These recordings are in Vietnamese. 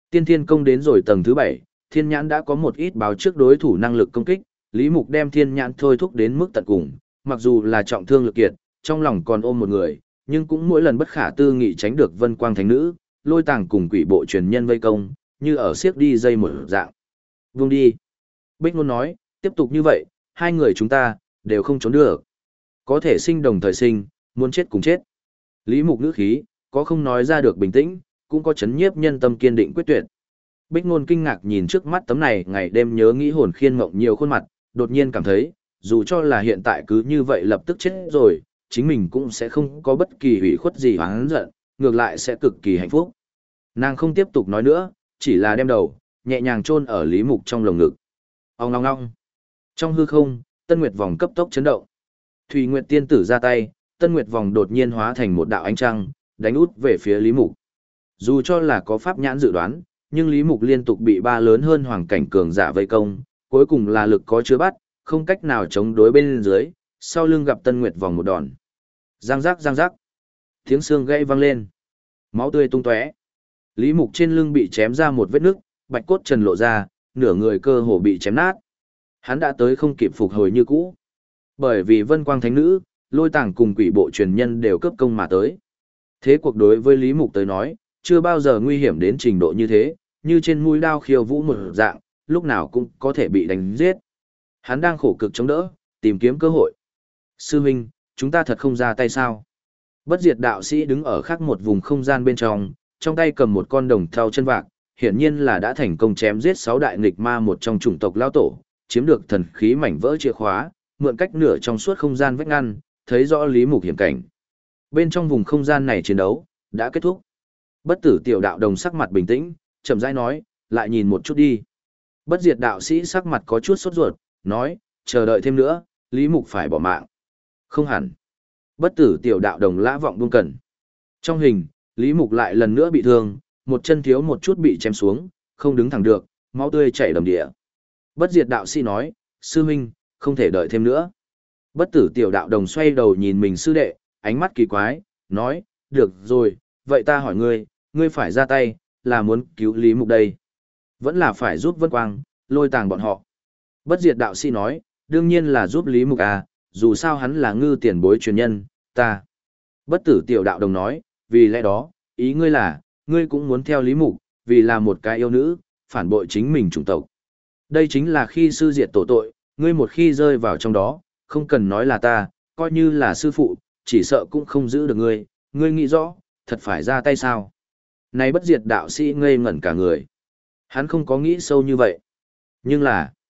Tiên thiên công đến rồi tầng thứ 7, thiên nhãn đã có một ít báo trước đối thủ năng lực công kích, Lý Mục đem thiên nhãn thôi thúc đến mức tận cùng, mặc dù là trọng thương lực kiệt, trong lòng còn ôm một người, nhưng cũng mỗi lần bất khả tư nghị tránh được Vân Quang Thánh Nữ, Lôi Tàng cùng quỷ bộ truyền nhân vây công, như ở siếc đi dây một dạng. Vung đi. Bích Nôn nói, tiếp tục như vậy, hai người chúng ta, đều không trốn được. Có thể sinh đồng thời sinh, muốn chết cùng chết. Lý Mục ngữ khí, có không nói ra được bình tĩnh, cũng có chấn nhiếp nhân tâm kiên định quyết tuyệt. Bích Nôn kinh ngạc nhìn trước mắt tấm này ngày đêm nhớ nghĩ hồn khiên mộng nhiều khuôn mặt, đột nhiên cảm thấy, dù cho là hiện tại cứ như vậy lập tức chết rồi, chính mình cũng sẽ không có bất kỳ hủy khuất gì oán giận, ngược lại sẽ cực kỳ hạnh phúc. Nàng không tiếp tục nói nữa, chỉ là đem đầu, nhẹ nhàng chôn ở Lý Mục trong lồng ngực. Ong ong ong. Trong hư không, Tân Nguyệt vòng cấp tốc chấn động. Thủy Nguyệt tiên tử ra tay, Tân Nguyệt vòng đột nhiên hóa thành một đạo ánh trăng, đánh út về phía Lý Mục. Dù cho là có pháp nhãn dự đoán, nhưng Lý Mục liên tục bị ba lớn hơn hoàng cảnh cường giả vây công, cuối cùng là lực có chứa bắt, không cách nào chống đối bên dưới, sau lưng gặp Tân Nguyệt vòng một đòn. Giang giác giang giác. Tiếng xương gãy vang lên. Máu tươi tung tóe. Lý Mục trên lưng bị chém ra một vết nứt, bạch cốt trần lộ ra, nửa người cơ hồ bị chém nát. Hắn đã tới không kịp phục hồi như cũ. Bởi vì Vân Quang Thánh Nữ, Lôi Tàng cùng quỷ bộ truyền nhân đều cấp công mà tới. Thế cuộc đối với Lý Mục tới nói, chưa bao giờ nguy hiểm đến trình độ như thế, như trên mũi đao khiêu vũ một dạng, lúc nào cũng có thể bị đánh giết. Hắn đang khổ cực chống đỡ, tìm kiếm cơ hội. Sư huynh, chúng ta thật không ra tay sao? Bất diệt đạo sĩ đứng ở khác một vùng không gian bên trong tay cầm một con đồng thau chân vạc, hiển nhiên là đã thành công chém giết 6 đại nghịch ma một trong chủng tộc lao tổ, chiếm được thần khí mảnh vỡ chìa khóa, mượn cách nửa trong suốt không gian vách ngăn, thấy rõ Lý Mục hiểm cảnh. Bên trong vùng không gian này chiến đấu đã kết thúc. Bất tử tiểu đạo đồng sắc mặt bình tĩnh, chậm rãi nói, lại nhìn một chút đi. Bất diệt đạo sĩ sắc mặt có chút sốt ruột, nói, chờ đợi thêm nữa, Lý Mục phải bỏ mạng. Không hẳn. Bất tử tiểu đạo đồng lã vọng buông cẩn. Trong hình, Lý Mục lại lần nữa bị thương, một chân thiếu một chút bị chém xuống, không đứng thẳng được, máu tươi chảy đầm địa. Bất diệt đạo sĩ nói, sư huynh, không thể đợi thêm nữa. Bất tử tiểu đạo đồng xoay đầu nhìn mình sư đệ, ánh mắt kỳ quái, nói, được rồi, vậy ta hỏi ngươi, ngươi phải ra tay, là muốn cứu Lý Mục đây. Vẫn là phải giúp Vân Quang, Lôi Tàng bọn họ. Bất diệt đạo sĩ nói, đương nhiên là giúp Lý Mục à, dù sao hắn là ngư tiền bối truyền nhân, ta. Bất tử tiểu đạo đồng nói, vì lẽ đó, ý ngươi là, ngươi cũng muốn theo Lý Mục, vì là một cái yêu nữ, phản bội chính mình chủng tộc. Đây chính là khi sư diệt tổ tội, ngươi một khi rơi vào trong đó, không cần nói là ta, coi như là sư phụ, chỉ sợ cũng không giữ được ngươi, ngươi nghĩ rõ, thật phải ra tay sao. Này bất diệt đạo sĩ ngây ngẩn cả người. Hắn không có nghĩ sâu như vậy. Nhưng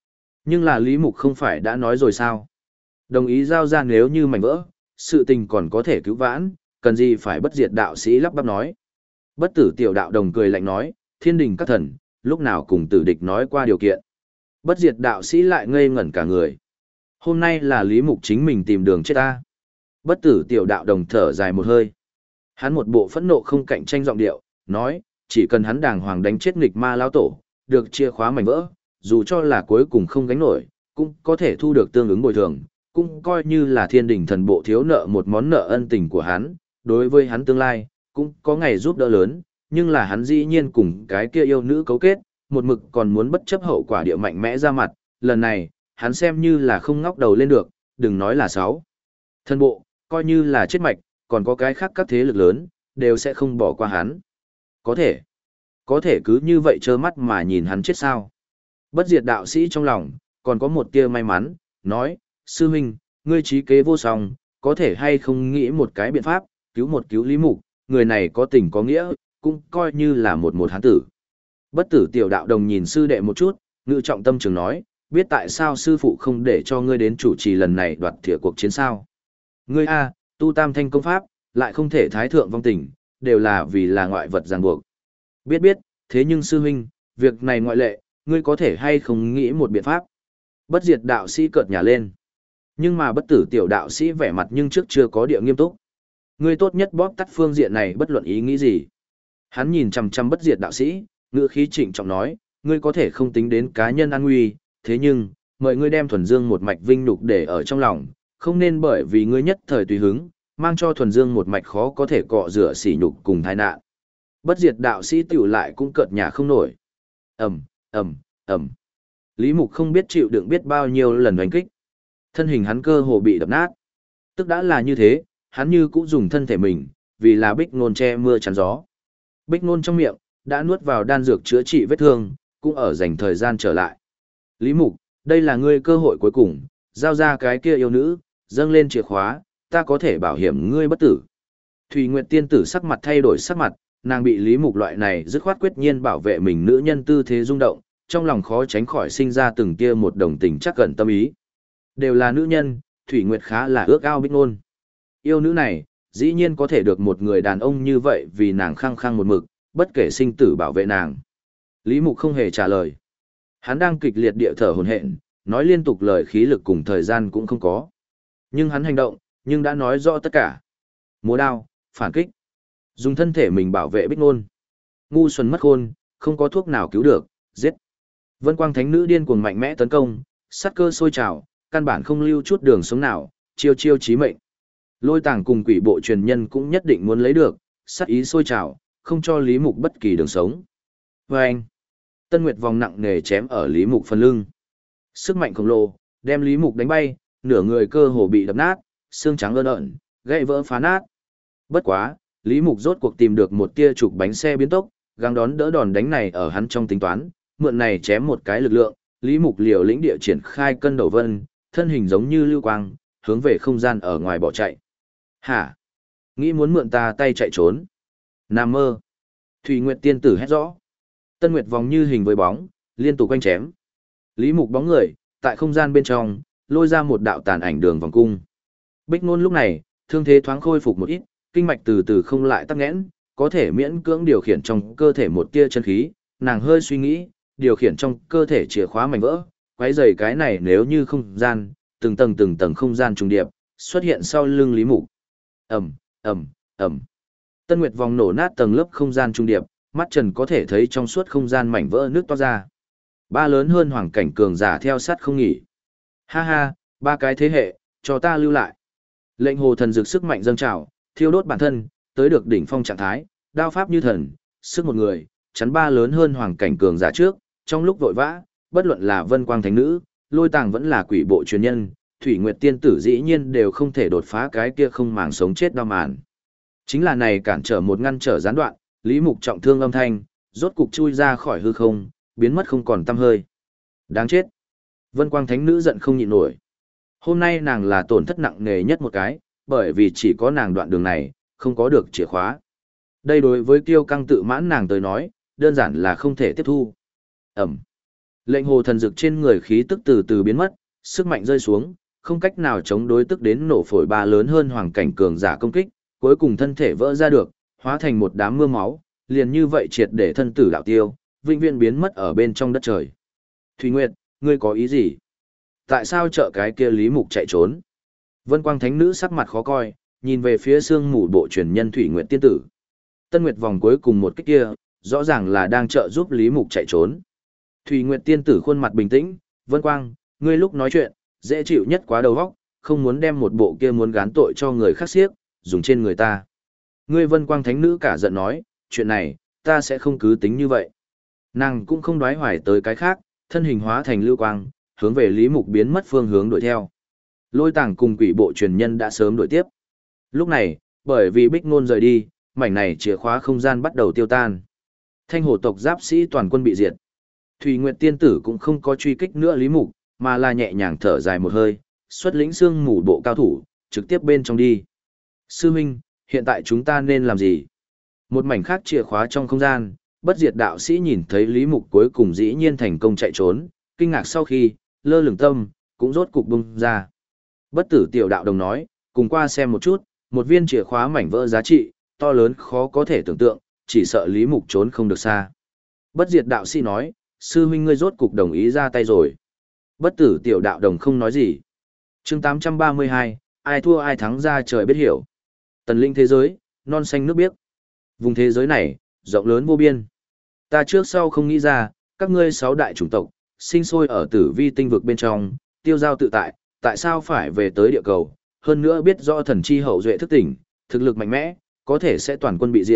là Lý Mục không phải đã nói rồi sao? Đồng ý giao ra nếu như mảnh vỡ, sự tình còn có thể cứu vãn, cần gì phải bất diệt đạo sĩ lắp bắp nói. Bất tử tiểu đạo đồng cười lạnh nói, thiên đình các thần, lúc nào cùng tử địch nói qua điều kiện. Bất diệt đạo sĩ lại ngây ngẩn cả người. Hôm nay là Lý Mục chính mình tìm đường chết ta. Bất tử tiểu đạo đồng thở dài một hơi. Hắn một bộ phẫn nộ không cạnh tranh giọng điệu, nói, chỉ cần hắn đàng hoàng đánh chết nghịch ma lão tổ, được chia khóa mảnh vỡ, dù cho là cuối cùng không gánh nổi, cũng có thể thu được tương ứng bồi thường, cũng coi như là thiên đình thần bộ thiếu nợ một món nợ ân tình của hắn, đối với hắn tương lai, cũng có ngày giúp đỡ lớn, nhưng là hắn dĩ nhiên cùng cái kia yêu nữ cấu kết, một mực còn muốn bất chấp hậu quả địa mạnh mẽ ra mặt, lần này, hắn xem như là không ngóc đầu lên được, đừng nói là 6. Thần bộ, coi như là chết mạch, còn có cái khác các thế lực lớn, đều sẽ không bỏ qua hắn. Có thể cứ như vậy trơ mắt mà nhìn hắn chết sao. Bất diệt đạo sĩ trong lòng, còn có một tia may mắn, nói, sư huynh, ngươi trí kế vô song, có thể hay không nghĩ một cái biện pháp, cứu Lý Mục, người này có tình có nghĩa, cũng coi như là một hán tử. Bất tử tiểu đạo đồng nhìn sư đệ một chút, ngự trọng tâm trường nói, biết tại sao sư phụ không để cho ngươi đến chủ trì lần này đoạt thỉa cuộc chiến sao. Ngươi a, tu tam thanh công pháp, lại không thể thái thượng vong tình, đều là vì là ngoại vật ràng buộc. Biết, thế nhưng sư huynh, việc này ngoại lệ, ngươi có thể hay không nghĩ một biện pháp. Bất diệt đạo sĩ cợt nhả lên. Nhưng mà bất tử tiểu đạo sĩ vẻ mặt nhưng trước chưa có địa nghiêm túc. Ngươi tốt nhất bóp tắt phương diện này bất luận ý nghĩ gì. Hắn nhìn chằm chằm bất diệt đạo sĩ, ngữ khí trịnh trọng nói, ngươi có thể không tính đến cá nhân an nguy, thế nhưng, mời ngươi đem thuần dương một mạch vinh nhục để ở trong lòng, không nên bởi vì ngươi nhất thời tùy hứng, mang cho thuần dương một mạch khó có thể cọ rửa sỉ nhục cùng tai nạn. Bất diệt đạo sĩ tiểu lại cũng cợt nhả không nổi. Ầm, ầm, ầm. Lý Mục không biết chịu đựng biết bao nhiêu lần đánh kích. Thân hình hắn cơ hồ bị đập nát. Tức đã là như thế, hắn như cũng dùng thân thể mình, vì là Bích Nôn che mưa chắn gió. Bích Nôn trong miệng, đã nuốt vào đan dược chữa trị vết thương, cũng ở dành thời gian trở lại. Lý Mục, đây là ngươi cơ hội cuối cùng, giao ra cái kia yêu nữ, dâng lên chìa khóa, ta có thể bảo hiểm ngươi bất tử. Thùy Nguyệt tiên tử sắc mặt thay đổi sắc mặt, nàng bị Lý Mục loại này dứt khoát quyết nhiên bảo vệ mình nữ nhân tư thế rung động, trong lòng khó tránh khỏi sinh ra từng tia một đồng tình chắc gần tâm ý. Đều là nữ nhân, Thủy Nguyệt khá là ước ao Bích Nôn. Yêu nữ này, dĩ nhiên có thể được một người đàn ông như vậy vì nàng khăng khăng một mực, bất kể sinh tử bảo vệ nàng. Lý Mục không hề trả lời. Hắn đang kịch liệt địa thở hổn hển, nói liên tục lời khí lực cùng thời gian cũng không có. Nhưng hắn hành động, nhưng đã nói rõ tất cả. Múa đao, phản kích. Dùng thân thể mình bảo vệ Bích Nôn. Ngu xuẩn mất khôn, không có thuốc nào cứu được, giết. Vân Quang Thánh Nữ điên cuồng mạnh mẽ tấn công, sát cơ sôi trào, căn bản không lưu chút đường sống nào, chiêu chiêu chí mệnh. Lôi Tàng cùng Quỷ Bộ truyền nhân cũng nhất định muốn lấy được, sát ý sôi trào, không cho Lý Mục bất kỳ đường sống. Vâng! Tân Nguyệt vòng nặng nề chém ở Lý Mục phần lưng. Sức mạnh khổng lồ, đem Lý Mục đánh bay, nửa người cơ hồ bị đập nát, xương trắng ơn ợn, gãy vỡ phá nát. Bất quá, Lý Mục rốt cuộc tìm được một tia trục bánh xe biến tốc, gắng đón đỡ đòn đánh này ở hắn trong tính toán, mượn này chém một cái lực lượng, Lý Mục liều lĩnh địa triển khai cân đầu vân, thân hình giống như lưu quang, hướng về không gian ở ngoài bỏ chạy. Hả? Nghĩ muốn mượn ta tay chạy trốn? Nam mơ! Thủy Nguyệt tiên tử hét rõ. Tân Nguyệt vòng như hình với bóng, liên tục quanh chém. Lý Mục bóng người, tại không gian bên trong, lôi ra một đạo tàn ảnh đường vòng cung. Bích Nôn lúc này, thương thế thoáng khôi phục một ít, kinh mạch từ từ không lại tắc nghẽn, có thể miễn cưỡng điều khiển trong cơ thể một tia chân khí, nàng hơi suy nghĩ, điều khiển trong cơ thể chìa khóa mảnh vỡ, quấy rầy cái này nếu như không gian, từng tầng không gian trùng điệp, xuất hiện sau lưng Lý Mục. Ầm, ầm, ầm. Tân Nguyệt vòng nổ nát tầng lớp không gian trùng điệp, mắt trần có thể thấy trong suốt không gian mảnh vỡ nước to ra. Ba lớn hơn hoàng cảnh cường giả theo sát không nghỉ. Ha ha, ba cái thế hệ, cho ta lưu lại. Lệnh hồ thần dược sức mạnh dâng trào, thiêu đốt bản thân, tới được đỉnh phong trạng thái, đao pháp như thần, sức một người, chắn ba lớn hơn hoàng cảnh cường giả trước, trong lúc vội vã, bất luận là Vân Quang Thánh Nữ, Lôi Tàng vẫn là Quỷ Bộ truyền nhân, Thủy Nguyệt tiên tử dĩ nhiên đều không thể đột phá cái kia không màng sống chết đao màn. Chính là này cản trở một ngăn trở gián đoạn, Lý Mục trọng thương âm thanh, rốt cục chui ra khỏi hư không, biến mất không còn tăm hơi. Đáng chết. Vân Quang Thánh Nữ giận không nhịn nổi. Hôm nay nàng là tổn thất nặng nề nhất một cái, bởi vì chỉ có nàng đoạn đường này, không có được chìa khóa. Đây đối với kiêu căng tự mãn nàng tới nói, đơn giản là không thể tiếp thu. Ẩm. Lệnh hồ thần dược trên người khí tức từ từ biến mất, sức mạnh rơi xuống, không cách nào chống đối tức đến nổ phổi ba lớn hơn hoàng cảnh cường giả công kích, cuối cùng thân thể vỡ ra được, hóa thành một đám mưa máu, liền như vậy triệt để thân tử đạo tiêu, vĩnh viễn biến mất ở bên trong đất trời. Thủy Nguyệt, ngươi có ý gì? Tại sao trợ cái kia Lý Mục chạy trốn? Vân Quang Thánh Nữ sắc mặt khó coi, nhìn về phía xương mù bộ truyền nhân Thủy Nguyệt tiên tử. Tân Nguyệt vòng cuối cùng một kích kia, rõ ràng là đang trợ giúp Lý Mục chạy trốn. Thủy Nguyệt tiên tử khuôn mặt bình tĩnh, Vân Quang, ngươi lúc nói chuyện, dễ chịu nhất quá đầu óc, không muốn đem một bộ kia muốn gán tội cho người khác xiếc, dùng trên người ta. Ngươi Vân Quang Thánh Nữ cả giận nói, chuyện này, ta sẽ không cứ tính như vậy. Nàng cũng không đoái hoài tới cái khác, thân hình hóa thành lưu quang, hướng về Lý Mục biến mất phương hướng đuổi theo. Lôi Tàng cùng Quỷ Bộ truyền nhân đã sớm đuổi tiếp. Lúc này, bởi vì Bích Nôn rời đi, mảnh này chìa khóa không gian bắt đầu tiêu tan. Thanh Hổ tộc giáp sĩ toàn quân bị diệt. Thủy Nguyệt tiên tử cũng không có truy kích nữa Lý Mục, mà là nhẹ nhàng thở dài một hơi, xuất lĩnh xương mù bộ cao thủ, trực tiếp bên trong đi. Sư huynh, hiện tại chúng ta nên làm gì? Một mảnh khác chìa khóa trong không gian, bất diệt đạo sĩ nhìn thấy Lý Mục cuối cùng dĩ nhiên thành công chạy trốn, kinh ngạc sau khi, lơ lửng tâm, cũng rốt cục bung ra. Bất tử tiểu đạo đồng nói, cùng qua xem một chút, một viên chìa khóa mảnh vỡ giá trị, to lớn khó có thể tưởng tượng, chỉ sợ Lý Mục trốn không được xa. Bất diệt đạo sĩ nói, sư huynh ngươi rốt cục đồng ý ra tay rồi. Bất tử tiểu đạo đồng không nói gì. Chương 832, ai thua ai thắng ra trời biết hiểu. Tần linh thế giới, non xanh nước biếc. Vùng thế giới này, rộng lớn vô biên. Ta trước sau không nghĩ ra, các ngươi sáu đại chủng tộc, sinh sôi ở tử vi tinh vực bên trong, tiêu giao tự tại, tại sao phải về tới địa cầu, hơn nữa biết rõ thần chi hậu duệ thức tỉnh, thực lực mạnh mẽ, có thể sẽ toàn quân bị diệt,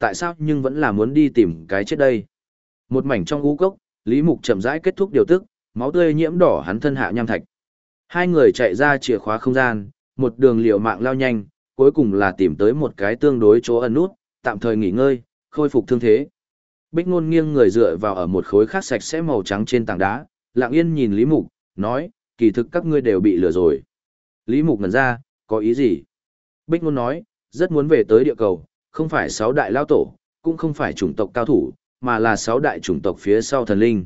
tại sao nhưng vẫn là muốn đi tìm cái chết đây? Một mảnh trong u cốc, Lý Mục chậm rãi kết thúc điều tức, máu tươi nhiễm đỏ hắn thân hạ nham thạch. Hai người chạy ra chìa khóa không gian, một đường liều mạng lao nhanh, cuối cùng là tìm tới một cái tương đối chỗ ẩn nút, tạm thời nghỉ ngơi, khôi phục thương thế. Bích Nôn nghiêng người dựa vào ở một khối khác sạch sẽ màu trắng trên tảng đá, lặng yên nhìn Lý Mục, nói, kỳ thực các ngươi đều bị lừa rồi. Lý Mục ngẩn ra, có ý gì? Bích Nôn nói, rất muốn về tới địa cầu, không phải 6 đại lao tổ, cũng không phải chủng tộc cao thủ, mà là 6 đại chủng tộc phía sau thần linh.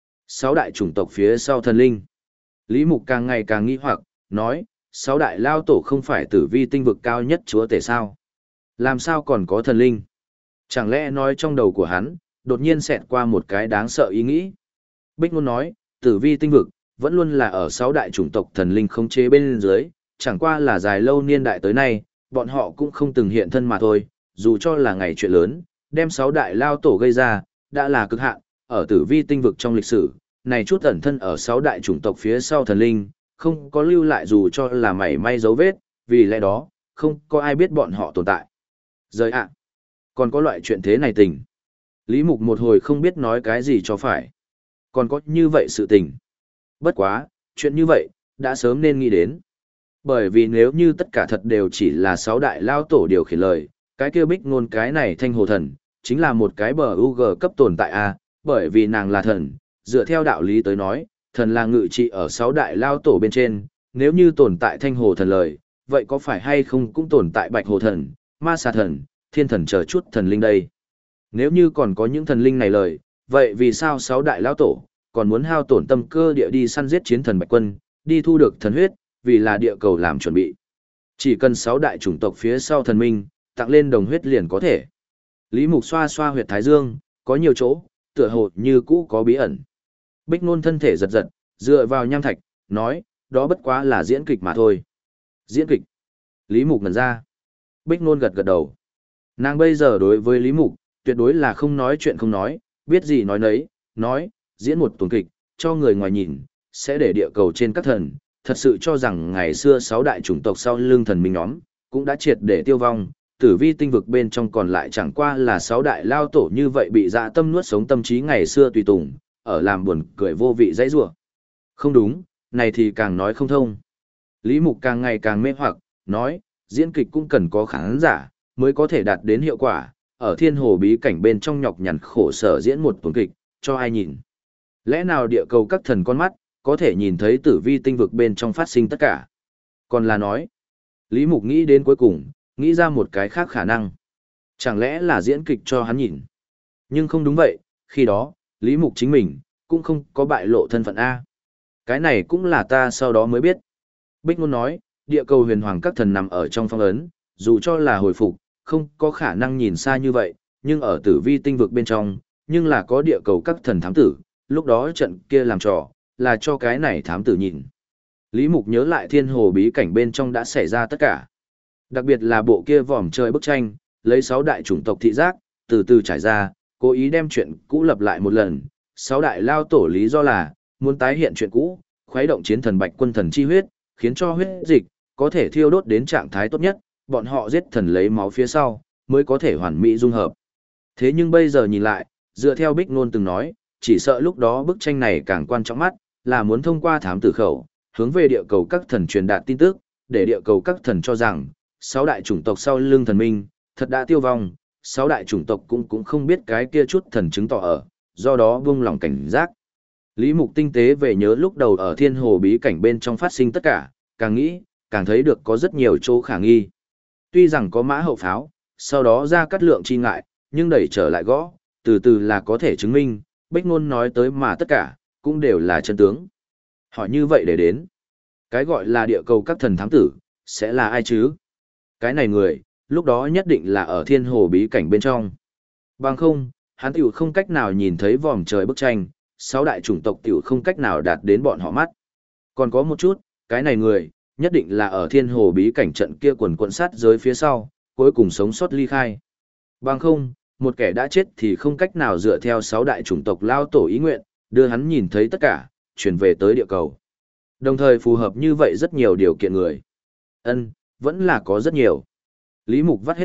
6 đại chủng tộc phía sau thần linh. Lý Mục càng ngày càng nghi hoặc, nói, 6 đại lao tổ không phải tử vi tinh vực cao nhất chúa tể sao? Làm sao còn có thần linh? Chẳng lẽ nói trong đầu của hắn, đột nhiên xẹt qua một cái đáng sợ ý nghĩ? Bích Nôn nói, tử vi tinh vực, vẫn luôn là ở 6 đại chủng tộc thần linh khống chế bên dưới, chẳng qua là dài lâu niên đại tới nay, bọn họ cũng không từng hiện thân mà thôi, dù cho là ngày chuyện lớn, đem 6 đại lao tổ gây ra, đã là cực hạn, ở tử vi tinh vực trong lịch sử, này chút ẩn thân ở 6 đại chủng tộc phía sau thần linh, không có lưu lại dù cho là mảy may dấu vết, vì lẽ đó, không có ai biết bọn họ tồn tại. Rời ạ, còn có loại chuyện thế này tình. Lý Mục một hồi không biết nói cái gì cho phải. Còn có như vậy sự tình. Bất quá, chuyện như vậy, đã sớm nên nghĩ đến. Bởi vì nếu như tất cả thật đều chỉ là 6 đại lao tổ điều khiển lời, cái kia Bích Ngôn cái này thanh hồ thần, chính là một cái bờ UG cấp tồn tại A, bởi vì nàng là thần, dựa theo đạo lý tới nói, thần là ngự trị ở 6 đại lao tổ bên trên, nếu như tồn tại thanh hồ thần lời, vậy có phải hay không cũng tồn tại bạch hồ thần, ma xà thần, thiên thần chờ chút thần linh đây. Nếu như còn có những thần linh này lời, vậy vì sao 6 đại lao tổ còn muốn hao tổn tâm cơ địa đi săn giết chiến thần bạch quân, đi thu được thần huyết, vì là địa cầu làm chuẩn bị. Chỉ cần 6 đại chủng tộc phía sau thần minh, tặng lên đồng huyết liền có thể. Lý Mục xoa xoa huyệt thái dương, có nhiều chỗ, tựa hồ như cũ có bí ẩn. Bích Nôn thân thể giật giật, dựa vào nham thạch, nói, đó bất quá là diễn kịch mà thôi. Diễn kịch. Lý Mục ngẩn ra. Bích Nôn gật gật đầu. Nàng bây giờ đối với Lý Mục, tuyệt đối là không nói chuyện không nói, biết gì nói nấy, nói, diễn một tuần kịch, cho người ngoài nhìn, sẽ để địa cầu trên các thần, thật sự cho rằng ngày xưa 6 đại chủng tộc sau lưng thần minh nhóm, cũng đã triệt để tiêu vong, tử vi tinh vực bên trong còn lại chẳng qua là 6 đại lao tổ như vậy bị dạ tâm nuốt sống tâm trí ngày xưa tùy tùng, ở làm buồn cười vô vị dãy rủa. Không đúng, này thì càng nói không thông. Lý Mục càng ngày càng mê hoặc, nói, diễn kịch cũng cần có khán giả, mới có thể đạt đến hiệu quả, ở thiên hồ bí cảnh bên trong nhọc nhằn khổ sở diễn một tuần kịch, cho ai nhìn. Lẽ nào địa cầu các thần con mắt, có thể nhìn thấy tử vi tinh vực bên trong phát sinh tất cả. Còn là nói, Lý Mục nghĩ đến cuối cùng, nghĩ ra một cái khác khả năng. Chẳng lẽ là diễn kịch cho hắn nhìn. Nhưng không đúng vậy, khi đó, Lý Mục chính mình, cũng không có bại lộ thân phận A. Cái này cũng là ta sau đó mới biết. Bích Ngôn nói, địa cầu huyền hoàng các thần nằm ở trong phong ấn, dù cho là hồi phục, không có khả năng nhìn xa như vậy, nhưng ở tử vi tinh vực bên trong, nhưng là có địa cầu các thần thám tử, lúc đó trận kia làm trò, là cho cái này thám tử nhìn. Lý Mục nhớ lại thiên hồ bí cảnh bên trong đã xảy ra tất cả. Đặc biệt là bộ kia vòm trời bức tranh, lấy 6 đại chủng tộc thị giác, từ từ trải ra, cố ý đem chuyện cũ lặp lại một lần. 6 đại lao tổ lý do là, muốn tái hiện chuyện cũ, khuấy động chiến thần bạch quân thần chi huyết, khiến cho huyết dịch, có thể thiêu đốt đến trạng thái tốt nhất, bọn họ giết thần lấy máu phía sau, mới có thể hoàn mỹ dung hợp. Thế nhưng bây giờ nhìn lại, dựa theo Bích Ngôn từng nói, chỉ sợ lúc đó bức tranh này càng quan trọng mắt, là muốn thông qua thám tử khẩu, hướng về địa cầu các thần truyền đạt tin tức, để địa cầu các thần cho rằng, 6 đại chủng tộc sau lưng thần minh, thật đã tiêu vong, 6 đại chủng tộc cũng không biết cái kia chút thần chứng tỏ ở, do đó buông lòng cảnh giác. Lý Mục tinh tế về nhớ lúc đầu ở thiên hồ bí cảnh bên trong phát sinh tất cả, càng nghĩ, càng thấy được có rất nhiều chỗ khả nghi. Tuy rằng có mã hậu pháo, sau đó ra cắt lượng chi ngại, nhưng đẩy trở lại gõ, từ từ là có thể chứng minh, Bích Ngôn nói tới mà tất cả, cũng đều là chân tướng. Hỏi như vậy để đến, cái gọi là địa cầu các thần thám tử, sẽ là ai chứ? Cái này người, lúc đó nhất định là ở thiên hồ bí cảnh bên trong. Bằng không, hắn tiểu không cách nào nhìn thấy vòm trời bức tranh, 6 đại chủng tộc tiểu không cách nào đạt đến bọn họ mắt. Còn có một chút, cái này người, nhất định là ở thiên hồ bí cảnh trận kia quần quận sát giới phía sau, cuối cùng sống sót ly khai. Bằng không, một kẻ đã chết thì không cách nào dựa theo 6 đại chủng tộc lao tổ ý nguyện, đưa hắn nhìn thấy tất cả, chuyển về tới địa cầu. Đồng thời phù hợp như vậy rất nhiều điều kiện người. Vẫn là có rất nhiều. Lý Mục vắt hết óc,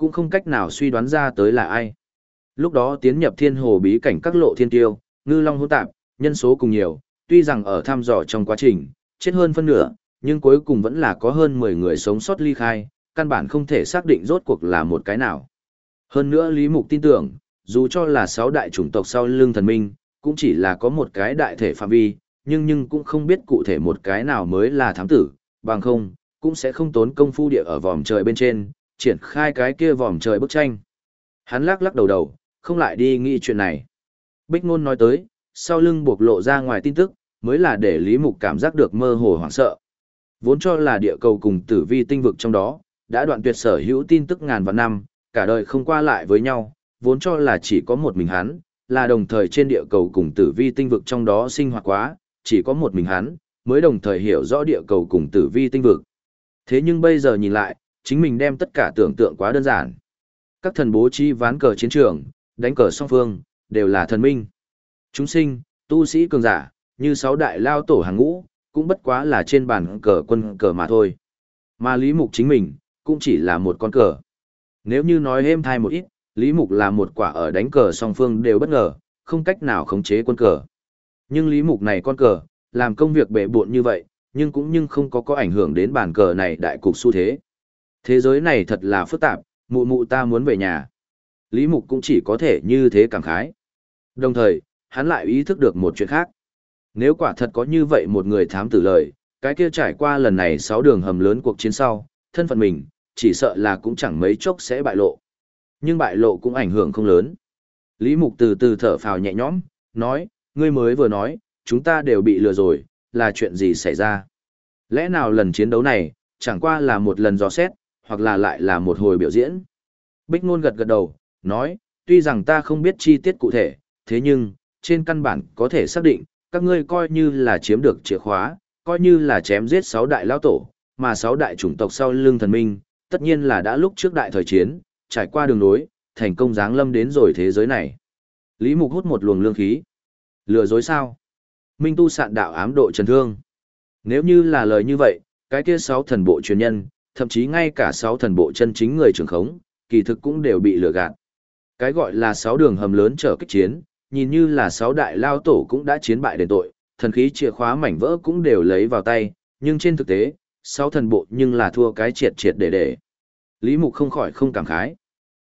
cũng không cách nào suy đoán ra tới là ai. Lúc đó tiến nhập thiên hồ bí cảnh các lộ thiên tiêu, ngư long hỗn tạp, nhân số cùng nhiều, tuy rằng ở thăm dò trong quá trình, chết hơn phân nửa, nhưng cuối cùng vẫn là có hơn 10 người sống sót ly khai, căn bản không thể xác định rốt cuộc là một cái nào. Hơn nữa Lý Mục tin tưởng, dù cho là 6 đại chủng tộc sau lưng thần minh, cũng chỉ là có một cái đại thể phạm vi, nhưng cũng không biết cụ thể một cái nào mới là thám tử, bằng không, cũng sẽ không tốn công phu địa ở vòm trời bên trên, triển khai cái kia vòm trời bức tranh. Hắn lắc lắc đầu, không lại đi nghĩ chuyện này. Bích Ngôn nói tới, sau lưng buộc lộ ra ngoài tin tức, mới là để Lý Mục cảm giác được mơ hồ hoảng sợ. Vốn cho là địa cầu cùng tử vi tinh vực trong đó, đã đoạn tuyệt sở hữu tin tức ngàn vạn năm, cả đời không qua lại với nhau, vốn cho là chỉ có một mình hắn, là đồng thời trên địa cầu cùng tử vi tinh vực trong đó sinh hoạt quá, chỉ có một mình hắn, mới đồng thời hiểu rõ địa cầu cùng tử vi tinh vực. Thế nhưng bây giờ nhìn lại, chính mình đem tất cả tưởng tượng quá đơn giản. Các thần bố trí ván cờ chiến trường, đánh cờ song phương, đều là thần minh. Chúng sinh, tu sĩ cường giả, như 6 đại lao tổ hàng ngũ, cũng bất quá là trên bàn cờ quân cờ mà thôi. Mà Lý Mục chính mình, cũng chỉ là một con cờ. Nếu như nói êm thai một ít, Lý Mục là một quả ở đánh cờ song phương đều bất ngờ, không cách nào khống chế quân cờ. Nhưng Lý Mục này con cờ, làm công việc bệ bộn như vậy, nhưng không có ảnh hưởng đến bàn cờ này đại cục xu thế. Thế giới này thật là phức tạp, mụ mụ ta muốn về nhà. Lý Mục cũng chỉ có thể như thế cảm khái. Đồng thời, hắn lại ý thức được một chuyện khác. Nếu quả thật có như vậy một người thám tử lời, cái kia trải qua lần này 6 đường hầm lớn cuộc chiến sau, thân phận mình, chỉ sợ là cũng chẳng mấy chốc sẽ bại lộ. Nhưng bại lộ cũng ảnh hưởng không lớn. Lý Mục từ từ thở phào nhẹ nhõm, nói, ngươi mới vừa nói, chúng ta đều bị lừa rồi, là chuyện gì xảy ra? Lẽ nào lần chiến đấu này, chẳng qua là một lần dò xét, hoặc là lại là một hồi biểu diễn? Bích Ngôn gật gật đầu, nói, tuy rằng ta không biết chi tiết cụ thể, thế nhưng, trên căn bản có thể xác định, các ngươi coi như là chiếm được chìa khóa, coi như là chém giết 6 đại lão tổ, mà 6 đại chủng tộc sau lưng thần minh, tất nhiên là đã lúc trước đại thời chiến, trải qua đường nối, thành công giáng lâm đến rồi thế giới này. Lý Mục hút một luồng lương khí. Lừa dối sao? Minh tu sạn đạo ám độ trần thương. Nếu như là lời như vậy, cái kia 6 thần bộ truyền nhân, thậm chí ngay cả 6 thần bộ chân chính người trưởng khống, kỳ thực cũng đều bị lừa gạt. Cái gọi là 6 đường hầm lớn trở kích chiến, nhìn như là 6 đại lao tổ cũng đã chiến bại đền tội, thần khí chìa khóa mảnh vỡ cũng đều lấy vào tay, nhưng trên thực tế, 6 thần bộ nhưng là thua cái triệt triệt để. Lý Mục không khỏi không cảm khái.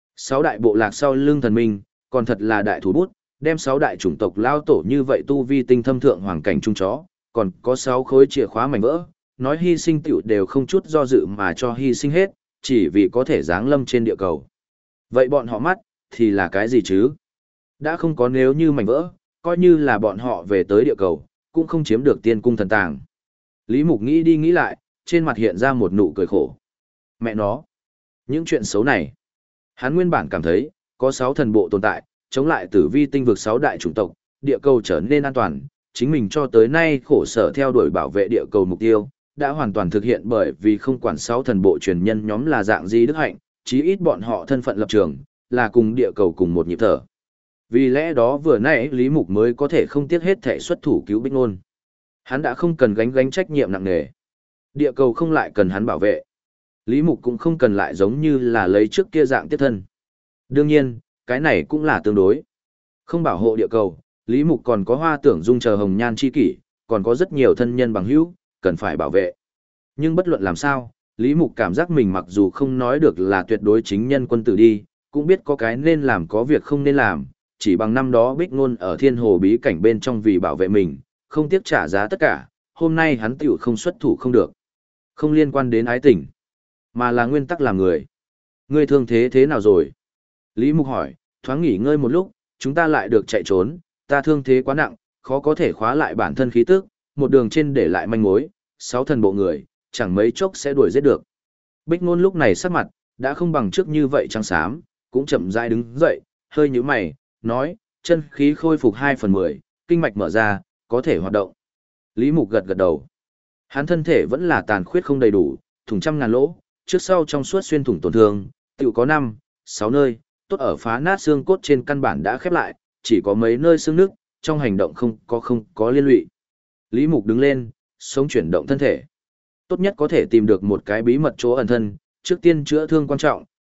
6 đại bộ lạc sau lưng thần minh, còn thật là đại thủ bút, đem 6 đại chủng tộc lao tổ như vậy tu vi tinh thâm thượng hoàng cảnh trung chó, còn có 6 khối chìa khóa mảnh vỡ, nói hy sinh tiểu đều không chút do dự mà cho hy sinh hết, chỉ vì có thể giáng lâm trên địa cầu. Vậy bọn họ mắt, thì là cái gì chứ? Đã không có nếu như mảnh vỡ, coi như là bọn họ về tới địa cầu, cũng không chiếm được tiên cung thần tàng. Lý Mục nghĩ đi nghĩ lại, trên mặt hiện ra một nụ cười khổ. Mẹ nó! Những chuyện xấu này. Hắn nguyên bản cảm thấy, có 6 thần bộ tồn tại, chống lại tử vi tinh vực 6 đại chủng tộc, địa cầu trở nên an toàn, chính mình cho tới nay khổ sở theo đuổi bảo vệ địa cầu mục tiêu, đã hoàn toàn thực hiện bởi vì không quản 6 thần bộ truyền nhân nhóm là dạng gì đức hạnh, chí ít bọn họ thân phận lập trường, là cùng địa cầu cùng một nhịp thở. Vì lẽ đó vừa nãy Lý Mục mới có thể không tiếc hết thể xuất thủ cứu Bích Ngôn. Hắn đã không cần gánh trách nhiệm nặng nề. Địa cầu không lại cần hắn bảo vệ. Lý Mục cũng không cần lại giống như là lấy trước kia dạng tiếp thân. Đương nhiên, cái này cũng là tương đối. Không bảo hộ địa cầu, Lý Mục còn có Hoa Tưởng Dung chờ hồng nhan chi kỷ, còn có rất nhiều thân nhân bằng hữu, cần phải bảo vệ. Nhưng bất luận làm sao, Lý Mục cảm giác mình mặc dù không nói được là tuyệt đối chính nhân quân tử đi, cũng biết có cái nên làm có việc không nên làm, chỉ bằng năm đó Bích Ngôn ở thiên hồ bí cảnh bên trong vì bảo vệ mình, không tiếc trả giá tất cả, hôm nay hắn tiểu không xuất thủ không được. Không liên quan đến ái tình, mà là nguyên tắc làm người. Ngươi thương thế thế nào rồi? Lý Mục hỏi, thoáng nghỉ ngơi một lúc, chúng ta lại được chạy trốn, ta thương thế quá nặng, khó có thể khóa lại bản thân khí tức, một đường trên để lại manh mối, 6 thần bộ người, chẳng mấy chốc sẽ đuổi giết được. Bích Ngôn lúc này sắc mặt, đã không bằng trước như vậy trắng xám, cũng chậm rãi đứng dậy, hơi nhíu mày, nói, chân khí khôi phục 2/10, kinh mạch mở ra, có thể hoạt động. Lý Mục gật gật đầu. Hắn thân thể vẫn là tàn khuyết không đầy đủ, thủng trăm ngàn lỗ, trước sau trong suốt xuyên thủng tổn thương, tiểu có 5, 6 nơi, tốt ở phá nát xương cốt trên căn bản đã khép lại, chỉ có mấy nơi xương nước, trong hành động không có liên lụy. Lý Mục đứng lên, sống chuyển động thân thể. Tốt nhất có thể tìm được một cái bí mật chỗ ẩn thân, trước tiên chữa thương quan trọng,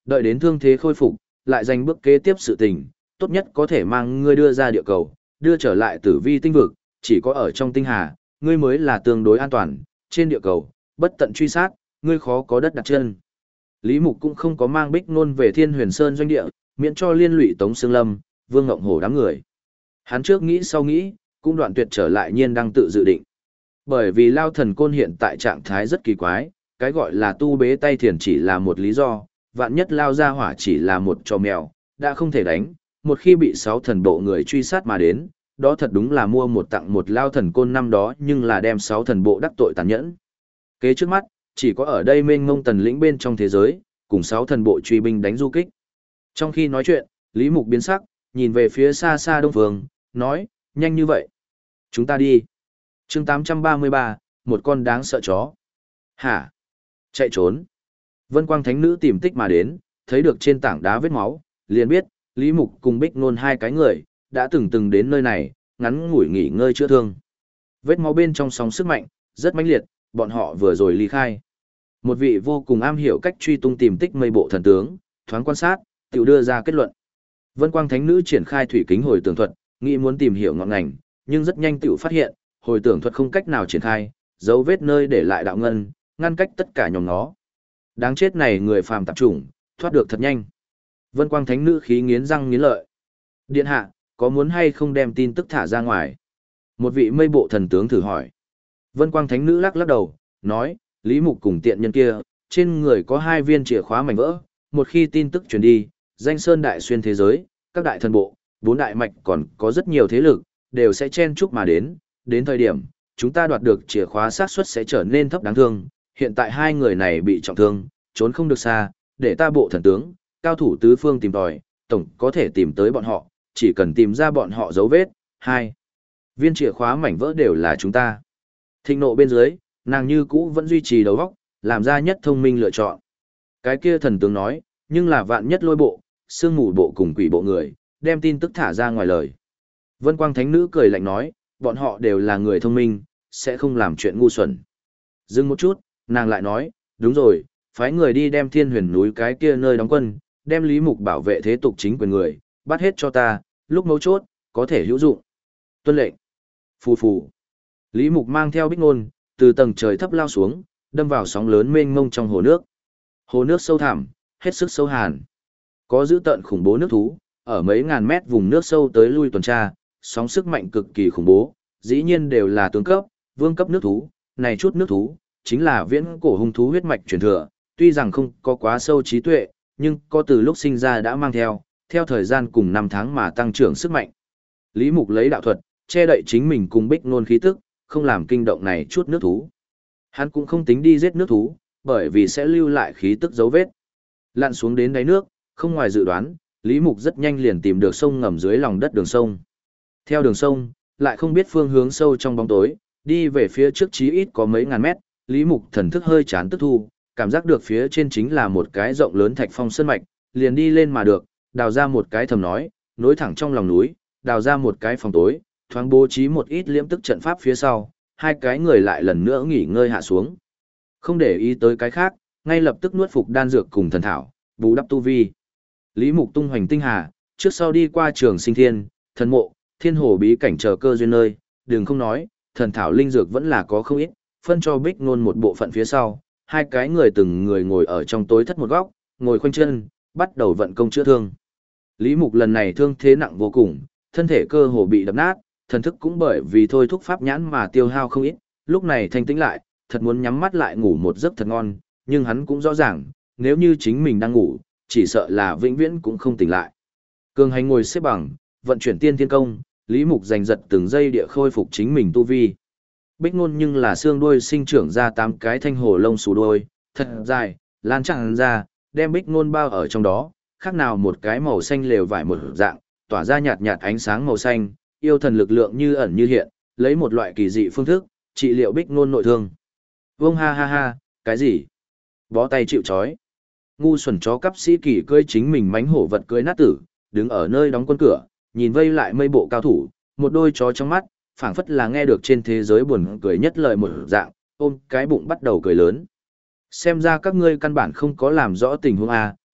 đợi đến thương thế khôi phục, lại dành bước kế tiếp sự tình, tốt nhất có thể mang ngươi đưa ra địa cầu, đưa trở lại tử vi tinh vực, chỉ có ở trong tinh hà, ngươi mới là tương đối an toàn, trên địa cầu, bất tận truy sát, ngươi khó có đất đặt chân. Lý Mục cũng không có mang Bích Nôn về Thiên Huyền Sơn doanh địa, miễn cho liên lụy Tống Sương Lâm, Vương Ngộng Hổ đám người. Hắn trước nghĩ sau nghĩ, cũng đoạn tuyệt trở lại Nhiên đang tự dự định. Bởi vì Lao Thần Côn hiện tại trạng thái rất kỳ quái, cái gọi là tu bế tay thiền chỉ là một lý do, vạn nhất Lao ra hỏa chỉ là một trò mèo, đã không thể đánh, một khi bị 6 thần bộ người truy sát mà đến, đó thật đúng là mua một tặng một Lao Thần Côn năm đó nhưng là đem 6 thần bộ đắc tội tàn nhẫn. Kế trước mắt, chỉ có ở đây mênh mông tần lĩnh bên trong thế giới, cùng 6 thần bộ truy binh đánh du kích. Trong khi nói chuyện, Lý Mục biến sắc, nhìn về phía xa xa đông phương, nói, nhanh như vậy. Chúng ta đi. chương 833, một con đáng sợ chó. Hả? Chạy trốn. Vân Quang Thánh Nữ tìm tích mà đến, thấy được trên tảng đá vết máu, liền biết, Lý Mục cùng Bích Nôn hai cái người, đã từng đến nơi này, ngắn ngủi nghỉ ngơi chữa thương. Vết máu bên trong sóng sức mạnh, rất mãnh liệt, bọn họ vừa rồi ly khai. Một vị vô cùng am hiểu cách truy tung tìm tích mây bộ thần tướng, thoáng quan sát, tự đưa ra kết luận. Vân Quang Thánh Nữ triển khai thủy kính hồi tưởng thuật, nghĩ muốn tìm hiểu ngọn ngành, nhưng rất nhanh tự phát hiện, hồi tưởng thuật không cách nào triển khai, dấu vết nơi để lại đạo ngân, ngăn cách tất cả nhóm nó. Đáng chết này người phàm tạp chủng, thoát được thật nhanh. Vân Quang Thánh Nữ khí nghiến răng nghiến lợi. Điện hạ, có muốn hay không đem tin tức thả ra ngoài? Một vị mây bộ thần tướng thử hỏi. Vân Quang Thánh Nữ lắc lắc đầu, nói, Lý Mục cùng tiện nhân kia, trên người có 2 viên chìa khóa mảnh vỡ, một khi tin tức truyền đi, danh sơn đại xuyên thế giới, các đại thần bộ, 4 đại mạch còn có rất nhiều thế lực, đều sẽ chen chúc mà đến thời điểm, chúng ta đoạt được chìa khóa xác suất sẽ trở nên thấp đáng thương, hiện tại 2 người này bị trọng thương, trốn không được xa, để ta bộ thần tướng, cao thủ tứ phương tìm tòi, tổng có thể tìm tới bọn họ, chỉ cần tìm ra bọn họ dấu vết, 2 viên chìa khóa mảnh vỡ đều là chúng ta. Thịnh nộ bên dưới, nàng như cũ vẫn duy trì đầu óc, làm ra nhất thông minh lựa chọn. Cái kia thần tướng nói, nhưng là vạn nhất lôi bộ, sương mù bộ cùng quỷ bộ người, đem tin tức thả ra ngoài lời. Vân Quang Thánh Nữ cười lạnh nói, bọn họ đều là người thông minh, sẽ không làm chuyện ngu xuẩn. Dừng một chút, nàng lại nói, đúng rồi, phái người đi đem Thiên Huyền núi cái kia nơi đóng quân, đem Lý Mục bảo vệ thế tục chính quyền người, bắt hết cho ta, lúc mấu chốt, có thể hữu dụng. Tuân lệnh. Phù phù. Lý Mục mang theo Bích Nôn, từ tầng trời thấp lao xuống, đâm vào sóng lớn mênh mông trong hồ nước. Hồ nước sâu thẳm, hết sức sâu hàn. Có dữ tợn khủng bố nước thú, ở mấy ngàn mét vùng nước sâu tới lui tuần tra, sóng sức mạnh cực kỳ khủng bố, dĩ nhiên đều là tướng cấp, vương cấp nước thú, này chút nước thú, chính là viễn cổ hung thú huyết mạch truyền thừa, tuy rằng không có quá sâu trí tuệ, nhưng có từ lúc sinh ra đã mang theo thời gian cùng năm tháng mà tăng trưởng sức mạnh. Lý Mục lấy đạo thuật, che đậy chính mình cùng Bích Nôn khí tức, không làm kinh động này chút nước thú. Hắn cũng không tính đi giết nước thú, bởi vì sẽ lưu lại khí tức dấu vết. Lặn xuống đến đáy nước, không ngoài dự đoán, Lý Mục rất nhanh liền tìm được sông ngầm dưới lòng đất đường sông. Theo đường sông, lại không biết phương hướng sâu trong bóng tối, đi về phía trước chí ít có mấy ngàn mét, Lý Mục thần thức hơi chán tức thu, cảm giác được phía trên chính là một cái rộng lớn thạch phong sơn mạch, liền đi lên mà được, đào ra một cái thầm nói, nối thẳng trong lòng núi, đào ra một cái phòng tối, thoáng bố trí một ít liễm tức trận pháp phía sau, hai cái người lại lần nữa nghỉ ngơi hạ xuống. Không để ý tới cái khác, ngay lập tức nuốt phục đan dược cùng thần thảo, bù đắp tu vi. Lý Mục tung hoành tinh hà, trước sau đi qua Trường Sinh Thiên, Thần Mộ, Thiên Hồ bí cảnh chờ cơ duyên nơi, đừng không nói, thần thảo linh dược vẫn là có không ít, phân cho Bích Nôn một bộ phận phía sau, hai cái người từng người ngồi ở trong tối thất một góc, ngồi khoanh chân, bắt đầu vận công chữa thương. Lý Mục lần này thương thế nặng vô cùng, thân thể cơ hồ bị đập nát, thần thức cũng bởi vì thôi thúc pháp nhãn mà tiêu hao không ít, lúc này thanh tĩnh lại, thật muốn nhắm mắt lại ngủ một giấc thật ngon, nhưng hắn cũng rõ ràng, nếu như chính mình đang ngủ, chỉ sợ là vĩnh viễn cũng không tỉnh lại. Cường Hành ngồi xếp bằng, vận chuyển tiên thiên công, Lý Mục giành giật từng giây địa khôi phục chính mình tu vi. Bích Nôn nhưng là xương đuôi sinh trưởng ra 8 cái thanh hồ lông xù đuôi, thật dài, lan tràn ra, đem Bích Nôn bao ở trong đó, khác nào một cái màu xanh lều vải một dạng, tỏa ra nhạt nhạt ánh sáng màu xanh, yêu thần lực lượng như ẩn như hiện, lấy một loại kỳ dị phương thức, trị liệu Bích Nôn nội thương. Vương ha ha ha, cái gì? Bó tay chịu trói. Ngu xuẩn chó cắp sĩ kỳ cưỡi chính mình mánh hổ vật cưỡi nát tử, đứng ở nơi đóng quân cửa, nhìn vây lại mây bộ cao thủ, một đôi chó trong mắt, phảng phất là nghe được trên thế giới buồn cười nhất lời một dạng, ôm cái bụng bắt đầu cười lớn. Xem ra các ngươi căn bản không có làm rõ tình huống A,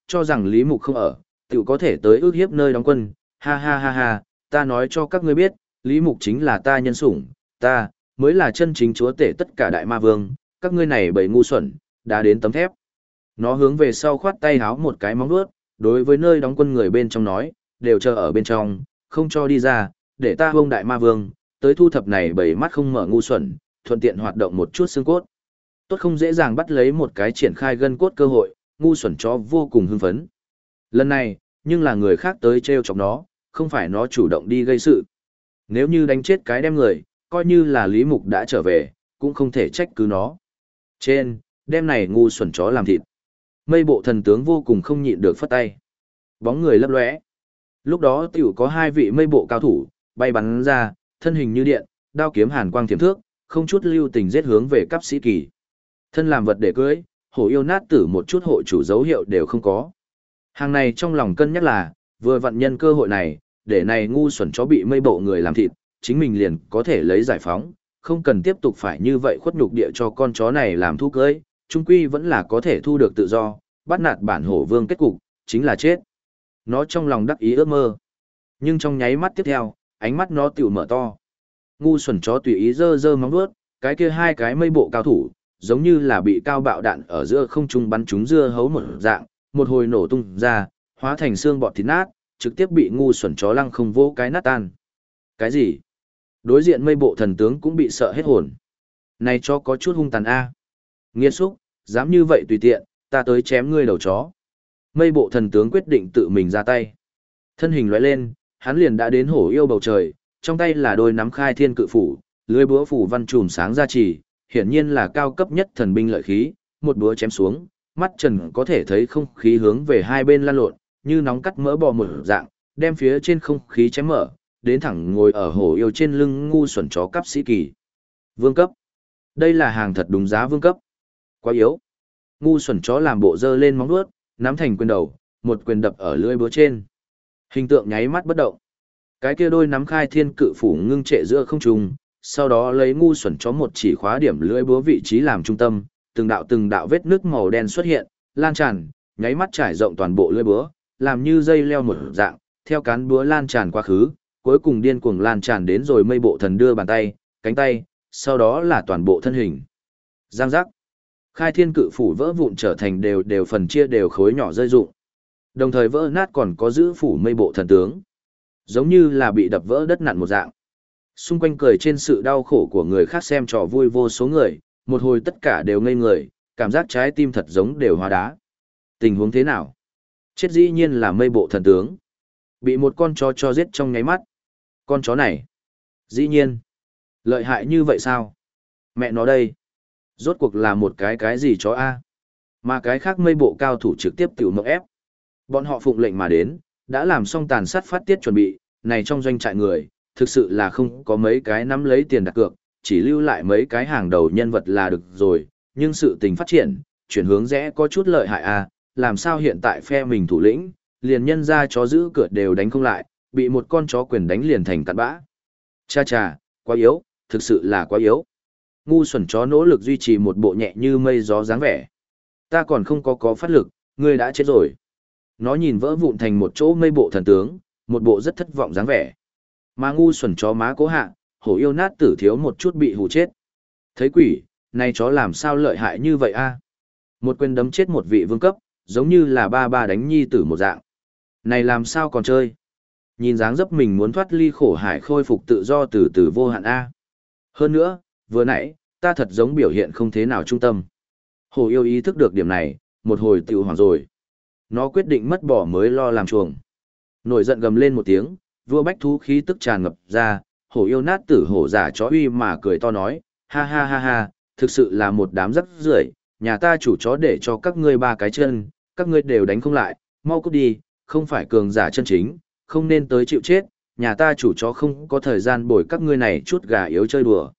cho rằng Lý Mục không ở, tự có thể tới ước hiếp nơi đóng quân, ha ha ha ha, ta nói cho các ngươi biết, Lý Mục chính là ta nhân sủng, ta, mới là chân chính chúa tể tất cả đại ma vương, các ngươi này bầy ngu xuẩn, đã đến tấm thép. Nó hướng về sau khoát tay háo một cái móng vuốt, đối với nơi đóng quân người bên trong nói, đều chờ ở bên trong, không cho đi ra, để ta hông đại ma vương, tới thu thập này bầy mắt không mở ngu xuẩn, thuận tiện hoạt động một chút xương cốt. Tốt không dễ dàng bắt lấy một cái triển khai gân cốt cơ hội, ngu xuẩn chó vô cùng hưng phấn. Lần này, nhưng là người khác tới trêu chọc nó, không phải nó chủ động đi gây sự. Nếu như đánh chết cái đem người, coi như là Lý Mục đã trở về, cũng không thể trách cứ nó. Trên, đem này ngu xuẩn chó làm thịt. Mây bộ thần tướng vô cùng không nhịn được phất tay. Bóng người lấp lóe. Lúc đó tiểu có hai vị mây bộ cao thủ, bay bắn ra, thân hình như điện, đao kiếm hàn quang thiểm thước, không chút lưu tình giết hướng về cấp sĩ kỳ. Thân làm vật để cưới, hổ yêu nát tử một chút hộ chủ dấu hiệu đều không có. Hàng này trong lòng cân nhắc là, vừa vận nhân cơ hội này, để này ngu xuẩn chó bị mây bộ người làm thịt, chính mình liền có thể lấy giải phóng, không cần tiếp tục phải như vậy khuất nhục địa cho con chó này làm thú cưới, trung quy vẫn là có thể thu được tự do, bắt nạt bản hổ vương kết cục, chính là chết. Nó trong lòng đắc ý ước mơ. Nhưng trong nháy mắt tiếp theo, ánh mắt nó tiểu mở to. Ngu xuẩn chó tùy ý giơ giơ móng vuốt, cái kia hai cái mây bộ cao thủ, giống như là bị cao bạo đạn ở giữa không trung bắn trúng dưa hấu một dạng, một hồi nổ tung ra, hóa thành xương bọt thịt nát, trực tiếp bị ngu xuẩn chó lăng không vô cái nát tan. Cái gì? Đối diện mây bộ thần tướng cũng bị sợ hết hồn. Này chó có chút hung tàn a. Nghiệt xúc, dám như vậy tùy tiện, ta tới chém ngươi đầu chó. Mây bộ thần tướng quyết định tự mình ra tay. Thân hình lóe lên, hắn liền đã đến hổ yêu bầu trời, trong tay là đôi nắm khai thiên cự phủ, lưới búa phủ văn trùm sáng ra chỉ, hiển nhiên là cao cấp nhất thần binh lợi khí, một búa chém xuống, mắt trần có thể thấy không khí hướng về hai bên lan lộn, như nóng cắt mỡ bò một dạng, đem phía trên không khí chém mở, đến thẳng ngồi ở hổ yêu trên lưng ngu xuẩn chó cấp sĩ kỳ. Vương cấp. Đây là hàng thật đúng giá vương cấp. Quá yếu. Ngu xuẩn chó làm bộ dơ lên móng vuốt, nắm thành quyền đầu, một quyền đập ở lưỡi búa trên. Hình tượng nháy mắt bất động. Cái kia đôi nắm khai thiên cự phủ ngưng trệ giữa không trung, sau đó lấy ngu xuẩn chó một chỉ khóa điểm lưỡi búa vị trí làm trung tâm, từng đạo vết nước màu đen xuất hiện, lan tràn, nháy mắt trải rộng toàn bộ lưỡi búa, làm như dây leo một dạng, theo cán búa lan tràn quá khứ, cuối cùng điên cuồng lan tràn đến rồi mây bộ thần đưa bàn tay, cánh tay, sau đó là toàn bộ thân hình. Giang giác. Khai thiên cự phủ vỡ vụn trở thành đều phần chia đều khối nhỏ rơi rụng. Đồng thời vỡ nát còn có giữ phủ mây bộ thần tướng. Giống như là bị đập vỡ đất nặn một dạng. Xung quanh cười trên sự đau khổ của người khác xem trò vui vô số người, một hồi tất cả đều ngây người, cảm giác trái tim thật giống đều hóa đá. Tình huống thế nào? Chết dĩ nhiên là mây bộ thần tướng. Bị một con chó cho giết trong nháy mắt. Con chó này. Dĩ nhiên. Lợi hại như vậy sao? Mẹ nó đây. Rốt cuộc là một cái gì chó a? Mà cái khác mây bộ cao thủ trực tiếp tiểu mộng ép. Bọn họ phụng lệnh mà đến, đã làm xong tàn sát phát tiết chuẩn bị, này trong doanh trại người, thực sự là không có mấy cái nắm lấy tiền đặt cược, chỉ lưu lại mấy cái hàng đầu nhân vật là được rồi, nhưng sự tình phát triển, chuyển hướng rẽ có chút lợi hại a, làm sao hiện tại phe mình thủ lĩnh, liền nhân ra chó giữ cửa đều đánh không lại, bị một con chó quyền đánh liền thành cặn bã. Cha cha, quá yếu, thực sự là quá yếu. Ngu xuẩn chó nỗ lực duy trì một bộ nhẹ như mây gió dáng vẻ. Ta còn không có phát lực, ngươi đã chết rồi. Nó nhìn vỡ vụn thành một chỗ mây bộ thần tướng, một bộ rất thất vọng dáng vẻ. Mà ngu xuẩn chó má cố hạ, hổ yêu nát tử thiếu một chút bị hù chết. Thấy quỷ, này chó làm sao lợi hại như vậy a? Một quyền đấm chết một vị vương cấp, giống như là ba đánh nhi tử một dạng. Này làm sao còn chơi? Nhìn dáng dấp mình muốn thoát ly khổ hải khôi phục tự do từ từ vô hạn a. Hơn nữa, vừa nãy, ta thật giống biểu hiện không thế nào trung tâm. Hổ yêu ý thức được điểm này, một hồi tiểu hoảng rồi. Nó quyết định mất bỏ mới lo làm chuồng. Nổi giận gầm lên một tiếng, vua bách thú khí tức tràn ngập ra, hổ yêu nát tử hổ giả chó uy mà cười to nói, ha ha ha ha, thực sự là một đám rắc rưởi, nhà ta chủ chó để cho các ngươi ba cái chân, các ngươi đều đánh không lại, mau cút đi, không phải cường giả chân chính, không nên tới chịu chết, nhà ta chủ chó không có thời gian bồi các ngươi này chút gà yếu chơi đùa.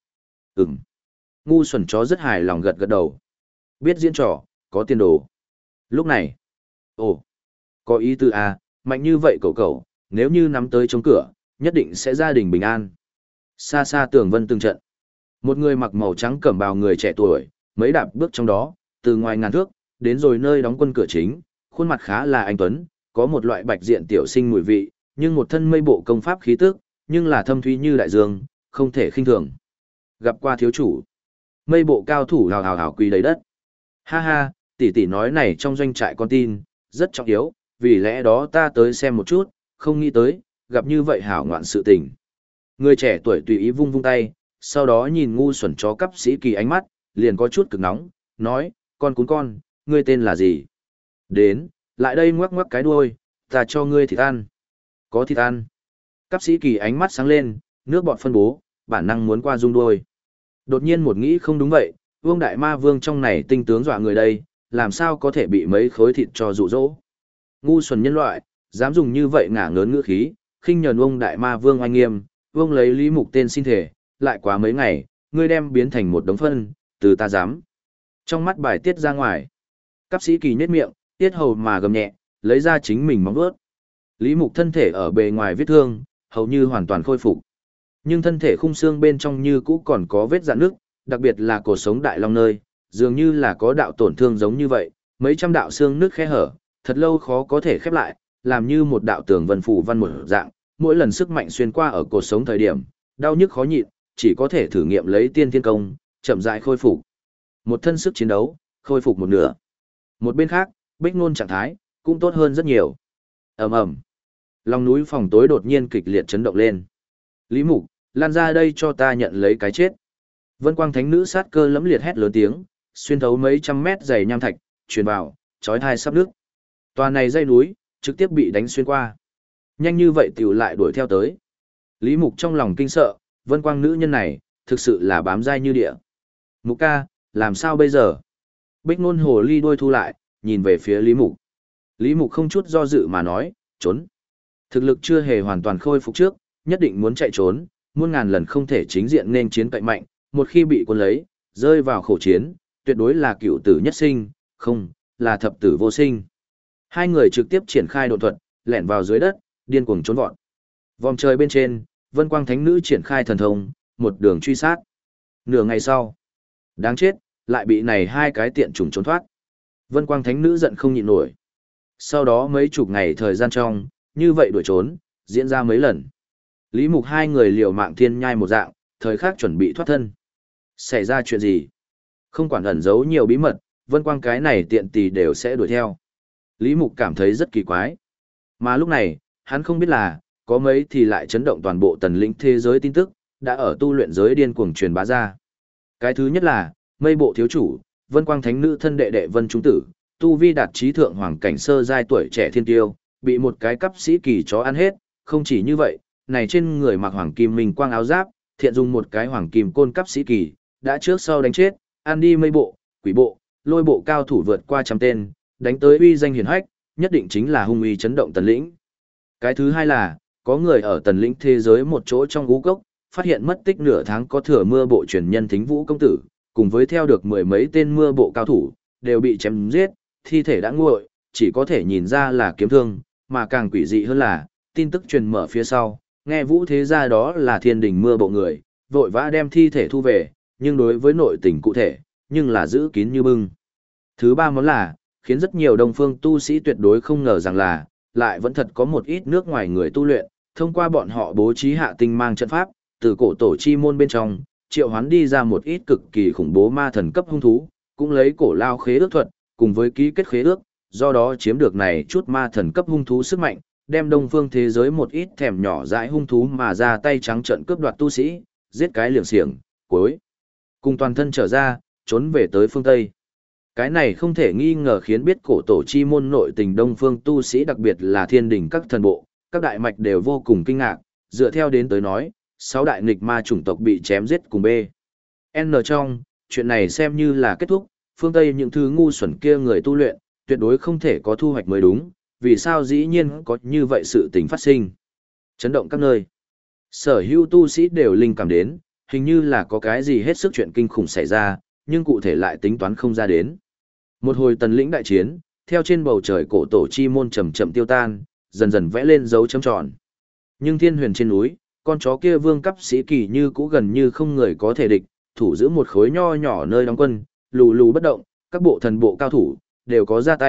Ngu xuẩn chó rất hài lòng gật gật đầu. Biết diễn trò, có tiền đồ. Lúc này, có ý tư à, mạnh như vậy cậu, nếu như nắm tới chống cửa, nhất định sẽ gia đình bình an. Xa xa tường vân từng trận. Một người mặc màu trắng cẩm bào người trẻ tuổi, mấy đạp bước trong đó, từ ngoài ngàn thước, đến rồi nơi đóng quân cửa chính, khuôn mặt khá là anh tuấn, có một loại bạch diện tiểu sinh mùi vị, nhưng một thân mây bộ công pháp khí tức, nhưng là thâm thúy như đại dương, không thể khinh thường. Gặp qua thiếu chủ. Mây bộ cao thủ hào hào hào quỳ đầy đất. Ha ha, tỷ tỷ nói này trong doanh trại con tin, rất trọng yếu, vì lẽ đó ta tới xem một chút, không nghĩ tới, gặp như vậy hảo ngoạn sự tình. Người trẻ tuổi tùy ý vung vung tay, sau đó nhìn ngu xuẩn chó cấp sĩ kỳ ánh mắt, liền có chút cực nóng, nói, con cún con, ngươi tên là gì? Đến, lại đây ngoắc ngoắc cái đuôi, ta cho ngươi thịt ăn. Có thịt ăn. Cấp sĩ kỳ ánh mắt sáng lên, nước bọt phân bố, bản năng muốn qua rung đuôi. Đột nhiên một nghĩ không đúng vậy, Vương Đại Ma Vương trong này tinh tướng dọa người đây, làm sao có thể bị mấy khối thịt cho dụ dỗ. Ngu xuẩn nhân loại, dám dùng như vậy ngả ngớn ngữ khí, khinh nhờn Vương Đại Ma Vương oanh nghiêm, Vương lấy Lý Mục tên xin thể, lại quá mấy ngày, ngươi đem biến thành một đống phân, từ ta dám. Trong mắt bài tiết ra ngoài, cấp sĩ kỳ nhếch miệng, tiết hầu mà gầm nhẹ, lấy ra chính mình móng vuốt. Lý Mục thân thể ở bề ngoài vết thương, hầu như hoàn toàn khôi phục. Nhưng thân thể khung xương bên trong như cũ còn có vết rạn nứt, đặc biệt là cổ sống đại long nơi, dường như là có đạo tổn thương giống như vậy, mấy trăm đạo xương nứt khe hở, thật lâu khó có thể khép lại, làm như một đạo tường vân phủ văn một dạng, mỗi lần sức mạnh xuyên qua ở cổ sống thời điểm, đau nhức khó nhịn, chỉ có thể thử nghiệm lấy tiên thiên công, chậm rãi khôi phục. Một thân sức chiến đấu, khôi phục một nửa. Một bên khác, Bích Nôn trạng thái cũng tốt hơn rất nhiều. Ầm ầm. Lòng núi phòng tối đột nhiên kịch liệt chấn động lên. Lý Mục, lan ra đây cho ta nhận lấy cái chết. Vân Quang Thánh Nữ sát cơ lẫm liệt hét lớn tiếng, xuyên thấu mấy trăm mét dày nham thạch, truyền vào, chói tai sắp nước. Tòa này dây núi, trực tiếp bị đánh xuyên qua. Nhanh như vậy tiểu lại đuổi theo tới. Lý Mục trong lòng kinh sợ, Vân Quang nữ nhân này, thực sự là bám dai như địa. Mục ca, làm sao bây giờ? Bích Nôn hồ ly đuôi thu lại, nhìn về phía Lý Mục. Lý Mục không chút do dự mà nói, trốn. Thực lực chưa hề hoàn toàn khôi phục trước, nhất định muốn chạy trốn, muôn ngàn lần không thể chính diện nên chiến cậy mạnh, một khi bị quân lấy, rơi vào khổ chiến, tuyệt đối là cựu tử nhất sinh, không, là thập tử vô sinh. Hai người trực tiếp triển khai độn thuật, lẻn vào dưới đất, điên cuồng trốn vọt. Vòng trời bên trên, Vân Quang Thánh Nữ triển khai thần thông, một đường truy sát. Nửa ngày sau, đáng chết, lại bị này hai cái tiện trùng trốn thoát. Vân Quang Thánh Nữ giận không nhịn nổi. Sau đó mấy chục ngày thời gian trong, như vậy đuổi trốn, diễn ra mấy lần. Lý Mục hai người liều mạng thiên nhai một dạng, thời khắc chuẩn bị thoát thân. Xảy ra chuyện gì? Không quản ẩn giấu nhiều bí mật, Vân Quang cái này tiện tì đều sẽ đuổi theo. Lý Mục cảm thấy rất kỳ quái. Mà lúc này, hắn không biết là, có mấy thì lại chấn động toàn bộ tần lĩnh thế giới tin tức, đã ở tu luyện giới điên cuồng truyền bá ra. Cái thứ nhất là, mây bộ thiếu chủ, Vân Quang Thánh Nữ thân đệ đệ Vân Trung Tử, tu vi đạt trí thượng hoàng cảnh sơ giai tuổi trẻ thiên tiêu, bị một cái cấp sĩ kỳ chó ăn hết, không chỉ như vậy, này trên người mặc hoàng kim minh quang áo giáp, thiện dùng một cái hoàng kim côn cấp sĩ kỳ, đã trước sau đánh chết, ăn đi mây bộ, quỷ bộ, lôi bộ cao thủ vượt qua trăm tên, đánh tới uy danh hiển hách, nhất định chính là hung uy chấn động tần lĩnh. Cái thứ hai là, có người ở tần lĩnh thế giới một chỗ trong gú cốc, phát hiện mất tích nửa tháng có thừa mưa bộ truyền nhân Thính Vũ công tử, cùng với theo được mười mấy tên mưa bộ cao thủ, đều bị chém giết, thi thể đã nguội, chỉ có thể nhìn ra là kiếm thương, mà càng quỷ dị hơn là, tin tức truyền mở phía sau, nghe Vũ thế gia đó là thiên đình mưa bộ người, vội vã đem thi thể thu về, nhưng đối với nội tình cụ thể, nhưng là giữ kín như bưng. Thứ ba món là, khiến rất nhiều đông phương tu sĩ tuyệt đối không ngờ rằng là, lại vẫn thật có một ít nước ngoài người tu luyện, thông qua bọn họ bố trí hạ tinh mang trận pháp, từ cổ tổ chi môn bên trong, triệu hoán đi ra một ít cực kỳ khủng bố ma thần cấp hung thú, cũng lấy cổ lao khế ước thuật, cùng với ký kết khế ước, do đó chiếm được này chút ma thần cấp hung thú sức mạnh, đem đông phương thế giới một ít thèm nhỏ dãi hung thú mà ra tay trắng trận cướp đoạt tu sĩ, giết cái liệng xiềng, cuối cùng toàn thân trở ra, trốn về tới phương Tây. Cái này không thể nghi ngờ khiến biết cổ tổ chi môn nội tình đông phương tu sĩ đặc biệt là thiên đình các thần bộ, các đại mạch đều vô cùng kinh ngạc, dựa theo đến tới nói, 6 đại nghịch ma chủng tộc bị chém giết cùng B. N trong, chuyện này xem như là kết thúc, phương Tây những thứ ngu xuẩn kia người tu luyện, tuyệt đối không thể có thu hoạch mới đúng, vì sao dĩ nhiên có như vậy sự tình phát sinh. Chấn động các nơi. Sở hữu tu sĩ đều linh cảm đến, hình như là có cái gì hết sức chuyện kinh khủng xảy ra, nhưng cụ thể lại tính toán không ra đến. Một hồi tần lĩnh đại chiến, theo trên bầu trời cổ tổ chi môn chậm chậm tiêu tan, dần dần vẽ lên dấu chấm tròn. Nhưng thiên huyền trên núi, con chó kia vương cấp sĩ kỳ như cũ gần như không người có thể địch, thủ giữ một khối nho nhỏ nơi đóng quân, lù lù bất động, các bộ thần bộ cao thủ, đều có ra tay,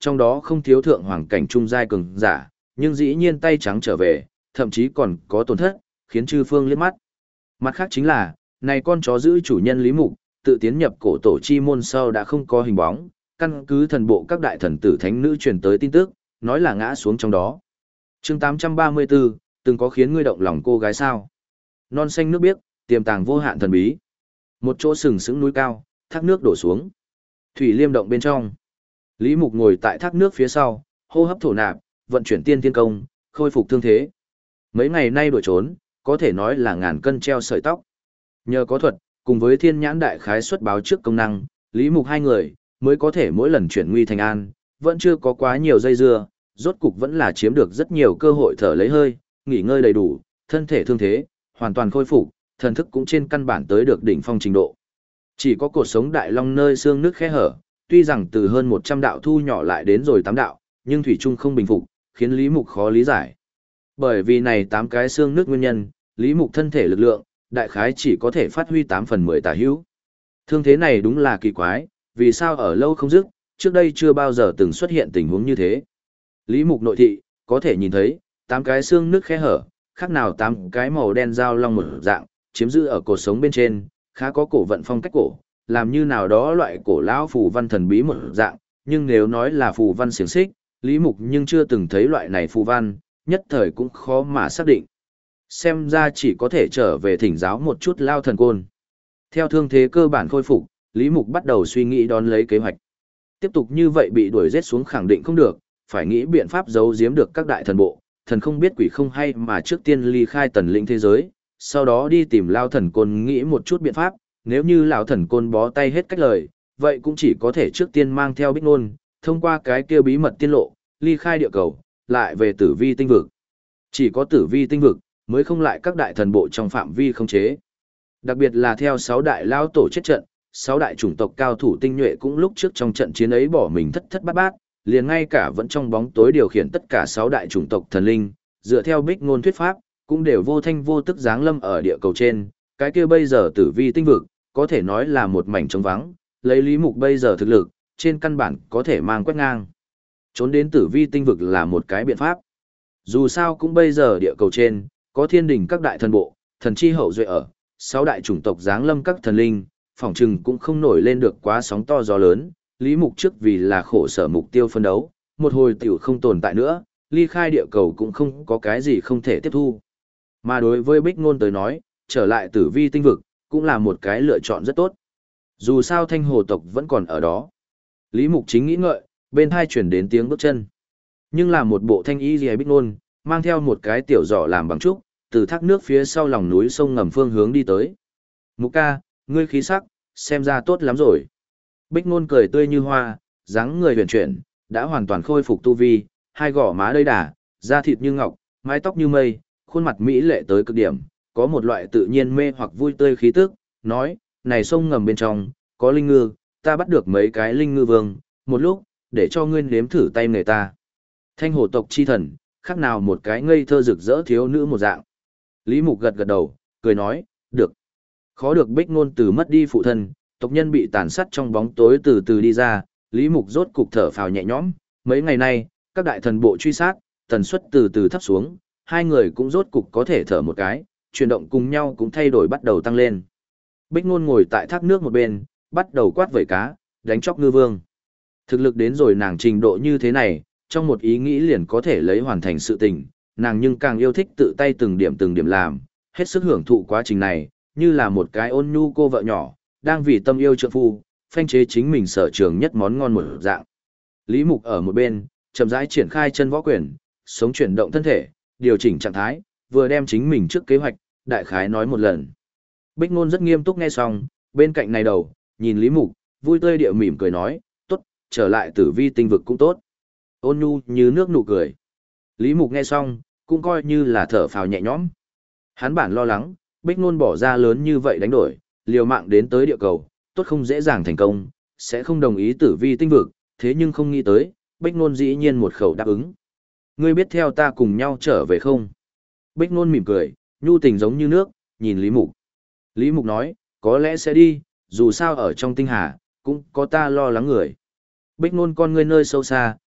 trong đó không thiếu thượng hoàng cảnh trung giai cường giả, nhưng dĩ nhiên tay trắng trở về, thậm chí còn có tổn thất, khiến chư phương liếc mắt. Mặt khác chính là, này con chó giữ chủ nhân Lý Mục, tự tiến nhập cổ tổ chi môn sau đã không có hình bóng, căn cứ thần bộ các đại thần tử thánh nữ truyền tới tin tức, nói là ngã xuống trong đó. Chương 834, từng có khiến ngươi động lòng cô gái sao? Non xanh nước biếc, tiềm tàng vô hạn thần bí. Một chỗ sừng sững núi cao, thác nước đổ xuống. Thủy liêm động bên trong. Lý Mục ngồi tại thác nước phía sau, hô hấp thổ nạp, vận chuyển tiên thiên công, khôi phục thương thế. Mấy ngày nay đuổi trốn, có thể nói là ngàn cân treo sợi tóc. Nhờ có thuật, cùng với thiên nhãn đại khái xuất báo trước công năng, Lý Mục hai người, mới có thể mỗi lần chuyển nguy thành an, vẫn chưa có quá nhiều dây dưa, rốt cục vẫn là chiếm được rất nhiều cơ hội thở lấy hơi, nghỉ ngơi đầy đủ, thân thể thương thế, hoàn toàn khôi phục, thần thức cũng trên căn bản tới được đỉnh phong trình độ. Chỉ có cột sống đại long nơi xương nước khe hở, tuy rằng từ hơn 100 đạo thu nhỏ lại đến rồi 8 đạo, nhưng thủy chung không bình phục, khiến Lý Mục khó lý giải. Bởi vì này 8 cái xương nước nguyên nhân, Lý Mục thân thể lực lượng, đại khái chỉ có thể phát huy 8 phần 10 tả hữu. Thương thế này đúng là kỳ quái, vì sao ở lâu không dứt, trước đây chưa bao giờ từng xuất hiện tình huống như thế. Lý Mục nội thị, có thể nhìn thấy, 8 cái xương nước khe hở, khác nào 8 cái màu đen dao long một dạng, chiếm giữ ở cột sống bên trên, khá có cổ vận phong cách cổ, làm như nào đó loại cổ lão phù văn thần bí một dạng, nhưng nếu nói là phù văn xiềng xích, Lý Mục nhưng chưa từng thấy loại này phù văn, nhất thời cũng khó mà xác định. Xem ra chỉ có thể trở về thỉnh giáo một chút lao thần côn. Theo thương thế cơ bản khôi phục, Lý Mục bắt đầu suy nghĩ đón lấy kế hoạch. Tiếp tục như vậy bị đuổi giết xuống khẳng định không được, phải nghĩ biện pháp giấu giếm được các đại thần bộ, thần không biết quỷ không hay mà trước tiên ly khai tần lĩnh thế giới, sau đó đi tìm lao thần côn nghĩ một chút biện pháp, nếu như lão thần côn bó tay hết cách lời, vậy cũng chỉ có thể trước tiên mang theo Bích Nôn, thông qua cái kia bí mật tiên lộ, ly khai địa cầu, lại về tử vi tinh vực. Chỉ có tử vi tinh vực, mới không lại các đại thần bộ trong phạm vi không chế. Đặc biệt là theo 6 đại lao tổ chết trận, 6 đại chủng tộc cao thủ tinh nhuệ cũng lúc trước trong trận chiến ấy bỏ mình thất thất bát bát, liền ngay cả vẫn trong bóng tối điều khiển tất cả 6 đại chủng tộc thần linh, dựa theo Bích Nôn thuyết pháp, cũng đều vô thanh vô tức giáng lâm ở địa cầu trên, cái kia bây giờ tử vi tinh vực, có thể nói là một mảnh trống vắng, lấy Lý Mục bây giờ thực lực, trên căn bản có thể mang quét ngang. Trốn đến tử vi tinh vực là một cái biện pháp. Dù sao cũng bây giờ địa cầu trên, có thiên đình các đại thần bộ, thần chi hậu duệ ở, 6 đại chủng tộc giáng lâm các thần linh, phỏng chừng cũng không nổi lên được quá sóng to gió lớn, Lý Mục trước vì là khổ sở mục tiêu phân đấu, một hồi tiểu không tồn tại nữa, ly khai địa cầu cũng không có cái gì không thể tiếp thu. Mà đối với Bích Ngôn tới nói, trở lại tử vi tinh vực, cũng là một cái lựa chọn rất tốt. Dù sao thanh hồ tộc vẫn còn ở đó. Lý Mục chính nghĩ ngợi, bên hai chuyển đến tiếng bước chân. Nhưng là một bộ thanh y gì Bích Ngôn, mang theo một cái tiểu giỏ làm bằng trúc, từ thác nước phía sau lòng núi sông ngầm phương hướng đi tới. Mục ca, ngươi khí sắc, xem ra tốt lắm rồi. Bích Ngôn cười tươi như hoa, dáng người huyền chuyển, đã hoàn toàn khôi phục tu vi, hai gò má đầy đà, da thịt như ngọc, mái tóc như mây, khuôn mặt mỹ lệ tới cực điểm, có một loại tự nhiên mê hoặc vui tươi khí tức, nói, này sông ngầm bên trong, có linh ngư, ta bắt được mấy cái linh ngư vương, một lúc, để cho ngươi nếm thử tay người ta. Thanh hồ tộc chi thần, khác nào một cái ngây thơ rực rỡ thiếu nữ một dạng. Lý Mục gật gật đầu, cười nói, được. Khó được Bích Ngôn từ mất đi phụ thân, tộc nhân bị tàn sát trong bóng tối từ từ đi ra, Lý Mục rốt cục thở phào nhẹ nhõm, mấy ngày nay, các đại thần bộ truy sát, tần suất từ từ thấp xuống, hai người cũng rốt cục có thể thở một cái, chuyển động cùng nhau cũng thay đổi bắt đầu tăng lên. Bích Ngôn ngồi tại thác nước một bên, bắt đầu quát vẩy cá, đánh chóc ngư vương. Thực lực đến rồi nàng trình độ như thế này, trong một ý nghĩ liền có thể lấy hoàn thành sự tình, nàng nhưng càng yêu thích tự tay từng điểm làm, hết sức hưởng thụ quá trình này, như là một cái ôn nhu cô vợ nhỏ, đang vì tâm yêu trượng phu, phanh chế chính mình sở trường nhất món ngon một dạng. Lý Mục ở một bên, chậm rãi triển khai chân võ quyền, sống chuyển động thân thể, điều chỉnh trạng thái, vừa đem chính mình trước kế hoạch, đại khái nói một lần. Bích Ngôn rất nghiêm túc nghe xong, bên cạnh này đầu, nhìn Lý Mục, vui tươi điệu mỉm cười nói, tốt, trở lại tử vi tinh vực cũng tốt. Ôn nhu như nước nụ cười. Lý Mục nghe xong, cũng coi như là thở phào nhẹ nhõm. Hắn bản lo lắng, Bích Ngôn bỏ ra lớn như vậy đánh đổi, liều mạng đến tới địa cầu, tốt không dễ dàng thành công, sẽ không đồng ý tử vi tinh vực, thế nhưng không nghĩ tới, Bích Ngôn dĩ nhiên một khẩu đáp ứng. Ngươi biết theo ta cùng nhau trở về không? Bích Ngôn mỉm cười, nhu tình giống như nước, nhìn Lý Mục. Lý Mục nói, có lẽ sẽ đi, dù sao ở trong tinh hà, cũng có ta lo lắng người. Bích Ngôn con ngươi nơi sâu xa,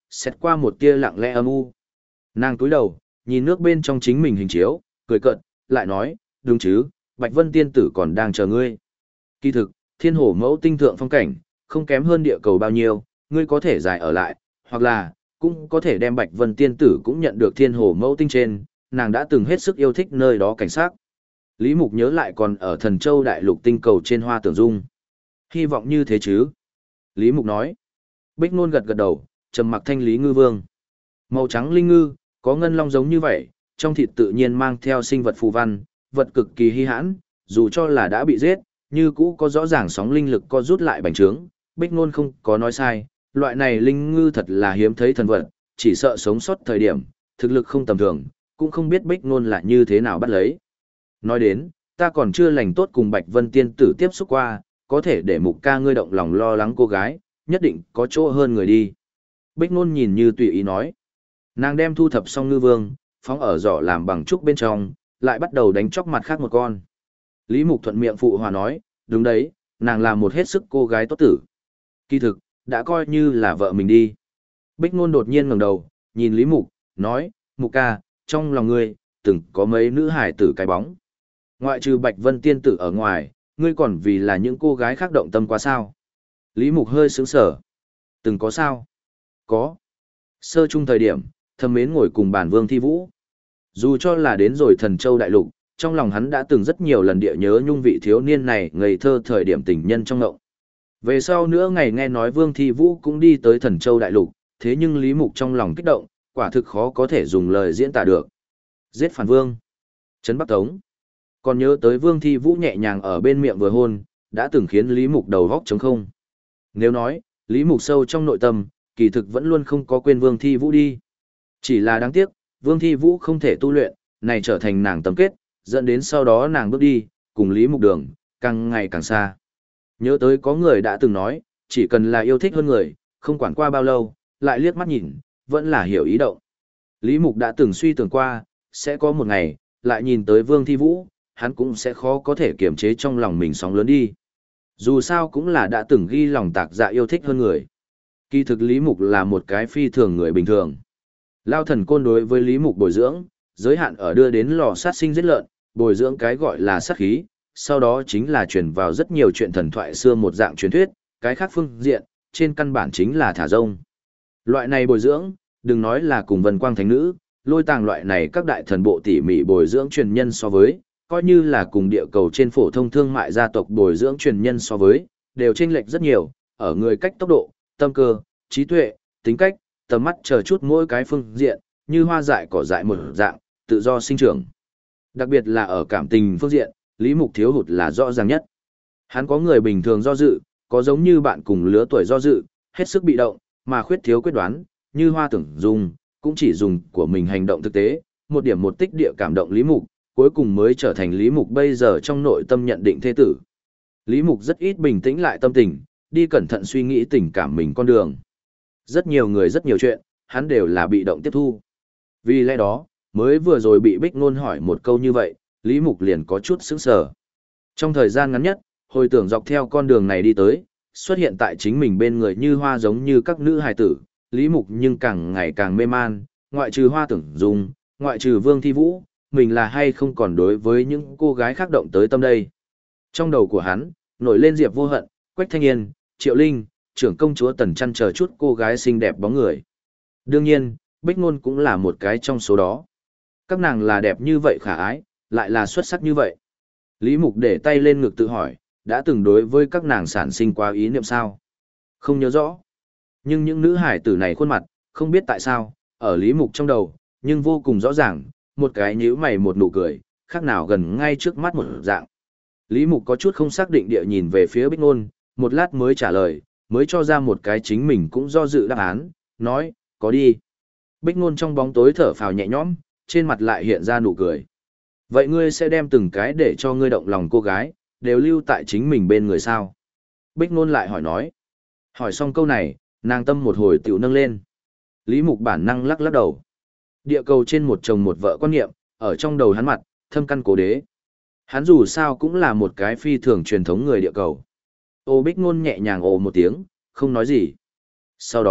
xét qua một tia lặng lẽ âm u. Nàng cúi đầu, nhìn nước bên trong chính mình hình chiếu, cười cợt, lại nói, đúng chứ, Bạch Vân tiên tử còn đang chờ ngươi. Kỳ thực, thiên hồ mẫu tinh thượng phong cảnh, không kém hơn địa cầu bao nhiêu, ngươi có thể dài ở lại, hoặc là, cũng có thể đem Bạch Vân tiên tử cũng nhận được thiên hồ mẫu tinh trên, nàng đã từng hết sức yêu thích nơi đó cảnh sát. Lý Mục nhớ lại còn ở Thần Châu đại lục tinh cầu trên hoa tưởng dung. Hy vọng như thế chứ. Lý Mục nói. Bích Nôn gật gật đầu, trầm mặc thanh lý ngư vương. Màu trắng linh ngư, có ngân long giống như vậy, trong thịt tự nhiên mang theo sinh vật phù văn, vật cực kỳ hy hãn, dù cho là đã bị giết, như cũ có rõ ràng sóng linh lực co rút lại bành trướng. Bích Nôn không có nói sai, loại này linh ngư thật là hiếm thấy thần vật, chỉ sợ sống sót thời điểm, thực lực không tầm thường, cũng không biết Bích Nôn là như thế nào bắt lấy. Nói đến, ta còn chưa lành tốt cùng Bạch Vân tiên tử tiếp xúc qua, có thể để Mục ca ngươi động lòng lo lắng cô gái, nhất định có chỗ hơn người đi. Bích Nôn nhìn như tùy ý nói. Nàng đem thu thập xong ngư vương, phóng ở giỏ làm bằng trúc bên trong, lại bắt đầu đánh chóc mặt khác một con. Lý Mục thuận miệng phụ hòa nói, đúng đấy, nàng là một hết sức cô gái tốt tử. Kỳ thực, đã coi như là vợ mình đi. Bích Nôn đột nhiên ngẩng đầu, nhìn Lý Mục, nói, Mục ca, trong lòng ngươi, từng có mấy nữ hải tử cái bóng. Ngoại trừ Bạch Vân tiên tử ở ngoài, ngươi còn vì là những cô gái khác động tâm quá sao? Lý Mục hơi sững sờ. Từng có sao? Có. Sơ chung thời điểm, thầm mến ngồi cùng bàn Vương Thi Vũ. Dù cho là đến rồi Thần Châu đại lục, trong lòng hắn đã từng rất nhiều lần địa nhớ nhung vị thiếu niên này ngây thơ thời điểm tình nhân trong ngộng. Về sau nữa ngày nghe nói Vương Thi Vũ cũng đi tới Thần Châu đại lục, thế nhưng Lý Mục trong lòng kích động, quả thực khó có thể dùng lời diễn tả được. Giết phản vương. Trấn Bắc Tống. Còn nhớ tới Vương Thi Vũ nhẹ nhàng ở bên miệng vừa hôn, đã từng khiến Lý Mục đầu góc trống không. Nếu nói, Lý Mục sâu trong nội tâm, kỳ thực vẫn luôn không có quên Vương Thi Vũ đi. Chỉ là đáng tiếc, Vương Thi Vũ không thể tu luyện, này trở thành nàng tâm kết, dẫn đến sau đó nàng bước đi, cùng Lý Mục đường, càng ngày càng xa. Nhớ tới có người đã từng nói, chỉ cần là yêu thích hơn người, không quản qua bao lâu, lại liếc mắt nhìn, vẫn là hiểu ý động. Lý Mục đã từng suy tưởng qua, sẽ có một ngày, lại nhìn tới Vương Thi Vũ, hắn cũng sẽ khó có thể kiềm chế trong lòng mình sóng lớn đi. Dù sao cũng là đã từng ghi lòng tạc dạ yêu thích hơn người. Kỳ thực Lý Mục là một cái phi thường người bình thường. Lao thần côn đối với Lý Mục bồi dưỡng, giới hạn ở đưa đến lò sát sinh giết lợn, bồi dưỡng cái gọi là sát khí, sau đó chính là truyền vào rất nhiều chuyện thần thoại xưa một dạng truyền thuyết, cái khác phương diện, trên căn bản chính là thả rông. Loại này bồi dưỡng, đừng nói là cùng Vân Quang Thánh Nữ, Lôi Tàng loại này các đại thần bộ tỉ mỉ bồi dưỡng truyền nhân so với, coi như là cùng địa cầu trên phổ thông thương mại gia tộc bồi dưỡng truyền nhân so với, đều chênh lệch rất nhiều, ở người cách tốc độ, tâm cơ, trí tuệ, tính cách, tầm mắt chờ chút mỗi cái phương diện, như hoa dại cỏ dại một dạng, tự do sinh trưởng. Đặc biệt là ở cảm tình phương diện, Lý Mục thiếu hụt là rõ ràng nhất. Hắn có người bình thường do dự, có giống như bạn cùng lứa tuổi do dự, hết sức bị động, mà khuyết thiếu quyết đoán, như hoa tưởng dùng, cũng chỉ dùng của mình hành động thực tế, một điểm một tích địa cảm động Lý Mục, cuối cùng mới trở thành Lý Mục bây giờ trong nội tâm nhận định thế tử. Lý Mục rất ít bình tĩnh lại tâm tình, đi cẩn thận suy nghĩ tình cảm mình con đường. Rất nhiều người rất nhiều chuyện, hắn đều là bị động tiếp thu. Vì lẽ đó, mới vừa rồi bị Bích Nôn hỏi một câu như vậy, Lý Mục liền có chút sững sờ. Trong thời gian ngắn nhất, hồi tưởng dọc theo con đường này đi tới, xuất hiện tại chính mình bên người như hoa giống như các nữ hài tử, Lý Mục nhưng càng ngày càng mê man, ngoại trừ hoa tưởng dùng, ngoại trừ Vương Thi Vũ, mình là hay không còn đối với những cô gái khác động tới tâm đây. Trong đầu của hắn, nổi lên Diệp Vô Hận, Quách Thanh Yên, Triệu Linh, trưởng công chúa Tần Trăn chờ chút cô gái xinh đẹp bóng người. Đương nhiên, Bích Nôn cũng là một cái trong số đó. Các nàng là đẹp như vậy khả ái, lại là xuất sắc như vậy. Lý Mục để tay lên ngực tự hỏi, đã từng đối với các nàng sản sinh qua ý niệm sao? Không nhớ rõ. Nhưng những nữ hải tử này khuôn mặt, không biết tại sao, ở Lý Mục trong đầu, nhưng vô cùng rõ ràng, một cái nhíu mày một nụ cười, khác nào gần ngay trước mắt một dạng. Lý Mục có chút không xác định địa nhìn về phía Bích Nôn, một lát mới trả lời, mới cho ra một cái chính mình cũng do dự đáp án, nói, có đi. Bích Nôn trong bóng tối thở phào nhẹ nhõm, trên mặt lại hiện ra nụ cười. Vậy ngươi sẽ đem từng cái để cho ngươi động lòng cô gái, đều lưu tại chính mình bên người sao? Bích Nôn lại hỏi nói. Hỏi xong câu này, nàng tâm một hồi tiểu nâng lên. Lý Mục bản năng lắc lắc đầu. Địa cầu trên một chồng một vợ quan niệm, ở trong đầu hắn mặt, thâm căn cố đế. Hắn dù sao cũng là một cái phi thường truyền thống người địa cầu. Ô Bích Nôn nhẹ nhàng ồ một tiếng, không nói gì. Sau đó,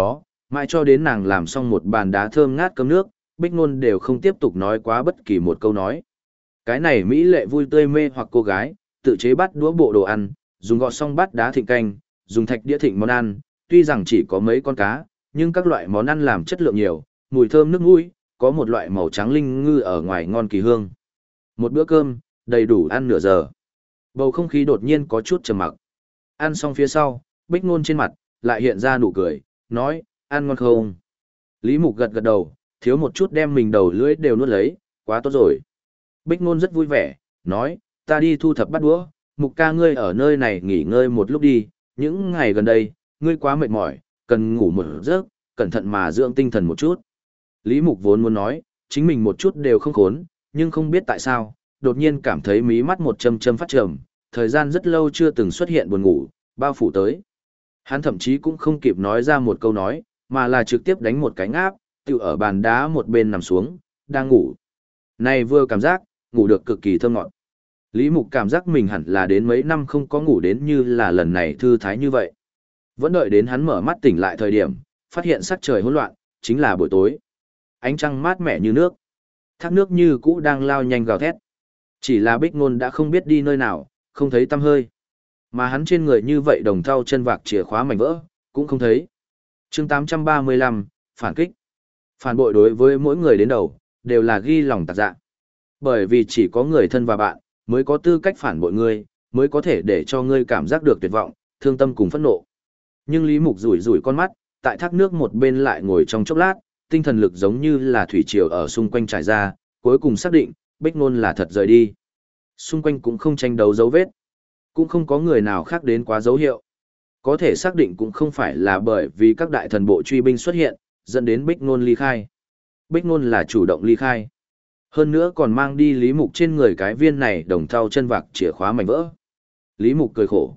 Mãi cho đến nàng làm xong một bàn đá thơm ngát cơm nước, Bích Nôn đều không tiếp tục nói quá bất kỳ một câu nói. Cái này mỹ lệ vui tươi mê hoặc cô gái, tự chế bát đũa bộ đồ ăn, dùng gọt xong bát đá thịnh canh, dùng thạch đĩa thịnh món ăn, tuy rằng chỉ có mấy con cá, nhưng các loại món ăn làm chất lượng nhiều, mùi thơm nước mũi, có một loại màu trắng linh ngư ở ngoài ngon kỳ hương. Một bữa cơm, đầy đủ ăn nửa giờ. Bầu không khí đột nhiên có chút trầm mặc. Ăn xong phía sau, Bích Nôn trên mặt lại hiện ra nụ cười, nói, ăn ngon không? Lý Mục gật gật đầu, thiếu một chút đem mình đầu lưỡi đều nuốt lấy, quá tốt rồi. Bích Nôn rất vui vẻ, nói, ta đi thu thập bát đũa, Mục ca ngươi ở nơi này nghỉ ngơi một lúc đi, những ngày gần đây, ngươi quá mệt mỏi, cần ngủ một giấc, cẩn thận mà dưỡng tinh thần một chút. Lý Mục vốn muốn nói, chính mình một chút đều không khốn, nhưng không biết tại sao, đột nhiên cảm thấy mí mắt một châm châm phát trầm, thời gian rất lâu chưa từng xuất hiện buồn ngủ, bao phủ tới. Hắn thậm chí cũng không kịp nói ra một câu nói, mà là trực tiếp đánh một cái ngáp, tự ở bàn đá một bên nằm xuống, đang ngủ. Này vừa cảm giác, ngủ được cực kỳ thơm ngọt. Lý Mục cảm giác mình hẳn là đến mấy năm không có ngủ đến như là lần này thư thái như vậy. Vẫn đợi đến hắn mở mắt tỉnh lại thời điểm, phát hiện sắc trời hỗn loạn, chính là buổi tối. Ánh trăng mát mẻ như nước. Thác nước như cũ đang lao nhanh gào thét. Chỉ là Bích Nôn đã không biết đi nơi nào, không thấy tăm hơi. Mà hắn trên người như vậy đồng thau chân vạc chìa khóa mảnh vỡ, cũng không thấy. Chương 835, phản kích. Phản bội đối với mỗi người đến đầu, đều là ghi lòng tạc dạ. Bởi vì chỉ có người thân và bạn, mới có tư cách phản bội ngươi, mới có thể để cho ngươi cảm giác được tuyệt vọng, thương tâm cùng phẫn nộ. Nhưng Lý Mục rủi rủi con mắt, tại thác nước một bên lại ngồi trong chốc lát, tinh thần lực giống như là thủy triều ở xung quanh trải ra, cuối cùng xác định, Bích Nôn là thật rời đi. Xung quanh cũng không tranh đấu dấu vết, cũng không có người nào khác đến quá dấu hiệu. Có thể xác định cũng không phải là bởi vì các đại thần bộ truy binh xuất hiện, dẫn đến Bích Nôn ly khai. Bích Nôn là chủ động ly khai. Hơn nữa còn mang đi Lý Mục trên người cái viên này đồng thau chân vạc chìa khóa mảnh vỡ. Lý Mục cười khổ.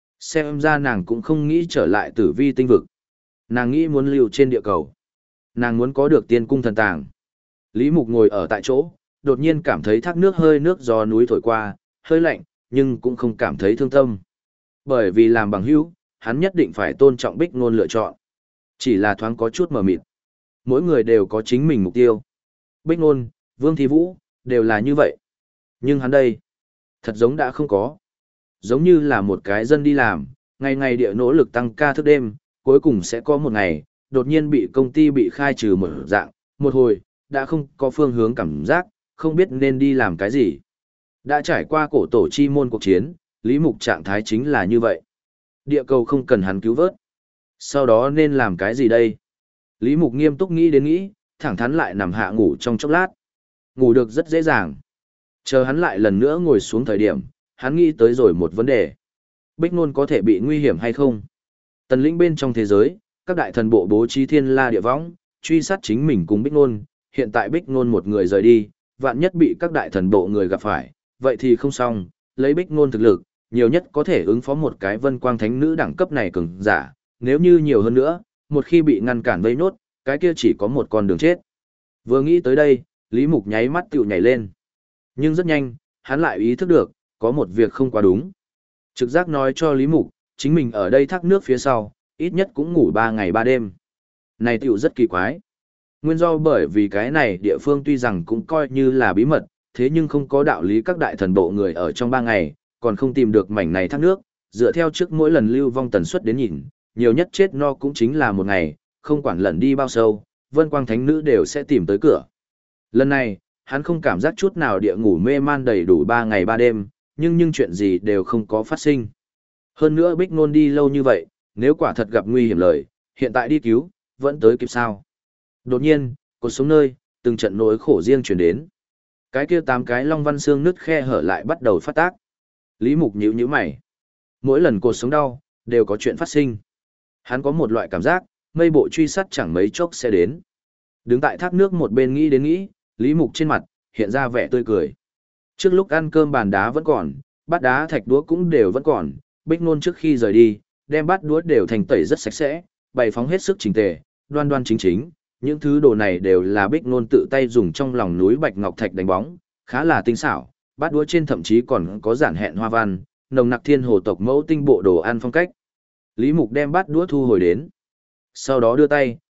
Xem ra nàng cũng không nghĩ trở lại tử vi tinh vực. Nàng nghĩ muốn lưu trên địa cầu. Nàng muốn có được tiên cung thần tàng. Lý Mục ngồi ở tại chỗ, đột nhiên cảm thấy thác nước hơi nước gió núi thổi qua, hơi lạnh, nhưng cũng không cảm thấy thương tâm. Bởi vì làm bằng hữu, hắn nhất định phải tôn trọng Bích Nôn lựa chọn. Chỉ là thoáng có chút mờ mịt. Mỗi người đều có chính mình mục tiêu. Bích Nôn, Vương Thi Vũ, đều là như vậy. Nhưng hắn đây, thật giống đã không có. Giống như là một cái dân đi làm, ngày ngày địa nỗ lực tăng ca thức đêm, cuối cùng sẽ có một ngày, đột nhiên bị công ty bị khai trừ một dạng, một hồi, đã không có phương hướng cảm giác, không biết nên đi làm cái gì. Đã trải qua cổ tổ chi môn cuộc chiến, Lý Mục trạng thái chính là như vậy. Địa cầu không cần hắn cứu vớt. Sau đó nên làm cái gì đây? Lý Mục nghiêm túc nghĩ đến nghĩ, thẳng thắn lại nằm hạ ngủ trong chốc lát. Ngủ được rất dễ dàng. Chờ hắn lại lần nữa ngồi xuống thời điểm, hắn nghĩ tới rồi một vấn đề. Bích Nôn có thể bị nguy hiểm hay không? Tần lĩnh bên trong thế giới, các đại thần bộ bố trí thiên la địa võng, truy sát chính mình cùng Bích Nôn. Hiện tại Bích Nôn một người rời đi, vạn nhất bị các đại thần bộ người gặp phải, vậy thì không xong, lấy Bích Nôn thực lực, nhiều nhất có thể ứng phó một cái vân quang thánh nữ đẳng cấp này cường giả, nếu như nhiều hơn nữa, một khi bị ngăn cản vây nốt, cái kia chỉ có một con đường chết. Vừa nghĩ tới đây, Lý Mục nháy mắt tựu nhảy lên. Nhưng rất nhanh, hắn lại ý thức được, có một việc không quá đúng. Trực giác nói cho Lý Mục, chính mình ở đây thác nước phía sau, ít nhất cũng ngủ 3 ngày 3 đêm. Này tựu rất kỳ quái. Nguyên do bởi vì cái này địa phương tuy rằng cũng coi như là bí mật, thế nhưng không có đạo lý các đại thần bộ người ở trong 3 ngày, còn không tìm được mảnh này thác nước, dựa theo trước mỗi lần lưu vong tần suất đến nhìn, nhiều nhất chết no cũng chính là 1 ngày, không quản lẩn đi bao sâu, vân quang thánh nữ đều sẽ tìm tới cửa. Lần này, hắn không cảm giác chút nào địa ngủ mê man đầy đủ 3 ngày 3 đêm, nhưng chuyện gì đều không có phát sinh. Hơn nữa Bích Nôn đi lâu như vậy, nếu quả thật gặp nguy hiểm lời, hiện tại đi cứu, vẫn tới kịp sao. Đột nhiên, cột sống nơi, từng trận nỗi khổ riêng chuyển đến. Cái kia 8 cái long văn xương nứt khe hở lại bắt đầu phát tác. Lý Mục nhíu mày. Mỗi lần cột sống đau, đều có chuyện phát sinh. Hắn có một loại cảm giác, mây bộ truy sát chẳng mấy chốc sẽ đến. Đứng tại thác nước một bên nghĩ đến nghĩ, Lý Mục trên mặt, hiện ra vẻ tươi cười. Trước lúc ăn cơm bàn đá vẫn còn, bát đá thạch đũa cũng đều vẫn còn, Bích Nôn trước khi rời đi, đem bát đũa đều thành tẩy rất sạch sẽ, bày phóng hết sức chỉnh tề, đoan đoan chính chính. Những thứ đồ này đều là Bích Nôn tự tay dùng trong lòng núi bạch ngọc thạch đánh bóng, khá là tinh xảo, bát đũa trên thậm chí còn có giản hẹn hoa văn, nồng nặc thiên hồ tộc mẫu tinh bộ đồ ăn phong cách. Lý Mục đem bát đũa thu hồi đến. Sau đó đưa tay,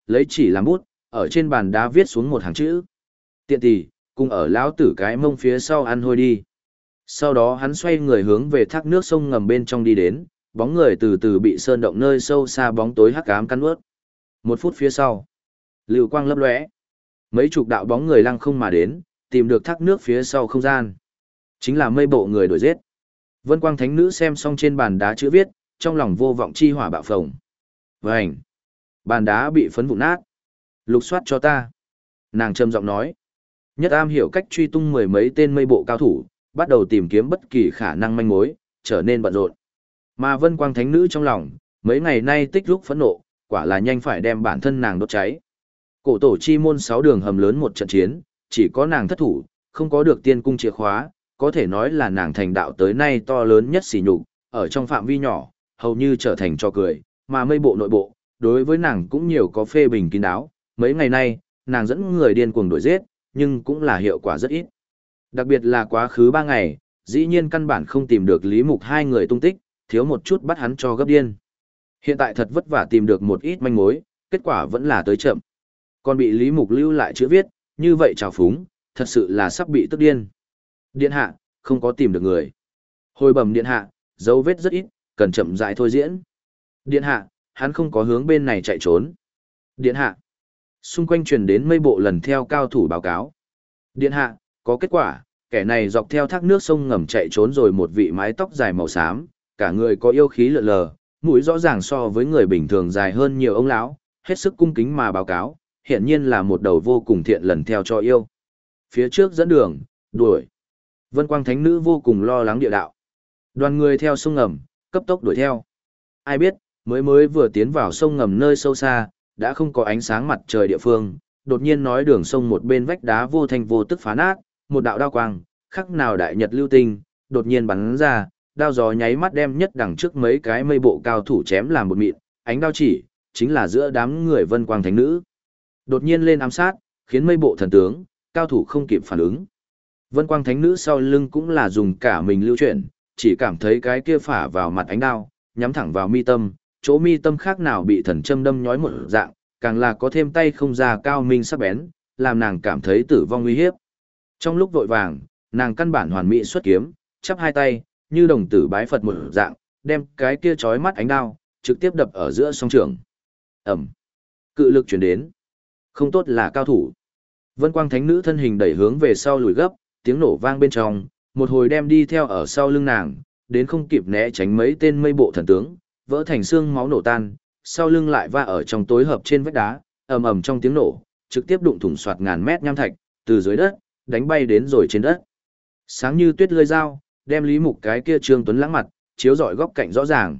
lấy chỉ làm bút, ở trên bàn đá viết xuống một hàng chữ. Tiện tỷ, cùng ở lão tử cái mông phía sau ăn hôi đi. Sau đó hắn xoay người hướng về thác nước sông ngầm bên trong đi đến, bóng người từ từ bị sơn động nơi sâu xa bóng tối hắc ám cắn ướt. 1 phút phía sau, lưu quang lấp lóe, mấy chục đạo bóng người lăng không mà đến, tìm được thác nước phía sau không gian. Chính là mây bộ người đuổi giết. Vân Quang Thánh Nữ xem xong trên bàn đá chữ viết, trong lòng vô vọng chi hỏa bạo phồng. Vành! Bàn đá bị phấn vụn nát. Lục soát cho ta. Nàng trầm giọng nói. Nhất am hiểu cách truy tung 10 mấy tên mây bộ cao thủ, bắt đầu tìm kiếm bất kỳ khả năng manh mối, trở nên bận rộn. Mà Vân Quang Thánh Nữ trong lòng, mấy ngày nay tích lúc phẫn nộ, quả là nhanh phải đem bản thân nàng đốt cháy. Cổ tổ chi môn 6 đường hầm lớn một trận chiến, chỉ có nàng thất thủ, không có được tiên cung chìa khóa, có thể nói là nàng thành đạo tới nay to lớn nhất sỉ nhục, ở trong phạm vi nhỏ, hầu như trở thành trò cười, mà mây bộ nội bộ, đối với nàng cũng nhiều có phê bình kín đáo, mấy ngày nay, nàng dẫn người điên cuồng đuổi giết, nhưng cũng là hiệu quả rất ít. Đặc biệt là quá khứ 3 ngày, dĩ nhiên căn bản không tìm được Lý Mục hai người tung tích, thiếu một chút bắt hắn cho gấp điên. Hiện tại thật vất vả tìm được một ít manh mối, kết quả vẫn là tới chậm. Còn bị Lý Mục lưu lại chữ viết, như vậy trào phúng, thật sự là sắp bị tức điên. Điện hạ, không có tìm được người. Hồi bẩm điện hạ, dấu vết rất ít, cần chậm rãi thôi diễn. Điện hạ, hắn không có hướng bên này chạy trốn. Điện hạ, xung quanh truyền đến mây bộ lần theo cao thủ báo cáo. Điện hạ, có kết quả, kẻ này dọc theo thác nước sông ngầm chạy trốn rồi một vị mái tóc dài màu xám, cả người có yêu khí lượn lờ, mũi rõ ràng so với người bình thường dài hơn nhiều ông lão, hết sức cung kính mà báo cáo, hiện nhiên là một đầu vô cùng thiện lần theo cho yêu. Phía trước dẫn đường, đuổi. Vân Quang Thánh Nữ vô cùng lo lắng địa đạo. Đoàn người theo sông ngầm, cấp tốc đuổi theo. Ai biết, mới vừa tiến vào sông ngầm nơi sâu xa, đã không có ánh sáng mặt trời địa phương, đột nhiên nói đường sông một bên vách đá vô thanh vô tức phá nát, một đạo đao quang, khắc nào đại nhật lưu tinh, đột nhiên bắn ra, đao gió nháy mắt đem nhất đằng trước mấy cái mây bộ cao thủ chém làm một mịn, ánh đao chỉ, chính là giữa đám người Vân Quang Thánh Nữ. Đột nhiên lên ám sát, khiến mây bộ thần tướng, cao thủ không kịp phản ứng. Vân Quang Thánh Nữ sau lưng cũng là dùng cả mình lưu chuyển, chỉ cảm thấy cái kia phả vào mặt ánh đao, nhắm thẳng vào mi tâm, chỗ mi tâm khác nào bị thần châm đâm nhói một dạng, càng là có thêm tay không ra cao minh sắc bén, làm nàng cảm thấy tử vong nguy hiếp. Trong lúc vội vàng, nàng căn bản hoàn mỹ xuất kiếm, chắp hai tay, như đồng tử bái Phật một dạng, đem cái kia chói mắt ánh đao, trực tiếp đập ở giữa song trường. Ẩm. Cự lực chuyển đến. Không tốt là cao thủ. Vân Quang Thánh Nữ thân hình đẩy hướng về sau lùi gấp, tiếng nổ vang bên trong, một hồi đem đi theo ở sau lưng nàng, đến không kịp né tránh mấy tên mây bộ thần tướng, vỡ thành xương máu nổ tan, sau lưng lại va ở trong tối hợp trên vách đá, ầm ầm trong tiếng nổ, trực tiếp đụng thủng soạt ngàn mét nham thạch, từ dưới đất đánh bay đến rồi trên đất. Sáng như tuyết lưỡi dao, đem Lý Mục cái kia Trương Tuấn lãng mặt, chiếu rọi góc cạnh rõ ràng.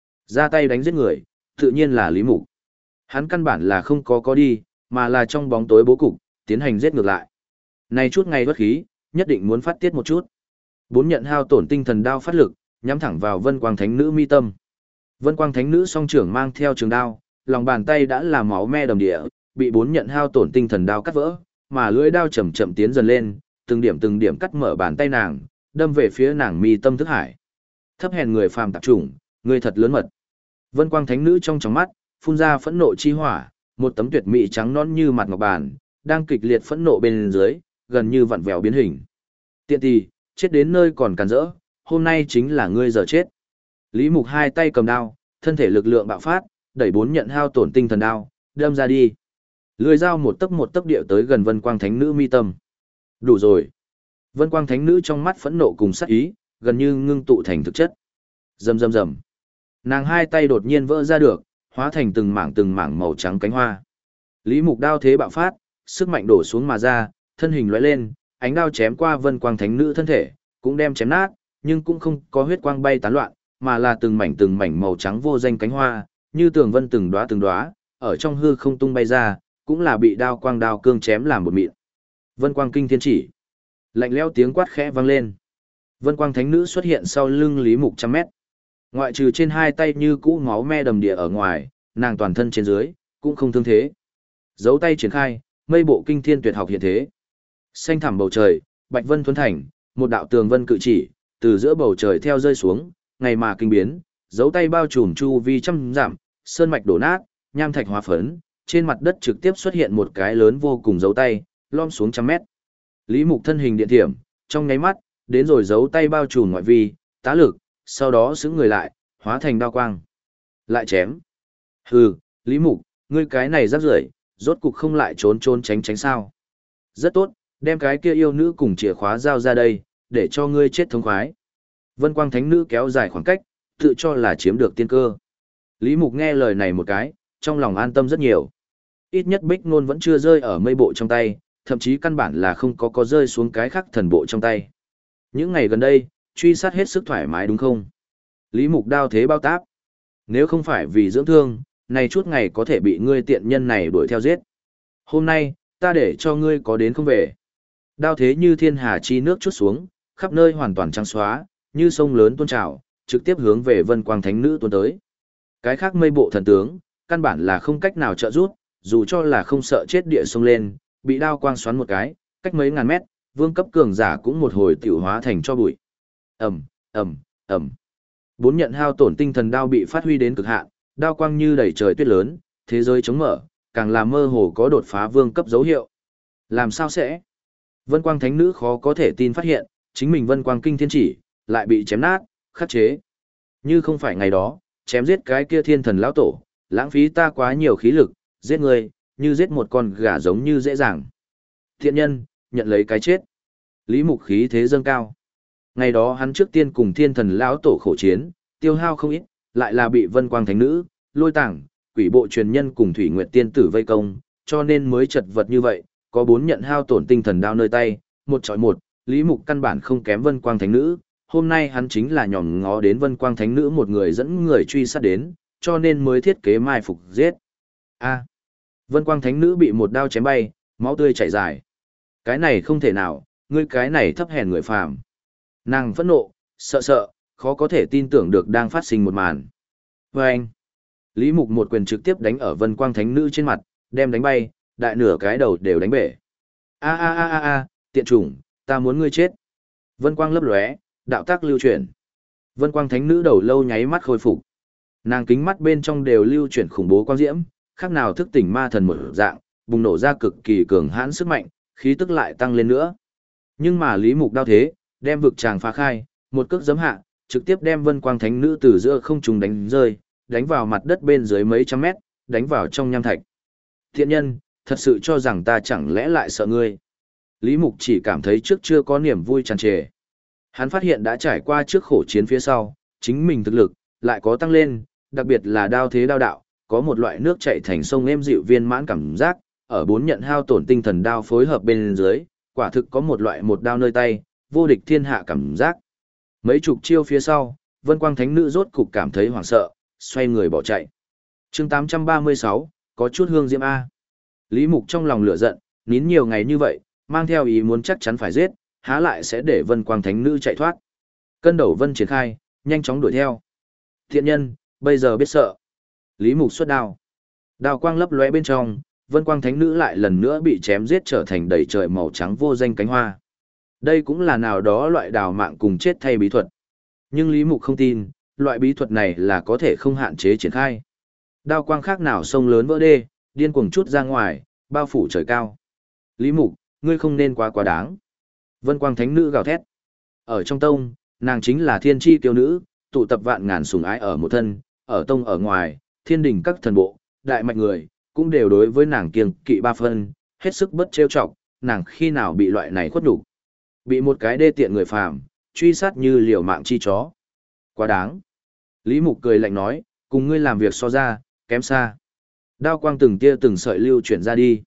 Ra tay đánh giết người, tự nhiên là Lý Mục. Hắn căn bản là không có đi, mà là trong bóng tối bố cục, tiến hành giết ngược lại. Này chút ngày bất khí, nhất định muốn phát tiết một chút. 4 nhận hao tổn tinh thần đao phát lực, nhắm thẳng vào Vân Quang Thánh Nữ mi tâm. Vân Quang Thánh Nữ song trưởng mang theo trường đao, lòng bàn tay đã là máu me đầm địa, bị 4 nhận hao tổn tinh thần đao cắt vỡ, mà lưỡi đao chậm chậm tiến dần lên, từng điểm cắt mở bàn tay nàng, đâm về phía nàng mi tâm thức hải. Thấp hèn người phàm tạp chủng, người thật lớn mật. Vân Quang Thánh Nữ trong tròng mắt phun ra phẫn nộ chi hỏa, một tấm tuyệt mỹ trắng nõn như mặt ngọc bàn, đang kịch liệt phẫn nộ bên dưới, gần như vặn vẹo biến hình. Tiện tỳ, chết đến nơi còn càn rỡ, hôm nay chính là ngươi giờ chết. Lý Mục hai tay cầm đao, thân thể lực lượng bạo phát, đẩy 4 nhận hao tổn tinh thần đao, đâm ra đi. Lưỡi dao một tấc điệu tới gần Vân Quang Thánh Nữ mi tâm. Đủ rồi. Vân Quang Thánh Nữ trong mắt phẫn nộ cùng sát ý, gần như ngưng tụ thành thực chất. Rầm rầm rầm. Nàng hai tay đột nhiên vỡ ra được, hóa thành từng mảng màu trắng cánh hoa. Lý Mục đao thế bạo phát, sức mạnh đổ xuống mà ra, thân hình lóe lên, ánh đao chém qua Vân Quang Thánh Nữ thân thể, cũng đem chém nát, nhưng cũng không có huyết quang bay tán loạn, mà là từng mảnh màu trắng vô danh cánh hoa, như tường vân từng đóa, ở trong hư không tung bay ra, cũng là bị đao cương chém làm một mịn. Vân Quang Kinh Thiên Chỉ. Lạnh lẽo tiếng quát khẽ vang lên. Vân Quang Thánh Nữ xuất hiện sau lưng Lý Mục trăm mét. Ngoại trừ trên hai tay như cũ máu me đầm địa ở ngoài, nàng toàn thân trên dưới cũng không thương thế. Giấu tay triển khai, mây bộ kinh thiên tuyệt học hiện thế. Xanh thẳm bầu trời, bạch vân thuần thành, một đạo tường vân cự chỉ, từ giữa bầu trời theo rơi xuống, ngày mà kinh biến, giấu tay bao trùm chu vi trăm dặm, sơn mạch đổ nát, nham thạch hóa phấn, trên mặt đất trực tiếp xuất hiện một cái lớn vô cùng dấu tay, lom xuống trăm mét. Lý Mục thân hình điện thiểm, trong nháy mắt, đến rồi dấu tay bao trùm ngoại vi, tá lực, sau đó xứng người lại, hóa thành đao quang. Lại chém. Hừ, Lý Mục, ngươi cái này rác rưởi, rốt cục không lại trốn trốn tránh tránh sao. Rất tốt, đem cái kia yêu nữ cùng chìa khóa giao ra đây, để cho ngươi chết thống khoái. Vân Quang Thánh Nữ kéo dài khoảng cách, tự cho là chiếm được tiên cơ. Lý Mục nghe lời này một cái, trong lòng an tâm rất nhiều. Ít nhất Bích Nôn vẫn chưa rơi ở mây bộ trong tay, thậm chí căn bản là không có rơi xuống cái khắc thần bộ trong tay. Những ngày gần đây, truy sát hết sức thoải mái đúng không? Lý Mục đao thế bao táp. Nếu không phải vì dưỡng thương, này chút ngày có thể bị ngươi tiện nhân này đuổi theo giết. Hôm nay, ta để cho ngươi có đến không về. Đao thế như thiên hà chi nước chút xuống, khắp nơi hoàn toàn trắng xóa, như sông lớn tuôn trào, trực tiếp hướng về Vân Quang Thánh Nữ tuôn tới. Cái khác mây bộ thần tướng, căn bản là không cách nào trợ giúp, dù cho là không sợ chết địa sông lên, bị đao quang xoắn một cái, cách mấy ngàn mét, vương cấp cường giả cũng một hồi tiểu hóa thành cho bụi. Ầm, ầm, ầm. Bốn nhận hao tổn tinh thần đao bị phát huy đến cực hạn, đao quang như đầy trời tuyết lớn, thế giới chống mở, càng làm mơ hồ có đột phá vương cấp dấu hiệu. Làm sao sẽ? Vân Quang Thánh Nữ khó có thể tin phát hiện, chính mình Vân Quang Kinh Thiên Chỉ lại bị chém nát, khắc chế. Như không phải ngày đó, chém giết cái kia thiên thần lão tổ, lãng phí ta quá nhiều khí lực, giết người, như giết một con gà giống như dễ dàng. Thiện nhân, nhận lấy cái chết. Lý Mục khí thế dâng cao. Ngày đó hắn trước tiên cùng thiên thần lão tổ khổ chiến, tiêu hao không ít, lại là bị Vân Quang Thánh Nữ, Lôi Tảng, Quỷ Bộ truyền nhân cùng Thủy Nguyệt tiên tử vây công, cho nên mới chật vật như vậy, có 4 nhận hao tổn tinh thần đao nơi tay, một chọi một, Lý Mục căn bản không kém Vân Quang Thánh Nữ, hôm nay hắn chính là nhòm ngó đến Vân Quang Thánh Nữ một người dẫn người truy sát đến, cho nên mới thiết kế mai phục giết. A. Vân Quang Thánh Nữ bị một đao chém bay, máu tươi chảy dài. Cái này không thể nào, ngươi cái này thấp hèn người phàm. Nàng phẫn nộ, sợ, khó có thể tin tưởng được đang phát sinh một màn. Và anh, Lý Mục một quyền trực tiếp đánh ở Vân Quang Thánh Nữ trên mặt, đem đánh bay, đại nửa cái đầu đều đánh bể. A, tiện chủng, ta muốn ngươi chết. Vân Quang lấp lóe, đạo tác lưu chuyển. Vân Quang Thánh Nữ đầu lâu nháy mắt khôi phục. Nàng kính mắt bên trong đều lưu chuyển khủng bố quang diễm, khác nào thức tỉnh ma thần một dạng, bùng nổ ra cực kỳ cường hãn sức mạnh, khí tức lại tăng lên nữa. Nhưng mà Lý Mục đao thế, đem vực tràng phá khai, một cước giấm hạ, trực tiếp đem Vân Quang Thánh Nữ từ giữa không trung đánh rơi, đánh vào mặt đất bên dưới mấy trăm mét, đánh vào trong nham thạch. Thiện nhân, thật sự cho rằng ta chẳng lẽ lại sợ ngươi. Lý Mục chỉ cảm thấy trước chưa có niềm vui tràn trề. Hắn phát hiện đã trải qua trước khổ chiến phía sau, chính mình thực lực, lại có tăng lên, đặc biệt là đao thế đao đạo, có một loại nước chảy thành sông êm dịu viên mãn cảm giác, ở 4 nhận hao tổn tinh thần đao phối hợp bên dưới, quả thực có một loại một đao nơi tay, vô địch thiên hạ cảm giác. Mấy chục chiêu phía sau, Vân Quang Thánh Nữ rốt cục cảm thấy hoảng sợ, xoay người bỏ chạy. Chương 836, có chút hương diễm A. Lý Mục trong lòng lửa giận, nín nhiều ngày như vậy, mang theo ý muốn chắc chắn phải giết, há lại sẽ để Vân Quang Thánh Nữ chạy thoát. Cân đầu vân triển khai, nhanh chóng đuổi theo. Thiện nhân, bây giờ biết sợ. Lý Mục xuất đao. Đao quang lấp lóe bên trong, Vân Quang Thánh Nữ lại lần nữa bị chém giết trở thành đầy trời màu trắng vô danh cánh hoa. Đây cũng là nào đó loại đào mạng cùng chết thay bí thuật. Nhưng Lý Mục không tin, loại bí thuật này là có thể không hạn chế triển khai. Đao quang khác nào sông lớn vỡ đê, điên cuồng chút ra ngoài, bao phủ trời cao. Lý Mục, ngươi không nên quá đáng. Vân Quang Thánh Nữ gào thét. Ở trong tông, nàng chính là thiên chi kiêu nữ, tụ tập vạn ngàn sủng ái ở một thân, ở tông ở ngoài, thiên đình các thần bộ, đại mạch người, cũng đều đối với nàng kiêng kỵ ba phân, hết sức bất trêu chọc, nàng khi nào bị loại này khuất nhục, bị một cái đê tiện người phàm truy sát như liều mạng chi chó. Quá đáng. Lý Mục cười lạnh nói, cùng ngươi làm việc so ra, kém xa. Đao quang từng tia từng sợi lưu chuyển ra đi.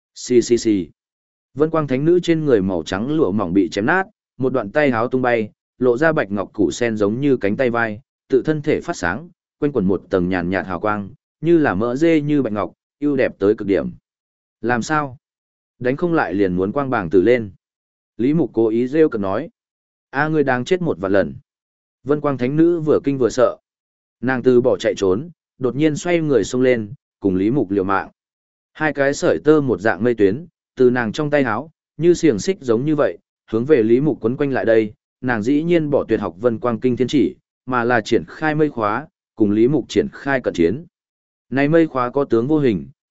Xì. Vân Quang Thánh Nữ trên người màu trắng lụa mỏng bị chém nát, một đoạn tay háo tung bay, lộ ra bạch ngọc củ sen giống như cánh tay vai, tự thân thể phát sáng, quanh quẩn một tầng nhàn nhạt hào quang, như là mỡ dê như bạch ngọc, ưu đẹp tới cực điểm. Làm sao? Đánh không lại liền muốn quang bảng tử lên. Lý Mục cố ý rêu cợt nói. Ngươi đang chết một vạn lần. Vân Quang Thánh Nữ vừa kinh vừa sợ. Nàng từ bỏ chạy trốn, đột nhiên xoay người xông lên, cùng Lý Mục liều mạng. Hai cái sợi tơ một dạng mây tuyến, từ nàng trong tay háo, như xiềng xích giống như vậy, hướng về Lý Mục quấn quanh lại đây. Nàng dĩ nhiên bỏ tuyệt học Vân Quang Kinh Thiên Chỉ, mà là triển khai mây khóa, cùng Lý Mục triển khai cận chiến. Này mây khóa có tướng vô hình,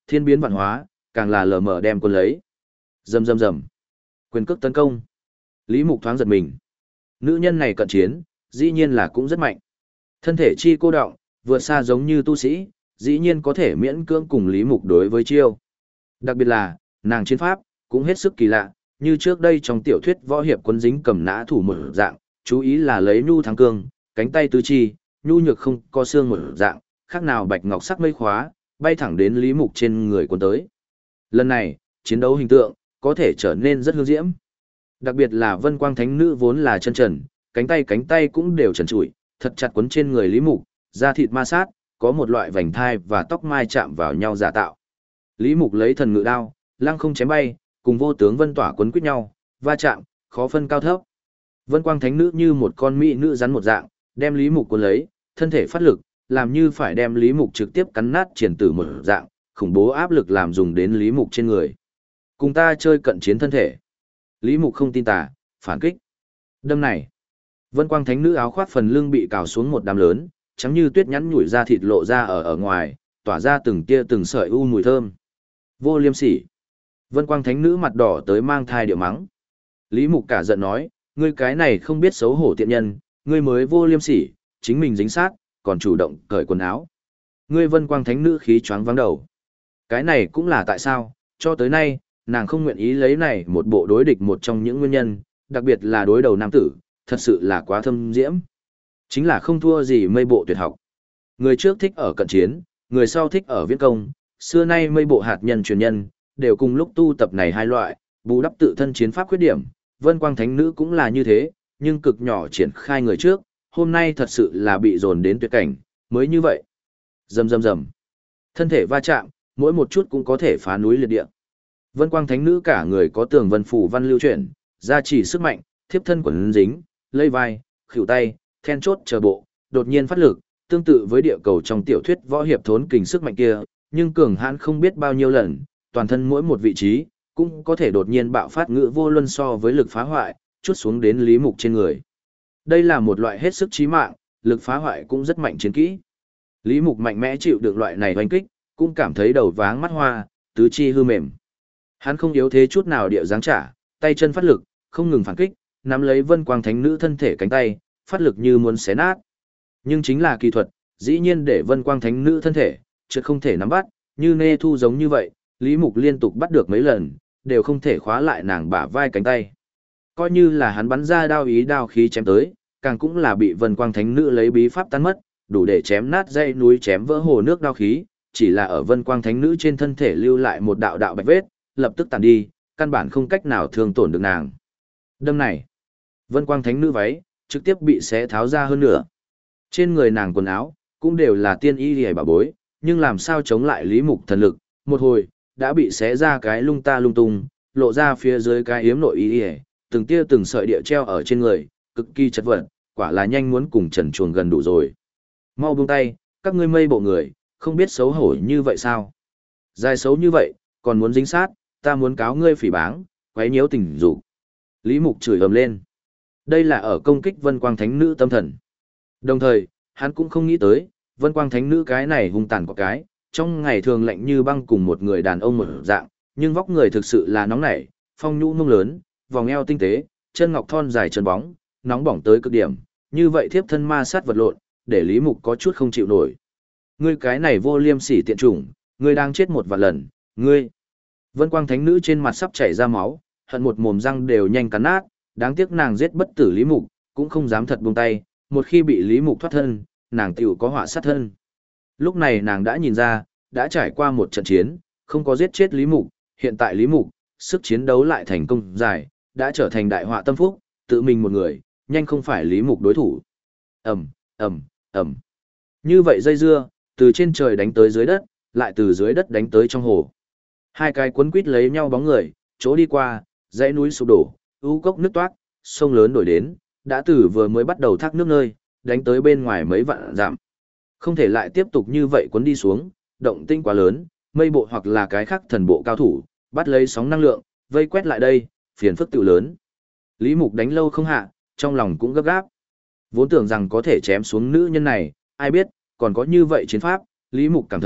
thiên biến vạn hóa, càng là lờ mờ đem quân lấy. Rầm rầm rầm. Quyền cước tấn công. Lý Mục thoáng giật mình. Nữ nhân này cận chiến, dĩ nhiên là cũng rất mạnh. Thân thể chi cô đọng, vượt xa giống như tu sĩ, dĩ nhiên có thể miễn cưỡng cùng Lý Mục đối với chiêu. Đặc biệt là, nàng chiến pháp, cũng hết sức kỳ lạ, như trước đây trong tiểu thuyết võ hiệp quân dính cầm nã thủ một dạng, chú ý là lấy nhu thắng cương, cánh tay tứ chi, nhu nhược không có xương một dạng, khác nào bạch ngọc sắc mây khóa, bay thẳng đến Lý Mục trên người quân tới. Lần này, chiến đấu hình tượng, có thể trở nên rất hương diễm. Đặc biệt là Vân Quang Thánh Nữ vốn là chân trần, cánh tay cũng đều trần trụi, thật chặt quấn trên người Lý Mục, da thịt ma sát, có một loại vành thai và tóc mai chạm vào nhau giả tạo. Lý Mục lấy thần ngự đao, lăng không chém bay, cùng vô tướng Vân Tỏa quấn quýt nhau, va chạm, khó phân cao thấp. Vân Quang Thánh Nữ như một con mỹ nữ rắn một dạng, đem Lý Mục cuốn lấy, thân thể phát lực, làm như phải đem Lý Mục trực tiếp cắn nát triển tử một dạng, khủng bố áp lực làm dùng đến Lý Mục trên người. Cùng ta chơi cận chiến thân thể. Lý Mục không tin tà, phản kích. Đâm này. Vân Quang Thánh Nữ áo khoác phần lưng bị cào xuống một đám lớn, trắng như tuyết nhắn nhủi ra thịt lộ ra ở ngoài, tỏa ra từng tia từng sợi u mùi thơm. Vô liêm sỉ. Vân Quang Thánh Nữ mặt đỏ tới mang thai điệu mắng. Lý Mục cả giận nói, ngươi cái này không biết xấu hổ tiện nhân, ngươi mới vô liêm sỉ, chính mình dính sát, còn chủ động cởi quần áo. Ngươi Vân Quang Thánh Nữ khí choáng váng đầu. Cái này cũng là tại sao, cho tới nay, nàng không nguyện ý lấy này một bộ đối địch một trong những nguyên nhân, đặc biệt là đối đầu nam tử, thật sự là quá thâm diễm. Chính là không thua gì mây bộ tuyệt học. Người trước thích ở cận chiến, người sau thích ở viễn công, xưa nay mây bộ hạt nhân truyền nhân, đều cùng lúc tu tập này hai loại, bù đắp tự thân chiến pháp khuyết điểm, Vân Quang Thánh Nữ cũng là như thế, nhưng cực nhỏ triển khai người trước, hôm nay thật sự là bị dồn đến tuyệt cảnh, mới như vậy. Rầm rầm rầm. Thân thể va chạm, mỗi một chút cũng có thể phá núi liệt địa. Vân Quang Thánh Nữ cả người có tường vân phủ văn lưu chuyển, gia trì sức mạnh, thiếp thân quần dính, lây vai, khuỷu tay, then chốt chờ bộ, đột nhiên phát lực, tương tự với địa cầu trong tiểu thuyết võ hiệp thốn kình sức mạnh kia, nhưng cường hãn không biết bao nhiêu lần, toàn thân mỗi một vị trí cũng có thể đột nhiên bạo phát ngữ vô luân so với lực phá hoại, chút xuống đến Lý Mục trên người. Đây là một loại hết sức chí mạng, lực phá hoại cũng rất mạnh chiến kỹ. Lý Mục mạnh mẽ chịu được loại này oanh kích, cũng cảm thấy đầu váng mắt hoa, tứ chi hư mềm. Hắn không yếu thế chút nào địa giáng trả, tay chân phát lực, không ngừng phản kích, nắm lấy Vân Quang Thánh Nữ thân thể cánh tay, phát lực như muốn xé nát. Nhưng chính là kỳ thuật, dĩ nhiên để Vân Quang Thánh Nữ thân thể, chợt không thể nắm bắt, như nê thu giống như vậy, Lý Mục liên tục bắt được mấy lần, đều không thể khóa lại nàng bả vai cánh tay. Coi như là hắn bắn ra đao ý đao khí chém tới, càng cũng là bị Vân Quang Thánh Nữ lấy bí pháp tan mất, đủ để chém nát dãy núi chém vỡ hồ nước đao khí, chỉ là ở Vân Quang Thánh Nữ trên thân thể lưu lại một đạo đạo bạch vết, lập tức tàn đi, căn bản không cách nào thương tổn được nàng. Đâm này, Vân Quang Thánh Nữ váy trực tiếp bị xé tháo ra hơn nữa. Trên người nàng quần áo cũng đều là tiên y liễu bảo bối, nhưng làm sao chống lại Lý Mục thần lực, một hồi đã bị xé ra cái lung ta lung tung, lộ ra phía dưới cái yếm nội y liễu, từng tia từng sợi địa treo ở trên người, cực kỳ chật vật, quả là nhanh muốn cùng trần chuồng gần đủ rồi. Mau buông tay, các ngươi mây bộ người, không biết xấu hổ như vậy sao? Dài xấu như vậy, còn muốn dính sát, ta muốn cáo ngươi phỉ báng, quấy nhiễu tình dục. Lý Mục chửi ầm lên. Đây là ở công kích Vân Quang Thánh Nữ tâm thần. Đồng thời, hắn cũng không nghĩ tới, Vân Quang Thánh Nữ cái này hung tàn có cái, trong ngày thường lạnh như băng cùng một người đàn ông một dạng, nhưng vóc người thực sự là nóng nảy, phong nhũ mông lớn, vòng eo tinh tế, chân ngọc thon dài chân bóng, nóng bỏng tới cực điểm, như vậy thiếp thân ma sát vật lộn, để Lý Mục có chút không chịu nổi. Ngươi cái này vô liêm sỉ tiện chủng, ngươi đang chết một vạn lần, ngươi. Vân Quang Thánh Nữ trên mặt sắp chảy ra máu, hận một mồm răng đều nhanh cắn nát, đáng tiếc nàng giết bất tử Lý Mục, cũng không dám thật buông tay, một khi bị Lý Mục thoát thân, nàng tiểu có họa sát thân. Lúc này nàng đã nhìn ra, đã trải qua một trận chiến, không có giết chết Lý Mục, hiện tại Lý Mục, sức chiến đấu lại thành công dài, đã trở thành đại họa tâm phúc, tự mình một người, nhanh không phải Lý Mục đối thủ. Ầm, ầm, ầm. Như vậy dây dưa, từ trên trời đánh tới dưới đất, lại từ dưới đất đánh tới trong hồ. Hai cái quấn quít lấy nhau bóng người, chỗ đi qua, dãy núi sụp đổ, u cốc nứt toát, sông lớn đổi đến, đã từ vừa mới bắt đầu thác nước nơi, đánh tới bên ngoài mấy vạn dặm. Không thể lại tiếp tục như vậy quấn đi xuống, động tinh quá lớn, mây bộ hoặc là cái khác thần bộ cao thủ, bắt lấy sóng năng lượng, vây quét lại đây, phiền phức tự lớn. Lý Mục đánh lâu không hạ, trong lòng cũng gấp gáp. Vốn tưởng rằng có thể chém xuống nữ nhân này, ai biết, còn có như vậy chiến pháp, Lý Mục cảm thấy,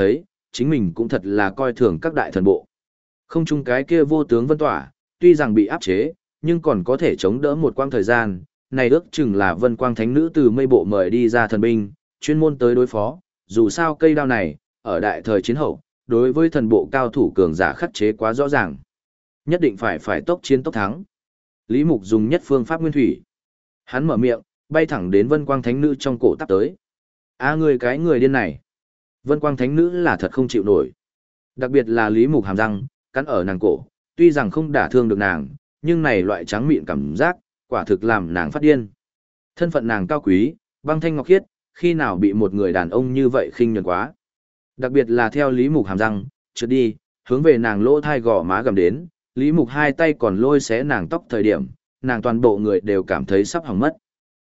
chính mình cũng thật là coi thường các đại thần bộ. Không chung cái kia vô tướng vân tỏa, tuy rằng bị áp chế, nhưng còn có thể chống đỡ một quãng thời gian, này ước chừng là vân quang thánh nữ từ mây bộ mời đi ra thần binh, chuyên môn tới đối phó, dù sao cây đao này, ở đại thời chiến hậu, đối với thần bộ cao thủ cường giả khắc chế quá rõ ràng. Nhất định phải tốc chiến tốc thắng. Lý Mục dùng nhất phương pháp nguyên thủy. Hắn mở miệng, bay thẳng đến vân quang thánh nữ trong cổ tắp tới. Người cái người điên này. Vân quang thánh nữ là thật không chịu nổi. Đặc biệt là Lý Mục hàm răng, cắn ở nàng cổ, tuy rằng không đả thương được nàng, nhưng này loại trắng mịn cảm giác, quả thực làm nàng phát điên. Thân phận nàng cao quý, băng thanh ngọc khiết, khi nào bị một người đàn ông như vậy khinh nhẫn quá. Đặc biệt là theo Lý Mục hàm răng, trượt đi, hướng về nàng lỗ thai gò má gầm đến, Lý Mục hai tay còn lôi xé nàng tóc thời điểm, nàng toàn bộ người đều cảm thấy sắp hỏng mất.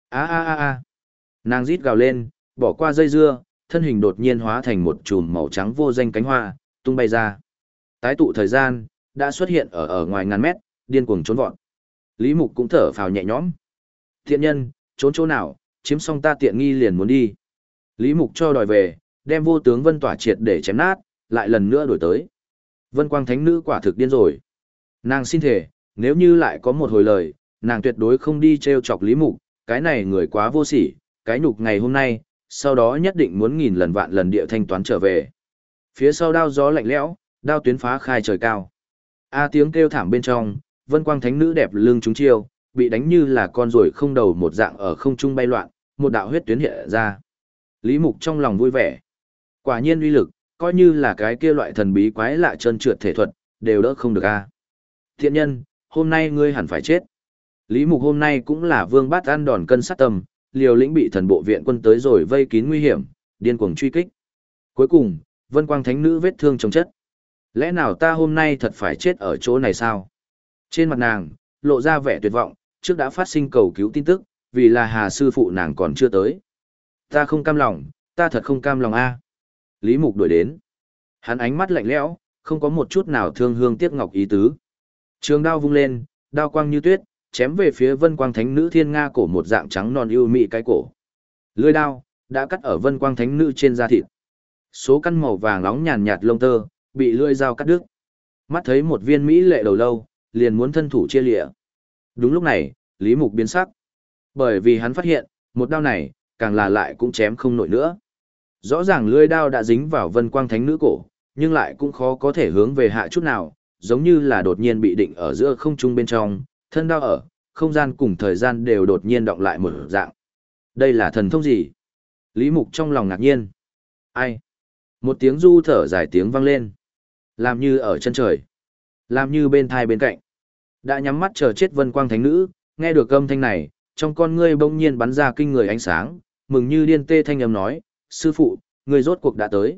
Nàng rít gào lên, bỏ qua dây dưa, thân hình đột nhiên hóa thành một chùm màu trắng vô danh cánh hoa, tung bay ra. Tái tụ thời gian, đã xuất hiện ở ngoài ngàn mét, điên cuồng trốn vọt. Lý Mục cũng thở phào nhẹ nhõm. Thiện nhân, trốn chỗ nào, chiếm xong ta tiện nghi liền muốn đi. Lý Mục cho đòi về, đem vô tướng vân tỏa triệt để chém nát, lại lần nữa đổi tới. Vân quang thánh nữ quả thực điên rồi. Nàng xin thề, nếu như lại có một hồi lời, nàng tuyệt đối không đi trêu chọc Lý Mục, cái này người quá vô sỉ, cái nhục ngày hôm nay, sau đó nhất định muốn nghìn lần vạn lần địa thanh toán trở về. Phía sau đao gió lạnh lẽo, đao tuyến phá khai trời cao. Tiếng kêu thảm bên trong, vân quang thánh nữ đẹp lưng trúng chiêu, bị đánh như là con ruồi không đầu một dạng ở không trung bay loạn, một đạo huyết tuyến hiện ra. Lý Mục trong lòng vui vẻ. Quả nhiên uy lực, coi như là cái kia loại thần bí quái lạ trơn trượt thể thuật, đều đỡ không được Thiện nhân, hôm nay ngươi hẳn phải chết. Lý Mục hôm nay cũng là vương bát ăn đòn cân sát tâm, liều lĩnh bị thần bộ viện quân tới rồi vây kín nguy hiểm, điên cuồng truy kích. Cuối cùng, vân quang thánh nữ vết thương chồng chất. Lẽ nào ta hôm nay thật phải chết ở chỗ này sao? Trên mặt nàng, lộ ra vẻ tuyệt vọng, trước đã phát sinh cầu cứu tin tức, vì là Hà sư phụ nàng còn chưa tới. Ta không cam lòng, ta thật không cam lòng Lý Mục đuổi đến. Hắn ánh mắt lạnh lẽo, không có một chút nào thương hương tiếc ngọc ý tứ. Trường đao vung lên, đao quang như tuyết, chém về phía vân quang thánh nữ thiên nga cổ một dạng trắng non ưu mị cái cổ. Lưỡi đao đã cắt ở vân quang thánh nữ trên da thịt. Số căn màu vàng nóng nhàn nhạt lông tơ bị lưỡi dao cắt đứt. Mắt thấy một viên mỹ lệ đầu lâu, liền muốn thân thủ chia lìa. Đúng lúc này, Lý Mục biến sắc. Bởi vì hắn phát hiện, một đao này, càng là lại cũng chém không nổi nữa. Rõ ràng lưỡi đao đã dính vào vân quang thánh nữ cổ, nhưng lại cũng khó có thể hướng về hạ chút nào, giống như là đột nhiên bị định ở giữa không trung bên trong, thân đao ở, không gian cùng thời gian đều đột nhiên động lại một dạng. Đây là thần thông gì? Lý Mục trong lòng ngạc nhiên. Ai? Một tiếng du thở dài tiếng vang lên. Làm như ở chân trời. Làm như bên thai bên cạnh. Đã nhắm mắt chờ chết vân quang thánh nữ, nghe được âm thanh này, trong con ngươi bỗng nhiên bắn ra kinh người ánh sáng, mừng như điên tê thanh âm nói, sư phụ, người rốt cuộc đã tới.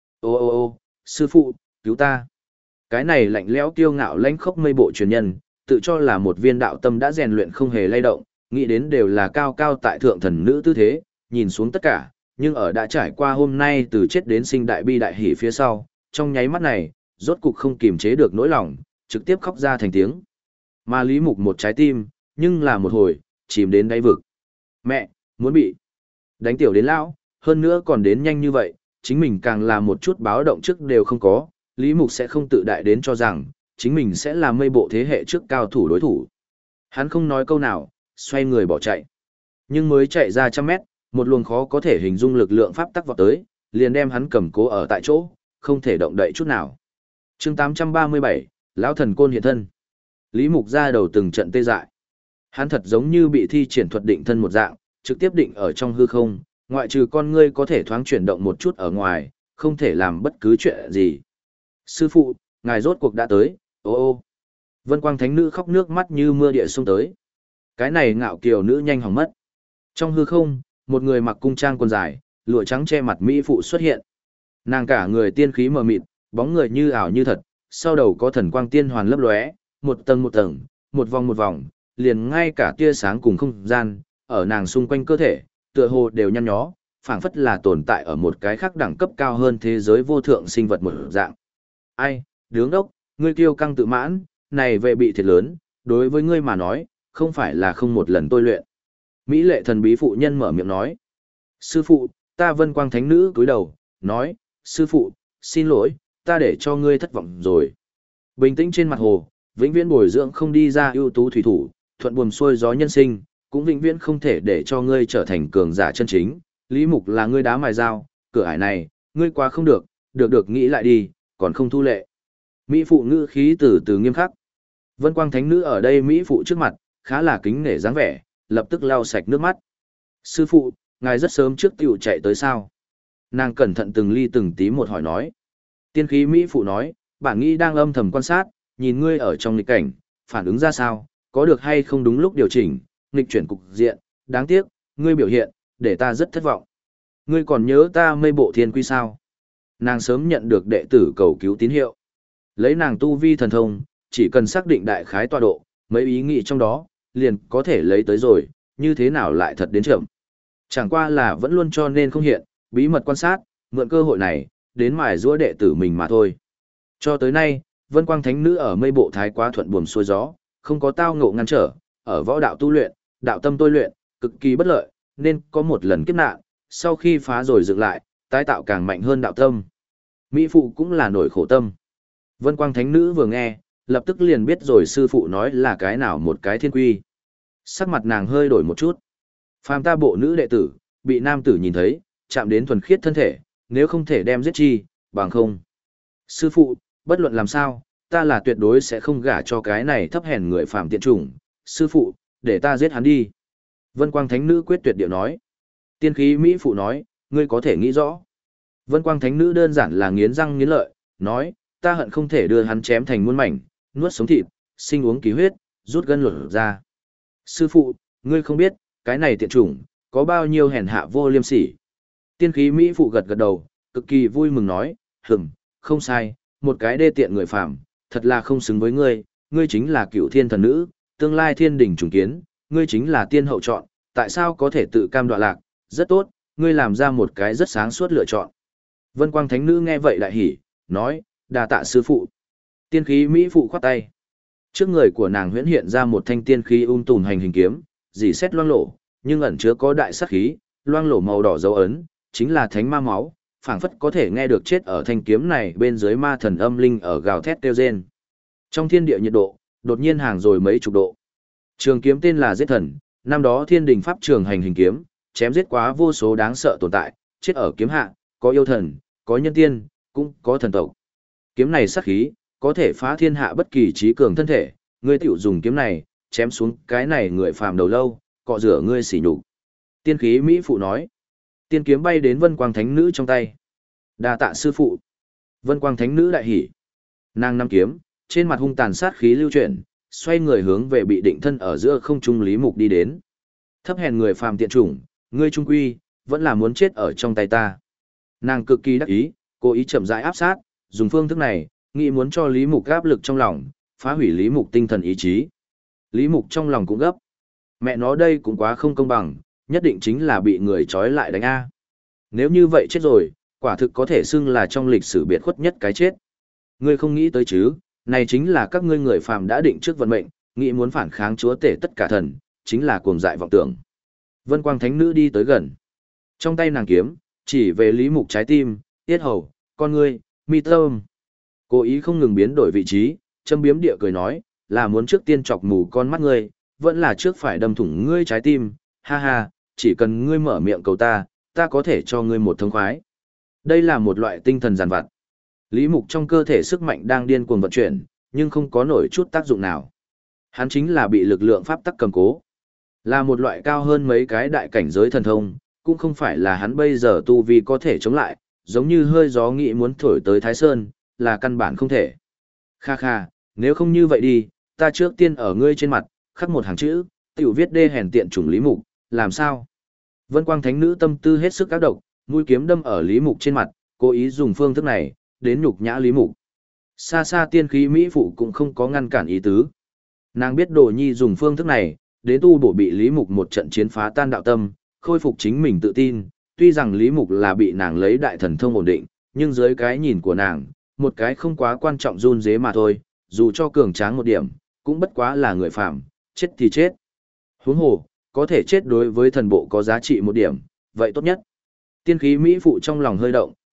Ô, sư phụ, cứu ta. Cái này lạnh lẽo kiêu ngạo lãnh khốc mây bộ truyền nhân, tự cho là một viên đạo tâm đã rèn luyện không hề lay động, nghĩ đến đều là cao cao tại thượng thần nữ tư thế, nhìn xuống tất cả, nhưng ở đã trải qua hôm nay từ chết đến sinh đại bi đại hỷ phía sau, trong nháy mắt này, rốt cục không kiềm chế được nỗi lòng, trực tiếp khóc ra thành tiếng. Mà Lý Mục một trái tim, nhưng là một hồi, chìm đến đáy vực. Mẹ, muốn bị đánh tiểu đến lão, hơn nữa còn đến nhanh như vậy, chính mình càng là một chút báo động trước đều không có, Lý Mục sẽ không tự đại đến cho rằng, chính mình sẽ là mây bộ thế hệ trước cao thủ đối thủ. Hắn không nói câu nào, xoay người bỏ chạy. Nhưng mới chạy ra trăm mét, một luồng khó có thể hình dung lực lượng pháp tắc vọt tới, liền đem hắn cầm cố ở tại chỗ, không thể động đậy chút nào. Chương 837, lão thần côn hiện thân. Lý Mục ra đầu từng trận tê dại. Hắn thật giống như bị thi triển thuật định thân một dạng, trực tiếp định ở trong hư không, ngoại trừ con ngươi có thể thoáng chuyển động một chút ở ngoài, không thể làm bất cứ chuyện gì. Sư phụ, ngài rốt cuộc đã tới, ô. Vân quang thánh nữ khóc nước mắt như mưa địa xông tới. Cái này ngạo kiều nữ nhanh hỏng mất. Trong hư không, một người mặc cung trang quần dài, lụa trắng che mặt mỹ phụ xuất hiện. Nàng cả người tiên khí mờ mịt, bóng người như ảo như thật, sau đầu có thần quang tiên hoàn lấp lóe, một tầng một tầng, một vòng, liền ngay cả tia sáng cùng không gian, ở nàng xung quanh cơ thể, tựa hồ đều nhăn nhó, phảng phất là tồn tại ở một cái khác đẳng cấp cao hơn thế giới vô thượng sinh vật một dạng. Ai, đứng đốc, ngươi kiêu căng tự mãn, này về bị thiệt lớn, đối với ngươi mà nói, không phải là không một lần tôi luyện. Mỹ lệ thần bí phụ nhân mở miệng nói. Sư phụ, ta vân quang thánh nữ cúi đầu, nói, sư phụ, xin lỗi, ta để cho ngươi thất vọng rồi. Bình tĩnh trên mặt hồ, vĩnh viễn bồi dưỡng không đi ra ưu tú thủy thủ, thuận buồm xuôi gió nhân sinh, cũng vĩnh viễn không thể để cho ngươi trở thành cường giả chân chính. Lý Mục là ngươi đá mài dao, cửa ải này, ngươi quá không được, được nghĩ lại đi, còn không thu lệ. Mỹ phụ ngữ khí từ từ nghiêm khắc. Vân Quang Thánh Nữ ở đây Mỹ phụ trước mặt, khá là kính nể dáng vẻ, lập tức lau sạch nước mắt. Sư phụ, ngài rất sớm trước tiểu chạy tới sao? Nàng cẩn thận từng ly từng tí một hỏi nói. Tiên khí Mỹ phụ nói, bản nghĩ đang âm thầm quan sát, nhìn ngươi ở trong nghịch cảnh, phản ứng ra sao, có được hay không đúng lúc điều chỉnh, nghịch chuyển cục diện, đáng tiếc, ngươi biểu hiện, để ta rất thất vọng. Ngươi còn nhớ ta mây bộ thiên quy sao? Nàng sớm nhận được đệ tử cầu cứu tín hiệu. Lấy nàng tu vi thần thông, chỉ cần xác định đại khái tọa độ, mấy ý nghĩ trong đó, liền có thể lấy tới rồi, như thế nào lại thật đến chậm. Chẳng qua là vẫn luôn cho nên không hiện, bí mật quan sát, mượn cơ hội này, đến mài giũa đệ tử mình mà thôi. Cho tới nay, Vân Quang Thánh Nữ ở mây bộ thái quá thuận buồm xuôi gió, không có tao ngộ ngăn trở, ở võ đạo tu luyện, đạo tâm tôi luyện, cực kỳ bất lợi, nên có một lần kiếp nạn, sau khi phá rồi dựng lại, tái tạo càng mạnh hơn đạo tâm. Mỹ phụ cũng là nổi khổ tâm. Vân Quang Thánh Nữ vừa nghe, lập tức liền biết rồi sư phụ nói là cái nào một cái thiên quy. Sắc mặt nàng hơi đổi một chút. Phàm ta bộ nữ đệ tử, bị nam tử nhìn thấy, chạm đến thuần khiết thân thể, nếu không thể đem giết chi, bằng không. Sư phụ, bất luận làm sao, ta là tuyệt đối sẽ không gả cho cái này thấp hèn người phàm tiện chủng. Sư phụ, để ta giết hắn đi. Vân Quang Thánh Nữ quyết tuyệt điệu nói. Tiên khí Mỹ phụ nói, ngươi có thể nghĩ rõ. Vân Quang Thánh Nữ đơn giản là nghiến răng nghiến lợi, nói, ta hận không thể đưa hắn chém thành muôn mảnh, nuốt sống thịt, sinh uống ký huyết, rút gân lột ra. Sư phụ, ngươi không biết, cái này tiện chủng, có bao nhiêu hèn hạ vô liêm sỉ. Tiên khí Mỹ phụ gật gật đầu, cực kỳ vui mừng nói, không sai, một cái đê tiện người phàm, thật là không xứng với ngươi, ngươi chính là cựu thiên thần nữ, tương lai thiên đỉnh trùng kiến, ngươi chính là tiên hậu chọn, tại sao có thể tự cam đoạ lạc, rất tốt, ngươi làm ra một cái rất sáng suốt lựa chọn. Vân Quang Thánh Nữ nghe vậy đại hỉ, nói, đa tạ sư phụ. Tiên khí Mỹ phụ khoát tay. Trước người của nàng huyễn hiện ra một thanh tiên khí tùn hành hình kiếm, dì xét loang lổ, nhưng ẩn chứa có đại sát khí, loang lổ màu đỏ dấu ấn, chính là thánh ma máu, phảng phất có thể nghe được chết ở thanh kiếm này bên dưới ma thần âm linh ở gào thét kêu rên. Trong thiên địa nhiệt độ, đột nhiên hàng rồi mấy chục độ. Trường kiếm tên là Giết Thần, năm đó thiên đình pháp trường hành hình kiếm, chém giết quá vô số đáng sợ tồn tại, chết ở kiếm hạ, có yêu thần, có nhân tiên, cũng có thần tộc. Kiếm này sát khí, có thể phá thiên hạ bất kỳ trí cường thân thể, ngươi tiểu dùng kiếm này, chém xuống cái này người phàm đầu lâu, cọ rửa ngươi sỉ nhục. Tiên khí Mỹ phụ nói. Tiên kiếm bay đến Vân Quang Thánh Nữ trong tay. Đa tạ sư phụ. Vân Quang Thánh Nữ đại hỉ. Nàng nắm kiếm, trên mặt hung tàn sát khí lưu chuyển, xoay người hướng về bị định thân ở giữa không trung Lý Mục đi đến. Thấp hèn người phàm tiện chủng, ngươi trung quy, vẫn là muốn chết ở trong tay ta. Nàng cực kỳ đắc ý, cố ý chậm rãi áp sát, dùng phương thức này, nghĩ muốn cho Lý Mục áp lực trong lòng, phá hủy Lý Mục tinh thần ý chí. Lý Mục trong lòng cũng gấp. Mẹ nó đây cũng quá không công bằng, nhất định chính là bị người trói lại đánh A. Nếu như vậy chết rồi, quả thực có thể xưng là trong lịch sử biệt khuất nhất cái chết. Ngươi không nghĩ tới chứ, này chính là các ngươi người phàm đã định trước vận mệnh, nghĩ muốn phản kháng chúa tể tất cả thần, chính là cuồng dại vọng tưởng. Vân Quang Thánh Nữ đi tới gần. Trong tay nàng kiếm, chỉ về Lý Mục trái tim, tiết hầu, con ngươi, mi tâm. Cố ý không ngừng biến đổi vị trí, châm biếm địa cười nói, là muốn trước tiên chọc mù con mắt ngươi, vẫn là trước phải đâm thủng ngươi trái tim, ha ha, chỉ cần ngươi mở miệng cầu ta, ta có thể cho ngươi một thông khoái. Đây là một loại tinh thần giàn vặt. Lý Mục trong cơ thể sức mạnh đang điên cuồng vận chuyển, nhưng không có nổi chút tác dụng nào. Hắn chính là bị lực lượng pháp tắc cầm cố. Là một loại cao hơn mấy cái đại cảnh giới thần thông, cũng không phải là hắn bây giờ tu vi có thể chống lại, giống như hơi gió nghĩ muốn thổi tới Thái Sơn, là căn bản không thể. Kha kha, nếu không như vậy đi, ta trước tiên ở ngươi trên mặt, khắc một hàng chữ, tiểu viết đê hèn tiện chủng Lý Mục, làm sao? Vân Quang Thánh Nữ tâm tư hết sức ác độc, mũi kiếm đâm ở Lý Mục trên mặt, cố ý dùng phương thức này, đến nhục nhã Lý Mục. Xa xa tiên khí Mỹ phụ cũng không có ngăn cản ý tứ. Nàng biết Đồ Nhi dùng phương thức này, đến tu bổ bị Lý Mục một trận chiến phá tan đạo tâm, khôi phục chính mình tự tin. Tuy rằng Lý Mục là bị nàng lấy đại thần thông ổn định, nhưng dưới cái nhìn của nàng, một cái không quá quan trọng run dế mà thôi, dù cho cường tráng một điểm, cũng bất quá là người phạm, chết thì chết. Huống hồ, có thể chết đối với thần bộ có giá trị một điểm, vậy tốt nhất. Tiên khí Mỹ phụ trong lòng hơi động,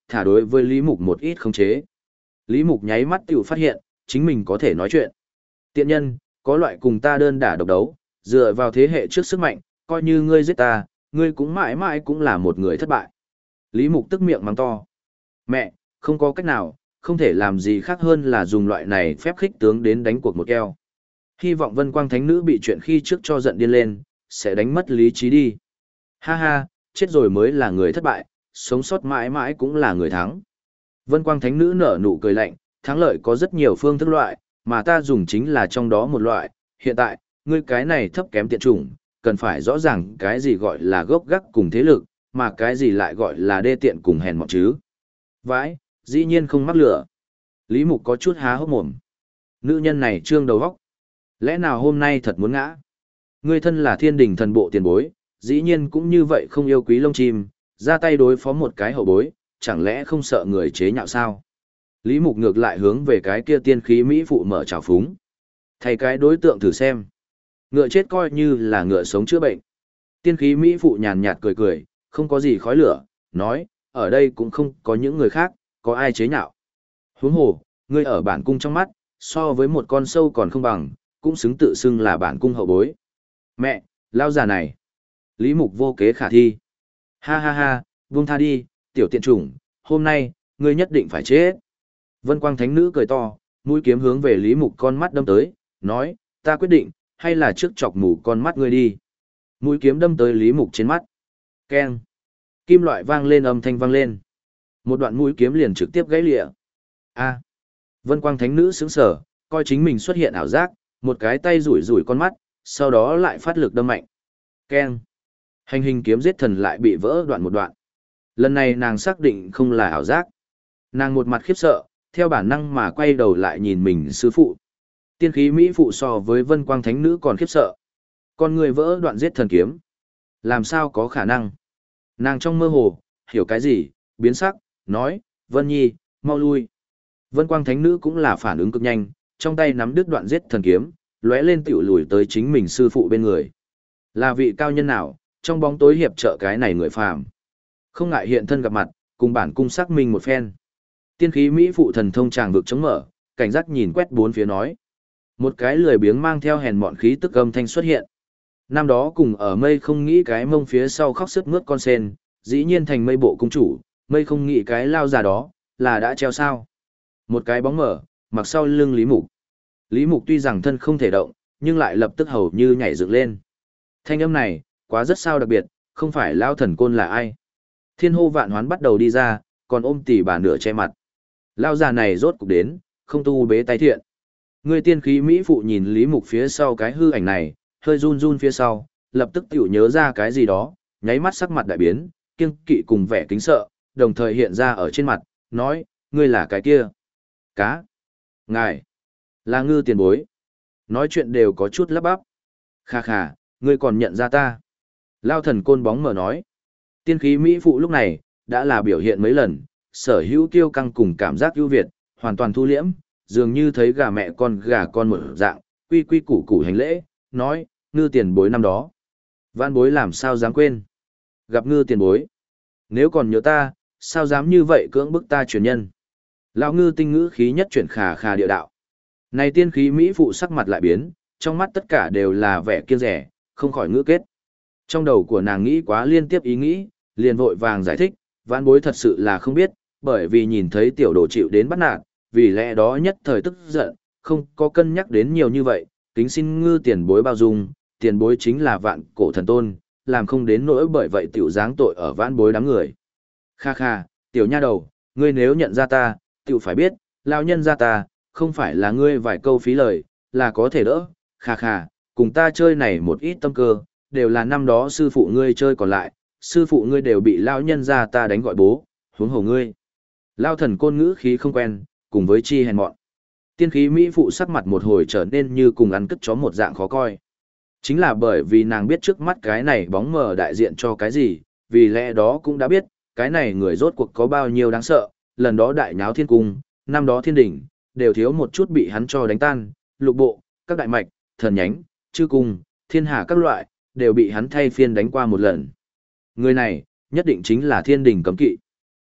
thả đối với Lý Mục một ít khống chế. Lý Mục nháy mắt tiểu phát hiện, chính mình có thể nói chuyện. Tiện nhân, có loại cùng ta đơn đả độc đấu, dựa vào thế hệ trước sức mạnh, coi như ngươi giết ta, ngươi cũng mãi mãi cũng là một người thất bại. Lý Mục tức miệng mắng to. Mẹ, không có cách nào, không thể làm gì khác hơn là dùng loại này phép khích tướng đến đánh cuộc một eo. Hy vọng Vân Quang Thánh Nữ bị chuyện khi trước cho giận điên lên, sẽ đánh mất lý trí đi. Ha ha, chết rồi mới là người thất bại, sống sót mãi mãi cũng là người thắng. Vân Quang Thánh Nữ nở nụ cười lạnh, thắng lợi có rất nhiều phương thức loại, mà ta dùng chính là trong đó một loại. Hiện tại, ngươi cái này thấp kém tiện chủng, cần phải rõ ràng cái gì gọi là gốc gác cùng thế lực, mà cái gì lại gọi là đê tiện cùng hèn mọn chứ. Vãi, dĩ nhiên không mắc lửa. Lý Mục có chút há hốc mồm. Nữ nhân này trương đầu vóc. Lẽ nào hôm nay thật muốn ngã? Ngươi thân là thiên đình thần bộ tiền bối, dĩ nhiên cũng như vậy không yêu quý lông chim, ra tay đối phó một cái hậu bối, chẳng lẽ không sợ người chế nhạo sao? Lý Mục ngược lại hướng về cái kia tiên khí Mỹ phụ mở trào phúng. Thay cái đối tượng thử xem. Ngựa chết coi như là ngựa sống chữa bệnh. Tiên khí Mỹ phụ nhàn nhạt cười cười, không có gì khói lửa, nói, ở đây cũng không có những người khác, có ai chế nhạo. Huống hồ, ngươi ở bản cung trong mắt, so với một con sâu còn không bằng, cũng xứng tự xưng là bản cung hậu bối. Mẹ, lao già này. Lý Mục vô kế khả thi. Ha ha ha, buông tha đi, tiểu tiện chủng, hôm nay, ngươi nhất định phải chết. Vân Quang Thánh Nữ cười to, mũi kiếm hướng về Lý Mục con mắt đâm tới, nói, ta quyết định, hay là trước chọc mù con mắt ngươi đi. Mũi kiếm đâm tới Lý Mục trên mắt. Keng. Kim loại vang lên, âm thanh vang lên. Một đoạn mũi kiếm liền trực tiếp gãy lịa. A. Vân Quang Thánh Nữ sững sờ, coi chính mình xuất hiện ảo giác, một cái tay rủi rủi con mắt, sau đó lại phát lực đâm mạnh. Keng. Hành hình kiếm giết thần lại bị vỡ đoạn một đoạn. Lần này nàng xác định không là ảo giác. Nàng một mặt khiếp sợ, theo bản năng mà quay đầu lại nhìn mình sư phụ. Tiên khí Mỹ phụ so với Vân Quang Thánh Nữ còn khiếp sợ. Con người vỡ đoạn giết thần kiếm. Làm sao có khả năng? Nàng trong mơ hồ, hiểu cái gì, biến sắc, nói, Vân Nhi, mau lui. Vân Quang Thánh Nữ cũng là phản ứng cực nhanh, trong tay nắm đứt đoạn giết thần kiếm, lóe lên tiểu lùi tới chính mình sư phụ bên người. Là vị cao nhân nào, trong bóng tối hiệp trợ cái này người phàm. Không ngại hiện thân gặp mặt, cùng bản cung xác minh một phen. Tiên khí Mỹ phụ thần thông tràng vực chống mở, cảnh giác nhìn quét bốn phía nói. Một cái lười biếng mang theo hèn mọn khí tức âm thanh xuất hiện. Năm đó cùng ở mây không nghĩ cái mông phía sau khóc sướt mướt con sen, dĩ nhiên thành mây bộ cung chủ, mây không nghĩ cái lao già đó, là đã treo sao. Một cái bóng mở, mặc sau lưng Lý Mục. Lý Mục tuy rằng thân không thể động, nhưng lại lập tức hầu như nhảy dựng lên. Thanh âm này, quá rất sao đặc biệt, không phải lao thần côn là ai. Thiên hô vạn hoán bắt đầu đi ra, còn ôm tỷ bà nửa che mặt. Lao già này rốt cục đến, không tu bế tay thiện. Người tiên khí Mỹ phụ nhìn Lý Mục phía sau cái hư ảnh này, hơi run run phía sau, lập tức tiểu nhớ ra cái gì đó, nháy mắt sắc mặt đại biến, kiêng kỵ cùng vẻ kính sợ, đồng thời hiện ra ở trên mặt, nói, ngươi là cái kia. Cá. Ngài. Là Ngư tiền bối. Nói chuyện đều có chút lắp bắp. Khà khà, ngươi còn nhận ra ta. Lao thần côn bóng mở nói. Tiên khí Mỹ phụ lúc này, đã là biểu hiện mấy lần, sở hữu kiêu căng cùng cảm giác ưu việt, hoàn toàn thu liễm, dường như thấy gà mẹ con gà con một dạng, quy quy củ củ hành lễ, nói, Ngư tiền bối năm đó. Vãn bối làm sao dám quên. Gặp Ngư tiền bối. Nếu còn nhớ ta, sao dám như vậy cưỡng bức ta truyền nhân. Lão Ngư tinh ngữ khí nhất chuyển khà khà địa đạo. Này tiên khí Mỹ phụ sắc mặt lại biến, trong mắt tất cả đều là vẻ kiêng rẻ, không khỏi ngữ kết. Trong đầu của nàng nghĩ quá liên tiếp ý nghĩ, liền vội vàng giải thích, vãn bối thật sự là không biết, bởi vì nhìn thấy tiểu đồ chịu đến bắt nạt, vì lẽ đó nhất thời tức giận, không có cân nhắc đến nhiều như vậy, kính xin Ngư tiền bối bao dung, tiền bối chính là vạn cổ thần tôn, làm không đến nỗi bởi vậy tiểu giáng tội ở vãn bối đám người. Kha kha, tiểu nha đầu, ngươi nếu nhận ra ta, tiểu phải biết, lao nhân ra ta, không phải là ngươi vài câu phí lời, là có thể đỡ, kha kha, cùng ta chơi này một ít tâm cơ, đều là năm đó sư phụ ngươi chơi còn lại, sư phụ ngươi đều bị lao nhân ra ta đánh gọi bố, huống hồ ngươi. Lao thần côn ngữ khí không quen, cùng với chi hèn mọn. Tiên khí Mỹ phụ sắc mặt một hồi trở nên như cùng ăn cất chó một dạng khó coi. Chính là bởi vì nàng biết trước mắt cái này bóng mờ đại diện cho cái gì, vì lẽ đó cũng đã biết, cái này người rốt cuộc có bao nhiêu đáng sợ, lần đó đại nháo thiên cung, năm đó thiên đỉnh, đều thiếu một chút bị hắn cho đánh tan, lục bộ, các đại mạch, thần nhánh, chư cung, thiên hà các loại, đều bị hắn thay phiên đánh qua một lần. Người này, nhất định chính là thiên đình cấm kỵ.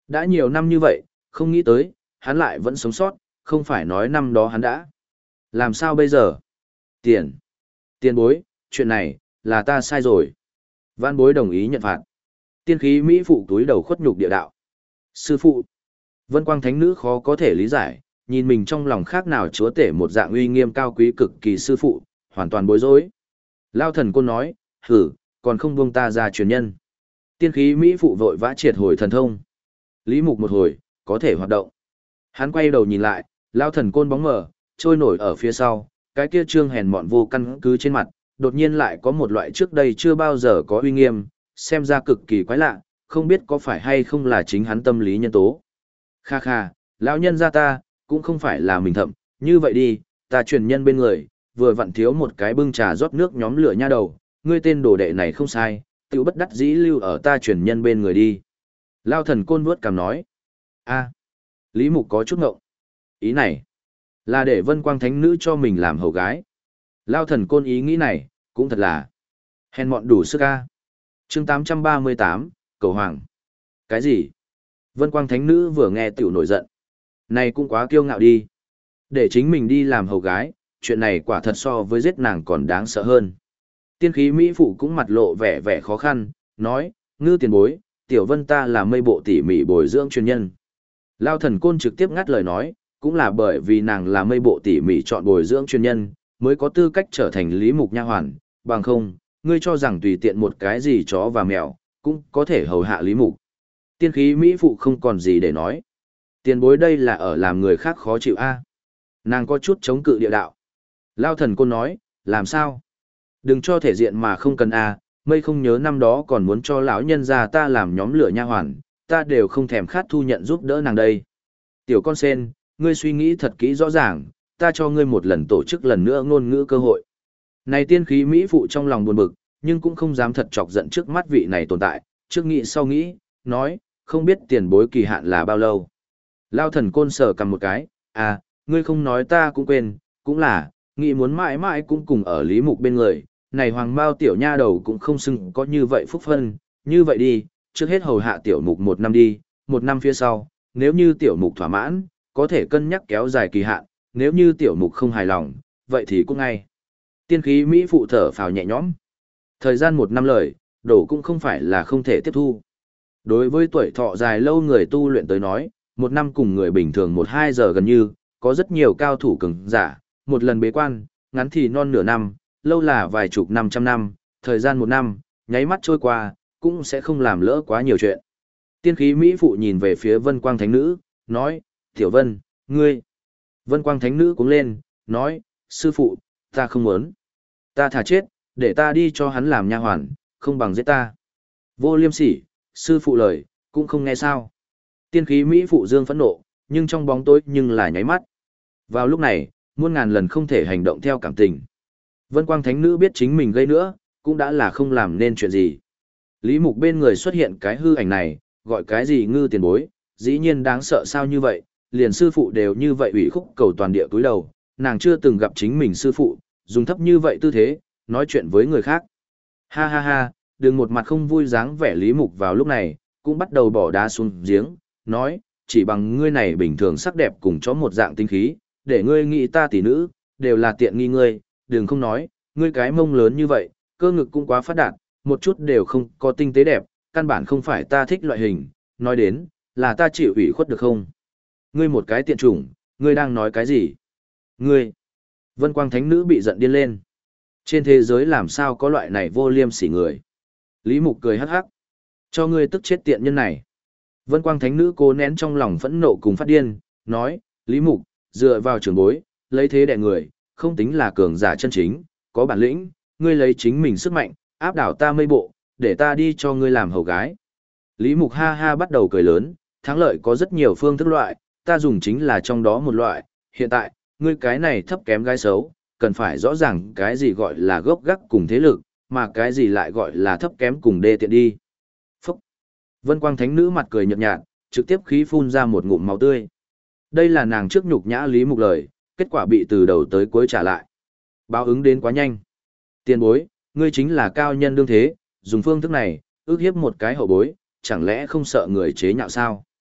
Đã nhiều năm như vậy, không nghĩ tới, hắn lại vẫn sống sót, không phải nói năm đó hắn đã. Làm sao bây giờ? Tiền. Tiền bối, chuyện này, là ta sai rồi. Vãn bối đồng ý nhận phạt. Tiên khí Mỹ phụ túi đầu khuất nhục địa đạo. Sư phụ. Vân Quang Thánh Nữ khó có thể lý giải, nhìn mình trong lòng khác nào chúa tể một dạng uy nghiêm cao quý cực kỳ sư phụ, hoàn toàn bối rối. Lao thần côn nói, hử, còn không buông ta ra truyền nhân. Tiên khí Mỹ phụ vội vã triệt hồi thần thông. Lý Mục một hồi, có thể hoạt động. Hắn quay đầu nhìn lại, Lao thần côn bóng mờ, trôi nổi ở phía sau, cái kia trương hèn mọn vô căn cứ trên mặt, đột nhiên lại có một loại trước đây chưa bao giờ có uy nghiêm, xem ra cực kỳ quái lạ, không biết có phải hay không là chính hắn tâm lý nhân tố. Kha kha, lão nhân gia ta, cũng không phải là mình thậm, như vậy đi, ta truyền nhân bên người, vừa vặn thiếu một cái bưng trà rót nước nhóm lửa nha đầu, ngươi tên đồ đệ này không sai, tiểu bất đắc dĩ lưu ở ta truyền nhân bên người đi. Lao thần côn vuốt cằm nói. A, Lý Mục có chút ngộng. Ý này, là để Vân Quang Thánh Nữ cho mình làm hầu gái. Lao thần côn ý nghĩ này, cũng thật là hèn mọn đủ sức a. Chương 838, Cầu Hoàng. Cái gì? Vân Quang Thánh Nữ vừa nghe tiểu nổi giận. Này cũng quá kiêu ngạo đi. Để chính mình đi làm hầu gái, chuyện này quả thật so với giết nàng còn đáng sợ hơn. Tiên khí Mỹ phụ cũng mặt lộ vẻ vẻ khó khăn, nói, ngư tiền bối, tiểu vân ta là mây bộ tỉ mỉ bồi dưỡng chuyên nhân. Lao thần côn trực tiếp ngắt lời nói, cũng là bởi vì nàng là mây bộ tỉ mỉ chọn bồi dưỡng chuyên nhân, mới có tư cách trở thành Lý Mục nha hoàn, bằng không, ngươi cho rằng tùy tiện một cái gì chó và mèo, cũng có thể hầu hạ Lý Mục. Tiên khí Mỹ phụ không còn gì để nói. Tiền bối đây là ở làm người khác khó chịu a. Nàng có chút chống cự địa đạo. Lao thần côn nói, làm sao? Đừng cho thể diện mà không cần a, mây không nhớ năm đó còn muốn cho lão nhân gia ta làm nhóm lửa nha hoàn, ta đều không thèm khát thu nhận giúp đỡ nàng đây. Tiểu con sen, ngươi suy nghĩ thật kỹ rõ ràng, ta cho ngươi một lần tổ chức lần nữa ngôn ngữ cơ hội. Này tiên khí Mỹ phụ trong lòng buồn bực, nhưng cũng không dám thật chọc giận trước mắt vị này tồn tại, trước nghĩ sau nghĩ, nói, không biết tiền bối kỳ hạn là bao lâu. Lao thần côn sờ cầm một cái, à, ngươi không nói ta cũng quên, cũng là, nghĩ muốn mãi mãi cũng cùng ở Lý Mục bên người, này hoàng bao tiểu nha đầu cũng không xưng có như vậy phúc phân, như vậy đi, trước hết hầu hạ tiểu mục một năm đi, một năm phía sau, nếu như tiểu mục thỏa mãn, có thể cân nhắc kéo dài kỳ hạn, nếu như tiểu mục không hài lòng, vậy thì cũng ngay. Tiên khí Mỹ phụ thở phào nhẹ nhõm. Thời gian một năm lời, đổ cũng không phải là không thể tiếp thu. Đối với tuổi thọ dài lâu người tu luyện tới nói, một năm cùng người bình thường 1-2 giờ gần như, có rất nhiều cao thủ cường giả, một lần bế quan, ngắn thì non nửa năm, lâu là vài chục năm trăm năm, thời gian một năm, nháy mắt trôi qua, cũng sẽ không làm lỡ quá nhiều chuyện. Tiên khí Mỹ phụ nhìn về phía Vân Quang Thánh Nữ, nói, Tiểu Vân, ngươi. Vân Quang Thánh Nữ cũng lên, nói, sư phụ, ta không muốn. Ta thà chết, để ta đi cho hắn làm nha hoàn, không bằng giết ta. Vô liêm sỉ, sư phụ lời, cũng không nghe sao. Tiên khí Mỹ phụ dương phẫn nộ, nhưng trong bóng tối nhưng là nháy mắt. Vào lúc này, muôn ngàn lần không thể hành động theo cảm tình. Vân Quang Thánh Nữ biết chính mình gây nữa, cũng đã là không làm nên chuyện gì. Lý Mục bên người xuất hiện cái hư ảnh này, gọi cái gì ngư tiền bối, dĩ nhiên đáng sợ sao như vậy, liền sư phụ đều như vậy ủy khúc cầu toàn địa túi đầu, nàng chưa từng gặp chính mình sư phụ, dùng thấp như vậy tư thế, nói chuyện với người khác. Ha ha ha, đừng một mặt không vui dáng vẻ Lý Mục vào lúc này, cũng bắt đầu bỏ đá xuống giếng, nói, chỉ bằng ngươi này bình thường sắc đẹp cùng chó một dạng tinh khí, để ngươi nghĩ ta tỷ nữ, đều là tiện nghi ngươi, đừng không nói, ngươi cái mông lớn như vậy, cơ ngực cũng quá phát đạt, một chút đều không có tinh tế đẹp, căn bản không phải ta thích loại hình, nói đến, là ta chịu ủy khuất được không? Ngươi một cái tiện chủng, ngươi đang nói cái gì? Ngươi! Vân Quang Thánh Nữ bị giận điên lên. Trên thế giới làm sao có loại này vô liêm sỉ người? Lý Mục cười hắc hắc. Cho ngươi tức chết tiện nhân này. Vân Quang Thánh Nữ cố nén trong lòng phẫn nộ cùng phát điên, nói, Lý Mục, dựa vào trường bối, lấy thế đè người, không tính là cường giả chân chính, có bản lĩnh, ngươi lấy chính mình sức mạnh, áp đảo ta mây bộ, để ta đi cho ngươi làm hầu gái. Lý Mục ha ha bắt đầu cười lớn, thắng lợi có rất nhiều phương thức loại, ta dùng chính là trong đó một loại, hiện tại, ngươi cái này thấp kém gái xấu, cần phải rõ ràng cái gì gọi là gốc gác cùng thế lực, mà cái gì lại gọi là thấp kém cùng đê tiện đi. Phúc! Vân Quang Thánh Nữ mặt cười nhợt nhạt, trực tiếp khí phun ra một ngụm máu tươi. Đây là nàng trước nhục nhã Lý Mục lời, kết quả bị từ đầu tới cuối trả lại. Báo ứng đến quá nhanh. Tiền bối, ngươi chính là cao nhân đương thế, dùng phương thức này, ước hiếp một cái hậu bối, chẳng lẽ không sợ người chế nhạo sao?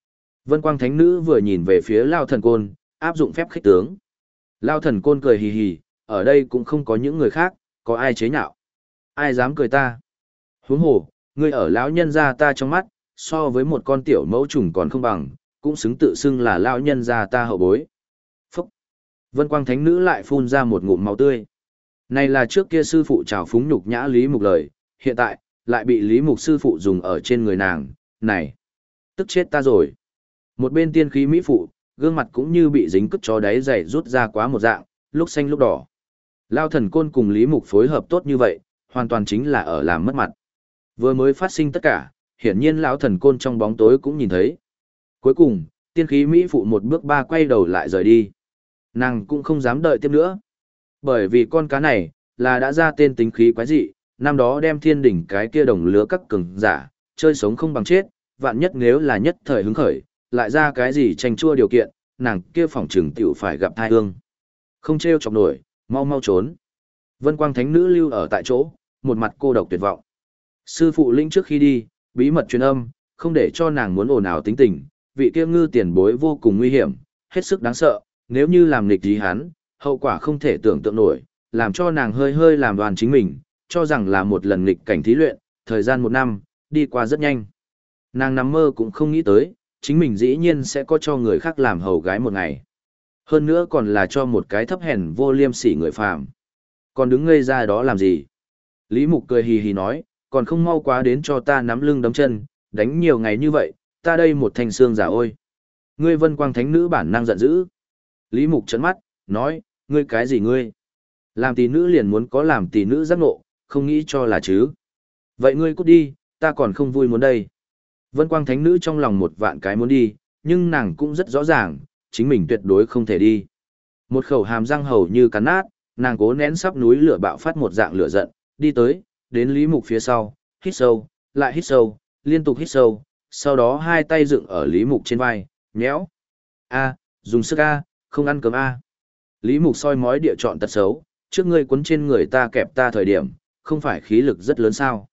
Vân Quang Thánh Nữ vừa nhìn về phía Lao Thần Côn, áp dụng phép khích tướng. Lao Thần Côn cười hì hì, ở đây cũng không có những người khác, có ai chế nhạo. Ai dám cười ta? Huống hồ, ngươi ở lão nhân gia ta trong mắt, so với một con tiểu mẫu trùng còn không bằng, cũng xứng tự xưng là lão nhân gia ta hậu bối. Phúc! Vân Quang Thánh Nữ lại phun ra một ngụm máu tươi. Này là trước kia sư phụ trào phúng nhục nhã Lý Mục lời, hiện tại, lại bị Lý Mục sư phụ dùng ở trên người nàng, này! Tức chết ta rồi! Một bên tiên khí mỹ phụ, gương mặt cũng như bị dính cứt chó đáy dày rút ra quá một dạng, lúc xanh lúc đỏ. Lao Thần Côn cùng Lý Mục phối hợp tốt như vậy, hoàn toàn chính là ở làm mất mặt. Vừa mới phát sinh tất cả, hiển nhiên lão Thần Côn trong bóng tối cũng nhìn thấy. Cuối cùng, tiên khí mỹ phụ một bước ba quay đầu lại rời đi. Nàng cũng không dám đợi tiếp nữa. Bởi vì con cá này, là đã ra tên tính khí quái dị, năm đó đem thiên đỉnh cái kia đồng lứa các cường giả, chơi sống không bằng chết, vạn nhất nếu là nhất thời hứng khởi, lại ra cái gì tranh chua điều kiện, nàng kia phỏng trừng tiểu phải gặp thai hương. Không trêu chọc nổi, mau mau trốn. Vân Quang Thánh Nữ lưu ở tại chỗ, một mặt cô độc tuyệt vọng. Sư phụ linh trước khi đi, bí mật truyền âm, không để cho nàng muốn ồn ào tính tình, vị kia ngư tiền bối vô cùng nguy hiểm, hết sức đáng sợ, nếu như làm nghịch gì hắn, hậu quả không thể tưởng tượng nổi, làm cho nàng hơi hơi làm đoàn chính mình, cho rằng là một lần nghịch cảnh thí luyện, thời gian 1 năm, đi qua rất nhanh. Nàng nằm mơ cũng không nghĩ tới, chính mình dĩ nhiên sẽ có cho người khác làm hầu gái một ngày. Hơn nữa còn là cho một cái thấp hèn vô liêm sỉ người phàm. Còn đứng ngây ra đó làm gì? Lý Mục cười hì hì nói, còn không mau quá đến cho ta nắm lưng đấm chân, đánh nhiều ngày như vậy, ta đây một thanh xương giả ôi. Ngươi Vân Quang Thánh Nữ bản năng giận dữ. Lý Mục trấn mắt, nói, ngươi cái gì ngươi? Làm tỷ nữ liền muốn có làm tỷ nữ giác ngộ, không nghĩ cho là chứ. Vậy ngươi cút đi, ta còn không vui muốn đây. Vân Quang Thánh Nữ trong lòng một vạn cái muốn đi, nhưng nàng cũng rất rõ ràng, chính mình tuyệt đối không thể đi. Một khẩu hàm răng hầu như cắn nát, nàng cố nén sắp núi lửa bạo phát một dạng lửa giận, đi tới, đến Lý Mục phía sau, hít sâu, lại hít sâu, liên tục hít sâu, sau đó hai tay dựng ở Lý Mục trên vai, nhéo. A, dùng sức A, không ăn cơm A. Lý Mục soi mói địa chọn tật xấu, trước ngươi quấn trên người ta kẹp ta thời điểm, không phải khí lực rất lớn sao.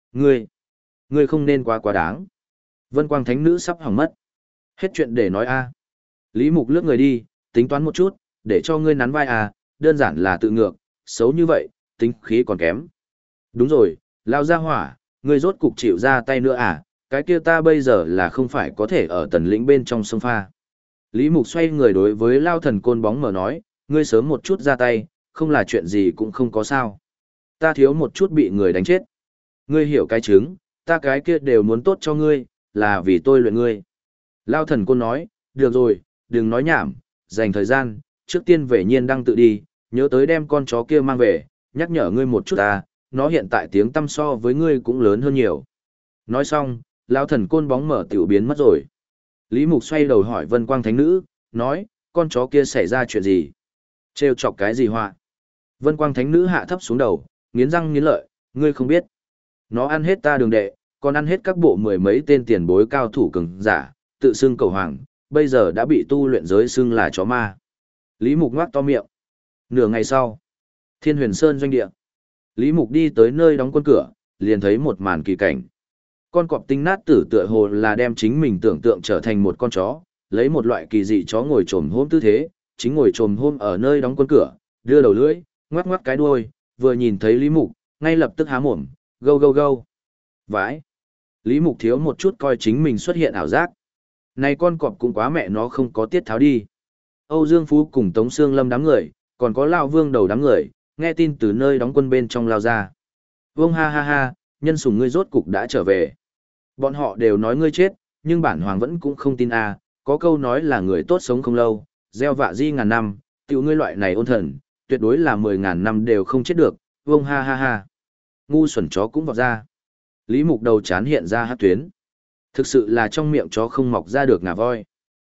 Ngươi không nên quá đáng. Vân Quang Thánh Nữ sắp hỏng mất. Hết chuyện để nói A. Lý Mục lướt người đi, tính toán một chút, để cho ngươi nắn vai A, đơn giản là tự ngược, xấu như vậy, tính khí còn kém. Đúng rồi, lao ra hỏa, ngươi rốt cục chịu ra tay nữa à, cái kia ta bây giờ là không phải có thể ở tần lĩnh bên trong sông pha. Lý Mục xoay người đối với Lao Thần Côn bóng mở nói, ngươi sớm một chút ra tay, không là chuyện gì cũng không có sao. Ta thiếu một chút bị người đánh chết. Ngươi hiểu cái chứng, ta cái kia đều muốn tốt cho ngươi, là vì tôi luyện ngươi. Lao Thần Côn nói, được rồi, đừng nói nhảm, dành thời gian, trước tiên về Nhiên Đăng tự đi, nhớ tới đem con chó kia mang về, nhắc nhở ngươi một chút ta, nó hiện tại tiếng tăm so với ngươi cũng lớn hơn nhiều. Nói xong, Lao Thần Côn bóng mở tiểu biến mất rồi. Lý Mục xoay đầu hỏi Vân Quang Thánh Nữ, nói, con chó kia xảy ra chuyện gì? Trêu chọc cái gì họa? Vân Quang Thánh Nữ hạ thấp xuống đầu, nghiến răng nghiến lợi, ngươi không biết. Nó ăn hết ta đường đệ, còn ăn hết các bộ 10 mấy tên tiền bối cao thủ cường giả, tự xưng cầu hoàng, bây giờ đã bị tu luyện giới xưng là chó ma. Lý Mục ngoác to miệng. Nửa ngày sau, Thiên Huyền Sơn doanh địa. Lý Mục đi tới nơi đóng quân cửa, liền thấy một màn kỳ cảnh. Con cọp tinh nát tử tựa hồ là đem chính mình tưởng tượng trở thành một con chó, lấy một loại kỳ dị chó ngồi trồm hôm tư thế, chính ngồi trồm hôm ở nơi đóng quân cửa, đưa đầu lưỡi, ngoắc ngoắc cái đuôi, vừa nhìn thấy Lý Mục, ngay lập tức há mồm, gâu gâu gâu. Vãi! Lý Mục thiếu một chút coi chính mình xuất hiện ảo giác. Này con cọp cũng quá mẹ nó không có tiết tháo đi. Âu Dương Phú cùng Tống Sương Lâm đám người, còn có Lao Vương đầu đám người, nghe tin từ nơi đóng quân bên trong lao ra. Vương ha ha ha, nhân sủng ngươi rốt cục đã trở về. Bọn họ đều nói ngươi chết, nhưng bản hoàng vẫn cũng không tin a. Có câu nói là người tốt sống không lâu, gieo vạ di ngàn năm, tiểu ngươi loại này ôn thần, tuyệt đối là 10.000 năm đều không chết được. Vương ha ha ha. Ngu xuẩn chó cũng vọt ra. Lý Mục đầu chán hiện ra hát tuyến. Thực sự là trong miệng chó không mọc ra được ngà voi.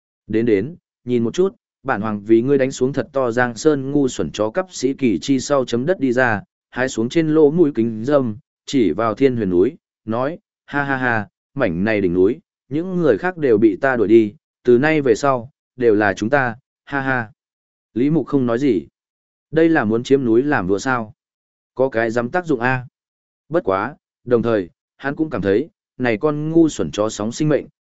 Đến, nhìn một chút, bản hoàng vì ngươi đánh xuống thật to giang sơn ngu xuẩn chó cấp sĩ kỳ chi sau chấm đất đi ra, hái xuống trên lỗ mũi kính dâm, chỉ vào Thiên Huyền núi, nói, ha ha ha, mảnh này đỉnh núi, những người khác đều bị ta đuổi đi, từ nay về sau, đều là chúng ta, ha ha. Lý Mục không nói gì. Đây là muốn chiếm núi làm vua sao? Có cái dám tác dụng A. Bất quá, đồng thời, hắn cũng cảm thấy, này con ngu xuẩn chó sóng sinh mệnh,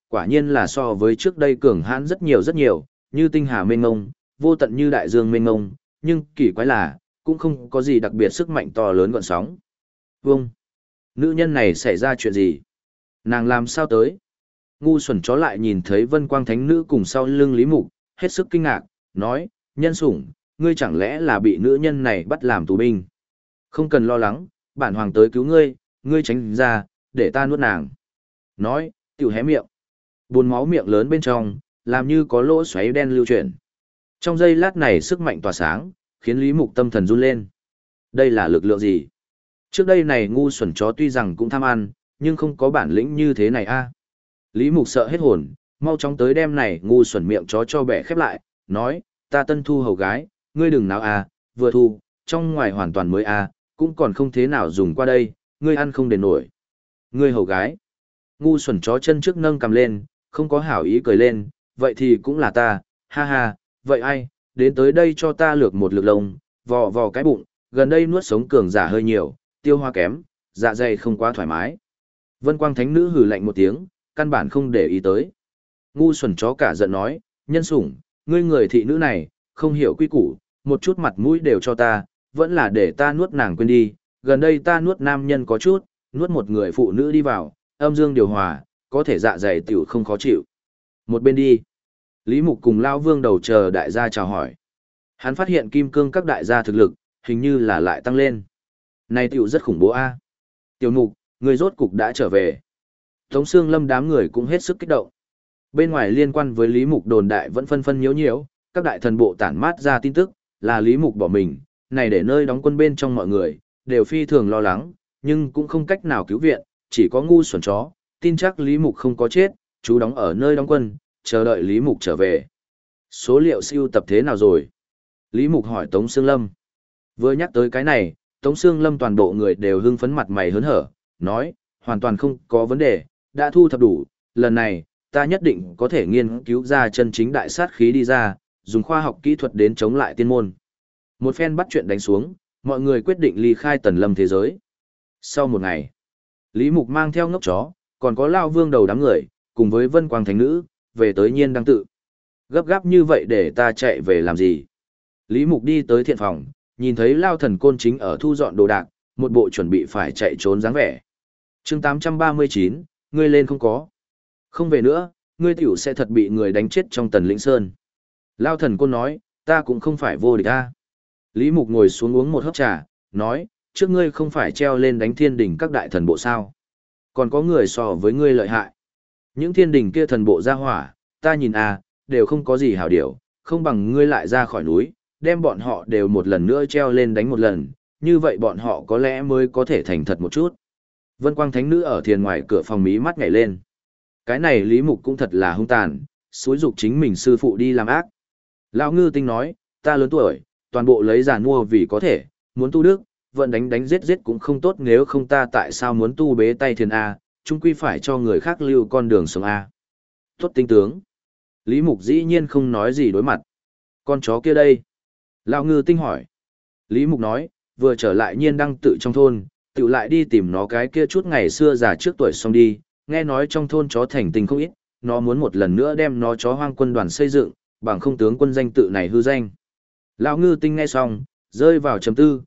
Quả nhiên là so với trước đây cường hãn rất nhiều, như tinh hà mênh mông, vô tận như đại dương mênh mông, nhưng kỳ quái là, cũng không có gì đặc biệt sức mạnh to lớn gọn sóng. Vâng! Nữ nhân này xảy ra chuyện gì? Nàng làm sao tới? Ngu xuẩn chó lại nhìn thấy Vân Quang Thánh Nữ cùng sau lưng Lý Mục, hết sức kinh ngạc, nói, nhân sủng, ngươi chẳng lẽ là bị nữ nhân này bắt làm tù binh? Không cần lo lắng, bản hoàng tới cứu ngươi, ngươi tránh ra, để ta nuốt nàng. Nói, tiểu hé miệng. Buồn máu miệng lớn bên trong, làm như có lỗ xoáy đen lưu chuyển. Trong giây lát này sức mạnh tỏa sáng, khiến Lý Mục tâm thần run lên. Đây là lực lượng gì? Trước đây này ngu xuẩn chó tuy rằng cũng tham ăn, nhưng không có bản lĩnh như thế này a. Lý Mục sợ hết hồn, mau chóng tới đem này ngu xuẩn miệng chó cho bẻ khép lại, nói, ta tân thu hầu gái, ngươi đừng nào a, vừa thu, trong ngoài hoàn toàn mới a, cũng còn không thế nào dùng qua đây, ngươi ăn không đền nổi. Ngươi hầu gái. Ngu xuẩn chó chân trước nâng cầm lên, không có hảo ý cười lên, vậy thì cũng là ta, ha ha, vậy ai, đến tới đây cho ta lược một lược lông, vò vò cái bụng, gần đây nuốt sống cường giả hơi nhiều, tiêu hóa kém, dạ dày không quá thoải mái. Vân Quang Thánh Nữ hừ lạnh một tiếng, căn bản không để ý tới. Ngu xuẩn chó cả giận nói, nhân sủng, ngươi người thị nữ này, không hiểu quy củ, một chút mặt mũi đều cho ta, vẫn là để ta nuốt nàng quên đi, gần đây ta nuốt nam nhân có chút, nuốt một người phụ nữ đi vào, âm dương điều hòa, có thể dạ dày tiểu không khó chịu. Một bên đi. Lý Mục cùng Lao Vương đầu chờ đại gia chào hỏi. Hắn phát hiện kim cương các đại gia thực lực, hình như là lại tăng lên. Này tiểu rất khủng bố a. Tiểu Mục, người rốt cục đã trở về. Tống Sương Lâm đám người cũng hết sức kích động. Bên ngoài liên quan với Lý Mục đồn đại vẫn phân phân nhiễu nhiễu, các đại thần bộ tản mát ra tin tức, là Lý Mục bỏ mình, này để nơi đóng quân bên trong mọi người, đều phi thường lo lắng, nhưng cũng không cách nào cứu viện, chỉ có ngu xuẩn chó, tin chắc Lý Mục không có chết, chú đóng ở nơi đóng quân, chờ đợi Lý Mục trở về. Số liệu siêu tập thế nào rồi? Lý Mục hỏi Tống Sương Lâm. Vừa nhắc tới cái này, Tống Sương Lâm toàn bộ người đều hưng phấn mặt mày hớn hở, nói, hoàn toàn không có vấn đề, đã thu thập đủ, lần này, ta nhất định có thể nghiên cứu ra chân chính đại sát khí đi ra, dùng khoa học kỹ thuật đến chống lại tiên môn. Một phen bắt chuyện đánh xuống, mọi người quyết định ly khai Tần Lâm thế giới. Sau một ngày, Lý Mục mang theo ngốc chó, còn có Lao Vương đầu đám người, cùng với Vân Quang Thánh Nữ, về tới Nhiên Đăng Tự. Gấp gáp như vậy để ta chạy về làm gì? Lý Mục đi tới thiện phòng, nhìn thấy Lao Thần Côn chính ở thu dọn đồ đạc, một bộ chuẩn bị phải chạy trốn dáng vẻ. Chương 839, ngươi lên không có. Không về nữa, ngươi tiểu sẽ thật bị người đánh chết trong Tần Lĩnh Sơn. Lao Thần Côn nói, ta cũng không phải vô địch ta. Lý Mục ngồi xuống uống một hớp trà, nói, trước ngươi không phải treo lên đánh thiên đỉnh các đại thần bộ sao. Còn có người so với ngươi lợi hại. Những thiên đỉnh kia thần bộ ra hỏa, ta nhìn đều không có gì hảo điểu, không bằng ngươi lại ra khỏi núi, đem bọn họ đều một lần nữa treo lên đánh một lần, như vậy bọn họ có lẽ mới có thể thành thật một chút. Vân Quang Thánh Nữ ở thiền ngoài cửa phòng mí mắt nhảy lên. Cái này Lý Mục cũng thật là hung tàn, xúi dục chính mình sư phụ đi làm ác. Lão Ngư Tinh nói, ta lớn tuổi, toàn bộ lấy giàn mua vì có thể, muốn tu đức, vận đánh đánh giết giết cũng không tốt, nếu không ta tại sao muốn tu bế tay thiền A, chung quy phải cho người khác lưu con đường sống A. Tốt tinh tướng. Lý Mục dĩ nhiên không nói gì đối mặt. Con chó kia đây. Lão Ngư Tinh hỏi. Lý Mục nói, vừa trở lại Nhiên Đăng Tự trong thôn, tự lại đi tìm nó cái kia chút ngày xưa già trước tuổi xong đi, nghe nói trong thôn chó thành tình không ít, nó muốn một lần nữa đem nó chó hoang quân đoàn xây dựng, bằng không tướng quân danh tự này hư danh. Lão Ngư Tinh nghe xong, rơi vào trầm tư,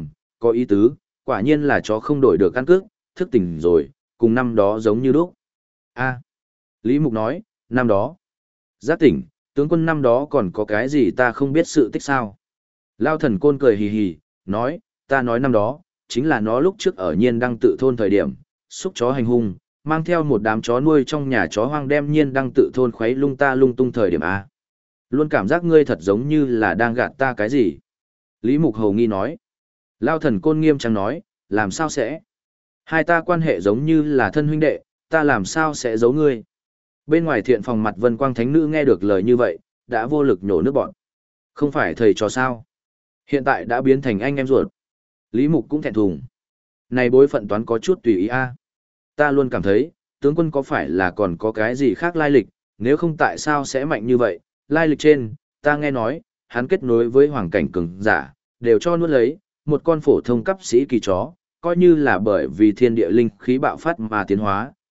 có ý tứ, quả nhiên là chó không đổi được căn cước, thức tỉnh rồi, cùng năm đó giống như lúc. Lý Mục nói, năm đó. Giác tỉnh, tướng quân năm đó còn có cái gì ta không biết sự tích sao. Lao Thần Côn cười hì hì, nói, ta nói năm đó, chính là nó lúc trước ở Nhiên Đăng Tự thôn thời điểm, xúc chó hành hung, mang theo một đám chó nuôi trong nhà chó hoang đem Nhiên Đăng Tự thôn khuấy lung ta lung tung thời điểm A. Luôn cảm giác ngươi thật giống như là đang gạt ta cái gì. Lý Mục hầu nghi nói. Lao Thần Côn nghiêm trang nói, làm sao sẽ? Hai ta quan hệ giống như là thân huynh đệ, ta làm sao sẽ giấu ngươi? Bên ngoài thiện phòng mặt Vân Quang Thánh Nữ nghe được lời như vậy, đã vô lực nhổ nước bọn. Không phải thầy trò sao? Hiện tại đã biến thành anh em ruột. Lý Mục cũng thẹn thùng. Này bối phận toán có chút tùy ý a. Ta luôn cảm thấy, tướng quân có phải là còn có cái gì khác lai lịch, nếu không tại sao sẽ mạnh như vậy? Lai lịch trên, ta nghe nói, hắn kết nối với hoàng cảnh cường giả, đều cho nuốt lấy, một con phổ thông cấp sĩ kỳ chó, coi như là bởi vì thiên địa linh khí bạo phát mà tiến hóa,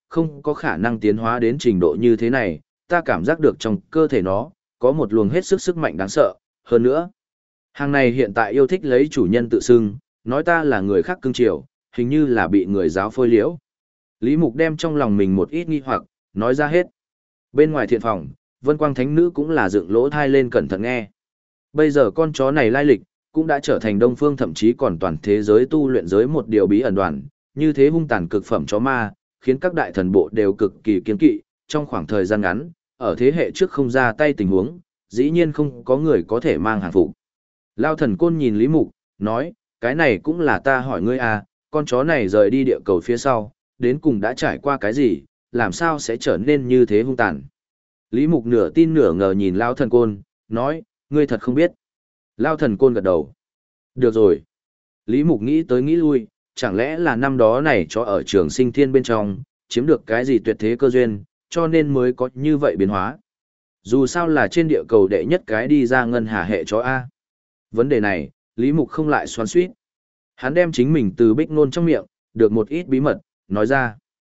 không có khả năng tiến hóa đến trình độ như thế này, ta cảm giác được trong cơ thể nó, có một luồng hết sức sức mạnh đáng sợ, hơn nữa. Hàng này hiện tại yêu thích lấy chủ nhân tự xưng, nói ta là người khác cưng chiều, hình như là bị người giáo phôi liễu. Lý Mục đem trong lòng mình một ít nghi hoặc, nói ra hết. Bên ngoài thiện phòng, Vân Quang Thánh Nữ cũng là dựng lỗ thai lên cẩn thận nghe. Bây giờ con chó này lai lịch, cũng đã trở thành Đông Phương thậm chí còn toàn thế giới tu luyện giới một điều bí ẩn đoàn, như thế hung tàn cực phẩm chó ma, khiến các đại thần bộ đều cực kỳ kiên kỵ, trong khoảng thời gian ngắn, ở thế hệ trước không ra tay tình huống, dĩ nhiên không có người có thể mang hàng phục. Lao thần côn nhìn Lý Mục, nói, cái này cũng là ta hỏi ngươi à, con chó này rời đi địa cầu phía sau, đến cùng đã trải qua cái gì, làm sao sẽ trở nên như thế hung tàn. Lý Mục nửa tin nửa ngờ nhìn Lao thần côn, nói, ngươi thật không biết. Lao thần côn gật đầu. Được rồi. Lý Mục nghĩ tới nghĩ lui, chẳng lẽ là năm đó này chó ở trường sinh thiên bên trong, chiếm được cái gì tuyệt thế cơ duyên, cho nên mới có như vậy biến hóa. Dù sao là trên địa cầu đệ nhất cái đi ra ngân hà hệ chó A. Vấn đề này, Lý Mục không lại xoắn xuýt. Hắn đem chính mình từ Bích Nôn trong miệng, được một ít bí mật, nói ra.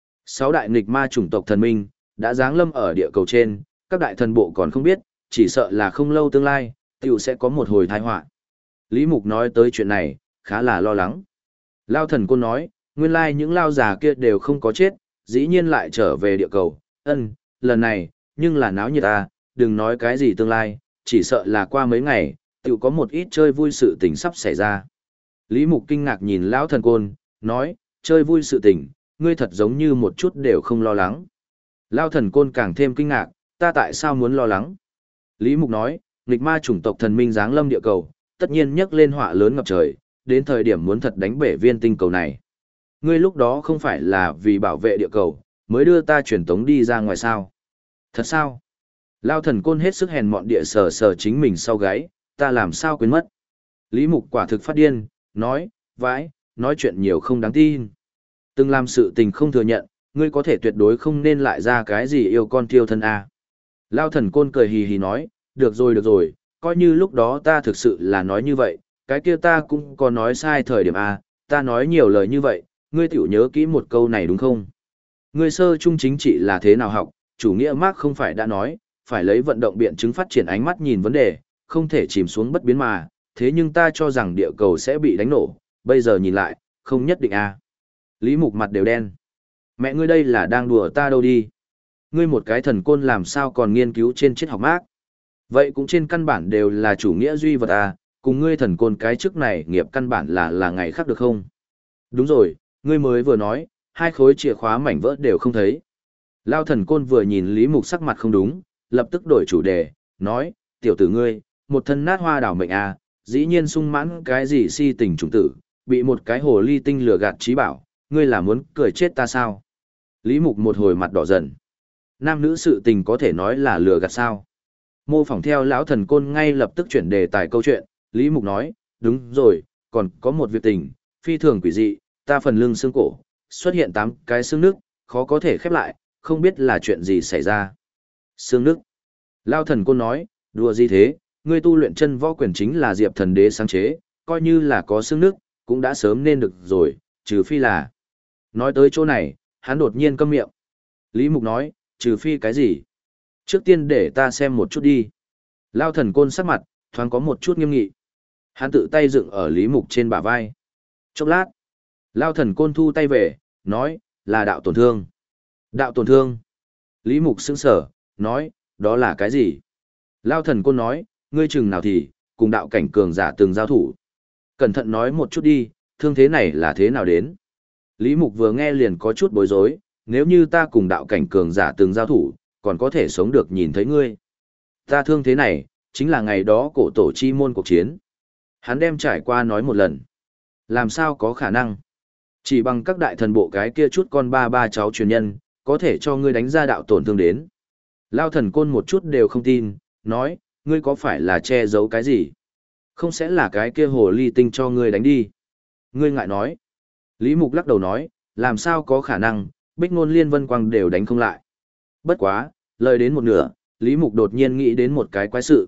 6 đại nghịch ma chủng tộc thần minh, đã giáng lâm ở địa cầu trên, các đại thần bộ còn không biết, chỉ sợ là không lâu tương lai, tiểu sẽ có một hồi tai họa. Lý Mục nói tới chuyện này, khá là lo lắng. Lao thần côn nói, nguyên lai những lao già kia đều không có chết, dĩ nhiên lại trở về địa cầu. Lần này, nhưng là náo nhiệt à, đừng nói cái gì tương lai, chỉ sợ là qua mấy ngày, tiểu có một ít chơi vui sự tình sắp xảy ra. Lý Mục kinh ngạc nhìn lão thần côn, nói, chơi vui sự tình, ngươi thật giống như một chút đều không lo lắng. Lao thần côn càng thêm kinh ngạc, ta tại sao muốn lo lắng? Lý Mục nói, nghịch ma chủng tộc thần minh giáng lâm địa cầu, tất nhiên nhấc lên họa lớn ngập trời, đến thời điểm muốn thật đánh bể viên tinh cầu này. Ngươi lúc đó không phải là vì bảo vệ địa cầu, mới đưa ta truyền tống đi ra ngoài sao? Thật sao? Lao thần côn hết sức hèn mọn địa sờ sờ chính mình sau gáy, ta làm sao quên mất? Lý Mục quả thực phát điên, nói, vãi, nói chuyện nhiều không đáng tin. Từng làm sự tình không thừa nhận, ngươi có thể tuyệt đối không nên lại ra cái gì yêu con tiêu thân a. Lao thần côn cười hì hì nói, được rồi, coi như lúc đó ta thực sự là nói như vậy, cái kia ta cũng có nói sai thời điểm a, ta nói nhiều lời như vậy, ngươi tiểu nhớ kỹ một câu này đúng không? Ngươi sơ trung chính trị là thế nào học, chủ nghĩa Marx không phải đã nói, phải lấy vận động biện chứng phát triển ánh mắt nhìn vấn đề, không thể chìm xuống bất biến mà, thế nhưng ta cho rằng địa cầu sẽ bị đánh nổ, bây giờ nhìn lại, không nhất định a. Lý Mục mặt đều đen. Mẹ ngươi đây là đang đùa ta đâu đi. Ngươi một cái thần côn làm sao còn nghiên cứu trên triết học Marx. Vậy cũng trên căn bản đều là chủ nghĩa duy vật à, cùng ngươi thần côn cái chức này nghiệp căn bản là ngày khác được không? Đúng rồi, ngươi mới vừa nói, 2 khối chìa khóa mảnh vỡ đều không thấy. Lao thần côn vừa nhìn Lý Mục sắc mặt không đúng, lập tức đổi chủ đề, nói, tiểu tử ngươi, một thân nát hoa đảo mệnh à, dĩ nhiên sung mãn cái gì si tình chủng tử, bị một cái hồ ly tinh lừa gạt trí bảo, ngươi là muốn cười chết ta sao? Lý Mục một hồi mặt đỏ dần. Nam nữ sự tình có thể nói là lừa gạt sao? Mô phỏng theo lão thần côn ngay lập tức chuyển đề tài câu chuyện, Lý Mục nói, đúng rồi, còn có một việc tình, phi thường quỷ dị, ta phần lưng xương cổ, xuất hiện 8 cái xương nước, khó có thể khép lại, không biết là chuyện gì xảy ra. Xương nước. Lão thần côn nói, đùa gì thế, ngươi tu luyện chân võ quyền chính là Diệp thần đế sáng chế, coi như là có xương nước, cũng đã sớm nên được rồi, trừ phi là. Nói tới chỗ này, hắn đột nhiên câm miệng. Lý Mục nói, trừ phi cái gì? Trước tiên để ta xem một chút đi. Lao thần côn sắc mặt, thoáng có một chút nghiêm nghị. Hắn tự tay dựng ở Lý Mục trên bả vai. Chốc lát, Lao thần côn thu tay về, nói, là đạo tổn thương. Đạo tổn thương. Lý Mục sững sở, nói, đó là cái gì? Lao thần côn nói, ngươi chừng nào thì, cùng đạo cảnh cường giả từng giao thủ. Cẩn thận nói một chút đi, thương thế này là thế nào đến? Lý Mục vừa nghe liền có chút bối rối, nếu như ta cùng đạo cảnh cường giả từng giao thủ, còn có thể sống được nhìn thấy ngươi. Ta thương thế này, chính là ngày đó cổ tổ chi môn cuộc chiến. Hắn đem trải qua nói một lần. Làm sao có khả năng? Chỉ bằng các đại thần bộ cái kia chút con ba cháu truyền nhân, có thể cho ngươi đánh ra đạo tổn thương đến. Lao thần côn một chút đều không tin, nói, ngươi có phải là che giấu cái gì? Không sẽ là cái kia hồ ly tinh cho ngươi đánh đi. Ngươi ngại nói. Lý Mục lắc đầu nói, làm sao có khả năng, Bích Nôn Liên Vân Quang đều đánh không lại. Bất quá, lời đến một nửa, Lý Mục đột nhiên nghĩ đến một cái quái sự.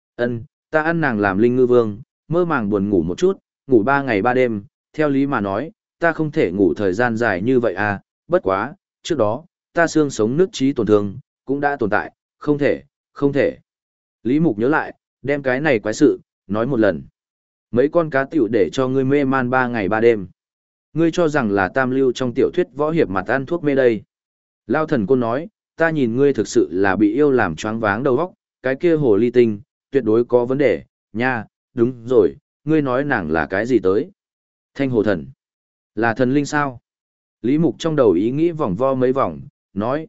Ta ăn nàng làm linh ngư vương, mơ màng buồn ngủ một chút, ngủ 3 ngày 3 đêm, theo lý mà nói, ta không thể ngủ thời gian dài như vậy à, bất quá, trước đó, ta xương sống nứt trí tổn thương, cũng đã tồn tại, không thể, không thể. Lý Mục nhớ lại, đem cái này quái sự, nói một lần. Mấy con cá tiểu để cho ngươi mê man 3 ngày 3 đêm. Ngươi cho rằng là tam lưu trong tiểu thuyết võ hiệp mặt ăn thuốc mê đây. Lao thần côn nói, ta nhìn ngươi thực sự là bị yêu làm choáng váng đầu óc, cái kia hồ ly tinh, tuyệt đối có vấn đề, nha, đúng rồi, ngươi nói nàng là cái gì tới? Thanh hồ thần. Là thần linh sao? Lý Mục trong đầu ý nghĩ vòng vo mấy vòng, nói,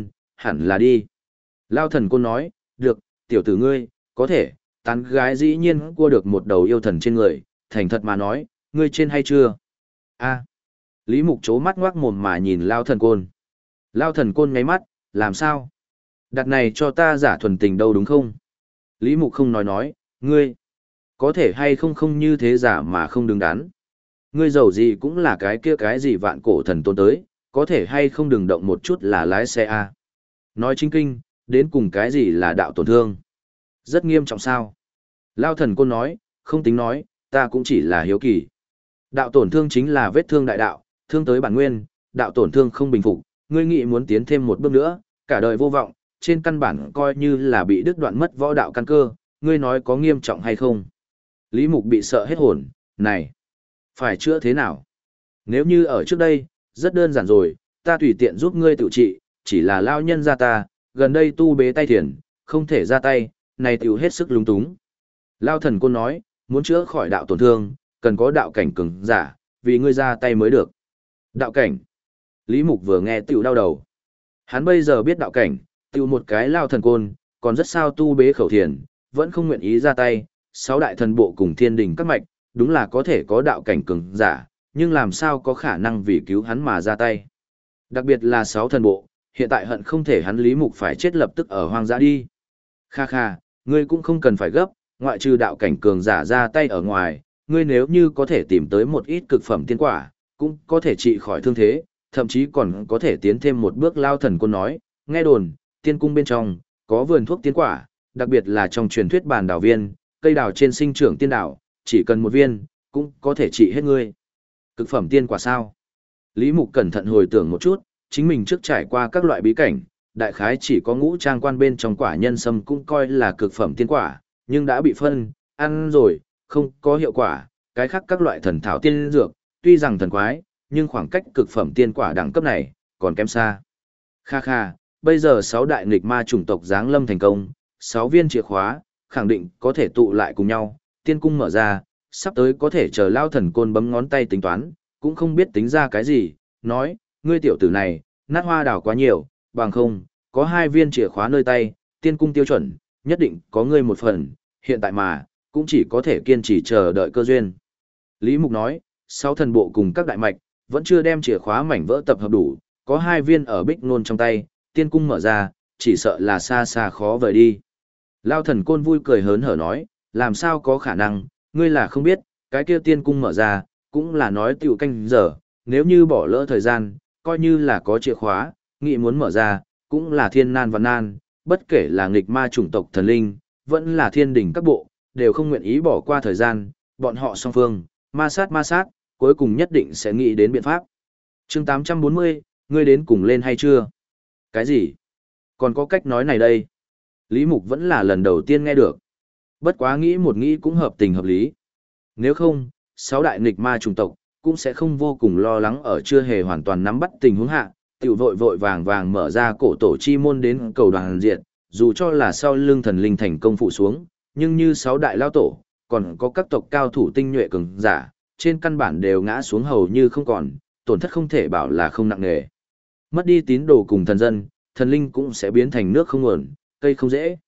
hẳn là đi. Lao thần côn nói, được, tiểu tử ngươi, có thể, tán gái dĩ nhiên cua được một đầu yêu thần trên người, thành thật mà nói, ngươi trên hay chưa? A. Lý Mục chố mắt ngoác mồm mà nhìn Lao thần côn. Lao thần côn ngáy mắt, làm sao? Đặt này cho ta giả thuần tình đâu đúng không? Lý Mục không nói, ngươi, có thể hay không không như thế giả mà không đứng đắn. Ngươi giàu gì cũng là cái kia cái gì vạn cổ thần tôn tới, có thể hay không đừng động một chút là lái xe A. Nói chính kinh, đến cùng cái gì là đạo tổn thương. Rất nghiêm trọng sao? Lao thần côn nói, không tính nói, ta cũng chỉ là hiếu kỳ. Đạo tổn thương chính là vết thương đại đạo, thương tới bản nguyên, đạo tổn thương không bình phục, ngươi nghĩ muốn tiến thêm một bước nữa, cả đời vô vọng, trên căn bản coi như là bị đứt đoạn mất võ đạo căn cơ, ngươi nói có nghiêm trọng hay không? Lý Mục bị sợ hết hồn, này, phải chữa thế nào? Nếu như ở trước đây, rất đơn giản rồi, ta tùy tiện giúp ngươi tự trị, chỉ là lao nhân ra ta, gần đây tu bế tay thiền, không thể ra tay, này tiểu hết sức lúng túng. Lao thần côn nói, muốn chữa khỏi đạo tổn thương, cần có đạo cảnh cường giả, vì ngươi ra tay mới được. Đạo cảnh. Lý Mục vừa nghe tiểu đau đầu. Hắn bây giờ biết đạo cảnh, tiểu một cái lao thần côn, còn rất sao tu bế khẩu thiền, vẫn không nguyện ý ra tay, 6 đại thần bộ cùng thiên đình các mạch, đúng là có thể có đạo cảnh cường giả, nhưng làm sao có khả năng vì cứu hắn mà ra tay. Đặc biệt là 6 thần bộ, hiện tại hận không thể hắn Lý Mục phải chết lập tức ở hoang dã đi. Kha kha, ngươi cũng không cần phải gấp, ngoại trừ đạo cảnh cường giả ra tay ở ngoài, ngươi nếu như có thể tìm tới một ít cực phẩm tiên quả, cũng có thể trị khỏi thương thế, thậm chí còn có thể tiến thêm một bước. Lao thần côn nói, nghe đồn, tiên cung bên trong, có vườn thuốc tiên quả, đặc biệt là trong truyền thuyết bàn đào viên, cây đào trên sinh trưởng tiên đào, chỉ cần một viên, cũng có thể trị hết ngươi. Cực phẩm tiên quả sao? Lý Mục cẩn thận hồi tưởng một chút, chính mình trước trải qua các loại bí cảnh, đại khái chỉ có ngũ trang quan bên trong quả nhân sâm cũng coi là cực phẩm tiên quả, nhưng đã bị phân, ăn rồi, không có hiệu quả, cái khác các loại thần thảo tiên dược, tuy rằng thần quái, nhưng khoảng cách cực phẩm tiên quả đẳng cấp này, còn kém xa. Kha kha, bây giờ 6 đại nghịch ma chủng tộc giáng lâm thành công, 6 viên chìa khóa, khẳng định có thể tụ lại cùng nhau, tiên cung mở ra, sắp tới có thể chờ Lao thần côn bấm ngón tay tính toán, cũng không biết tính ra cái gì, nói, ngươi tiểu tử này, nát hoa đào quá nhiều, bằng không, có 2 viên chìa khóa nơi tay, tiên cung tiêu chuẩn, nhất định có ngươi một phần, hiện tại mà, cũng chỉ có thể kiên trì chờ đợi cơ duyên. Lý Mục nói, 6 thần bộ cùng các đại mạch, vẫn chưa đem chìa khóa mảnh vỡ tập hợp đủ, có 2 viên ở bích nôn trong tay, tiên cung mở ra, chỉ sợ là xa xa khó vời đi. Lao thần côn vui cười hớn hở nói, làm sao có khả năng, ngươi là không biết, cái kia tiên cung mở ra, cũng là nói tiểu canh giờ, nếu như bỏ lỡ thời gian, coi như là có chìa khóa, nghĩ muốn mở ra, cũng là thiên nan và nan, bất kể là nghịch ma chủng tộc thần linh, vẫn là thiên đỉnh các bộ, đều không nguyện ý bỏ qua thời gian, bọn họ song phương, ma sát, cuối cùng nhất định sẽ nghĩ đến biện pháp. Chương 840, ngươi đến cùng lên hay chưa? Cái gì? Còn có cách nói này đây? Lý Mục vẫn là lần đầu tiên nghe được. Bất quá nghĩ một nghĩ cũng hợp tình hợp lý. Nếu không, 6 đại nghịch ma chủng tộc, cũng sẽ không vô cùng lo lắng ở chưa hề hoàn toàn nắm bắt tình huống hạ, tiểu vội vội vàng vàng mở ra cổ tổ chi môn đến cầu đoàn diện, dù cho là sau lưng thần linh thành công phụ xuống, nhưng như 6 đại lao tổ, còn có các tộc cao thủ tinh nhuệ cường giả, trên căn bản đều ngã xuống hầu như không còn, tổn thất không thể bảo là không nặng nề. Mất đi tín đồ cùng thần dân, thần linh cũng sẽ biến thành nước không nguồn, cây không dễ.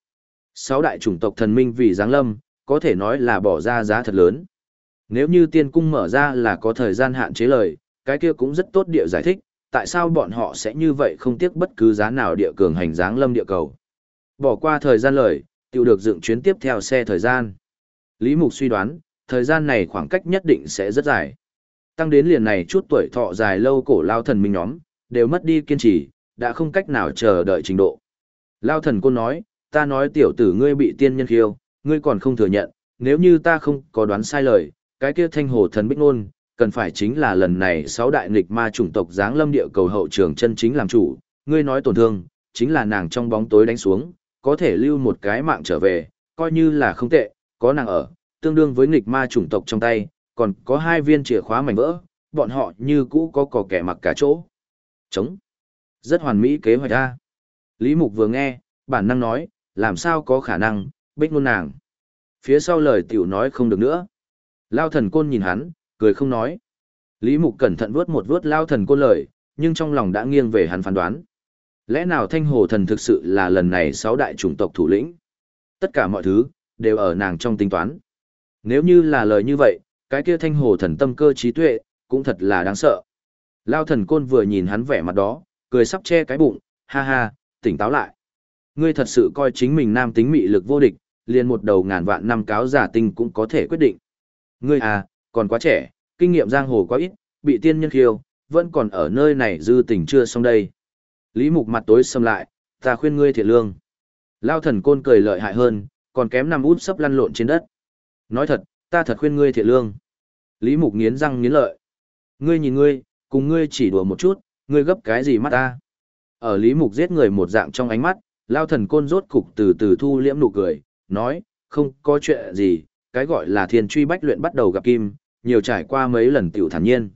6 đại chủng tộc thần minh vì giáng lâm, có thể nói là bỏ ra giá thật lớn. Nếu như tiên cung mở ra là có thời gian hạn chế lời, cái kia cũng rất tốt địa giải thích, tại sao bọn họ sẽ như vậy không tiếc bất cứ giá nào địa cường hành giáng lâm địa cầu. Bỏ qua thời gian lời, tiêu được dựng chuyến tiếp theo xe thời gian. Lý Mục suy đoán, thời gian này khoảng cách nhất định sẽ rất dài. Tăng đến liền này chút tuổi thọ dài lâu cổ lao thần minh nhóm, đều mất đi kiên trì, đã không cách nào chờ đợi trình độ. Lao thần côn nói, ta nói tiểu tử ngươi bị tiên nhân khiêu, ngươi còn không thừa nhận, nếu như ta không có đoán sai lời, cái kia thanh hồ thần bích nôn, cần phải chính là lần này 6 đại nghịch ma chủng tộc giáng lâm địa cầu hậu trường chân chính làm chủ, Ngươi nói tổn thương, chính là nàng trong bóng tối đánh xuống, có thể lưu một cái mạng trở về, coi như là không tệ, có nàng ở, tương đương với nghịch ma chủng tộc trong tay, còn có 2 viên chìa khóa mảnh vỡ, bọn họ như cũ có kẻ mặc cả chỗ. Chống. Rất hoàn mỹ kế hoạch a. Lý Mục vừa nghe, bản năng nói, làm sao có khả năng, bích ngôn nàng. Phía sau lời tiểu nói không được nữa. Lao thần côn nhìn hắn, cười không nói. Lý Mục cẩn thận vuốt một vuốt Lao thần côn lời, nhưng trong lòng đã nghiêng về hắn phán đoán. Lẽ nào Thanh Hồ Thần thực sự là lần này 6 đại chủng tộc thủ lĩnh? Tất cả mọi thứ, đều ở nàng trong tính toán. Nếu như là lời như vậy, cái kia Thanh Hồ Thần tâm cơ trí tuệ, cũng thật là đáng sợ. Lao thần côn vừa nhìn hắn vẻ mặt đó, cười sắp che cái bụng, ha ha, tỉnh táo lại. Ngươi thật sự coi chính mình nam tính mị lực vô địch, liền một đầu ngàn vạn năm cáo giả tinh cũng có thể quyết định. Ngươi à, còn quá trẻ, kinh nghiệm giang hồ quá ít, bị tiên nhân khiêu, vẫn còn ở nơi này dư tình chưa xong đây. Lý Mục mặt tối sầm lại, ta khuyên ngươi thiệt lương. Lao thần côn cười lợi hại hơn, còn kém nằm út sấp lăn lộn trên đất. Nói thật, ta thật khuyên ngươi thiệt lương. Lý Mục nghiến răng nghiến lợi. Ngươi nhìn ngươi, cùng ngươi chỉ đùa một chút, ngươi gấp cái gì mắt ta? Ở Lý Mục giết người một dạng trong ánh mắt, Lao thần côn rốt cục từ từ thu liễm nụ cười, nói, không có chuyện gì, cái gọi là thiên truy bách luyện bắt đầu gặp kim, nhiều trải qua mấy lần tiểu thản nhiên.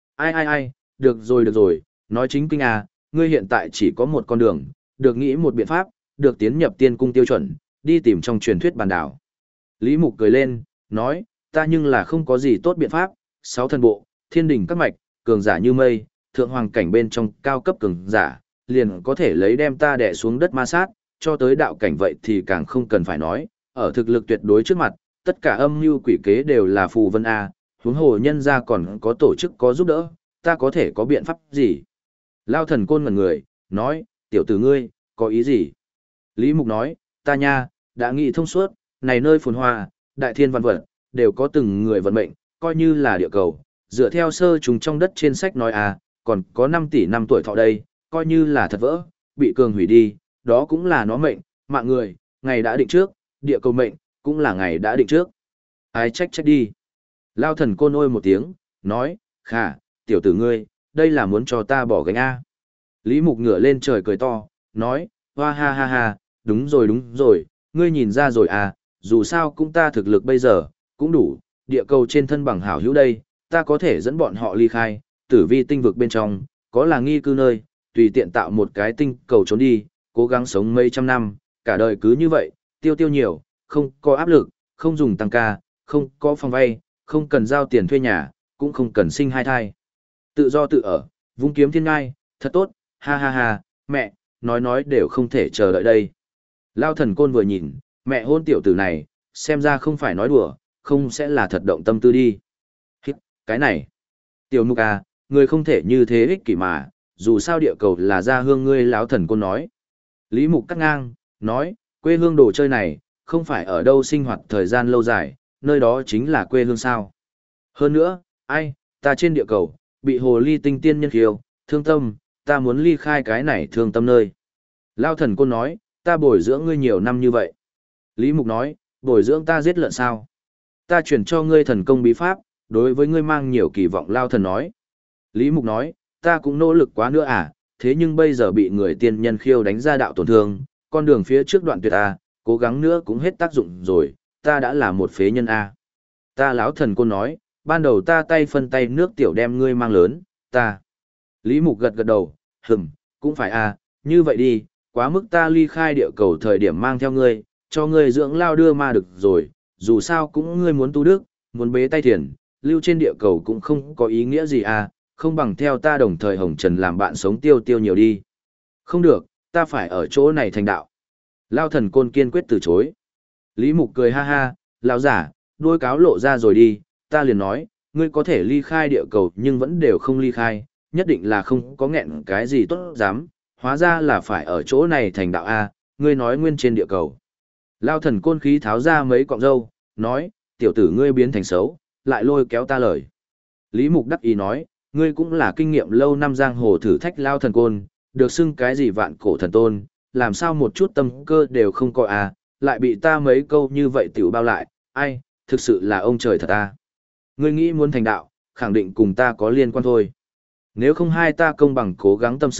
Ai, được rồi, nói chính kinh à, ngươi hiện tại chỉ có một con đường, được nghĩ một biện pháp, được tiến nhập tiên cung tiêu chuẩn, đi tìm trong truyền thuyết bản đảo. Lý Mục cười lên, nói, ta nhưng là không có gì tốt biện pháp, 6 thần bộ, thiên đỉnh các mạch, cường giả như mây, thượng hoàng cảnh bên trong cao cấp cường giả, liền có thể lấy đem ta đè xuống đất ma sát, cho tới đạo cảnh vậy thì càng không cần phải nói, ở thực lực tuyệt đối trước mặt, tất cả âm mưu quỷ kế đều là phù vân A, huống hồ nhân ra còn có tổ chức có giúp đỡ, ta có thể có biện pháp gì? Lao thần côn ngẩn người, nói, tiểu tử ngươi, có ý gì? Lý Mục nói, ta nha, đã nghĩ thông suốt, này nơi phồn hoa, đại thiên văn vật, đều có từng người vận mệnh, coi như là địa cầu, dựa theo sơ trùng trong đất trên sách nói à, còn có 5 tỷ năm tuổi thọ đây, coi như là thật vỡ, bị cường hủy đi, đó cũng là nó mệnh, mạng người, ngày đã định trước, địa cầu mệnh, cũng là ngày đã định trước. Ai trách đi. Lao thần côn ôi một tiếng, nói, khả, tiểu tử ngươi, đây là muốn cho ta bỏ gánh A. Lý Mục ngửa lên trời cười to, nói, hoa ha ha ha, đúng rồi, ngươi nhìn ra rồi à, dù sao cũng ta thực lực bây giờ, cũng đủ, địa cầu trên thân bằng hảo hữu đây, ta có thể dẫn bọn họ ly khai, tử vi tinh vực bên trong, có là nghi cư nơi, tùy tiện tạo một cái tinh cầu trốn đi, cố gắng sống mấy trăm năm, cả đời cứ như vậy, tiêu nhiều, không có áp lực, không dùng tăng ca, không có phòng vay, không cần giao tiền thuê nhà, cũng không cần sinh hai thai. Tự do tự ở, vung kiếm thiên ngai, thật tốt, ha ha ha, mẹ, nói đều không thể chờ đợi đây. Lao thần côn vừa nhìn, mẹ hôn tiểu tử này, xem ra không phải nói đùa, không sẽ là thật động tâm tư đi. Hít, cái này, tiểu Mục à, người không thể như thế ích kỷ mà, dù sao địa cầu là gia hương ngươi. Lão thần côn nói. Lý Mục cắt ngang, nói, quê hương đồ chơi này, không phải ở đâu sinh hoạt thời gian lâu dài, nơi đó chính là quê hương sao. Hơn nữa, ai, ta trên địa cầu, bị hồ ly tinh tiên nhân khiêu, thương tâm, ta muốn ly khai cái này thương tâm nơi. Lao thần côn nói, ta bồi dưỡng ngươi nhiều năm như vậy. Lý Mục nói, bồi dưỡng ta giết lợn sao? Ta chuyển cho ngươi thần công bí pháp, đối với ngươi mang nhiều kỳ vọng. Lao thần nói. Lý Mục nói, ta cũng nỗ lực quá nữa à, thế nhưng bây giờ bị người tiên nhân khiêu đánh ra đạo tổn thương, con đường phía trước đoạn tuyệt à, cố gắng nữa cũng hết tác dụng rồi, ta đã là một phế nhân à. Ta lão thần côn nói, ban đầu ta tay phân tay nước tiểu đem ngươi mang lớn, ta. Lý Mục gật đầu, cũng phải à, như vậy đi, quá mức ta ly khai địa cầu thời điểm mang theo ngươi, cho ngươi dưỡng lao đưa ma được rồi, dù sao cũng ngươi muốn tu đức, muốn bế tay thiền, lưu trên địa cầu cũng không có ý nghĩa gì à, không bằng theo ta đồng thời hồng trần làm bạn sống tiêu nhiều đi. Không được, ta phải ở chỗ này thành đạo. Lao thần côn kiên quyết từ chối. Lý Mục cười ha ha, lão giả, đuôi cáo lộ ra rồi đi, ta liền nói, ngươi có thể ly khai địa cầu nhưng vẫn đều không ly khai, nhất định là không có nghẹn cái gì tốt dám, hóa ra là phải ở chỗ này thành đạo A, ngươi nói nguyên trên địa cầu. Lao thần côn khí tháo ra mấy cọng râu, nói, tiểu tử ngươi biến thành xấu, lại lôi kéo ta lời. Lý Mục đắc ý nói, ngươi cũng là kinh nghiệm lâu năm giang hồ thử thách Lao thần côn, được xưng cái gì vạn cổ thần tôn, làm sao một chút tâm cơ đều không có à, lại bị ta mấy câu như vậy tiểu bao lại, ai, thực sự là ông trời thật à. Ngươi nghĩ muốn thành đạo, khẳng định cùng ta có liên quan thôi. Nếu không hai ta công bằng cố gắng tâm sự,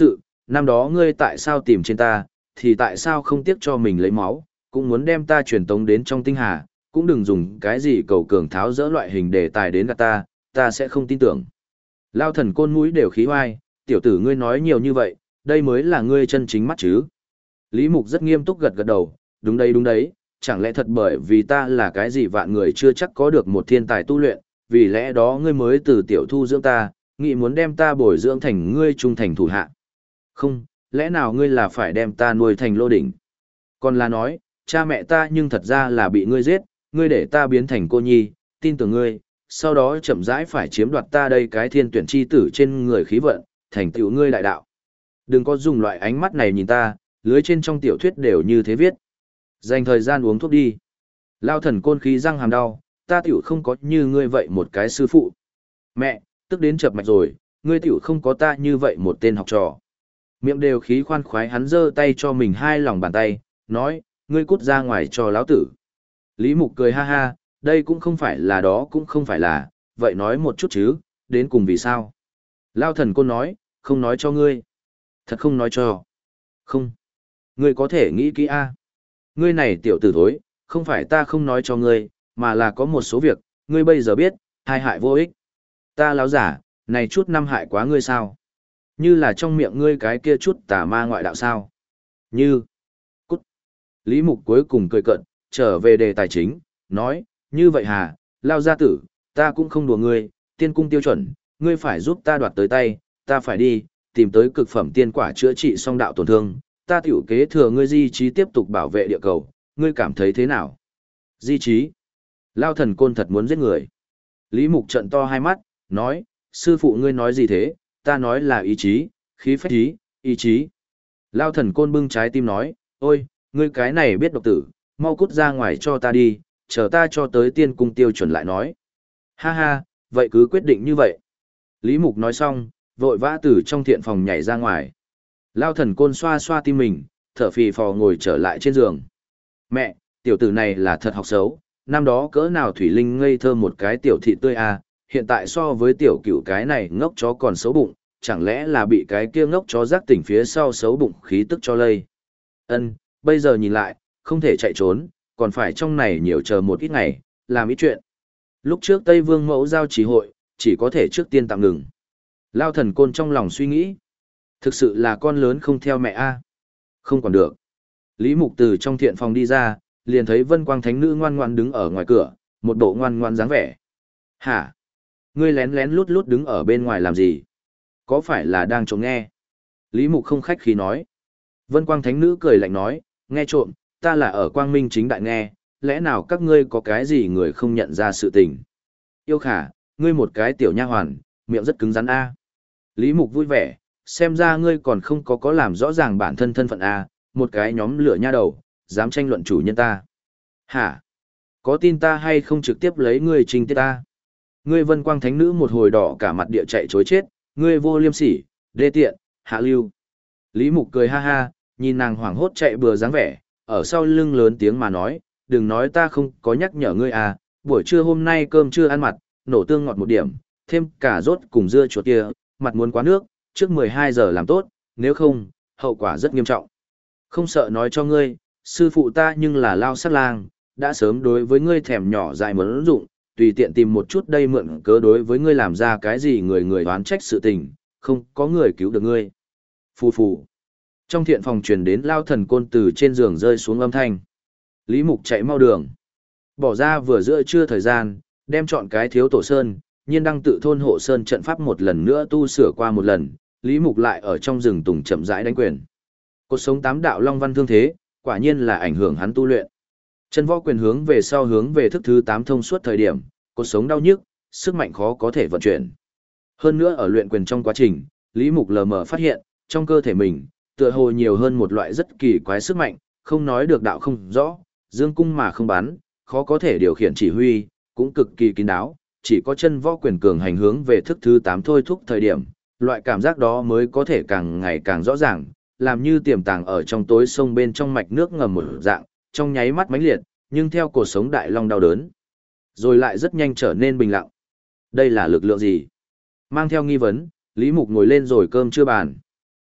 năm đó ngươi tại sao tìm trên ta, thì tại sao không tiếc cho mình lấy máu, cũng muốn đem ta truyền tống đến trong tinh hà, cũng đừng dùng cái gì cầu cường tháo dỡ loại hình đề tài đến gạt ta sẽ không tin tưởng. Lao thần côn mũi đều khí hoai, tiểu tử ngươi nói nhiều như vậy, đây mới là ngươi chân chính mắt chứ. Lý Mục rất nghiêm túc gật gật đầu, đúng đấy, chẳng lẽ thật bởi vì ta là cái gì vạn người chưa chắc có được một thiên tài tu luyện, vì lẽ đó ngươi mới từ tiểu thu dưỡng ta, nghĩ muốn đem ta bồi dưỡng thành ngươi trung thành thủ hạ. Không, lẽ nào ngươi là phải đem ta nuôi thành lô đỉnh? Còn là nói, cha mẹ ta nhưng thật ra là bị ngươi giết, ngươi để ta biến thành cô nhi, tin tưởng ngươi, sau đó chậm rãi phải chiếm đoạt ta đây cái thiên tuyển chi tử trên người khí vận, thành tựu ngươi đại đạo. Đừng có dùng loại ánh mắt này nhìn ta, lưới trên trong tiểu thuyết đều như thế viết. Dành thời gian uống thuốc đi. Lao thần côn khí răng hàm đau, ta tiểu không có như ngươi vậy một cái sư phụ. Mẹ, tức đến chập mạch rồi, ngươi tiểu không có ta như vậy một tên học trò. Miệng đều khí khoan khoái hắn giơ tay cho mình hai lòng bàn tay, nói, ngươi cút ra ngoài cho lão tử. Lý Mục cười ha ha, đây cũng không phải là đó cũng không phải là, vậy nói một chút chứ, đến cùng vì sao? Lao thần côn nói, không nói cho ngươi. Thật không nói cho. Không. Ngươi có thể nghĩ kỹ a. Ngươi này tiểu tử thối, không phải ta không nói cho ngươi, mà là có một số việc, ngươi bây giờ biết, hai hại vô ích. Ta láo giả, này chút năm hại quá ngươi sao? Như là trong miệng ngươi cái kia chút tà ma ngoại đạo sao? Như. Cút. Lý Mục cuối cùng cười cận, trở về đề tài chính, nói, như vậy hà, Lao gia tử, ta cũng không đùa ngươi, tiên cung tiêu chuẩn, ngươi phải giúp ta đoạt tới tay, ta phải đi, tìm tới cực phẩm tiên quả chữa trị song đạo tổn thương, ta tiểu kế thừa ngươi di trí tiếp tục bảo vệ địa cầu, ngươi cảm thấy thế nào? Di trí? Lao thần côn thật muốn giết người. Lý Mục trận to hai mắt, nói, sư phụ ngươi nói gì thế, ta nói là ý chí, khí phách trí, ý chí. Lao thần côn bưng trái tim nói, ôi, ngươi cái này biết độc tử, mau cút ra ngoài cho ta đi, chờ ta cho tới tiên cung tiêu chuẩn lại nói. Ha ha, vậy cứ quyết định như vậy. Lý Mục nói xong, vội vã từ trong thiện phòng nhảy ra ngoài. Lao thần côn xoa xoa tim mình, thở phì phò ngồi trở lại trên giường. Mẹ, tiểu tử này là thật học xấu, năm đó cỡ nào Thủy Linh ngây thơ một cái tiểu thị tươi à, hiện tại so với tiểu cửu cái này ngốc chó còn xấu bụng, chẳng lẽ là bị cái kia ngốc chó giác tỉnh phía sau xấu bụng khí tức cho lây. Ân, bây giờ nhìn lại, không thể chạy trốn, còn phải trong này nhiều chờ một ít ngày, làm ít chuyện. Lúc trước Tây Vương mẫu giao trì hội, chỉ có thể trước tiên tạm ngừng. Lao thần côn trong lòng suy nghĩ. Thực sự là con lớn không theo mẹ a. Không còn được. Lý Mục từ trong thiện phòng đi ra, liền thấy Vân Quang Thánh Nữ ngoan ngoan đứng ở ngoài cửa, một bộ ngoan ngoan dáng vẻ. Hả? Ngươi lén lén lút lút đứng ở bên ngoài làm gì? Có phải là đang trộm nghe? Lý Mục không khách khí nói. Vân Quang Thánh Nữ cười lạnh nói, nghe trộm, ta là ở Quang Minh chính đại nghe, lẽ nào các ngươi có cái gì người không nhận ra sự tình? Yêu Khả, ngươi một cái tiểu nha hoàn, miệng rất cứng rắn a. Lý Mục vui vẻ, xem ra ngươi còn không có làm rõ ràng bản thân thân phận a, một cái nhóm lửa nha đầu, dám tranh luận chủ nhân ta. Hả? Có tin ta hay không trực tiếp lấy ngươi trình tiết ta? Ngươi Vân Quang Thánh Nữ một hồi đỏ cả mặt địa chạy chối chết, ngươi vô liêm sỉ, đê tiện, hạ lưu. Lý Mục cười ha ha, nhìn nàng hoảng hốt chạy bừa dáng vẻ, ở sau lưng lớn tiếng mà nói, đừng nói ta không có nhắc nhở ngươi à, buổi trưa hôm nay cơm chưa ăn mặt, nổ tương ngọt một điểm, thêm cả rốt cùng dưa chuột kia, mặt muốn quá nước, trước 12 giờ làm tốt, nếu không, hậu quả rất nghiêm trọng. Không sợ nói cho ngươi, sư phụ ta nhưng là Lao Sát Lang, đã sớm đối với ngươi thèm nhỏ dại muốn dụng, tùy tiện tìm một chút đây mượn cớ đối với ngươi làm ra cái gì người người đoán trách sự tình, không có người cứu được ngươi. Phù phù. Trong thiện phòng truyền đến Lao thần côn từ trên giường rơi xuống âm thanh. Lý Mục chạy mau đường. Bỏ ra vừa giữa trưa thời gian, đem chọn cái thiếu tổ sơn, nhiên đăng tự thôn hộ sơn trận pháp một lần nữa tu sửa qua một lần, Lý Mục lại ở trong rừng tùng chậm rãi đánh quyền. Cột sống tám đạo long văn thương thế, quả nhiên là ảnh hưởng hắn tu luyện. Chân võ quyền hướng về sau hướng về thức thứ 8 thông suốt thời điểm, cột sống đau nhức, sức mạnh khó có thể vận chuyển. Hơn nữa ở luyện quyền trong quá trình, Lý Mục lờ mờ phát hiện, trong cơ thể mình, tựa hồ nhiều hơn một loại rất kỳ quái sức mạnh, không nói được đạo không rõ, dương cung mà không bắn, khó có thể điều khiển chỉ huy, cũng cực kỳ kín đáo, chỉ có chân võ quyền cường hành hướng về thức thứ 8 thôi thúc thời điểm, loại cảm giác đó mới có thể càng ngày càng rõ ràng, làm như tiềm tàng ở trong tối sông bên trong mạch nước ngầm một dạng, trong nháy mắt mãnh liệt, nhưng theo cuộc sống đại long đau đớn, rồi lại rất nhanh trở nên bình lặng. Đây là lực lượng gì? Mang theo nghi vấn, Lý Mục ngồi lên rồi cơm chưa bàn.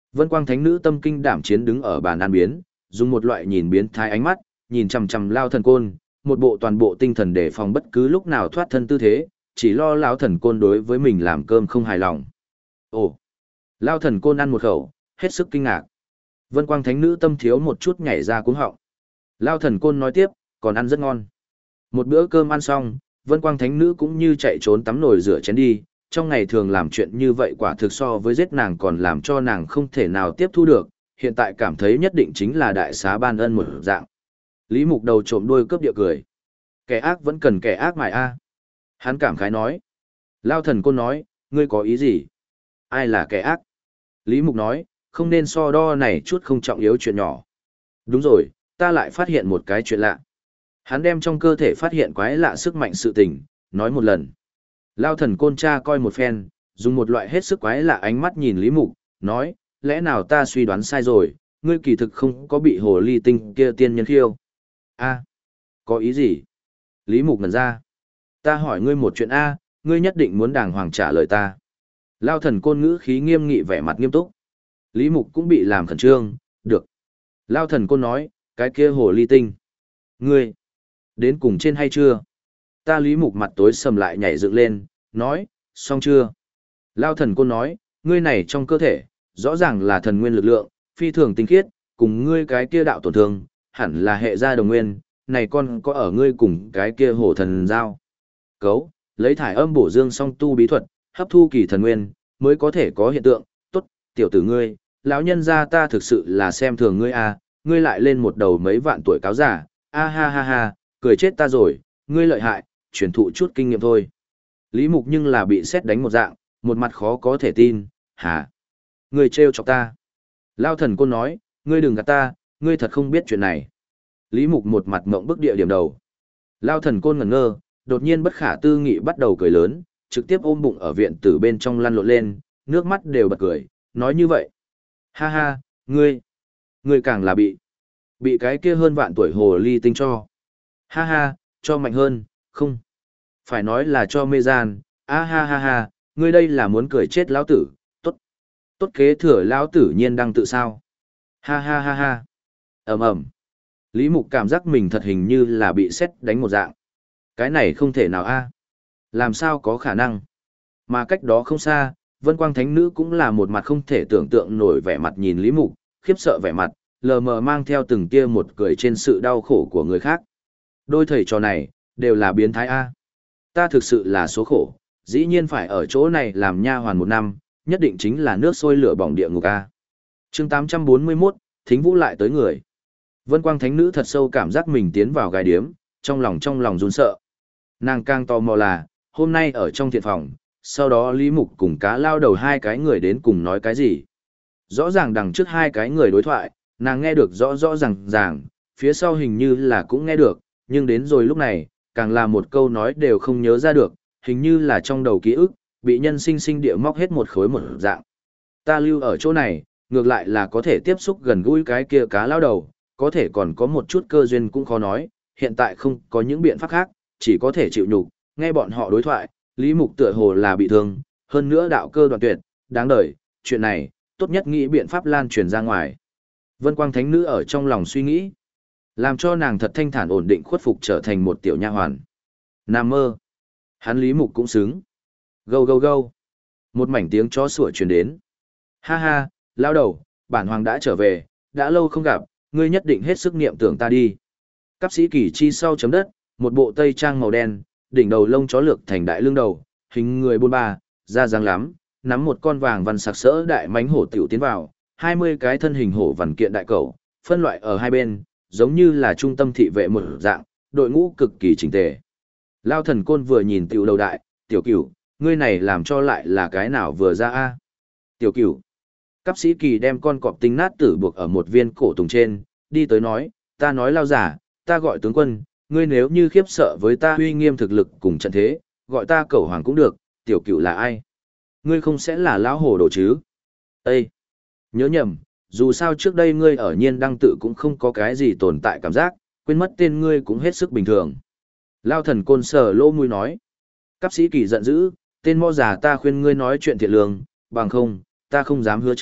Vân Quang Thánh Nữ tâm kinh đảm chiến đứng ở bàn ăn biến, dùng một loại nhìn biến thái ánh mắt, nhìn chằm chằm Lao Thần Côn, một bộ toàn bộ tinh thần đề phòng bất cứ lúc nào thoát thân tư thế, chỉ lo Lao Thần Côn đối với mình làm cơm không hài lòng. Ồ! Lao Thần Côn ăn một khẩu, hết sức kinh ngạc. Vân Quang Thánh Nữ tâm thiếu một chút nhảy ra cuống họng. Lao Thần Côn nói tiếp, còn ăn rất ngon. Một bữa cơm ăn xong, Vân Quang Thánh Nữ cũng như chạy trốn tắm nồi rửa chén đi, trong ngày thường làm chuyện như vậy quả thực so với giết nàng còn làm cho nàng không thể nào tiếp thu được, hiện tại cảm thấy nhất định chính là đại xá ban ân một dạng. Lý Mục đầu trộm đuôi cướp địa cười. Kẻ ác vẫn cần kẻ ác mài a. Hắn cảm khái nói. Lao Thần Côn nói, ngươi có ý gì? Ai là kẻ ác? Lý Mục nói, không nên so đo này chút không trọng yếu chuyện nhỏ. Đúng rồi, ta lại phát hiện một cái chuyện lạ. Hắn đem trong cơ thể phát hiện quái lạ sức mạnh sự tình, nói một lần. Lao Thần Côn tra coi một phen, dùng một loại hết sức quái lạ ánh mắt nhìn Lý Mục, nói, lẽ nào ta suy đoán sai rồi, ngươi kỳ thực không có bị hồ ly tinh kia tiên nhân khiêu. A, có ý gì? Lý Mục ngẩn ra. Ta hỏi ngươi một chuyện A, ngươi nhất định muốn đàng hoàng trả lời ta. Lao Thần Côn ngữ khí nghiêm nghị vẻ mặt nghiêm túc. Lý Mục cũng bị làm khẩn trương, được. Lao Thần Côn nói, cái kia hồ ly tinh. Ngươi, đến cùng trên hay chưa? Ta Lý Mục mặt tối sầm lại nhảy dựng lên, nói, xong chưa? Lao Thần Côn nói, ngươi này trong cơ thể, rõ ràng là thần nguyên lực lượng, phi thường tinh khiết, cùng ngươi cái kia đạo tổn thương, hẳn là hệ gia đồng nguyên, này con có ở ngươi cùng cái kia hổ thần giao. Cấu, lấy thải âm bổ dương song tu bí thuật, hấp thu kỳ thần nguyên, mới có thể có hiện tượng, tốt, tiểu tử ngươi, lão nhân gia ta thực sự là xem thường ngươi à, ngươi lại lên một đầu mấy vạn tuổi cáo giả, a ha ha ha, cười chết ta rồi, ngươi lợi hại, truyền thụ chút kinh nghiệm thôi. Lý Mục nhưng là bị sét đánh một dạng, một mặt khó có thể tin, hả? Ngươi trêu chọc ta. Lao Thần Côn nói, ngươi đừng gạt ta, ngươi thật không biết chuyện này. Lý Mục một mặt mộng bức địa điểm đầu. Lao Thần Côn ngẩn ngơ, đột nhiên bất khả tư nghị bắt đầu cười lớn, trực tiếp ôm bụng ở viện tử bên trong lăn lộn lên, nước mắt đều bật cười, nói như vậy. Ha ha, ngươi càng là bị cái kia hơn vạn tuổi hồ ly tinh cho. Ha ha, cho mạnh hơn, không. Phải nói là cho mê gian, a ha ha ha, ngươi đây là muốn cười chết lão tử, tốt. Tốt kế thừa lão tử nhiên đang tự sao. Ha ha ha ha. Ầm ầm. Lý Mục cảm giác mình thật hình như là bị sét đánh một dạng. Cái này không thể nào a. Làm sao có khả năng. Mà cách đó không xa, Vân Quang Thánh Nữ cũng là một mặt không thể tưởng tượng nổi vẻ mặt nhìn Lý Mục, khiếp sợ vẻ mặt, lờ mờ mang theo từng tia một cười trên sự đau khổ của người khác. Đôi thầy trò này, đều là biến thái a. Ta thực sự là số khổ, dĩ nhiên phải ở chỗ này làm nha hoàn một năm, nhất định chính là nước sôi lửa bỏng địa ngục a. Chương 841, Thính Vũ lại tới người. Vân Quang Thánh Nữ thật sâu cảm giác mình tiến vào gai điếm, trong lòng run sợ. Nàng càng tò mò là, hôm nay ở trong thiện phòng, sau đó Lý Mục cùng cá lao đầu hai cái người đến cùng nói cái gì. Rõ ràng đằng trước hai cái người đối thoại, nàng nghe được rõ ràng, phía sau hình như là cũng nghe được, nhưng đến rồi lúc này, càng là một câu nói đều không nhớ ra được, hình như là trong đầu ký ức, bị nhân sinh sinh địa móc hết một khối một dạng. Ta lưu ở chỗ này, ngược lại là có thể tiếp xúc gần gũi cái kia cá lao đầu, có thể còn có một chút cơ duyên cũng khó nói, hiện tại không có những biện pháp khác, chỉ có thể chịu nhục, nghe bọn họ đối thoại, Lý Mục tựa hồ là bị thương, hơn nữa đạo cơ đoạn tuyệt, đáng đời, chuyện này, tốt nhất nghĩ biện pháp lan truyền ra ngoài. Vân Quang Thánh Nữ ở trong lòng suy nghĩ, làm cho nàng thật thanh thản ổn định khuất phục trở thành một tiểu nha hoàn. Nam mơ, hắn Lý Mục cũng xứng. Gâu gâu gâu, một mảnh tiếng chó sủa truyền đến. Ha ha, lao đầu, bản hoàng đã trở về, đã lâu không gặp, ngươi nhất định hết sức niệm tưởng ta đi. Cáp sĩ Kỳ Chi sau chấm đất, một bộ tây trang màu đen, đỉnh đầu lông chó lược thành đại lưng đầu, hình người bôn ba, da dáng lắm, nắm một con vàng văn sặc sỡ đại mánh hổ tiểu tiến vào, 20 cái thân hình hổ vằn kiện đại cẩu, phân loại ở hai bên, giống như là trung tâm thị vệ một dạng, đội ngũ cực kỳ chỉnh tề. Lao Thần Côn vừa nhìn tiểu đầu đại, tiểu cửu, ngươi này làm cho lại là cái nào vừa ra a? Tiểu cửu. Cáp sĩ Kỳ đem con cọp tinh nát tử buộc ở một viên cổ tùng trên, đi tới nói, ta nói lao giả, ta gọi tướng quân, ngươi nếu như khiếp sợ với ta uy nghiêm thực lực cùng trận thế, gọi ta cẩu hoàng cũng được, tiểu cửu là ai? Ngươi không sẽ là lão hổ đồ chứ? Ê! Nhớ nhầm, dù sao trước đây ngươi ở nhiên đăng tự cũng không có cái gì tồn tại cảm giác, quên mất tên ngươi cũng hết sức bình thường. Lao Thần Côn sờ lỗ mũi nói. Cáp sĩ Kỳ giận dữ, tên mo già ta khuyên ngươi nói chuyện thiện lương, bằng không, ta không dám hứa chắc,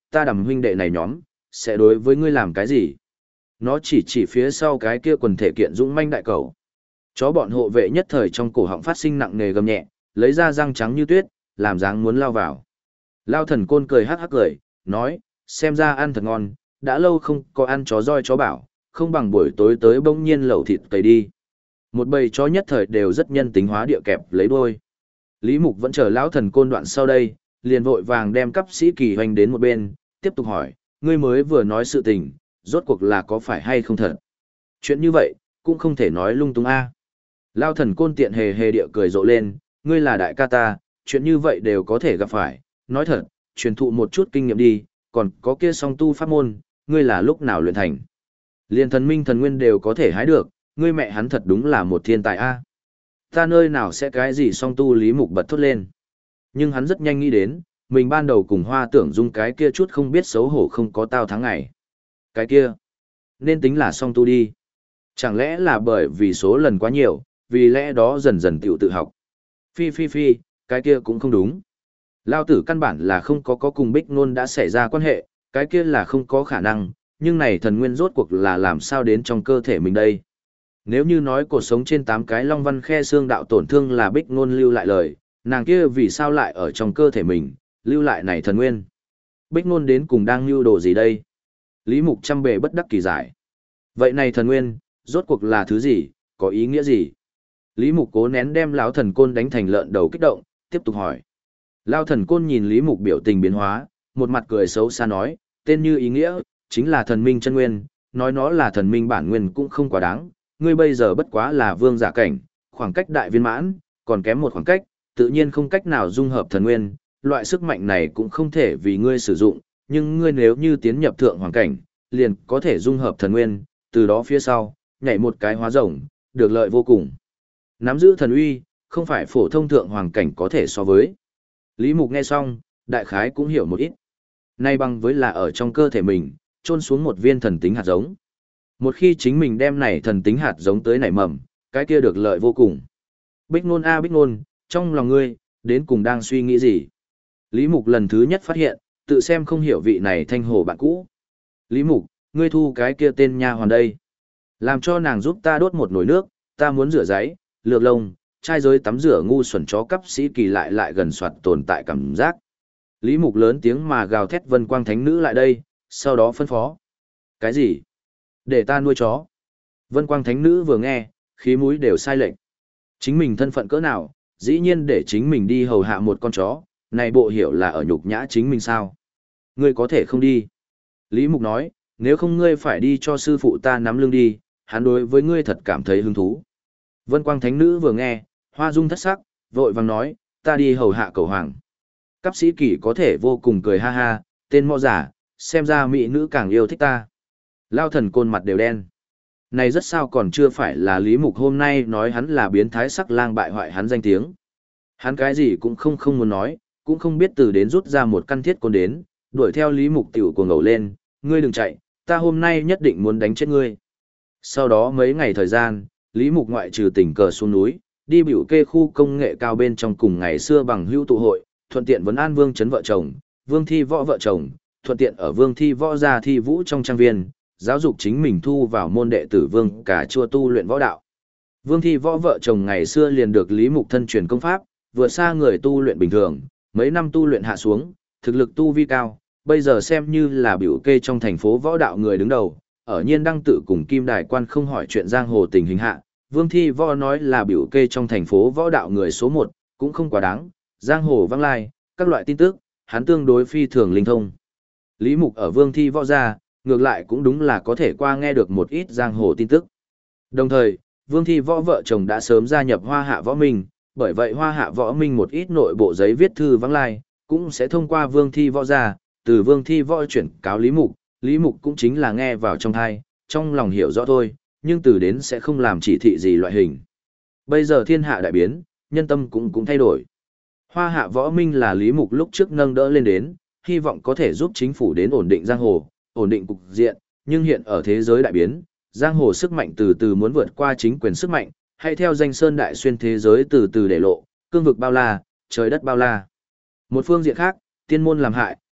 ta Đàm huynh đệ này nhóm, sẽ đối với ngươi làm cái gì? Nó chỉ phía sau cái kia quần thể kiện dũng manh đại cầu. Chó bọn hộ vệ nhất thời trong cổ họng phát sinh nặng nề gầm nhẹ, lấy ra răng trắng như tuyết, làm dáng muốn lao vào. Lao Thần Côn cười hắc hắc cười, nói, xem ra ăn thật ngon, đã lâu không có ăn chó roi chó bảo, không bằng buổi tối tới bỗng nhiên lẩu thịt cầy đi. Một bầy chó nhất thời đều rất nhân tính hóa địa kẹp lấy đuôi. Lý Mục vẫn chờ Lão Thần Côn đoạn sau đây, liền vội vàng đem Cắp Sĩ Kỳ hoành đến một bên, tiếp tục hỏi, ngươi mới vừa nói sự tình, rốt cuộc là có phải hay không thật? Chuyện như vậy, cũng không thể nói lung tung a. Lao Thần Côn tiện hề hề địa cười rộ lên, ngươi là đại ca ta, chuyện như vậy đều có thể gặp phải, nói thật, truyền thụ một chút kinh nghiệm đi, còn có kia song tu pháp môn, ngươi là lúc nào luyện thành. Liên thần minh thần nguyên đều có thể hái được, ngươi mẹ hắn thật đúng là một thiên tài a. Ta nơi nào sẽ cái gì song tu Lý Mục bật thốt lên. Nhưng hắn rất nhanh nghĩ đến, mình ban đầu cùng Hoa Tưởng Dung cái kia chút không biết xấu hổ không có tao tháng ngày. Cái kia, nên tính là song tu đi. Chẳng lẽ là bởi vì số lần quá nhiều, vì lẽ đó dần dần tự học. Phi, cái kia cũng không đúng. Lao tử căn bản là không có cùng Bích Nôn đã xảy ra quan hệ, cái kia là không có khả năng, nhưng này thần nguyên rốt cuộc là làm sao đến trong cơ thể mình đây. Nếu như nói cuộc sống trên 8 cái long văn khe xương đạo tổn thương là Bích Nôn lưu lại lời, nàng kia vì sao lại ở trong cơ thể mình, lưu lại này thần nguyên. Bích Nôn đến cùng đang lưu đồ gì đây? Lý Mục trăm bề bất đắc kỳ giải. Vậy này thần nguyên, rốt cuộc là thứ gì, có ý nghĩa gì? Lý Mục cố nén đem lão thần côn đánh thành lợn đầu kích động, tiếp tục hỏi. Lão thần côn nhìn Lý Mục biểu tình biến hóa, một mặt cười xấu xa nói, tên như ý nghĩa, chính là thần minh chân nguyên, nói nó là thần minh bản nguyên cũng không quá đáng, ngươi bây giờ bất quá là vương giả cảnh, khoảng cách đại viên mãn, còn kém một khoảng cách, tự nhiên không cách nào dung hợp thần nguyên, loại sức mạnh này cũng không thể vì ngươi sử dụng, nhưng ngươi nếu như tiến nhập thượng hoàng cảnh, liền có thể dung hợp thần nguyên, từ đó phía sau, nhảy một cái hóa rồng, được lợi vô cùng. Nắm giữ thần uy, không phải phổ thông thượng hoàng cảnh có thể so với. Lý Mục nghe xong, đại khái cũng hiểu một ít. Nay bằng với là ở trong cơ thể mình, chôn xuống một viên thần tính hạt giống. Một khi chính mình đem này thần tính hạt giống tới nảy mầm, cái kia được lợi vô cùng. Bích Nôn a Bích Nôn, trong lòng ngươi, đến cùng đang suy nghĩ gì? Lý Mục lần thứ nhất phát hiện, tự xem không hiểu vị này thanh hồ bạn cũ. Lý Mục, ngươi thu cái kia tên nha hoàn đây. Làm cho nàng giúp ta đốt một nồi nước, ta muốn rửa giấy, lược lông, chai giới tắm rửa ngu xuẩn chó Cắp Sĩ Kỳ lại gần soạt tồn tại cảm giác. Lý Mục lớn tiếng mà gào thét Vân Quang Thánh Nữ lại đây, sau đó phân phó. Cái gì? Để ta nuôi chó. Vân Quang Thánh Nữ vừa nghe, khí mũi đều sai lệch. Chính mình thân phận cỡ nào, dĩ nhiên để chính mình đi hầu hạ một con chó, này bộ hiểu là ở nhục nhã chính mình sao? Ngươi có thể không đi. Lý Mục nói, nếu không ngươi phải đi cho sư phụ ta nắm lưng đi, hắn đối với ngươi thật cảm thấy hứng thú. Vân Quang Thánh Nữ vừa nghe, hoa dung thất sắc, vội vàng nói, ta đi hầu hạ cầu hoàng. Cắp Sĩ Kỳ có thể vô cùng cười ha ha, tên mọ giả, xem ra mỹ nữ càng yêu thích ta. Lao thần côn mặt đều đen. Này rất sao còn chưa phải là Lý Mục hôm nay nói hắn là biến thái sắc lang bại hoại hắn danh tiếng. Hắn cái gì cũng không muốn nói, cũng không biết từ đến rút ra một căn thiết côn đến, đuổi theo Lý Mục tiểu cuồng ngầu lên, ngươi đừng chạy, ta hôm nay nhất định muốn đánh chết ngươi. Sau đó mấy ngày thời gian, Lý Mục ngoại trừ tỉnh cờ xuống núi, đi biểu kê khu công nghệ cao bên trong cùng ngày xưa bằng hữu tụ hội, thuận tiện vấn an Vương Trấn vợ chồng, Vương Thi Võ vợ chồng, thuận tiện ở Vương Thi Võ gia thi vũ trong trang viên, giáo dục chính mình thu vào môn đệ tử Vương cả chua tu luyện võ đạo. Vương Thi Võ vợ chồng ngày xưa liền được Lý Mục thân truyền công pháp, vượt xa người tu luyện bình thường, mấy năm tu luyện hạ xuống, thực lực tu vi cao, bây giờ xem như là biểu kê trong thành phố võ đạo người đứng đầu, ở nhiên đăng tự cùng Kim Đài Quan không hỏi chuyện giang hồ tình hình hạ, Vương Thi Võ nói là biểu kê trong thành phố võ đạo người số 1, cũng không quá đáng, giang hồ vắng lai, các loại tin tức, hắn tương đối phi thường linh thông. Lý Mục ở Vương Thi Võ ra, ngược lại cũng đúng là có thể qua nghe được một ít giang hồ tin tức. Đồng thời, Vương Thi Võ vợ chồng đã sớm gia nhập Hoa Hạ Võ Minh, bởi vậy Hoa Hạ Võ Minh một ít nội bộ giấy viết thư vắng lai, cũng sẽ thông qua Vương Thi Võ ra, từ Vương Thi Võ chuyển cáo Lý Mục cũng chính là nghe vào trong thai, trong lòng hiểu rõ thôi, nhưng từ đến sẽ không làm chỉ thị gì loại hình. Bây giờ thiên hạ đại biến, nhân tâm cũng thay đổi. Hoa Hạ Võ Minh là Lý Mục lúc trước nâng đỡ lên đến, hy vọng có thể giúp chính phủ đến ổn định giang hồ, ổn định cục diện, nhưng hiện ở thế giới đại biến, giang hồ sức mạnh từ từ muốn vượt qua chính quyền sức mạnh, hay theo danh sơn đại xuyên thế giới từ từ để lộ, cương vực bao la, trời đất bao la. Một phương diện khác, tiên môn làm hại,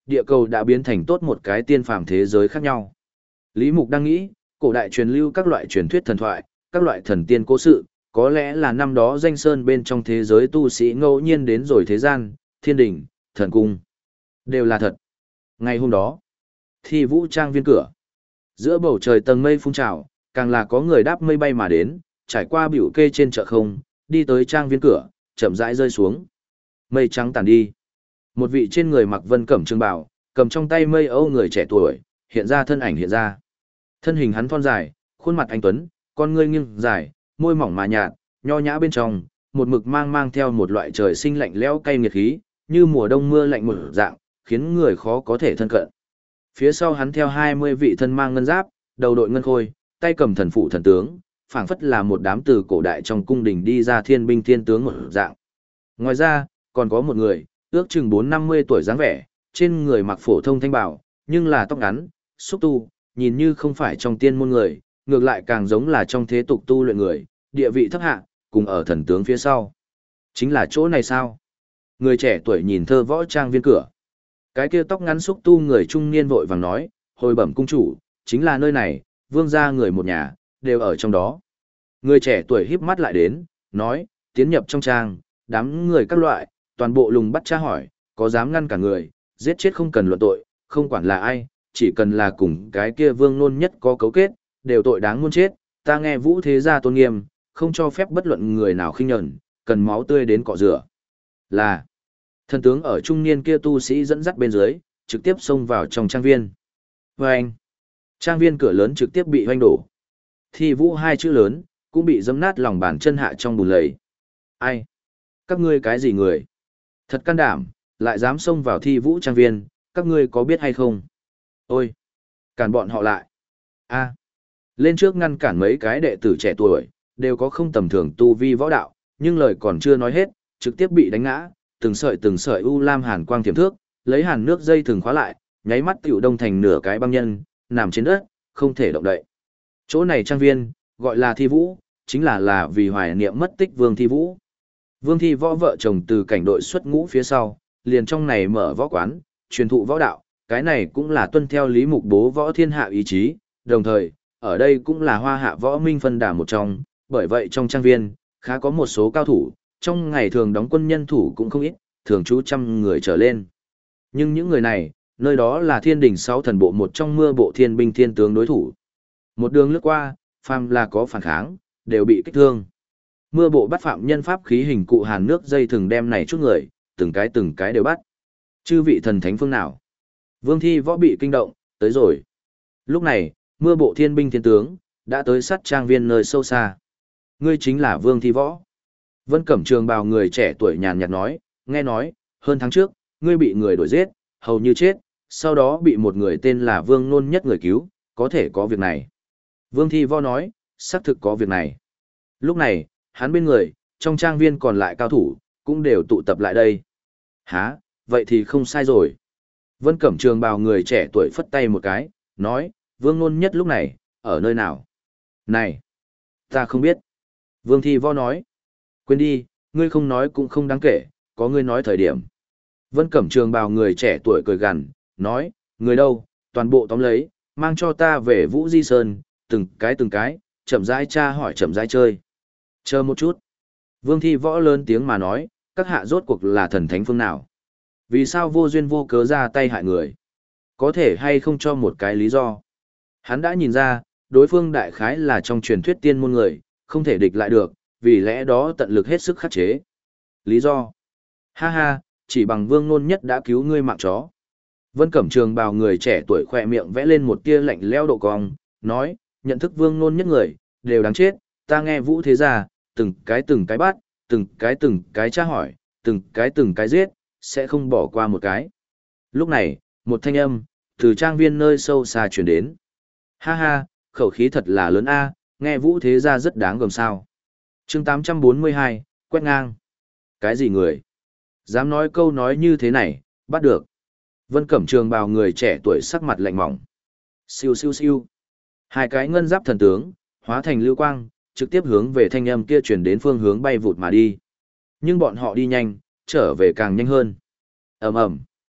địa cầu đã biến thành tốt một cái tiên phàm thế giới khác nhau. Lý Mục đang nghĩ, cổ đại truyền lưu các loại truyền thuyết thần thoại, các loại thần tiên cố sự, có lẽ là năm đó danh sơn bên trong thế giới tu sĩ ngẫu nhiên đến rồi thế gian, thiên đình, thần cung. Đều là thật. Ngày hôm đó, Thi Vũ Trang viên cửa. Giữa bầu trời tầng mây phun trào, càng là có người đáp mây bay mà đến, trải qua biểu kê trên chợ không, đi tới trang viên cửa, chậm rãi rơi xuống. Mây trắng tàn đi. Một vị trên người mặc vân cẩm trường bào, cầm trong tay mây âu người trẻ tuổi, hiện ra thân ảnh hiện ra. Thân hình hắn thon dài, khuôn mặt anh tuấn, con ngươi nghiêng dài, môi mỏng mà nhạt, nho nhã bên trong, một mực mang theo một loại trời sinh lạnh lẽo cay nghiệt khí, như mùa đông mưa lạnh một dạng, khiến người khó có thể thân cận. Phía sau hắn theo 20 vị thân mang ngân giáp, đầu đội ngân khôi, tay cầm thần phụ thần tướng, phảng phất là một đám từ cổ đại trong cung đình đi ra thiên binh thiên tướng một dạng. Ngoài ra, còn có một người, ước chừng 4-50 tuổi dáng vẻ, trên người mặc phổ thông thanh bào, nhưng là tóc ngắn, xúc tu, nhìn như không phải trong tiên môn người, ngược lại càng giống là trong thế tục tu luyện người, địa vị thấp hạ, cùng ở thần tướng phía sau. Chính là chỗ này sao? Người trẻ tuổi nhìn thơ võ trang viên cửa. Cái kia tóc ngắn xúc tu người trung niên vội vàng nói, hồi bẩm cung chủ, chính là nơi này, vương gia người một nhà, đều ở trong đó. Người trẻ tuổi híp mắt lại đến, nói, tiến nhập trong trang, đám người các loại, toàn bộ lùng bắt tra hỏi, có dám ngăn cả người, giết chết không cần luận tội, không quản là ai, chỉ cần là cùng cái kia vương nôn nhất có cấu kết, đều tội đáng muôn chết, ta nghe vũ thế gia tôn nghiêm, không cho phép bất luận người nào khinh nhẫn, cần máu tươi đến cọ rửa. Là, thần tướng ở trung niên kia tu sĩ dẫn dắt bên dưới, trực tiếp xông vào trong trang viên. Vâng! Trang viên cửa lớn trực tiếp bị hoanh đổ. Thi Vũ hai chữ lớn, cũng bị dẫm nát lòng bàn chân hạ trong bùn lầy. Ai? Các ngươi cái gì người? Thật can đảm, lại dám xông vào Thi Vũ trang viên, các ngươi có biết hay không? Ôi! Cản bọn họ lại. A! Lên trước ngăn cản mấy cái đệ tử trẻ tuổi, đều có không tầm thường tu vi võ đạo, nhưng lời còn chưa nói hết, trực tiếp bị đánh ngã, từng sợi u lam hàn quang tiềm thước, lấy hàn nước dây thừng khóa lại, nháy mắt tiểu đông thành nửa cái băng nhân, nằm trên đất, không thể động đậy. Chỗ này trang viên, gọi là Thi Vũ, chính là vì hoài niệm mất tích Vương Thi Vũ. Vương Thi Võ vợ chồng từ cảnh đội xuất ngũ phía sau, liền trong này mở võ quán, truyền thụ võ đạo, cái này cũng là tuân theo Lý Mục bố võ thiên hạ ý chí, đồng thời, ở đây cũng là hoa hạ võ minh phân đà một trong, bởi vậy trong trang viên, khá có một số cao thủ, trong ngày thường đóng quân nhân thủ cũng không ít, thường trú 100 người trở lên. Nhưng những người này, nơi đó là thiên đình 6 thần bộ một trong mưa bộ thiên binh thiên tướng đối thủ. Một đường lướt qua, phàm là có phản kháng, đều bị kích thương. Mưa bộ bắt phạm nhân pháp khí hình cụ hàn nước dây thừng đem này chút người, từng cái đều bắt. Chư vị thần thánh phương nào? Vương Thi Võ bị kinh động, tới rồi. Lúc này, mưa bộ thiên binh thiên tướng, đã tới sát trang viên nơi sâu xa. Ngươi chính là Vương Thi Võ. Vân Cẩm Trường bào người trẻ tuổi nhàn nhạt nói, nghe nói, hơn tháng trước, ngươi bị người đuổi giết, hầu như chết, sau đó bị một người tên là Vương Nôn nhất người cứu, có thể có việc này. Vương Thi Võ nói, xác thực có việc này. Lúc này, hắn bên người, trong trang viên còn lại cao thủ, cũng đều tụ tập lại đây. Hả, vậy thì không sai rồi. Vân Cẩm Trường bào người trẻ tuổi phất tay một cái, nói, Vương Nôn nhất lúc này, ở nơi nào? Này, ta không biết. Vương Thi Võ nói, quên đi, ngươi không nói cũng không đáng kể, có ngươi nói thời điểm. Vân Cẩm Trường bào người trẻ tuổi cười gằn, nói, người đâu, toàn bộ tóm lấy, mang cho ta về Vũ Di Sơn, từng cái, chậm rãi tra hỏi chậm rãi chơi. Chờ một chút. Vương Thi Võ lớn tiếng mà nói, các hạ rốt cuộc là thần thánh phương nào? Vì sao vô duyên vô cớ ra tay hại người? Có thể hay không cho một cái lý do? Hắn đã nhìn ra, đối phương đại khái là trong truyền thuyết tiên môn người, không thể địch lại được, vì lẽ đó tận lực hết sức khắc chế. Lý do? Ha ha, chỉ bằng Vương Nôn nhất đã cứu ngươi mạng chó. Vân Cẩm Trường bào người trẻ tuổi khỏe miệng vẽ lên một tia lạnh lẽo độ cong, nói, nhận thức Vương Nôn nhất người, đều đáng chết, ta nghe Vũ thế gia, từng cái bắt, từng cái tra hỏi, từng cái giết, sẽ không bỏ qua một cái. Lúc này, một thanh âm, từ trang viên nơi sâu xa truyền đến. Ha ha, khẩu khí thật là lớn a, nghe Vũ thế gia rất đáng gờm sao. Chương 842, quét ngang. Cái gì người? Dám nói câu nói như thế này, bắt được. Vân Cẩm Trường bào người trẻ tuổi sắc mặt lạnh mỏng. Siêu siêu siêu. Hai cái ngân giáp thần tướng, hóa thành lưu quang, trực tiếp hướng về thanh âm kia truyền đến phương hướng bay vụt mà đi. Nhưng bọn họ đi nhanh, trở về càng nhanh hơn. Ầm ầm.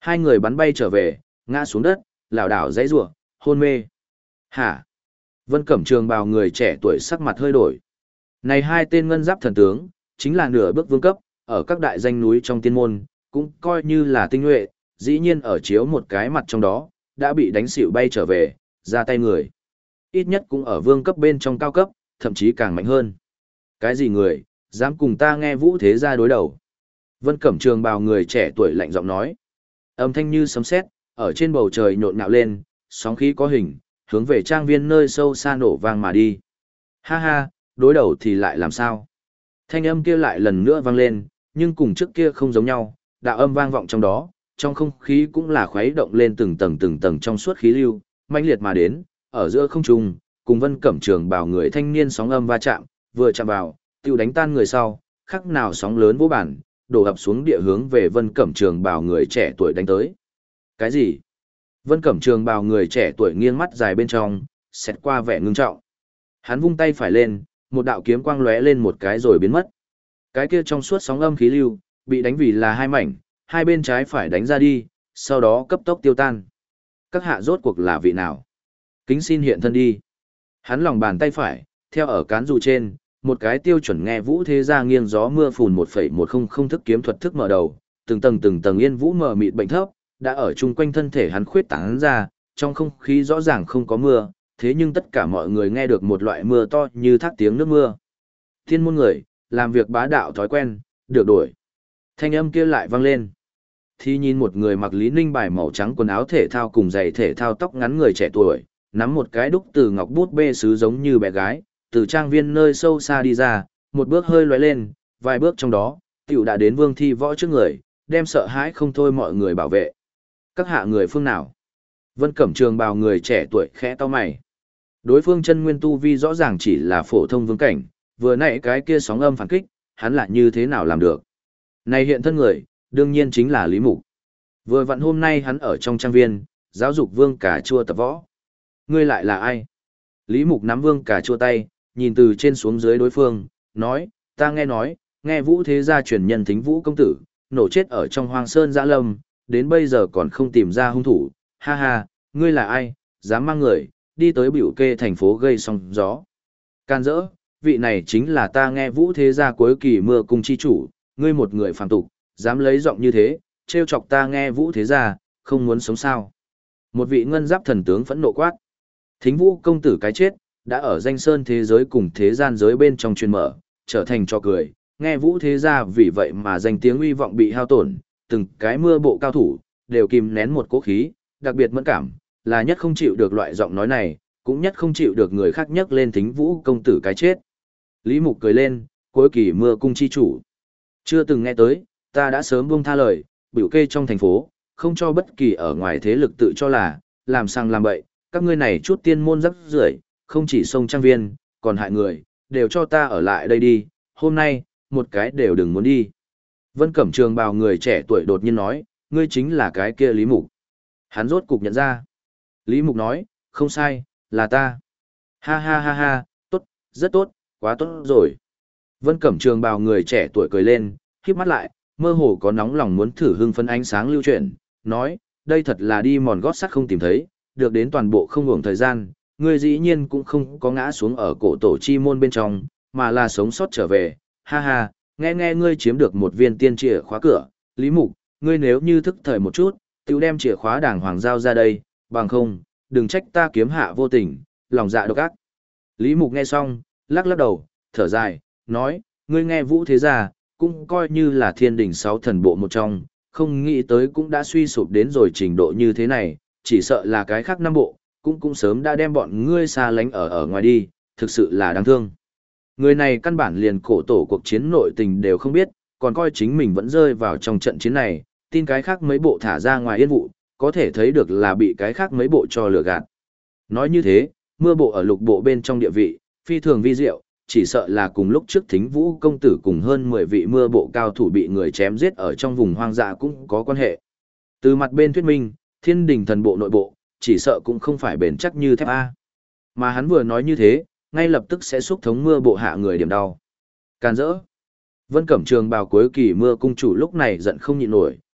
Hai người bắn bay trở về, ngã xuống đất, lảo đảo dãy rủa, hôn mê. Hả? Vân Cẩm Trường bào người trẻ tuổi sắc mặt hơi đổi. Này hai tên ngân giáp thần tướng, chính là nửa bước vương cấp, ở các đại danh núi trong tiên môn, cũng coi như là tinh nhuệ, dĩ nhiên ở chiếu một cái mặt trong đó, đã bị đánh xỉu bay trở về, ra tay người. Ít nhất cũng ở vương cấp bên trong cao cấp, thậm chí càng mạnh hơn. Cái gì người, dám cùng ta nghe Vũ Thế Gia đối đầu? Vân Cẩm Trường bào người trẻ tuổi lạnh giọng nói. Âm thanh như sấm sét, ở trên bầu trời nhộn nhạo lên, sóng khí có hình, hướng về trang viên nơi sâu xa nổ vang mà đi. Ha ha, đối đầu thì lại làm sao? Thanh âm kia lại lần nữa vang lên, nhưng cùng trước kia không giống nhau, đạo âm vang vọng trong đó, trong không khí cũng là khuấy động lên từng tầng trong suốt khí lưu, mãnh liệt mà đến, ở giữa không trung, cùng Vân Cẩm Trường bảo người thanh niên sóng âm va chạm, vừa chạm vào, tiêu đánh tan người sau, khắc nào sóng lớn vô bản, đổ ập xuống địa hướng về Vân Cẩm Trường bảo người trẻ tuổi đánh tới. Cái gì? Vân Cẩm Trường bào người trẻ tuổi nghiêng mắt dài bên trong, xét qua vẻ ngưng trọng. Hắn vung tay phải lên, một đạo kiếm quang lóe lên một cái rồi biến mất. Cái kia trong suốt sóng âm khí lưu, bị đánh vì là hai mảnh, hai bên trái phải đánh ra đi, sau đó cấp tốc tiêu tan. Các hạ rốt cuộc là vị nào? Kính xin hiện thân đi. Hắn lòng bàn tay phải, theo ở cán dù trên, một cái tiêu chuẩn nghe Vũ Thế Gia nghiêng gió mưa phùn 1,100 thức kiếm thuật thức mở đầu, từng tầng yên vũ mờ mịt bệnh thấp, đã ở chung quanh thân thể hắn khuyết tán ra, trong không khí rõ ràng không có mưa, thế nhưng tất cả mọi người nghe được một loại mưa to như thác tiếng nước mưa. Thiên môn người, làm việc bá đạo thói quen, được đổi. Thanh âm kia lại vang lên. Thì nhìn một người mặc Lý Ninh bài màu trắng quần áo thể thao cùng giày thể thao tóc ngắn người trẻ tuổi, nắm một cái đúc từ ngọc bút bê sứ giống như bé gái, từ trang viên nơi sâu xa đi ra, một bước hơi lóe lên, vài bước trong đó, tiểu đã đến Vương Thi Võ trước người, đem sợ hãi không thôi mọi người bảo vệ. Các hạ người phương nào? Vân Cẩm Trường bào người trẻ tuổi khẽ to mày. Đối phương chân nguyên tu vi rõ ràng chỉ là phổ thông vương cảnh, vừa nãy cái kia sóng âm phản kích, hắn lại như thế nào làm được? Này hiện thân người, đương nhiên chính là Lý Mục. Vừa vặn hôm nay hắn ở trong trang viên, giáo dục Vương Cà Chua tập võ. Ngươi lại là ai? Lý Mục nắm Vương Cà Chua tay, nhìn từ trên xuống dưới đối phương, nói, ta nghe Vũ Thế Gia truyền nhân Thính Vũ công tử, nổ chết ở trong Hoang Sơn Dã Lâm, đến bây giờ còn không tìm ra hung thủ, ha ha, ngươi là ai, dám mang người, đi tới biểu kê thành phố gây sóng gió. Can dỡ, vị này chính là ta nghe Vũ Thế Gia cuối kỳ mưa cung chi chủ, ngươi một người phàm tục, dám lấy giọng như thế, trêu chọc ta nghe Vũ Thế Gia, không muốn sống sao. Một vị ngân giáp thần tướng phẫn nộ quát. Thính Vũ công tử cái chết, đã ở danh sơn thế giới cùng thế gian giới bên trong truyền mở, trở thành trò cười, nghe Vũ Thế Gia vì vậy mà danh tiếng uy vọng bị hao tổn, từng cái mưa bộ cao thủ, đều kìm nén một cố khí, đặc biệt mẫn cảm, là nhất không chịu được loại giọng nói này, cũng nhất không chịu được người khác nhắc lên Thính Vũ công tử cái chết. Lý Mục cười lên, cuối kỳ mưa cung chi chủ. Chưa từng nghe tới, ta đã sớm buông tha lời, biểu kê trong thành phố, không cho bất kỳ ở ngoài thế lực tự cho là, làm sang làm bậy, các ngươi này chút tiên môn rắc rưởi, không chỉ sông trang viên, còn hại người, đều cho ta ở lại đây đi, hôm nay, một cái đều đừng muốn đi. Vân Cẩm Trường bào người trẻ tuổi đột nhiên nói, ngươi chính là cái kia Lý Mục. Hắn rốt cục nhận ra. Lý Mục nói, không sai, là ta. Ha ha ha ha, tốt, rất tốt, quá tốt rồi. Vân Cẩm Trường bào người trẻ tuổi cười lên, khép mắt lại, mơ hồ có nóng lòng muốn thử hưng phấn ánh sáng lưu chuyển, nói, đây thật là đi mòn gót sắt không tìm thấy, được đến toàn bộ không hưởng thời gian, ngươi dĩ nhiên cũng không có ngã xuống ở cổ tổ chi môn bên trong, mà là sống sót trở về, ha ha, nghe ngươi chiếm được một viên tiên chìa khóa cửa, Lý Mục, ngươi nếu như thức thời một chút, tiểu đem chìa khóa đàng hoàng giao ra đây, bằng không, đừng trách ta kiếm hạ vô tình, lòng dạ độc ác. Lý Mục nghe xong, lắc lắc đầu, thở dài, nói, ngươi nghe Vũ Thế Gia, cũng coi như là thiên đỉnh 6 thần bộ một trong, không nghĩ tới cũng đã suy sụp đến rồi trình độ như thế này, chỉ sợ là cái khác năm bộ, cũng sớm đã đem bọn ngươi xa lánh ở ngoài đi, thực sự là đáng thương. Người này căn bản liền cổ tổ cuộc chiến nội tình đều không biết, còn coi chính mình vẫn rơi vào trong trận chiến này, tin cái khác mấy bộ thả ra ngoài yên vụ, có thể thấy được là bị cái khác mấy bộ cho lừa gạt. Nói như thế, mưa bộ ở lục bộ bên trong địa vị, phi thường vi diệu, chỉ sợ là cùng lúc trước Thính Vũ công tử cùng hơn 10 vị mưa bộ cao thủ bị người chém giết ở trong vùng hoang dã cũng có quan hệ. Từ mặt bên thuyết minh, thiên đình thần bộ nội bộ, chỉ sợ cũng không phải bền chắc như thép A. Mà hắn vừa nói như thế, ngay lập tức sẽ xúc thống mưa bộ hạ người điểm đau. Can dỡ. Vân Cẩm Trường bào cuối kỳ mưa cung chủ lúc này giận không nhịn nổi,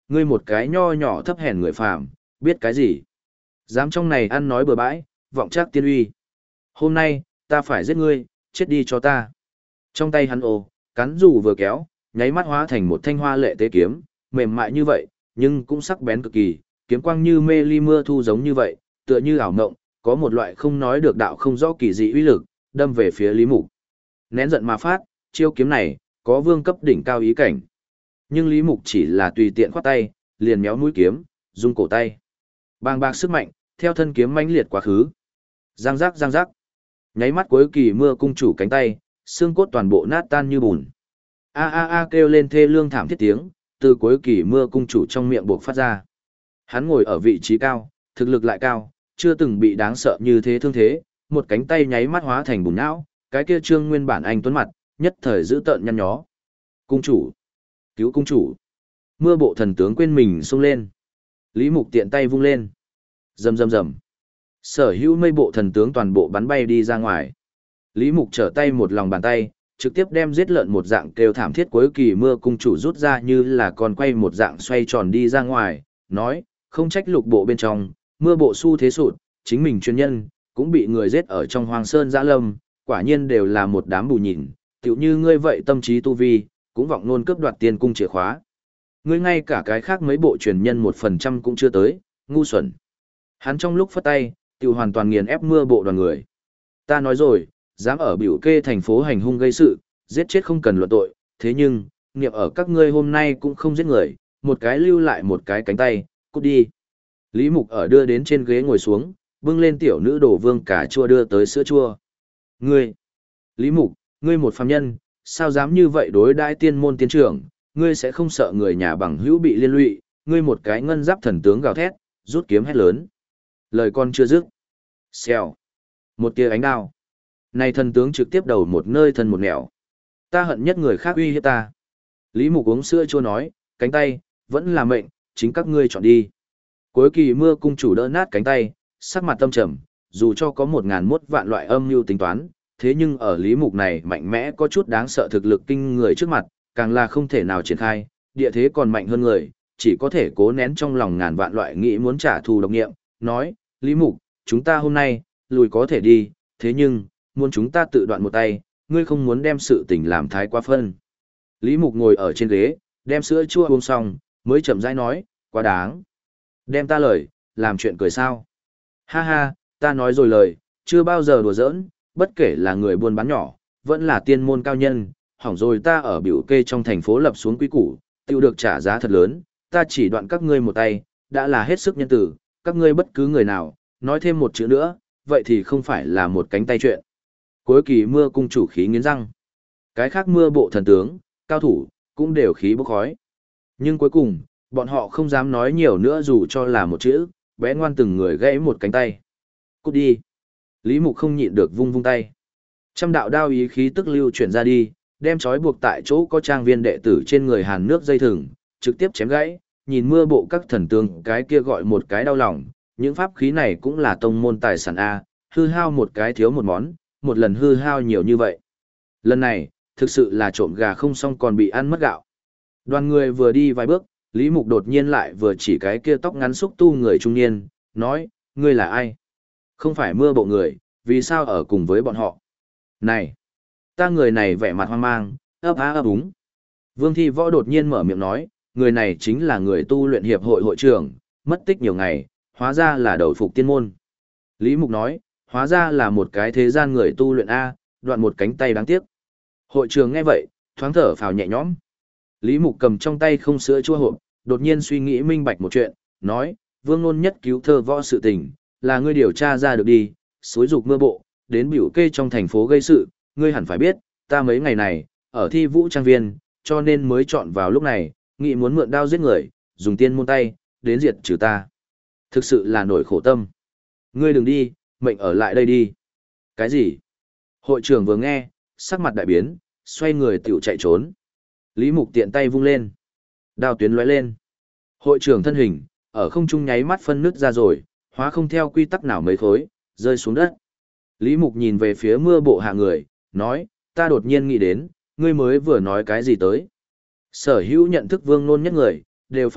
ngươi một cái nho nhỏ thấp hèn người phàm, biết cái gì? Dám trong này ăn nói bừa bãi, vọng trác tiên uy. Hôm nay, ta phải giết ngươi, chết đi cho ta. Trong tay hắn ồ, cán dù vừa kéo, nháy mắt hóa thành một thanh hoa lệ tế kiếm, mềm mại như vậy, nhưng cũng sắc bén cực kỳ, kiếm quang như mê ly mưa thu giống như vậy, tựa như ảo mộng, có một loại không nói được đạo không rõ kỳ dị uy lực, đâm về phía Lý Mục. Nén giận mà phát, chiêu kiếm này, có vương cấp đỉnh cao ý cảnh. Nhưng Lý Mục chỉ là tùy tiện khoát tay, liền méo mũi kiếm, rung cổ tay. Bàng bạc sức mạnh, theo thân kiếm mãnh liệt quá khứ. Giang giác giang giác. Nháy mắt cuối kỳ mưa cung chủ cánh tay, xương cốt toàn bộ nát tan như bùn. A a a kêu lên thê lương thảm thiết tiếng, từ cuối kỳ mưa cung chủ trong miệng buộc phát ra. Hắn ngồi ở vị trí cao, thực lực lại cao, chưa từng bị đáng sợ như thế thương thế, một cánh tay nháy mắt hóa thành bùn não, cái kia trương nguyên bản anh tuấn mặt, nhất thời giữ tợn nhăn nhó. Cung chủ! Cứu cung chủ! Mưa bộ thần tướng quên mình xông lên. Lý Mục tiện tay vung lên. Rầm rầm rầm. Sở hữu mây bộ thần tướng toàn bộ bắn bay đi ra ngoài. Lý Mục trở tay một lòng bàn tay, trực tiếp đem giết lợn một dạng kêu thảm thiết cuối kỳ mưa cung chủ rút ra như là con quay một dạng xoay tròn đi ra ngoài, nói, không trách lục bộ bên trong, mưa bộ su thế sụt, chính mình chuyên nhân, cũng bị người giết ở trong hoang sơn dã lâm, quả nhiên đều là một đám bù nhìn, tựu như ngươi vậy tâm trí tu vi, cũng vọng luôn cướp đoạt tiên cung chìa khóa. Ngươi ngay cả cái khác mấy bộ truyền nhân 1% cũng chưa tới, ngu xuẩn. Hắn trong lúc phất tay, tựu hoàn toàn nghiền ép mưa bộ đoàn người. Ta nói rồi, dám ở biểu kê thành phố hành hung gây sự, giết chết không cần luận tội, thế nhưng, nghiệp ở các ngươi hôm nay cũng không giết người, một cái lưu lại một cái cánh tay, cút đi. Lý Mục ở đưa đến trên ghế ngồi xuống, bưng lên tiểu nữ đồ vương cà chua đưa tới sữa chua. Ngươi, Lý Mục, ngươi một phàm nhân, sao dám như vậy đối đãi tiên môn tiên trưởng, ngươi sẽ không sợ người nhà bằng hữu bị liên lụy, ngươi một cái ngân giáp thần tướng gào thét, rút kiếm hét lớn. Lời con chưa dứt. Xèo. Một tia ánh đao. Này thần tướng trực tiếp đầu một nơi thân một nẻo. Ta hận nhất người khác uy hiếp ta. Lý Mục uống sữa chua nói, cánh tay, vẫn là mệnh, chính các ngươi chọn đi. Cuối kỳ mưa cung chủ đỡ nát cánh tay, sắc mặt tâm trầm, dù cho có 1.001 vạn loại âm mưu tính toán, thế nhưng ở Lý Mục này mạnh mẽ có chút đáng sợ thực lực kinh người trước mặt, càng là không thể nào triển khai, địa thế còn mạnh hơn người, chỉ có thể cố nén trong lòng ngàn vạn loại nghĩ muốn trả thù độc nghiệm, nói, Lý Mục, chúng ta hôm nay, lùi có thể đi, thế nhưng, muốn chúng ta tự đoạn một tay, ngươi không muốn đem sự tình làm thái quá phân. Lý Mục ngồi ở trên ghế, đem sữa chua uống xong, mới chậm rãi nói, quá đáng. Đem ta lời, làm chuyện cười sao. Ha ha, ta nói rồi lời, chưa bao giờ đùa giỡn, bất kể là người buôn bán nhỏ, vẫn là tiên môn cao nhân, hỏng rồi ta ở biểu kê trong thành phố lập xuống quý củ, tiêu được trả giá thật lớn, ta chỉ đoạn các ngươi một tay, đã là hết sức nhân tử, các ngươi bất cứ người nào, nói thêm một chữ nữa, vậy thì không phải là một cánh tay chuyện. Cuối kỳ mưa cung chủ khí nghiến răng. Cái khác mưa bộ thần tướng, cao thủ, cũng đều khí bốc khói. Nhưng cuối cùng, bọn họ không dám nói nhiều nữa dù cho là một chữ, bé ngoan từng người gãy một cánh tay. Cút đi. Lý Mục không nhịn được vung vung tay. Trăm đạo đao ý khí tức lưu chuyển ra đi, đem trói buộc tại chỗ có trang viên đệ tử trên người hàn nước dây thừng, trực tiếp chém gãy, nhìn mưa bộ các thần tướng cái kia gọi một cái đau lòng, những pháp khí này cũng là tông môn tài sản A, hư hao một cái thiếu một món, một lần hư hao nhiều như vậy. Lần này, thực sự là trộm gà không xong còn bị ăn mất gạo. Đoàn người vừa đi vài bước, Lý Mục đột nhiên lại vừa chỉ cái kia tóc ngắn xúc tu người trung niên, nói, ngươi là ai? Không phải mưa bộ người, vì sao ở cùng với bọn họ? Này! Ta người này vẻ mặt hoang mang, ấp á ấp úng. Vương Thi Võ đột nhiên mở miệng nói, người này chính là người tu luyện hiệp hội hội trưởng, mất tích nhiều ngày, hóa ra là đầu phục tiên môn. Lý Mục nói, hóa ra là một cái thế gian người tu luyện A, đoạn một cánh tay đáng tiếc. Hội trưởng nghe vậy, thoáng thở phào nhẹ nhõm. Lý Mục cầm trong tay không sữa chua hộp, đột nhiên suy nghĩ minh bạch một chuyện, nói, Vương Nôn nhất cứu thơ võ sự tình, là ngươi điều tra ra được đi, xúi dục mưa bộ, đến biểu kê trong thành phố gây sự, ngươi hẳn phải biết, ta mấy ngày này, ở thi vũ trang viên, cho nên mới chọn vào lúc này, nghĩ muốn mượn đao giết người, dùng tiên môn tay, đến diệt trừ ta. Thực sự là nổi khổ tâm. Ngươi đừng đi, mệnh ở lại đây đi. Cái gì? Hội trưởng vừa nghe, sắc mặt đại biến, xoay người tiểu chạy trốn. Lý Mục tiện tay vung lên. Đao tuyến lóe lên. Hội trưởng thân hình, ở không trung nháy mắt phân nứt ra rồi, hóa không theo quy tắc nào mấy khối, rơi xuống đất. Lý Mục nhìn về phía mưa bộ hạ người, nói, ta đột nhiên nghĩ đến, ngươi mới vừa nói cái gì tới. Sở hữu nhận thức Vương Nôn nhất người, đều phải bắt,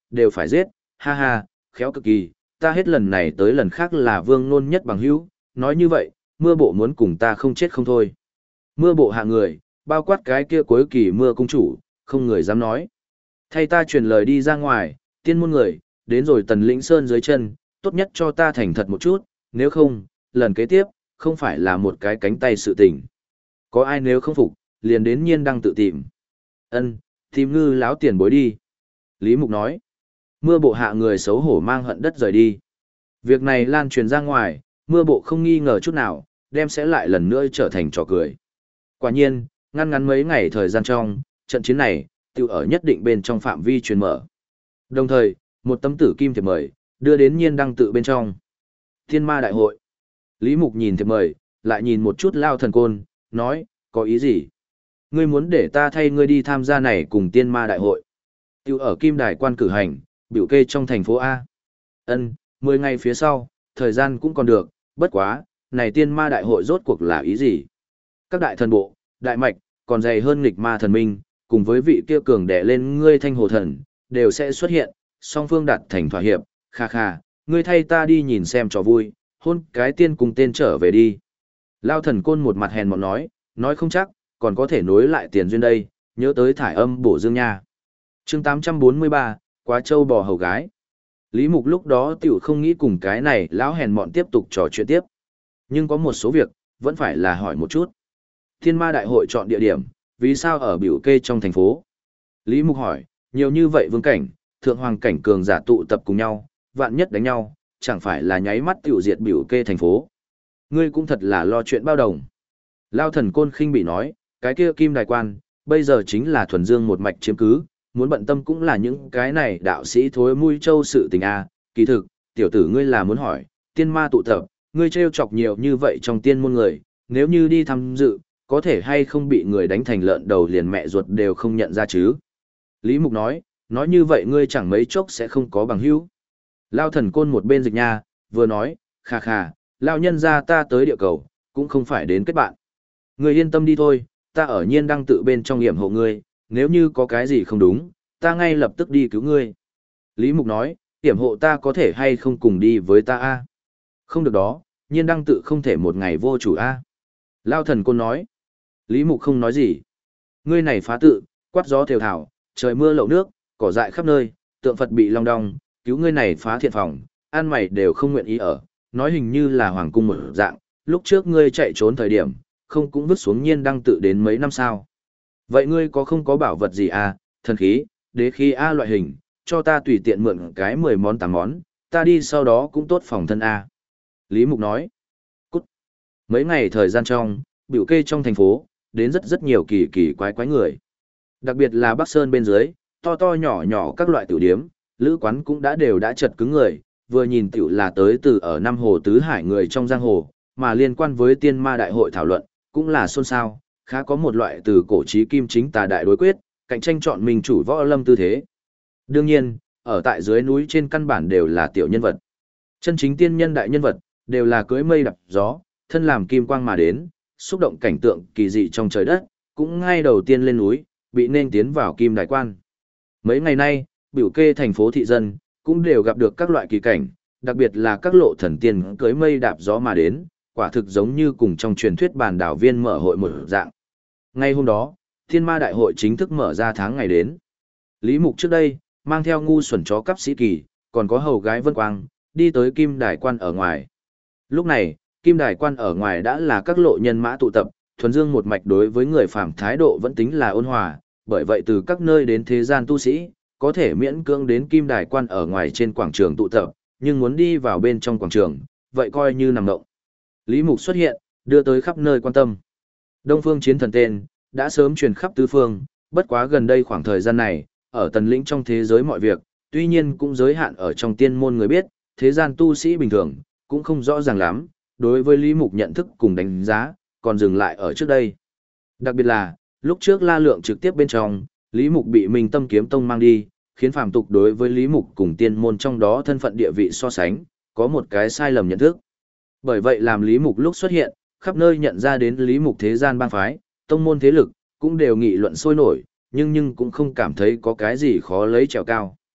đều phải giết, ha ha, khéo cực kỳ, ta hết lần này tới lần khác là Vương Nôn nhất bằng hữu, nói như vậy, mưa bộ muốn cùng ta không chết không thôi. Mưa bộ hạ người, bao quát cái kia cuối kỳ mưa cung chủ, không người dám nói. Thay ta truyền lời đi ra ngoài, tiên môn người, đến rồi Tần Lĩnh Sơn dưới chân, tốt nhất cho ta thành thật một chút, nếu không, lần kế tiếp, không phải là một cái cánh tay sự tình. Có ai nếu không phục, liền đến Nhiên Đăng tự tìm. Ân, tìm Ngư láo tiền bối đi. Lý Mục nói. Mưa bộ hạ người xấu hổ mang hận đất rời đi. Việc này lan truyền ra ngoài, mưa bộ không nghi ngờ chút nào, đem sẽ lại lần nữa trở thành trò cười. Quả nhiên, ngăn ngắn mấy ngày thời gian trong, trận chiến này, tiêu ở nhất định bên trong phạm vi truyền mở. Đồng thời, một tấm tử kim thiệp mời, đưa đến Nhiên Đăng tự bên trong. Thiên ma đại hội. Lý Mục nhìn thiệp mời, lại nhìn một chút Lao Thần Côn, nói, có ý gì? Ngươi muốn để ta thay ngươi đi tham gia này cùng tiên ma đại hội. Tiêu ở Kim Đài quan cử hành, biểu kê trong thành phố A. Ân, 10 ngày phía sau, thời gian cũng còn được, bất quá, này tiên ma đại hội rốt cuộc là ý gì? Các đại thần bộ, đại mạch, còn dày hơn nghịch ma thần minh, cùng với vị kia cường đè lên ngươi thanh hồ thần, đều sẽ xuất hiện, song phương đạt thành thỏa hiệp, kha kha, ngươi thay ta đi nhìn xem trò vui, hôn cái tiên cùng tên trở về đi. Lao Thần Côn một mặt hèn mọn nói không chắc, còn có thể nối lại tiền duyên đây, nhớ tới thải âm bổ dương nha. Chương 843, quá trâu bò hầu gái. Lý Mục lúc đó tiểu không nghĩ cùng cái này lão hèn mọn tiếp tục trò chuyện tiếp. Nhưng có một số việc, vẫn phải là hỏi một chút. Thiên ma đại hội chọn địa điểm, vì sao ở biểu kê trong thành phố? Lý Mục hỏi, nhiều như vậy vương cảnh, thượng hoàng cảnh cường giả tụ tập cùng nhau, vạn nhất đánh nhau, chẳng phải là nháy mắt tiểu diệt biểu kê thành phố. Ngươi cũng thật là lo chuyện bao đồng. Lao Thần Côn khinh bị nói, cái kia Kim Đài quan, bây giờ chính là thuần dương một mạch chiếm cứ, muốn bận tâm cũng là những cái này đạo sĩ thối mui châu sự tình a. Kỳ thực, tiểu tử ngươi là muốn hỏi, tiên ma tụ tập, ngươi trêu chọc nhiều như vậy trong tiên môn người, nếu như đi tham dự, có thể hay không bị người đánh thành lợn đầu liền mẹ ruột đều không nhận ra chứ. Lý Mục nói như vậy ngươi chẳng mấy chốc sẽ không có bằng hữu. Lao Thần Côn một bên dịch nha, vừa nói, khà khà, Lao nhân ra ta tới địa cầu, cũng không phải đến kết bạn. Ngươi yên tâm đi thôi, ta ở Nhiên Đăng tự bên trong hiểm hộ ngươi, nếu như có cái gì không đúng, ta ngay lập tức đi cứu ngươi. Lý Mục nói, hiểm hộ ta có thể hay không cùng đi với ta a? Không được đó, Nhiên Đăng tự không thể một ngày vô chủ a. Lao Thần Côn nói. Lý Mục không nói gì. Ngươi này phá tự, quát gió thều thảo, trời mưa lậu nước, cỏ dại khắp nơi, tượng Phật bị long đong, cứu ngươi này phá thiện phòng, an mày đều không nguyện ý ở, nói hình như là hoàng cung một dạng, lúc trước ngươi chạy trốn thời điểm, không cũng vứt xuống Nhiên Đăng tự đến mấy năm sao. Vậy ngươi có không có bảo vật gì à, thần khí, đế khí a loại hình, cho ta tùy tiện mượn cái 10 món 8 món, ta đi sau đó cũng tốt phòng thân a. Lý Mục nói, cút. Mấy ngày thời gian trong, biểu kê trong thành phố, đến rất nhiều kỳ kỳ quái quái người. Đặc biệt là Bắc Sơn bên dưới, to to nhỏ nhỏ các loại tiểu điếm, lữ quán cũng đều đã chật cứng người, vừa nhìn tiểu là tới từ ở Nam Hồ Tứ Hải người trong giang hồ, mà liên quan với tiên ma đại hội thảo luận, cũng là xôn xao, khá có một loại từ cổ chí kim chính tà đại đối quyết, cạnh tranh chọn mình chủ võ lâm tư thế. Đương nhiên, ở tại dưới núi trên căn bản đều là tiểu nhân vật. Chân chính tiên nhân đại nhân vật, đều là cưới mây đạp gió, thân làm kim quang mà đến, xúc động cảnh tượng kỳ dị trong trời đất, cũng ngay đầu tiên lên núi, bị nên tiến vào Kim Đài quan. Mấy ngày nay, biểu kê thành phố thị dân, cũng đều gặp được các loại kỳ cảnh, đặc biệt là các lộ thần tiên cưới mây đạp gió mà đến, quả thực giống như cùng trong truyền thuyết bàn đảo viên mở hội một dạng. Ngay hôm đó, Thiên Ma Đại hội chính thức mở ra tháng ngày đến. Lý Mục trước đây, mang theo ngu xuẩn chó cắp sĩ kỳ, còn có hầu gái Vân Quang, đi tới Kim Đài quan ở ngoài. Lúc này, Kim Đài quan ở ngoài đã là các lộ nhân mã tụ tập, thuần dương một mạch đối với người phàm thái độ vẫn tính là ôn hòa, bởi vậy từ các nơi đến thế gian tu sĩ, có thể miễn cưỡng đến Kim Đài quan ở ngoài trên quảng trường tụ tập, nhưng muốn đi vào bên trong quảng trường, vậy coi như nằm động. Lý Mục xuất hiện, đưa tới khắp nơi quan tâm. Đông Phương Chiến Thần tên, đã sớm truyền khắp tứ phương, bất quá gần đây khoảng thời gian này, ở tần lĩnh trong thế giới mọi việc, tuy nhiên cũng giới hạn ở trong tiên môn người biết, thế gian tu sĩ bình thường, cũng không rõ ràng lắm, đối với Lý Mục nhận thức cùng đánh giá, còn dừng lại ở trước đây. Đặc biệt là, lúc trước La Lượng trực tiếp bên trong, Lý Mục bị Minh Tâm Kiếm Tông mang đi, khiến phàm tục đối với Lý Mục cùng tiên môn trong đó thân phận địa vị so sánh, có một cái sai lầm nhận thức. Bởi vậy làm Lý Mục lúc xuất hiện, khắp nơi nhận ra đến Lý Mục thế gian bang phái, tông môn thế lực, cũng đều nghị luận sôi nổi, nhưng cũng không cảm thấy có cái gì khó lấy trèo cao.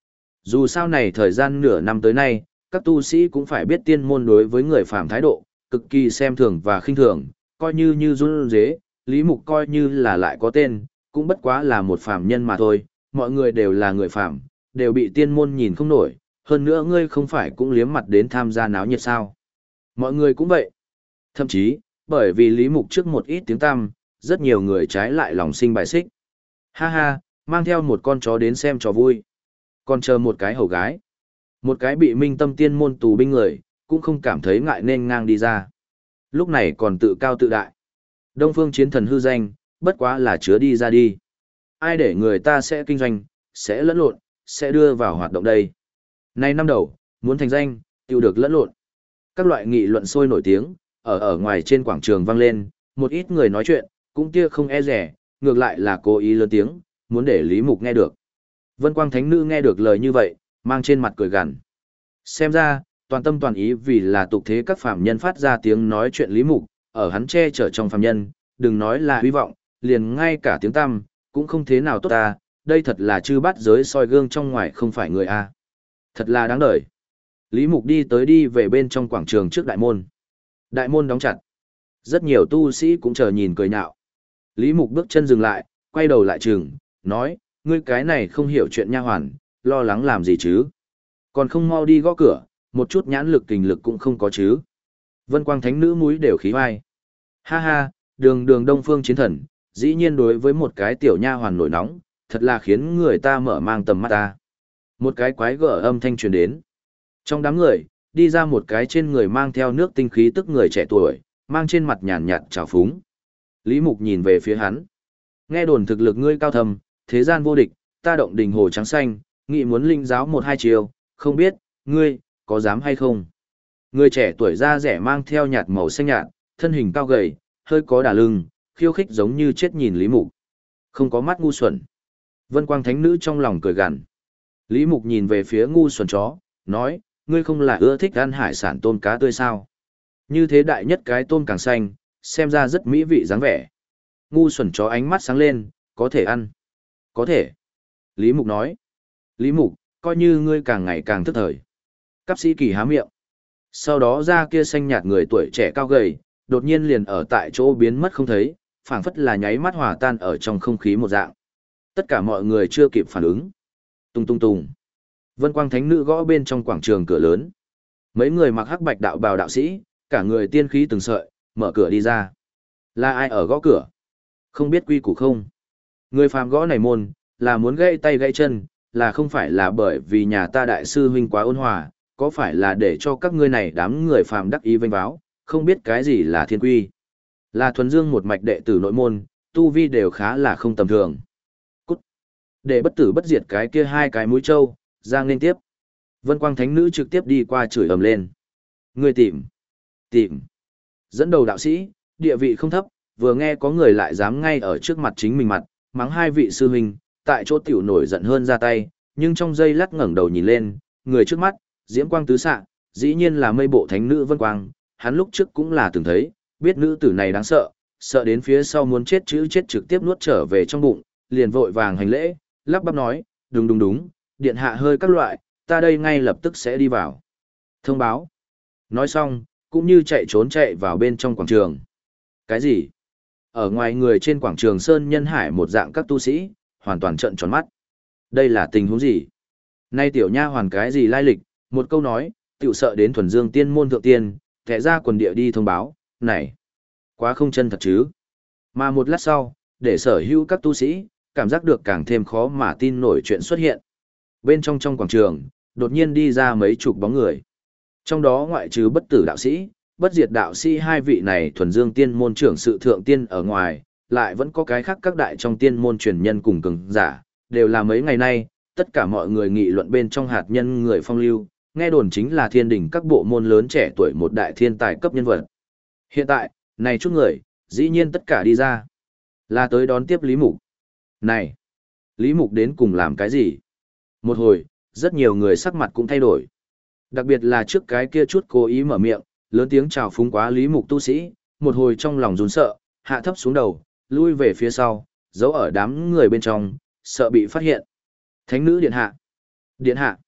Dù sao này thời gian nửa năm tới nay, các tu sĩ cũng phải biết tiên môn đối với người phàm thái độ, cực kỳ xem thường và khinh thường, coi như run dế, Lý Mục coi như là lại có tên, cũng bất quá là một phàm nhân mà thôi, mọi người đều là người phàm, đều bị tiên môn nhìn không nổi, hơn nữa ngươi không phải cũng liếm mặt đến tham gia náo nhiệt sao. Mọi người cũng vậy. Thậm chí, bởi vì Lý Mục trước một ít tiếng tăm, rất nhiều người trái lại lòng sinh bài xích. Ha ha, mang theo một con chó đến xem trò vui. Còn chờ một cái hầu gái. Một cái bị minh tâm tiên môn tù binh người, cũng không cảm thấy ngại nên ngang đi ra. Lúc này còn tự cao tự đại. Đông phương chiến thần hư danh, bất quá là chứa đi ra đi. Ai để người ta sẽ kinh doanh, sẽ lẫn lộn, sẽ đưa vào hoạt động đây. Nay năm đầu, muốn thành danh, tiêu được lẫn lộn. Các loại nghị luận sôi nổi tiếng, ở ngoài trên quảng trường vang lên, một ít người nói chuyện, cũng kia không e rẻ, ngược lại là cố ý lớn tiếng, muốn để Lý Mục nghe được. Vân Quang Thánh Nữ nghe được lời như vậy, mang trên mặt cười gằn. Xem ra, toàn tâm toàn ý vì là tục thế các phàm nhân phát ra tiếng nói chuyện Lý Mục, ở hắn che chở trong phàm nhân, đừng nói là hy vọng, liền ngay cả tiếng tăm, cũng không thế nào tốt ta, đây thật là chư bắt giới soi gương trong ngoài không phải người a. Thật là đáng đời. Lý Mục đi về bên trong quảng trường trước đại môn. Đại môn đóng chặt. Rất nhiều tu sĩ cũng chờ nhìn cười nhạo. Lý Mục bước chân dừng lại, quay đầu lại trường, nói, ngươi cái này không hiểu chuyện nha hoàn, lo lắng làm gì chứ? Còn không mau đi gõ cửa, một chút nhãn lực kình lực cũng không có chứ. Vân Quang Thánh Nữ mũi đều khí vai. Ha ha, đường Đông Phương chiến thần, dĩ nhiên đối với một cái tiểu nha hoàn nổi nóng, thật là khiến người ta mở mang tầm mắt ta. Một cái quái gở âm thanh truyền đến. Trong đám người, đi ra một cái trên người mang theo nước tinh khí tức người trẻ tuổi, mang trên mặt nhàn nhạt trào phúng. Lý Mục nhìn về phía hắn. Nghe đồn thực lực ngươi cao thầm, thế gian vô địch, ta động đình hồ trắng xanh, nghị muốn linh giáo một hai chiều, không biết, ngươi, có dám hay không? Người trẻ tuổi da rẻ mang theo nhạt màu xanh nhạt, thân hình cao gầy, hơi có đà lưng, khiêu khích giống như chết nhìn Lý Mục. Không có mắt ngu xuẩn. Vân Quang Thánh Nữ trong lòng cười gằn. Lý Mục nhìn về phía ngu xuẩn chó, nói, ngươi không là ưa thích ăn hải sản tôm cá tươi sao? Như thế đại nhất cái tôm càng xanh, xem ra rất mỹ vị dáng vẻ. Ngu xuẩn chó ánh mắt sáng lên, có thể ăn. Có thể. Lý Mục nói. Lý Mục, coi như ngươi càng ngày càng thức thời. Cáp sĩ kỳ há miệng. Sau đó ra kia xanh nhạt người tuổi trẻ cao gầy, đột nhiên liền ở tại chỗ biến mất không thấy, phảng phất là nháy mắt hòa tan ở trong không khí một dạng. Tất cả mọi người chưa kịp phản ứng. Tung tung tung. Vân Quang Thánh Nữ gõ bên trong quảng trường cửa lớn. Mấy người mặc hắc bạch đạo bào đạo sĩ, cả người tiên khí từng sợi, mở cửa đi ra. Là ai ở gõ cửa? Không biết quy củ không? Người phàm gõ này môn, là muốn gãy tay gãy chân, là không phải là bởi vì nhà ta đại sư huynh quá ôn hòa, có phải là để cho các ngươi này đám người phàm đắc ý vênh váo, không biết cái gì là thiên quy. Là thuần dương một mạch đệ tử nội môn, tu vi đều khá là không tầm thường. Cút! Để bất tử bất diệt cái kia hai cái mũi trâu, giang lên tiếp. Vân Quang Thánh Nữ trực tiếp đi qua chửi ầm lên. Ngươi tìm. Dẫn đầu đạo sĩ, địa vị không thấp, vừa nghe có người lại dám ngay ở trước mặt chính mình mặt, mắng hai vị sư huynh, tại chỗ tiểu nổi giận hơn ra tay, nhưng trong giây lát ngẩng đầu nhìn lên, người trước mắt, diễm quang tứ xạ, dĩ nhiên là mây bộ thánh nữ Vân Quang, hắn lúc trước cũng là từng thấy, biết nữ tử này đáng sợ, sợ đến phía sau muốn chết chữ chết trực tiếp nuốt trở về trong bụng, liền vội vàng hành lễ, lắp bắp nói, đúng, điện hạ hơi các loại, ta đây ngay lập tức sẽ đi vào. Thông báo. Nói xong, cũng như chạy vào bên trong quảng trường. Cái gì? Ở ngoài người trên quảng trường Sơn Nhân Hải một dạng các tu sĩ, hoàn toàn trợn tròn mắt. Đây là tình huống gì? Nay tiểu nha hoàn cái gì lai lịch? Một câu nói, tiểu sợ đến thuần dương tiên môn thượng tiên, kẻ ra quần địa đi thông báo, này, quá không chân thật chứ. Mà một lát sau, để sở hữu các tu sĩ, cảm giác được càng thêm khó mà tin nổi chuyện xuất hiện. Bên trong quảng trường, đột nhiên đi ra mấy chục bóng người. Trong đó ngoại trừ bất tử đạo sĩ, bất diệt đạo sĩ hai vị này thuần dương tiên môn trưởng sự thượng tiên ở ngoài, lại vẫn có cái khác các đại trong tiên môn truyền nhân cùng cường giả, đều là mấy ngày nay, tất cả mọi người nghị luận bên trong hạt nhân người phong lưu, nghe đồn chính là thiên đỉnh các bộ môn lớn trẻ tuổi một đại thiên tài cấp nhân vật. Hiện tại, này chút người, dĩ nhiên tất cả đi ra, là tới đón tiếp Lý Mục. Này, Lý Mục đến cùng làm cái gì? Một hồi, rất nhiều người sắc mặt cũng thay đổi. Đặc biệt là trước cái kia chút cố ý mở miệng, lớn tiếng chào phúng quá Lý Mục tu sĩ, một hồi trong lòng run sợ, hạ thấp xuống đầu, lui về phía sau, giấu ở đám người bên trong, sợ bị phát hiện. Thánh nữ điện hạ. Điện hạ.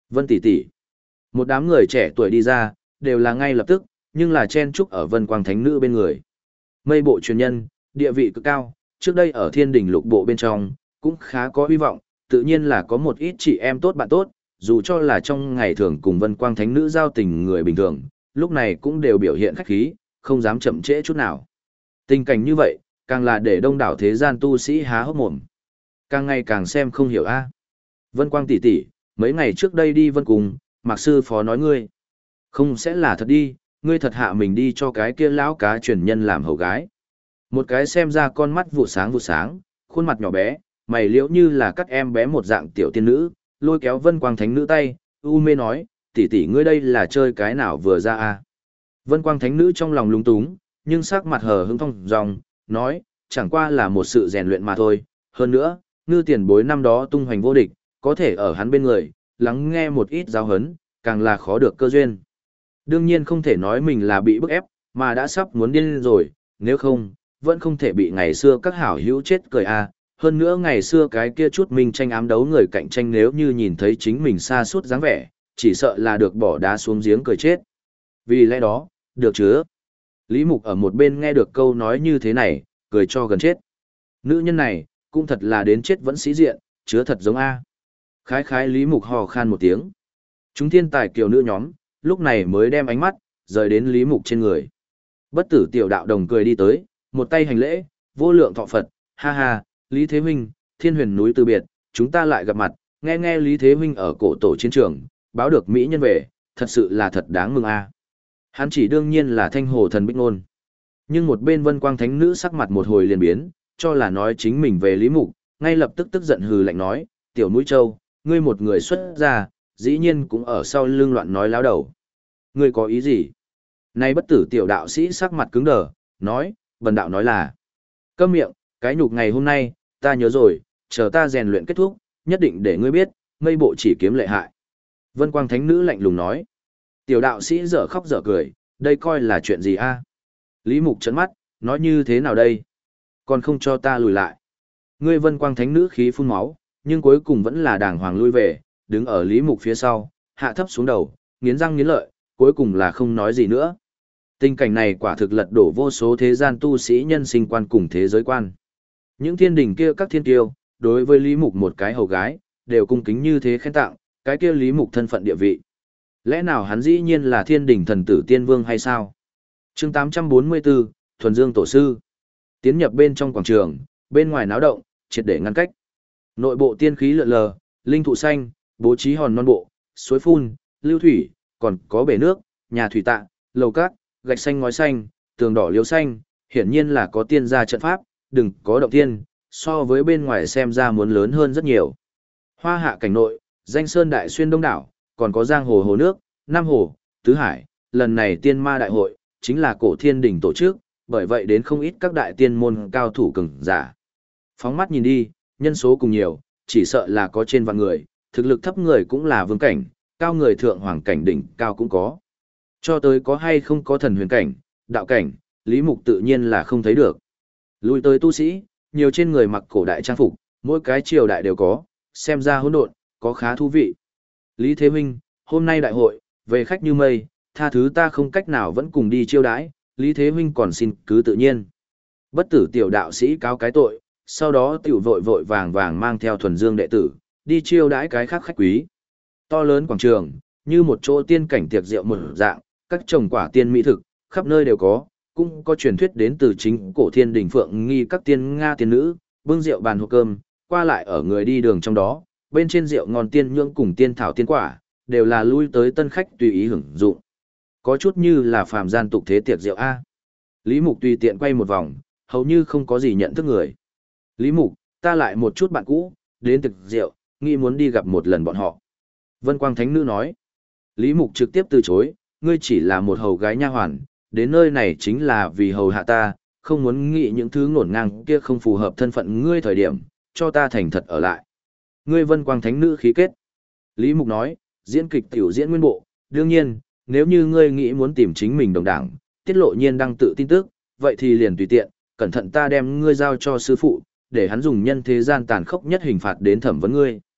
Vân tỷ tỷ. Một đám người trẻ tuổi đi ra, đều là ngay lập tức, nhưng là chen chúc ở Vân Quang Thánh Nữ bên người. Mây bộ truyền nhân, địa vị cực cao, trước đây ở Thiên Đình Lục Bộ bên trong, cũng khá có hy vọng, tự nhiên là có một ít chị em tốt bạn tốt, dù cho là trong ngày thường cùng Vân Quang Thánh Nữ giao tình người bình thường, lúc này cũng đều biểu hiện khách khí, không dám chậm trễ chút nào. Tình cảnh như vậy, càng là để đông đảo thế gian tu sĩ há hốc mồm. Càng ngày càng xem không hiểu a. Vân Quang tỷ tỷ, mấy ngày trước đây đi Vân Cung, Mạc sư phó nói ngươi. Không sẽ là thật đi, ngươi thật hạ mình đi cho cái kia lão cá truyền nhân làm hầu gái. Một cái xem ra con mắt vụ sáng, khuôn mặt nhỏ bé, mày liễu như là các em bé một dạng tiểu tiên nữ, lôi kéo Vân Quang Thánh Nữ tay, u mê nói, tỷ tỷ ngươi đây là chơi cái nào vừa ra a? Vân Quang Thánh Nữ trong lòng lúng túng, nhưng sắc mặt hờ hững thong dong, nói, chẳng qua là một sự rèn luyện mà thôi, hơn nữa, ngư tiền bối năm đó tung hoành vô địch, có thể ở hắn bên người, lắng nghe một ít giáo hấn, càng là khó được cơ duyên. Đương nhiên không thể nói mình là bị bức ép, mà đã sắp muốn điên rồi, nếu không, vẫn không thể bị ngày xưa các hảo hữu chết cười a. Hơn nữa ngày xưa cái kia chút minh tranh ám đấu người cạnh tranh nếu như nhìn thấy chính mình xa suốt dáng vẻ, chỉ sợ là được bỏ đá xuống giếng cười chết. Vì lẽ đó, được chứ? Lý Mục ở một bên nghe được câu nói như thế này, cười cho gần chết. Nữ nhân này, cũng thật là đến chết vẫn sĩ diện, chứa thật giống A. Khái khái Lý Mục hò khan một tiếng. Chúng thiên tài kiều nữ nhóm, lúc này mới đem ánh mắt, rời đến Lý Mục trên người. Bất tử tiểu đạo đồng cười đi tới, một tay hành lễ, vô lượng thọ Phật, ha ha, Lý Thế Huynh, thiên huyền núi từ biệt, chúng ta lại gặp mặt, nghe nghe Lý Thế Huynh ở cổ tổ chiến trường, báo được Mỹ nhân về, thật sự là thật đáng mừng a. Hắn chỉ đương nhiên là thanh hồ thần bích ngôn. Nhưng một bên Vân Quang Thánh Nữ sắc mặt một hồi liền biến, cho là nói chính mình về Lý Mục, ngay lập tức tức giận hừ lạnh nói, tiểu mũi trâu, ngươi một người xuất ra, dĩ nhiên cũng ở sau lưng loạn nói láo đầu. Ngươi có ý gì? Nay bất tử tiểu đạo sĩ sắc mặt cứng đờ, nói, bần đạo nói là, câm miệng, cái nhục ngày hôm nay, ta nhớ rồi, chờ ta rèn luyện kết thúc, nhất định để ngươi biết, mây bộ chỉ kiếm lệ hại. Vân Quang Thánh Nữ lạnh lùng nói, tiểu đạo sĩ dở khóc dở cười, đây coi là chuyện gì a? Lý Mục trấn mắt, nói như thế nào đây? Còn không cho ta lùi lại. Ngươi Vân Quang Thánh Nữ khí phun máu, nhưng cuối cùng vẫn là đàng hoàng lui về, đứng ở Lý Mục phía sau, hạ thấp xuống đầu, nghiến răng nghiến lợi, cuối cùng là không nói gì nữa. Tình cảnh này quả thực lật đổ vô số thế gian tu sĩ nhân sinh quan cùng thế giới quan. Những thiên đình kia các thiên kiêu, đối với Lý Mục một cái hầu gái, đều cung kính như thế khen tặng, cái kia Lý Mục thân phận địa vị. Lẽ nào hắn dĩ nhiên là thiên đình thần tử tiên vương hay sao? Chương 844, Thuần Dương Tổ Sư. Tiến nhập bên trong quảng trường, bên ngoài náo động, triệt để ngăn cách. Nội bộ tiên khí lượn lờ, linh thụ xanh, bố trí hòn non bộ, suối phun, lưu thủy, còn có bể nước, nhà thủy tạ, lầu cát, gạch xanh ngói xanh, tường đỏ liếu xanh, hiển nhiên là có tiên gia trận pháp, đừng có động tiên, so với bên ngoài xem ra muốn lớn hơn rất nhiều. Hoa hạ cảnh nội, danh sơn đại xuyên đông đảo, còn có giang hồ hồ nước, nam hồ, tứ hải, lần này tiên ma đại hội, chính là cổ thiên đỉnh tổ chức, bởi vậy đến không ít các đại tiên môn cao thủ cường giả. Phóng mắt nhìn đi, nhân số cùng nhiều, chỉ sợ là có trên vạn người, thực lực thấp người cũng là vương cảnh, cao người thượng hoàng cảnh đỉnh cao cũng có. Cho tới có hay không có thần huyền cảnh, đạo cảnh, Lý Mục tự nhiên là không thấy được. Lui tới tu sĩ, nhiều trên người mặc cổ đại trang phục, mỗi cái triều đại đều có, xem ra hỗn độn, có khá thú vị. Lý Thế Huynh, hôm nay đại hội, về khách như mây, tha thứ ta không cách nào vẫn cùng đi chiêu đãi, Lý Thế Huynh còn xin cứ tự nhiên. Bất tử tiểu đạo sĩ cáo cái tội, sau đó tiểu vội vội vàng vàng mang theo Thuần Dương đệ tử, đi chiêu đãi cái khác khách quý. To lớn quảng trường, như một chỗ tiên cảnh tiệc rượu một dạng, các trồng quả tiên mỹ thực, khắp nơi đều có, cũng có truyền thuyết đến từ chính cổ thiên đình phượng nghi các tiên Nga tiên nữ, bưng rượu bàn hộp cơm, qua lại ở người đi đường trong đó, bên trên rượu ngon tiên nhưỡng cùng tiên thảo tiên quả, đều là lui tới tân khách tùy ý hưởng dụng. Có chút như là phàm gian tục thế tiệc rượu A. Lý Mục tùy tiện quay một vòng, hầu như không có gì nhận thức người. Lý Mục, ta lại một chút bạn cũ, đến tiệc rượu, nghĩ muốn đi gặp một lần bọn họ. Vân Quang Thánh Nữ nói. Lý Mục trực tiếp từ chối, ngươi chỉ là một hầu gái nha hoàn, đến nơi này chính là vì hầu hạ ta, không muốn nghĩ những thứ ngổn ngang kia không phù hợp thân phận ngươi thời điểm, cho ta thành thật ở lại. Ngươi Vân Quang Thánh Nữ khí kết. Lý Mục nói, diễn kịch tiểu diễn nguyên bộ, đương nhiên, nếu như ngươi nghĩ muốn tìm chính mình đồng đảng, tiết lộ nhiên đăng tự tin tức, vậy thì liền tùy tiện, cẩn thận ta đem ngươi giao cho sư phụ, để hắn dùng nhân thế gian tàn khốc nhất hình phạt đến thẩm vấn ngươi.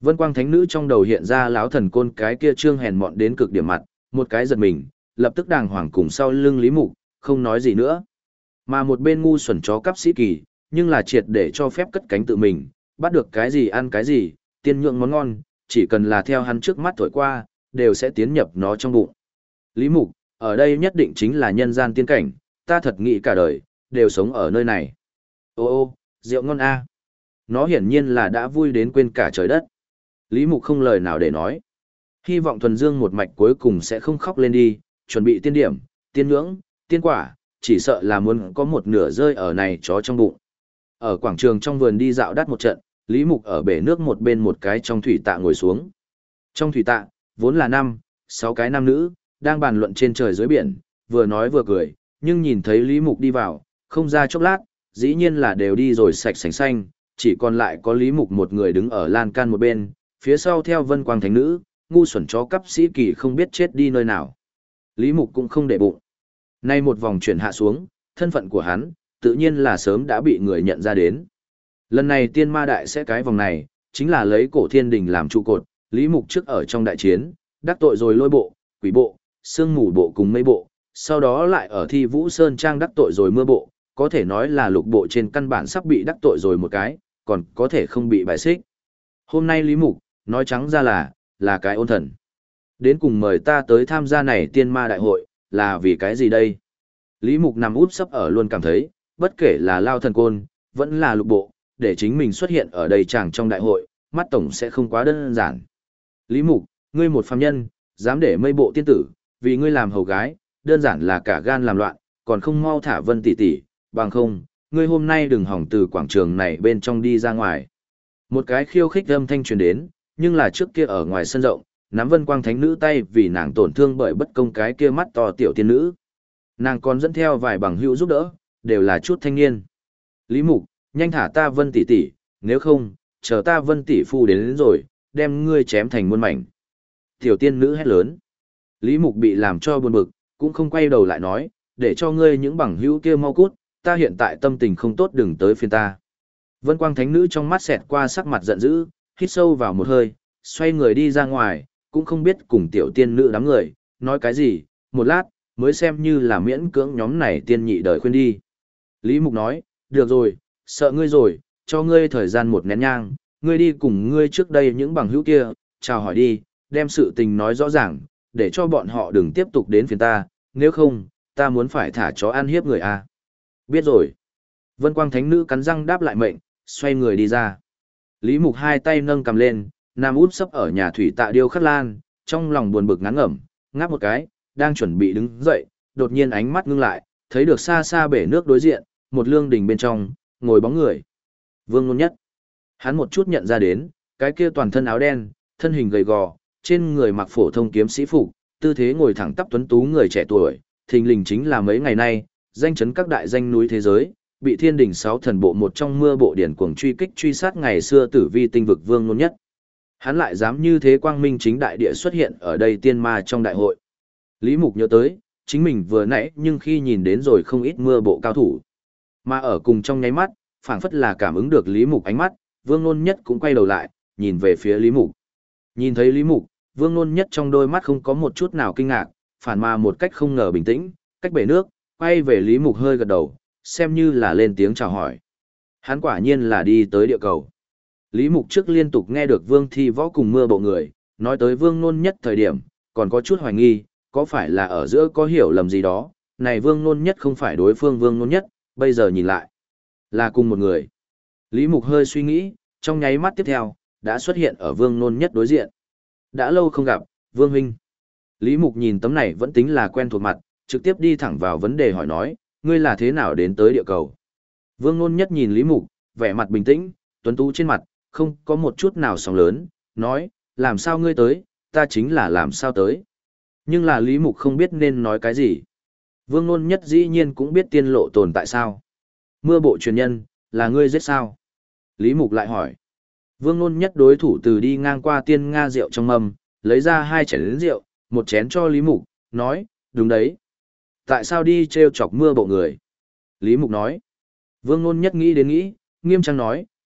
Vân Quang Thánh Nữ trong đầu hiện ra lão thần côn cái kia trương hèn mọn đến cực điểm mặt, một cái giật mình, lập tức đàng hoàng cùng sau lưng Lý Mục, không nói gì nữa. Mà một bên ngu xuẩn chó cắp sĩ kỳ, nhưng là triệt để cho phép cất cánh tự mình, bắt được cái gì ăn cái gì, tiên nhượng món ngon, chỉ cần là theo hắn trước mắt thổi qua, đều sẽ tiến nhập nó trong bụng. Lý Mục, ở đây nhất định chính là nhân gian tiên cảnh, ta thật nghĩ cả đời, đều sống ở nơi này. Ô ô, rượu ngon a. Nó hiển nhiên là đã vui đến quên cả trời đất. Lý Mục không lời nào để nói. Hy vọng thuần dương một mạch cuối cùng sẽ không khóc lên đi, chuẩn bị tiên điểm, tiên nhưỡng, tiên quả, chỉ sợ là muốn có một nửa rơi ở này chó trong bụng. Ở quảng trường trong vườn đi dạo đắt một trận, Lý Mục ở bể nước một bên một cái trong thủy tạ ngồi xuống. Trong thủy tạ, vốn là 6 cái nam nữ, đang bàn luận trên trời dưới biển, vừa nói vừa cười, nhưng nhìn thấy Lý Mục đi vào, không ra chốc lát, dĩ nhiên là đều đi rồi sạch sành xanh, chỉ còn lại có Lý Mục một người đứng ở lan can một bên, phía sau theo Vân Quang Thánh Nữ, ngu xuẩn chó cắp sĩ kỳ không biết chết đi nơi nào. Lý Mục cũng không để bụng. Nay một vòng chuyển hạ xuống, thân phận của hắn, tự nhiên là sớm đã bị người nhận ra đến. Lần này tiên ma đại sẽ cái vòng này, chính là lấy cổ thiên đình làm trụ cột, Lý Mục trước ở trong đại chiến, đắc tội rồi lôi bộ, quỷ bộ, sương mù bộ cùng mây bộ, sau đó lại ở Thi Vũ Sơn Trang đắc tội rồi mưa bộ, có thể nói là lục bộ trên căn bản sắp bị đắc tội rồi một cái, còn có thể không bị bài xích. Hôm nay Lý Mục, nói trắng ra là cái ôn thần. Đến cùng mời ta tới tham gia này tiên ma đại hội, là vì cái gì đây? Lý Mục nằm úp sấp ở luôn cảm thấy, bất kể là Lao Thần Côn, vẫn là lục bộ, để chính mình xuất hiện ở đây chẳng trong đại hội, mắt tổng sẽ không quá đơn giản. Lý Mục, ngươi một phàm nhân, dám để mây bộ tiên tử, vì ngươi làm hầu gái, đơn giản là cả gan làm loạn, còn không mau thả Vân tỷ tỷ, bằng không, ngươi hôm nay đừng hỏng từ quảng trường này bên trong đi ra ngoài. Một cái khiêu khích âm thanh truyền đến, nhưng là trước kia ở ngoài sân rộng, nắm Vân Quang Thánh Nữ tay vì nàng tổn thương bởi bất công cái kia mắt to tiểu tiên nữ. Nàng còn dẫn theo vài bằng hữu giúp đỡ, đều là chút thanh niên. Lý Mục, nhanh thả ta Vân tỷ tỷ, nếu không, chờ ta Vân tỷ phu đến rồi, đem ngươi chém thành muôn mảnh. Tiểu tiên nữ hét lớn. Lý Mục bị làm cho buồn bực, cũng không quay đầu lại nói, để cho ngươi những bằng hữu kia mau cút, ta hiện tại tâm tình không tốt đừng tới phiền ta. Vân Quang Thánh Nữ trong mắt xẹt qua sắc mặt giận dữ, hít sâu vào một hơi, xoay người đi ra ngoài, cũng không biết cùng tiểu tiên nữ đám người, nói cái gì, một lát, mới xem như là miễn cưỡng nhóm này tiên nhị đời khuyên đi. Lý Mục nói, được rồi, sợ ngươi rồi, cho ngươi thời gian một nén nhang, ngươi đi cùng ngươi trước đây những bằng hữu kia, chào hỏi đi, đem sự tình nói rõ ràng, để cho bọn họ đừng tiếp tục đến phiền ta, nếu không, ta muốn phải thả chó ăn hiếp người à. Biết rồi. Vân Quang Thánh Nữ cắn răng đáp lại mệnh, xoay người đi ra. Lý Mục hai tay nâng cầm lên, nằm út sấp ở nhà thủy tạ điêu khắc lan, trong lòng buồn bực ngán ngẩm, ngáp một cái, đang chuẩn bị đứng dậy, đột nhiên ánh mắt ngưng lại, thấy được xa xa bể nước đối diện, một lương đình bên trong, ngồi bóng người. Vương Nôn Nhất. Hắn một chút nhận ra đến, cái kia toàn thân áo đen, thân hình gầy gò, trên người mặc phổ thông kiếm sĩ phục, tư thế ngồi thẳng tắp tuấn tú người trẻ tuổi, thình lình chính là mấy ngày nay, danh chấn các đại danh núi thế giới, bị Thiên Đình 6 thần bộ một trong mưa bộ điển cuồng truy kích truy sát ngày xưa tử vi tinh vực Vương Nôn Nhất. Hắn lại dám như thế quang minh chính đại địa xuất hiện ở đây tiên ma trong đại hội. Lý Mục nhớ tới, chính mình vừa nãy nhưng khi nhìn đến rồi không ít mưa bộ cao thủ. Mà ở cùng trong nháy mắt, phảng phất là cảm ứng được Lý Mục ánh mắt, Vương Nôn Nhất cũng quay đầu lại, nhìn về phía Lý Mục. Nhìn thấy Lý Mục, Vương Nôn Nhất trong đôi mắt không có một chút nào kinh ngạc, phản mà một cách không ngờ bình tĩnh, cách bể nước, quay về Lý Mục hơi gật đầu, xem như là lên tiếng chào hỏi. Hắn quả nhiên là đi tới địa cầu. Lý Mục trước liên tục nghe được Vương Thi Võ cùng mưa bộ người, nói tới Vương Nôn Nhất thời điểm, còn có chút hoài nghi, có phải là ở giữa có hiểu lầm gì đó, này Vương Nôn Nhất không phải đối phương Vương Nôn Nhất, bây giờ nhìn lại, là cùng một người. Lý Mục hơi suy nghĩ, trong nháy mắt tiếp theo, đã xuất hiện ở Vương Nôn Nhất đối diện. Đã lâu không gặp, Vương Huynh. Lý Mục nhìn tấm này vẫn tính là quen thuộc mặt, trực tiếp đi thẳng vào vấn đề hỏi nói, ngươi là thế nào đến tới địa cầu? Vương Nôn Nhất nhìn Lý Mục, vẻ mặt bình tĩnh, tuấn tú trên mặt, không có một chút nào sóng lớn, nói, làm sao ngươi tới, ta chính là làm sao tới. Nhưng là Lý Mục không biết nên nói cái gì. Vương Nôn Nhất dĩ nhiên cũng biết tiên lộ tồn tại sao. Mưa bộ truyền nhân, là ngươi giết sao? Lý Mục lại hỏi. Vương Nôn Nhất đối thủ từ đi ngang qua tiên Nga rượu trong mâm, lấy ra 2 chén rượu, một chén cho Lý Mục, nói, đúng đấy. Tại sao đi trêu chọc mưa bộ người? Lý Mục nói. Vương Nôn Nhất nghĩ đến nghĩ, nghiêm trang nói,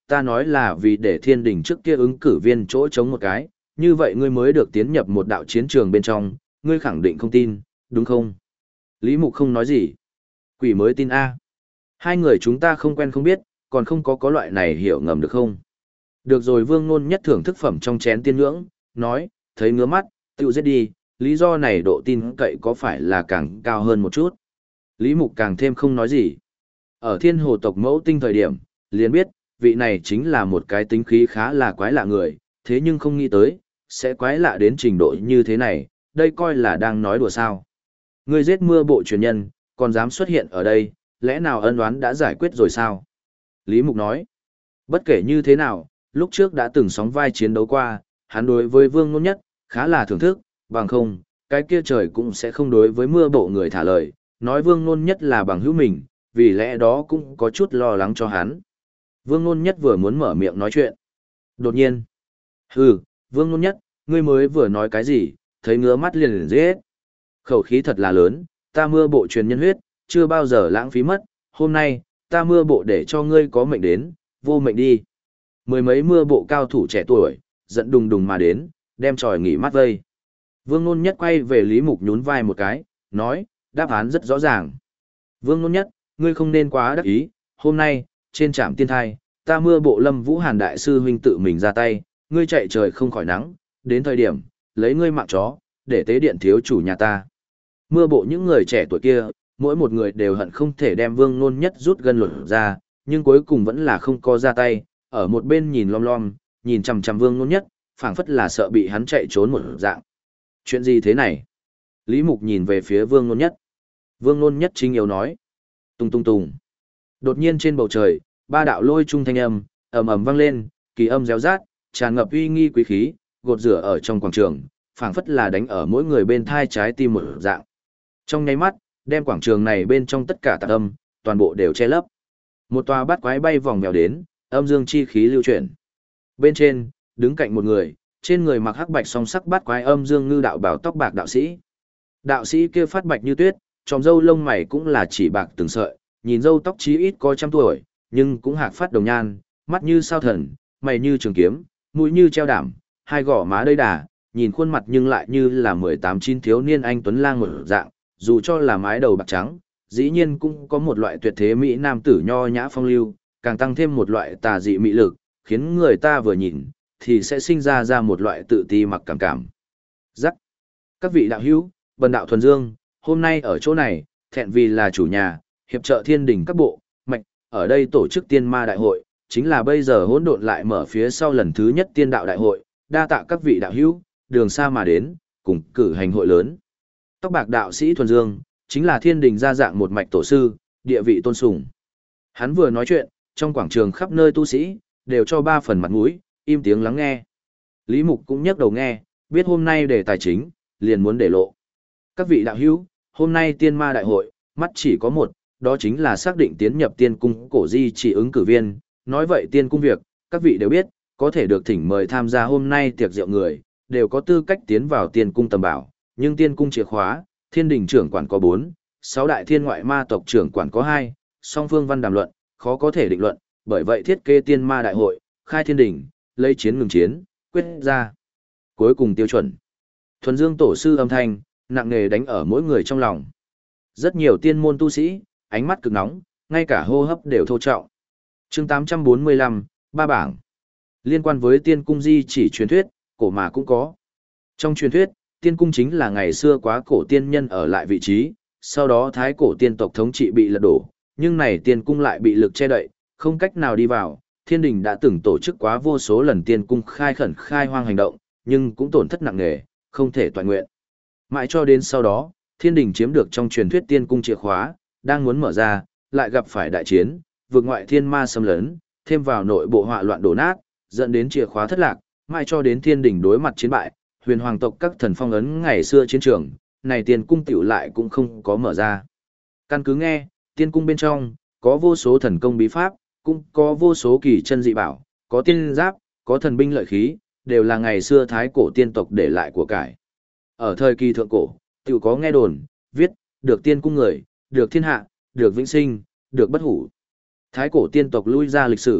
ta nói là vì để thiên đình trước kia ứng cử viên chỗ trống một cái, như vậy ngươi mới được tiến nhập một đạo chiến trường bên trong, ngươi khẳng định không tin, đúng không? Lý Mục không nói gì. Quỷ mới tin A. Hai người chúng ta không quen không biết, còn không có loại này hiểu ngầm được không? Được rồi, Vương Nôn Nhất thưởng thức phẩm trong chén tiên ngưỡng, nói, thấy ngứa mắt, tự giết đi, lý do này độ tin cậy có phải là càng cao hơn một chút. Lý Mục càng thêm không nói gì. Ở thiên hồ tộc mẫu tinh thời điểm, liền biết, vị này chính là một cái tính khí khá là quái lạ người, thế nhưng không nghĩ tới, sẽ quái lạ đến trình độ như thế này, đây coi là đang nói đùa sao. Ngươi giết mưa bộ truyền nhân, còn dám xuất hiện ở đây, lẽ nào ân oán đã giải quyết rồi sao? Lý Mục nói, bất kể như thế nào, lúc trước đã từng sóng vai chiến đấu qua, hắn đối với Vương Nôn Nhất, khá là thưởng thức, bằng không, cái kia trời cũng sẽ không đối với mưa bộ người thả lời, nói Vương Nôn Nhất là bằng hữu mình, vì lẽ đó cũng có chút lo lắng cho hắn. Vương Nôn Nhất vừa muốn mở miệng nói chuyện. Đột nhiên, hừ, Vương Nôn Nhất, ngươi mới vừa nói cái gì, thấy ngứa mắt liền giết. Khẩu khí thật là lớn, ta mưa bộ truyền nhân huyết, chưa bao giờ lãng phí mất, hôm nay, ta mưa bộ để cho ngươi có mệnh đến, vô mệnh đi. Mười mấy mưa bộ cao thủ trẻ tuổi, giận đùng đùng mà đến, đem tròi nghỉ mắt vây. Vương Nôn Nhất quay về Lý Mục nhún vai một cái, nói, đáp án rất rõ ràng. Vương Nôn Nhất, ngươi không nên quá đắc ý, hôm nay, trên trạm tiên thai, ta mưa bộ Lâm Vũ Hàn đại sư huynh tự mình ra tay, ngươi chạy trời không khỏi nắng, đến thời điểm, lấy ngươi mạng chó, để tế điện thiếu chủ nhà ta. Mưa bộ những người trẻ tuổi kia, mỗi một người đều hận không thể đem Vương Nôn Nhất rút gân luật ra, nhưng cuối cùng vẫn là không có ra tay, ở một bên nhìn lom lom, nhìn chằm chằm Vương Nôn Nhất, phảng phất là sợ bị hắn chạy trốn một dạng. Chuyện gì thế này? Lý Mục nhìn về phía Vương Nôn Nhất. Vương Nôn Nhất chính yếu nói. Tung tung tung. Đột nhiên trên bầu trời, ba đạo lôi trung thanh âm, ầm ầm vang lên, kỳ âm réo rát, tràn ngập uy nghi quý khí, gột rửa ở trong quảng trường, phảng phất là đánh ở mỗi người bên thai trái tim một dạng. Trong nháy mắt, đem quảng trường này bên trong tất cả tạp âm, toàn bộ đều che lấp. Một tòa bát quái bay vòng vèo đến, âm dương chi khí lưu chuyển. Bên trên, đứng cạnh một người, trên người mặc hắc bạch song sắc bát quái âm dương ngư đạo bảo tóc bạc đạo sĩ. Đạo sĩ kia phát bạch như tuyết, tròm râu lông mày cũng là chỉ bạc từng sợi, nhìn râu tóc chí ít có 100 tuổi, nhưng cũng hạc phát đồng nhan, mắt như sao thần, mày như trường kiếm, mũi như treo đảm, hai gò má đầy đà, nhìn khuôn mặt nhưng lại như là 18-9 thiếu niên anh tuấn lang một dạng, dù cho là mái đầu bạc trắng, dĩ nhiên cũng có một loại tuyệt thế mỹ nam tử nho nhã phong lưu, càng tăng thêm một loại tà dị mị lực, khiến người ta vừa nhìn thì sẽ sinh ra một loại tự ti mặc cảm cảm. Rắc. Các vị đạo hữu, bần đạo thuần dương, hôm nay ở chỗ này, thẹn vì là chủ nhà, hiệp trợ thiên đình các bộ, mạch, ở đây tổ chức tiên ma đại hội, chính là bây giờ hỗn độn lại mở phía sau lần thứ nhất tiên đạo đại hội, đa tạ các vị đạo hữu, đường xa mà đến, cùng cử hành hội lớn. Tóc bạc đạo sĩ thuần dương, chính là thiên đình gia dạng một mạch tổ sư, địa vị tôn sùng. Hắn vừa nói chuyện, trong quảng trường khắp nơi tu sĩ, đều cho 3 phần mặt mũi, im tiếng lắng nghe. Lý Mục cũng nhấc đầu nghe, biết hôm nay đề tài chính, liền muốn để lộ. Các vị đạo hữu, hôm nay tiên ma đại hội, mắt chỉ có một, đó chính là xác định tiến nhập tiên cung cổ di chỉ ứng cử viên. Nói vậy tiên cung việc, các vị đều biết, có thể được thỉnh mời tham gia hôm nay tiệc rượu người, đều có tư cách tiến vào tiên cung tầm bảo, nhưng tiên cung chìa khóa, thiên đình trưởng quản có 4, 6 đại thiên ngoại ma tộc trưởng quản có 2, song phương văn đàm luận, khó có thể định luận, bởi vậy thiết kế tiên ma đại hội, khai thiên đình, lấy chiến ngừng chiến, quyết ra. Cuối cùng tiêu chuẩn. Thuần dương tổ sư âm thanh, nặng nề đánh ở mỗi người trong lòng. Rất nhiều tiên môn tu sĩ, ánh mắt cực nóng, ngay cả hô hấp đều thô trọng. Chương 845, ba bảng. Liên quan với tiên cung di chỉ truyền thuyết, cổ mà cũng có. Trong truyền thuyết, tiên cung chính là ngày xưa quá cổ tiên nhân ở lại vị trí, sau đó thái cổ tiên tộc thống trị bị lật đổ, nhưng này tiên cung lại bị lực che đậy, không cách nào đi vào. Thiên đình đã từng tổ chức quá vô số lần tiên cung khai khẩn khai hoang hành động, nhưng cũng tổn thất nặng nề, không thể toàn nguyện. Mãi cho đến sau đó, thiên đình chiếm được trong truyền thuyết tiên cung chìa khóa, đang muốn mở ra, lại gặp phải đại chiến, vượt ngoại thiên ma xâm lấn, thêm vào nội bộ họa loạn đổ nát, dẫn đến chìa khóa thất lạc, mãi cho đến thiên đình đối mặt chiến bại, huyền hoàng tộc các thần phong ấn ngày xưa chiến trường, này tiên cung tiểu lại cũng không có mở ra. Căn cứ nghe, tiên cung bên trong, có vô số thần công bí pháp, cũng có vô số kỳ chân dị bảo, có tiên giáp, có thần binh lợi khí, đều là ngày xưa thái cổ tiên tộc để lại của cải. Ở thời kỳ thượng cổ, tiểu có nghe đồn, viết, được tiên cung người, được thiên hạ, được vĩnh sinh, được bất hủ. Thái cổ tiên tộc lui ra lịch sử,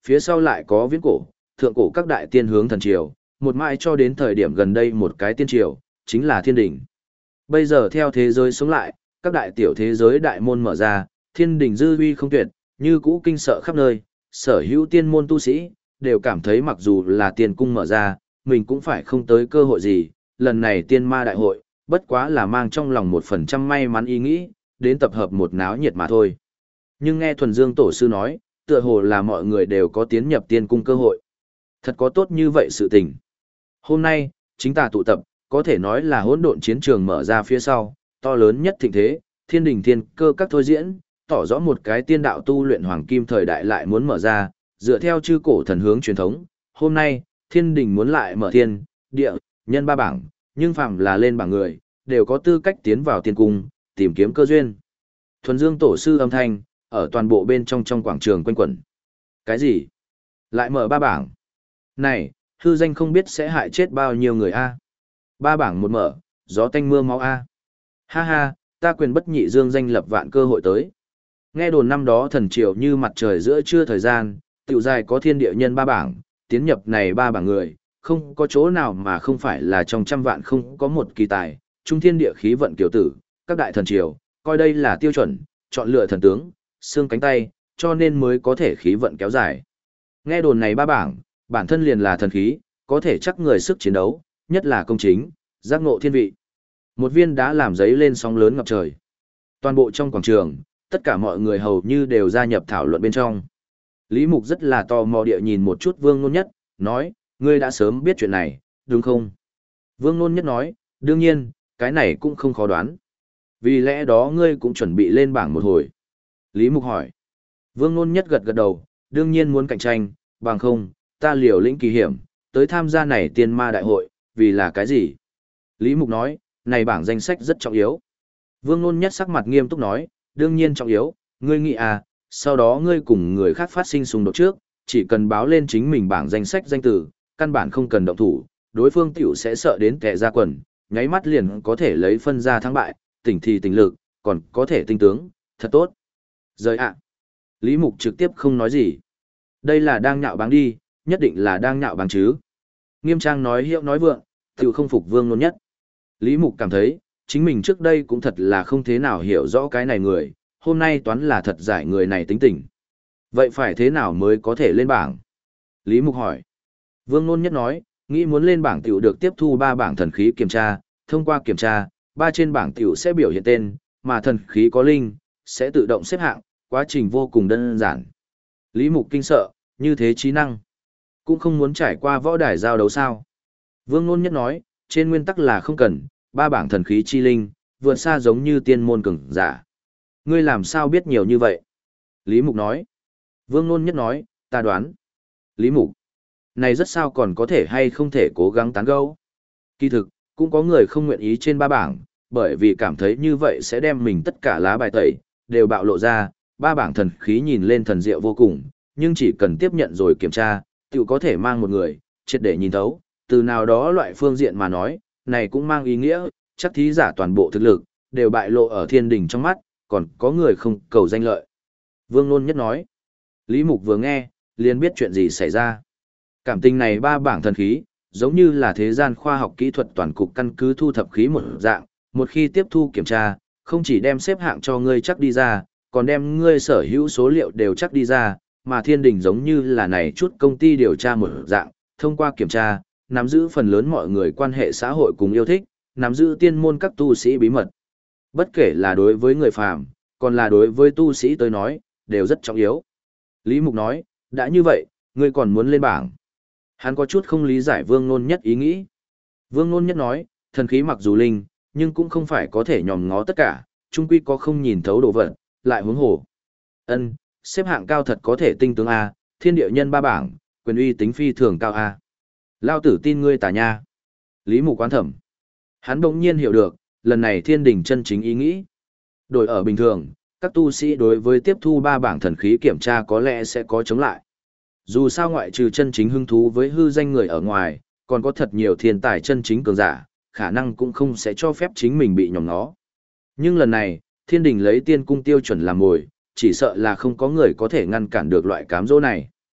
phía sau lại có viễn cổ, thượng cổ các đại tiên hướng thần triều, một mãi cho đến thời điểm gần đây một cái tiên triều, chính là thiên đình. Bây giờ theo thế giới sống lại, các đại tiểu thế giới đại môn mở ra, thiên đình dư uy không tuyệt, như cũ kinh sợ khắp nơi, sở hữu tiên môn tu sĩ, đều cảm thấy mặc dù là tiên cung mở ra, mình cũng phải không tới cơ hội gì, lần này tiên ma đại hội, bất quá là mang trong lòng 1% may mắn ý nghĩ, đến tập hợp một náo nhiệt mà thôi. Nhưng nghe Thuần Dương Tổ sư nói, tựa hồ là mọi người đều có tiến nhập tiên cung cơ hội. Thật có tốt như vậy sự tình. Hôm nay, chính ta tụ tập, có thể nói là hỗn độn chiến trường mở ra phía sau, to lớn nhất thịnh thế, thiên đình thiên cơ các thôi diễn, tỏ rõ một cái tiên đạo tu luyện hoàng kim thời đại lại muốn mở ra, dựa theo chư cổ thần hướng truyền thống. Hôm nay, thiên đình muốn lại mở thiên, địa, nhân ba bảng, nhưng phàm là lên bảng người, đều có tư cách tiến vào tiên cung, tìm kiếm cơ duyên. Thuần Dương Tổ sư âm thanh, ở toàn bộ bên trong quảng trường quanh quẩn. Cái gì? Lại mở ba bảng? Này, hư danh không biết sẽ hại chết bao nhiêu người a. Ba bảng một mở, gió tanh mưa máu a. Ha ha, ta quyền bất nhị dương danh lập vạn cơ hội tới. Nghe đồn năm đó thần triều như mặt trời giữa trưa thời gian, tiểu dài có thiên địa nhân ba bảng, tiến nhập này ba bảng người, không có chỗ nào mà không phải là trong trăm vạn không có một kỳ tài, trung thiên địa khí vận kiểu tử, các đại thần triều, coi đây là tiêu chuẩn, chọn lựa thần tướng, xương cánh tay, cho nên mới có thể khí vận kéo dài. Nghe đồn này ba bảng, bản thân liền là thần khí, có thể chắc người sức chiến đấu, nhất là công chính, giác ngộ thiên vị. Một viên đá làm giấy lên sóng lớn ngập trời. Toàn bộ trong quảng trường, tất cả mọi người hầu như đều gia nhập thảo luận bên trong. Lý Mục rất là tò mò địa nhìn một chút Vương Nôn Nhất, nói, ngươi đã sớm biết chuyện này, đúng không? Vương Nôn Nhất nói, đương nhiên, cái này cũng không khó đoán. Vì lẽ đó ngươi cũng chuẩn bị lên bảng một hồi. Lý Mục hỏi. Vương Nôn Nhất gật gật đầu, đương nhiên muốn cạnh tranh, bằng không, ta liều lĩnh kỳ hiểm, tới tham gia này tiên ma đại hội, vì là cái gì? Lý Mục nói, này bảng danh sách rất trọng yếu. Vương Nôn Nhất sắc mặt nghiêm túc nói, đương nhiên trọng yếu, ngươi nghĩ à, sau đó ngươi cùng người khác phát sinh xung đột trước, chỉ cần báo lên chính mình bảng danh sách danh từ, căn bản không cần động thủ, đối phương tiểu sẽ sợ đến kẻ ra quần, nháy mắt liền có thể lấy phân ra thắng bại, tỉnh thì tỉnh lực, còn có thể tinh tướng, thật tốt. Rời ạ. Lý Mục trực tiếp không nói gì. Đây là đang nhạo báng đi, nhất định là đang nhạo báng chứ. Nghiêm trang nói hiệu nói vượng, tiểu không phục Vương Nôn Nhất. Lý Mục cảm thấy, chính mình trước đây cũng thật là không thế nào hiểu rõ cái này người, hôm nay toán là thật giải người này tính tình. Vậy phải thế nào mới có thể lên bảng? Lý Mục hỏi. Vương Nôn Nhất nói, nghĩ muốn lên bảng tiểu được tiếp thu 3 bảng thần khí kiểm tra, thông qua kiểm tra, 3 trên bảng tiểu sẽ biểu hiện tên, mà thần khí có linh, sẽ tự động xếp hạng, quá trình vô cùng đơn giản. Lý Mục kinh sợ, như thế trí năng. Cũng không muốn trải qua võ đài giao đấu sao. Vương Nôn Nhất nói, trên nguyên tắc là không cần, 3 bảng thần khí chi linh, vượt xa giống như tiên môn cường giả. Ngươi làm sao biết nhiều như vậy? Lý Mục nói. Vương Nôn Nhất nói, ta đoán. Lý Mục. Này rất sao còn có thể hay không thể cố gắng tán gẫu. Kỳ thực, cũng có người không nguyện ý trên 3 bảng, bởi vì cảm thấy như vậy sẽ đem mình tất cả lá bài tẩy, đều bạo lộ ra, 3 bảng thần khí nhìn lên thần diệu vô cùng, nhưng chỉ cần tiếp nhận rồi kiểm tra, tự có thể mang một người, triệt để nhìn thấu, từ nào đó loại phương diện mà nói, này cũng mang ý nghĩa, chắc thí giả toàn bộ thực lực, đều bại lộ ở thiên đình trong mắt, còn có người không cầu danh lợi. Vương Nôn Nhất nói, Lý Mục vừa nghe, liền biết chuyện gì xảy ra. Cảm tình này 3 bảng thần khí, giống như là thế gian khoa học kỹ thuật toàn cục căn cứ thu thập khí một dạng, một khi tiếp thu kiểm tra, không chỉ đem xếp hạng cho ngươi chắc đi ra, còn đem ngươi sở hữu số liệu đều chắc đi ra, mà thiên đình giống như là này chút công ty điều tra một dạng, thông qua kiểm tra, nắm giữ phần lớn mọi người quan hệ xã hội cùng yêu thích, nắm giữ tiên môn các tu sĩ bí mật. Bất kể là đối với người phàm, còn là đối với tu sĩ tới nói, đều rất trọng yếu. Lý Mục nói, đã như vậy, ngươi còn muốn lên bảng. Hắn có chút không lý giải Vương Nôn Nhất ý nghĩ. Vương Nôn Nhất nói, thần khí mặc dù linh, nhưng cũng không phải có thể nhòm ngó tất cả, chung quy có không nhìn thấu đồ vật, lại huống hồ. Ân, xếp hạng cao thật có thể tinh tướng A, thiên địa nhân 3 bảng, quyền uy tính phi thường cao A. Lao tử tin ngươi tà nha. Lý Mục quán thẩm. Hắn bỗng nhiên hiểu được, lần này thiên đình chân chính ý nghĩ. Đổi ở bình thường, các tu sĩ đối với tiếp thu 3 bảng thần khí kiểm tra có lẽ sẽ có chống lại. Dù sao ngoại trừ chân chính hứng thú với hư danh người ở ngoài, còn có thật nhiều thiên tài chân chính cường giả, khả năng cũng không sẽ cho phép chính mình bị nhòm ngó. Nhưng lần này, thiên đình lấy tiên cung tiêu chuẩn làm mồi, chỉ sợ là không có người có thể ngăn cản được loại cám dỗ này.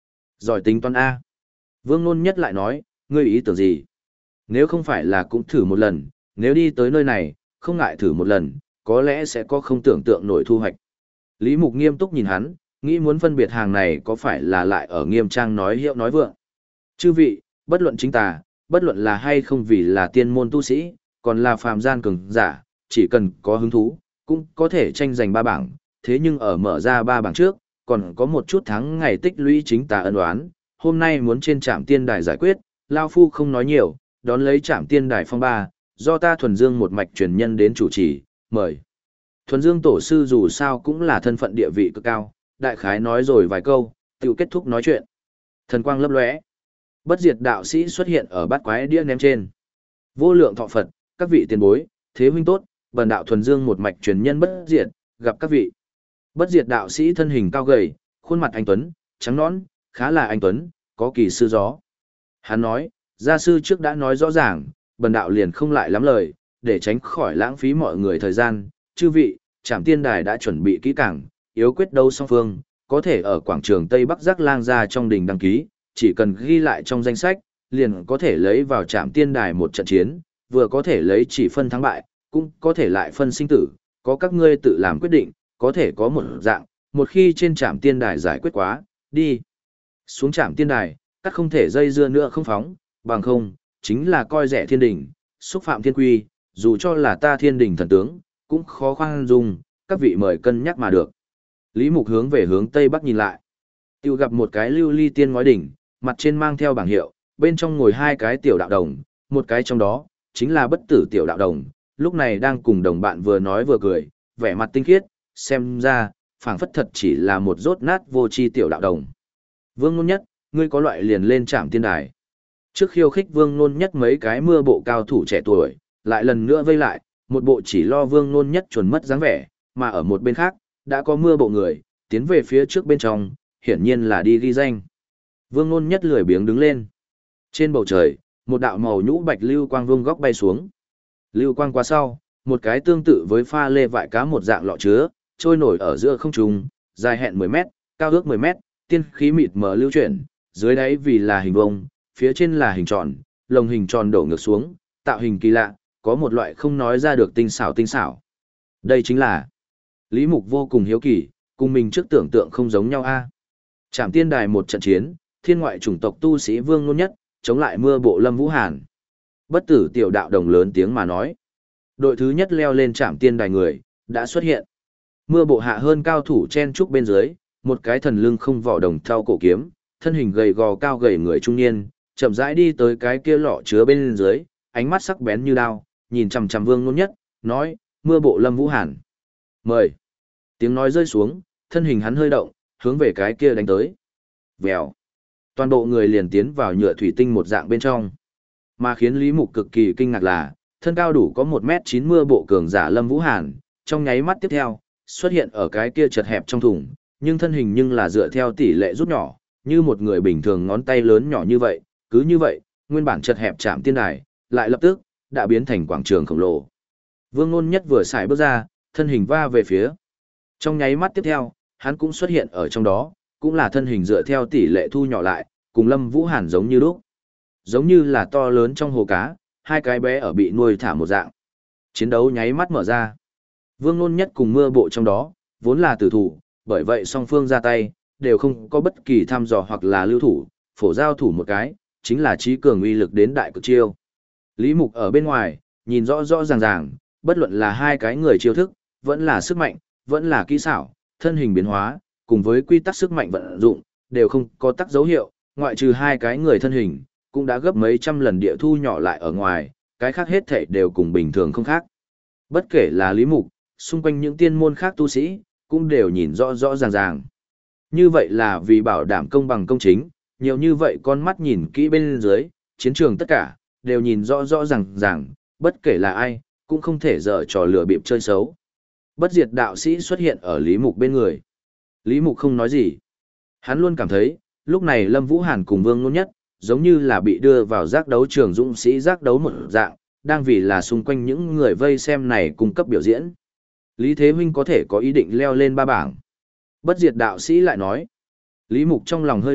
Giỏi tính toán A. Vương Nôn Nhất lại nói, ngươi ý tưởng gì? Nếu không phải là cũng thử một lần, nếu đi tới nơi này, không ngại thử một lần, có lẽ sẽ có không tưởng tượng nổi thu hoạch. Lý Mục nghiêm túc nhìn hắn, nghĩ muốn phân biệt hàng này có phải là lại ở nghiêm trang nói hiệu nói vượng. Chư vị, bất luận chính tà, bất luận là hay không vì là tiên môn tu sĩ, còn là phàm gian cường giả, chỉ cần có hứng thú, cũng có thể tranh giành 3 bảng, thế nhưng ở mở ra 3 bảng trước, còn có một chút tháng ngày tích lũy chính tà ân oán, hôm nay muốn trên trạm tiên đài giải quyết, Lao Phu không nói nhiều, đón lấy trạm tiên đài phong ba, do ta Thuần Dương một mạch truyền nhân đến chủ trì, mời. Thuần Dương tổ sư dù sao cũng là thân phận địa vị cực cao, đại khái nói rồi vài câu, tiểu kết thúc nói chuyện. Thần quang lấp lóe. Bất diệt đạo sĩ xuất hiện ở bát quái đĩa ném trên. Vô lượng thọ Phật, các vị tiền bối, thế huynh tốt, bần đạo Thuần Dương một mạch truyền nhân bất diệt, gặp các vị. Bất diệt đạo sĩ thân hình cao gầy, khuôn mặt anh tuấn, trắng nõn, khá là anh tuấn, có kỳ sư gió. Hắn nói, gia sư trước đã nói rõ ràng, bần đạo liền không lại lắm lời, để tránh khỏi lãng phí mọi người thời gian. Chư vị, trạm tiên đài đã chuẩn bị kỹ càng, yếu quyết đấu song phương, có thể ở quảng trường Tây Bắc Giác Lang gia trong đình đăng ký, chỉ cần ghi lại trong danh sách, liền có thể lấy vào trạm tiên đài một trận chiến, vừa có thể lấy chỉ phân thắng bại, cũng có thể lại phân sinh tử, có các ngươi tự làm quyết định, có thể có một dạng, một khi trên trạm tiên đài giải quyết quá, đi. Xuống trạm tiên đài, các không thể dây dưa nữa không phóng, bằng không, chính là coi rẻ thiên đình, xúc phạm thiên quy, dù cho là ta thiên đình thần tướng, cũng khó khoan dung, các vị mời cân nhắc mà được. Lý Mục hướng về hướng Tây Bắc nhìn lại. Tiêu gặp một cái lưu ly tiên ngói đỉnh, mặt trên mang theo bảng hiệu, bên trong ngồi 2 cái tiểu đạo đồng, một cái trong đó, chính là bất tử tiểu đạo đồng, lúc này đang cùng đồng bạn vừa nói vừa cười, vẻ mặt tinh khiết, xem ra, phảng phất thật chỉ là một rốt nát vô tri tiểu đạo đồng. Vương Nôn Nhất, ngươi có loại liền lên trạm tiên đài. Trước khiêu khích Vương Nôn Nhất mấy cái mưa bộ cao thủ trẻ tuổi, lại lần nữa vây lại, một bộ chỉ lo Vương Nôn Nhất chuẩn mất dáng vẻ, mà ở một bên khác, đã có mưa bộ người, tiến về phía trước bên trong, hiển nhiên là đi ghi danh. Vương Nôn Nhất lười biếng đứng lên. Trên bầu trời, một đạo màu nhũ bạch lưu quang vương góc bay xuống. Lưu quang qua sau, một cái tương tự với pha lê vại cá một dạng lọ chứa, trôi nổi ở giữa không trung, dài hẹn 10 mét, cao ước 10 mét, tiên khí mịt mờ lưu chuyển, dưới đáy vì là hình vuông, phía trên là hình tròn, lồng hình tròn đổ ngược xuống, tạo hình kỳ lạ, có một loại không nói ra được tinh xảo. Đây chính là Lý Mục vô cùng hiếu kỳ, cùng mình trước tưởng tượng không giống nhau a. Trảm tiên đài một trận chiến, thiên ngoại chủng tộc tu sĩ Vương Nôn Nhất, chống lại mưa bộ Lâm Vũ Hàn. Bất tử tiểu đạo đồng lớn tiếng mà nói. Đội thứ nhất leo lên trảm tiên đài người, đã xuất hiện. Mưa bộ hạ hơn cao thủ chen trúc bên dưới, một cái thần lưng không vỏ đồng thau cổ kiếm, thân hình gầy gò cao gầy người trung niên, chậm rãi đi tới cái kia lọ chứa bên dưới, ánh mắt sắc bén như đao, nhìn chằm chằm Vương Nôn Nhất, nói, mưa bộ Lâm Vũ Hàn. Mời. Tiếng nói rơi xuống, thân hình hắn hơi động, hướng về cái kia đánh tới. Vèo. Toàn bộ người liền tiến vào nhựa thủy tinh một dạng bên trong. Mà khiến Lý Mục cực kỳ kinh ngạc là, thân cao đủ có 1m9 mưa bộ cường giả Lâm Vũ Hàn, trong nháy mắt tiếp theo, xuất hiện ở cái kia chật hẹp trong thùng, nhưng thân hình nhưng là dựa theo tỷ lệ rút nhỏ, như một người bình thường ngón tay lớn nhỏ như vậy, cứ như vậy, nguyên bản chật hẹp chạm tiên đài, lại lập tức đã biến thành quảng trường khổng lồ. Vương Nôn Nhất vừa xài bước ra, thân hình va về phía. Trong nháy mắt tiếp theo, hắn cũng xuất hiện ở trong đó, cũng là thân hình dựa theo tỷ lệ thu nhỏ lại, cùng Lâm Vũ Hàn giống như lúc. Giống như là to lớn trong hồ cá, 2 cái bé ở bị nuôi thả một dạng. Chiến đấu nháy mắt mở ra. Vương Nôn Nhất cùng mưa bộ trong đó, vốn là tử thủ, bởi vậy song phương ra tay, đều không có bất kỳ thăm dò hoặc là lưu thủ, phổ giao thủ một cái, chính là trí cường uy lực đến đại cực chiêu. Lý Mục ở bên ngoài, nhìn rõ rõ ràng ràng, bất luận là 2 cái người chiêu thức, vẫn là sức mạnh, vẫn là kỹ xảo, thân hình biến hóa, cùng với quy tắc sức mạnh vận dụng, đều không có tác dấu hiệu, ngoại trừ 2 cái người thân hình, cũng đã gấp mấy trăm lần địa thu nhỏ lại ở ngoài, cái khác hết thảy đều cùng bình thường không khác. Bất kể là Lý Mục, xung quanh những tiên môn khác tu sĩ, cũng đều nhìn rõ rõ ràng ràng. Như vậy là vì bảo đảm công bằng công chính, nhiều như vậy con mắt nhìn kỹ bên dưới, chiến trường tất cả, đều nhìn rõ rõ ràng ràng, bất kể là ai, cũng không thể dở trò lừa bịp chơi xấu. Bất diệt đạo sĩ xuất hiện ở Lý Mục bên người. Lý Mục không nói gì. Hắn luôn cảm thấy, lúc này Lâm Vũ Hàn cùng Vương Nôn Nhất, giống như là bị đưa vào giác đấu trường dũng sĩ giác đấu một dạng, đang vì là xung quanh những người vây xem này cung cấp biểu diễn. Lý Thế Huynh có thể có ý định leo lên 3 bảng. Bất diệt đạo sĩ lại nói. Lý Mục trong lòng hơi động,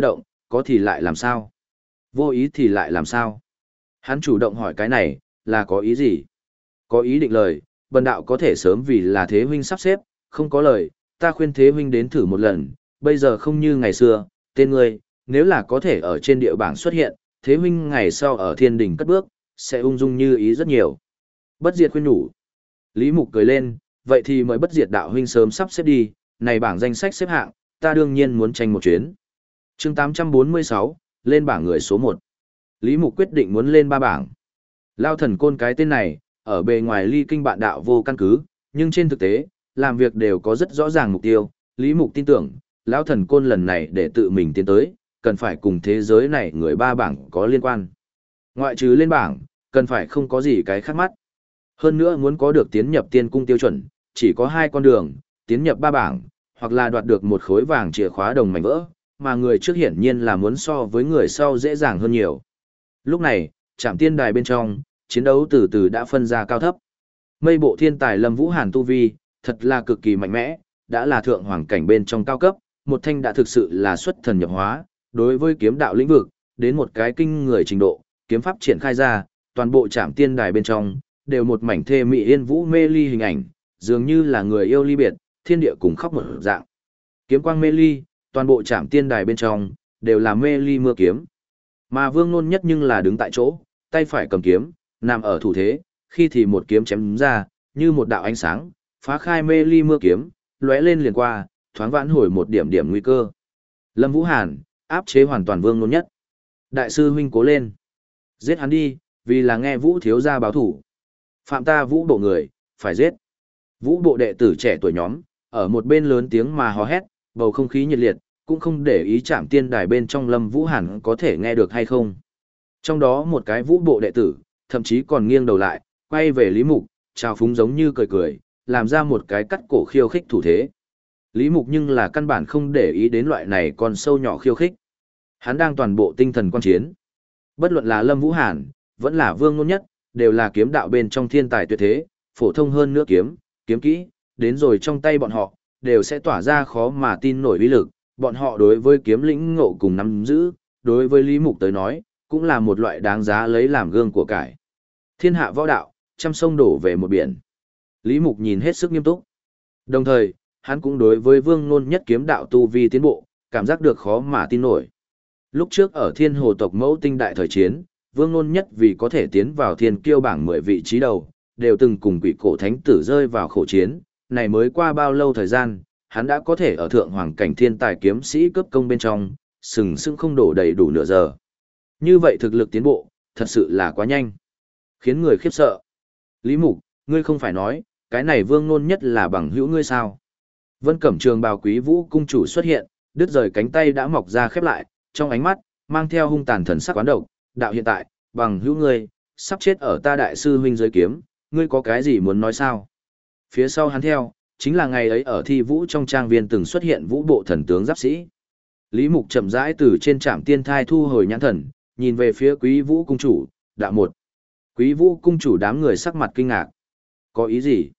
có thì lại làm sao? Vô ý thì lại làm sao? Hắn chủ động hỏi cái này, là có ý gì? Có ý định lời, bần đạo có thể sớm vì là thế huynh sắp xếp, không có lời, ta khuyên thế huynh đến thử một lần, bây giờ không như ngày xưa, tên ngươi, nếu là có thể ở trên địa bảng xuất hiện, thế huynh ngày sau ở thiên đình cất bước, sẽ ung dung như ý rất nhiều. Bất diệt khuyên nhủ. Lý Mục cười lên, vậy thì mời bất diệt đạo huynh sớm sắp xếp đi, này bảng danh sách xếp hạng, ta đương nhiên muốn tranh một chuyến. Chương 846, lên bảng người số 1. Lý Mục quyết định muốn lên 3 bảng. Lao thần côn cái tên này, ở bề ngoài ly kinh bạn đạo vô căn cứ, nhưng trên thực tế, làm việc đều có rất rõ ràng mục tiêu. Lý Mục tin tưởng, Lão thần côn lần này để tự mình tiến tới, cần phải cùng thế giới này người 3 bảng có liên quan. Ngoại trừ lên bảng, cần phải không có gì cái khác mắt. Hơn nữa muốn có được tiến nhập tiên cung tiêu chuẩn, chỉ có 2 con đường, tiến nhập 3 bảng, hoặc là đoạt được một khối vàng chìa khóa đồng mảnh vỡ, mà người trước hiển nhiên là muốn so với người sau dễ dàng hơn nhiều. Lúc này, trạm tiên đài bên trong, chiến đấu từ từ đã phân ra cao thấp. Mây bộ thiên tài Lâm Vũ Hàn tu vi, thật là cực kỳ mạnh mẽ, đã là thượng hoàng cảnh bên trong cao cấp, một thanh đã thực sự là xuất thần nhập hóa, đối với kiếm đạo lĩnh vực, đến một cái kinh người trình độ, kiếm pháp triển khai ra, toàn bộ trạm tiên đài bên trong, đều một mảnh thê mị yên vũ mê ly hình ảnh, dường như là người yêu ly biệt, thiên địa cùng khóc một dạng. Kiếm quang mê ly, toàn bộ trạm tiên đài bên trong, đều là mê ly mưa kiếm. Mà Vương Nôn Nhất nhưng là đứng tại chỗ, tay phải cầm kiếm, nằm ở thủ thế, khi thì một kiếm chém ra, như một đạo ánh sáng, phá khai mê ly mưa kiếm, lóe lên liền qua, thoáng vãn hồi một điểm điểm nguy cơ. Lâm Vũ Hàn, áp chế hoàn toàn Vương Nôn Nhất. Đại sư huynh cố lên. Giết hắn đi, vì là nghe Vũ thiếu gia báo thủ. Phạm ta Vũ bộ người, phải giết. Vũ bộ đệ tử trẻ tuổi nhóm, ở một bên lớn tiếng mà hò hét, bầu không khí nhiệt liệt, cũng không để ý chạm tiên đài bên trong Lâm Vũ Hàn có thể nghe được hay không. Trong đó một cái Vũ bộ đệ tử, thậm chí còn nghiêng đầu lại, quay về Lý Mục, chào phúng giống như cười cười, làm ra một cái cắt cổ khiêu khích thủ thế. Lý Mục nhưng là căn bản không để ý đến loại này con sâu nhỏ khiêu khích. Hắn đang toàn bộ tinh thần quan chiến. Bất luận là Lâm Vũ Hàn, vẫn là Vương Nôn Nhất, đều là kiếm đạo bên trong thiên tài tuyệt thế, phổ thông hơn nữa kiếm kỹ, đến rồi trong tay bọn họ, đều sẽ tỏa ra khó mà tin nổi uy lực. Bọn họ đối với kiếm lĩnh ngộ cùng nắm giữ, đối với Lý Mục tới nói, cũng là một loại đáng giá lấy làm gương của cải. Thiên hạ võ đạo, trăm sông đổ về một biển. Lý Mục nhìn hết sức nghiêm túc. Đồng thời, hắn cũng đối với Vương Nôn Nhất kiếm đạo tu vi tiến bộ, cảm giác được khó mà tin nổi. Lúc trước ở Thiên Hồ tộc Mẫu Tinh đại thời chiến, Vương Nôn Nhất vì có thể tiến vào Thiên Kiêu bảng 10 vị trí đầu, đều từng cùng Quỷ Cổ Thánh Tử rơi vào khổ chiến, này mới qua bao lâu thời gian, hắn đã có thể ở thượng hoàng cảnh thiên tài kiếm sĩ cấp công bên trong, sừng sững không đổ đầy đủ nửa giờ. Như vậy thực lực tiến bộ, thật sự là quá nhanh, khiến người khiếp sợ. Lý Mục, ngươi không phải nói, cái này Vương Nôn Nhất là bằng hữu ngươi sao? Vân Cẩm Trường bào Quý Vũ cung chủ xuất hiện, đứt rời cánh tay đã mọc ra khép lại, trong ánh mắt mang theo hung tàn thần sắc quán độc, đạo hiện tại, bằng hữu ngươi, sắp chết ở ta đại sư huynh dưới kiếm, ngươi có cái gì muốn nói sao? Phía sau hắn theo, chính là ngày ấy ở thi vũ trong trang viên từng xuất hiện vũ bộ thần tướng giáp sĩ. Lý Mục chậm rãi từ trên trạm tiên thai thu hồi nhãn thần, nhìn về phía Quý Vũ cung chủ, đạo một. Quý Vũ cung chủ đám người sắc mặt kinh ngạc. Có ý gì?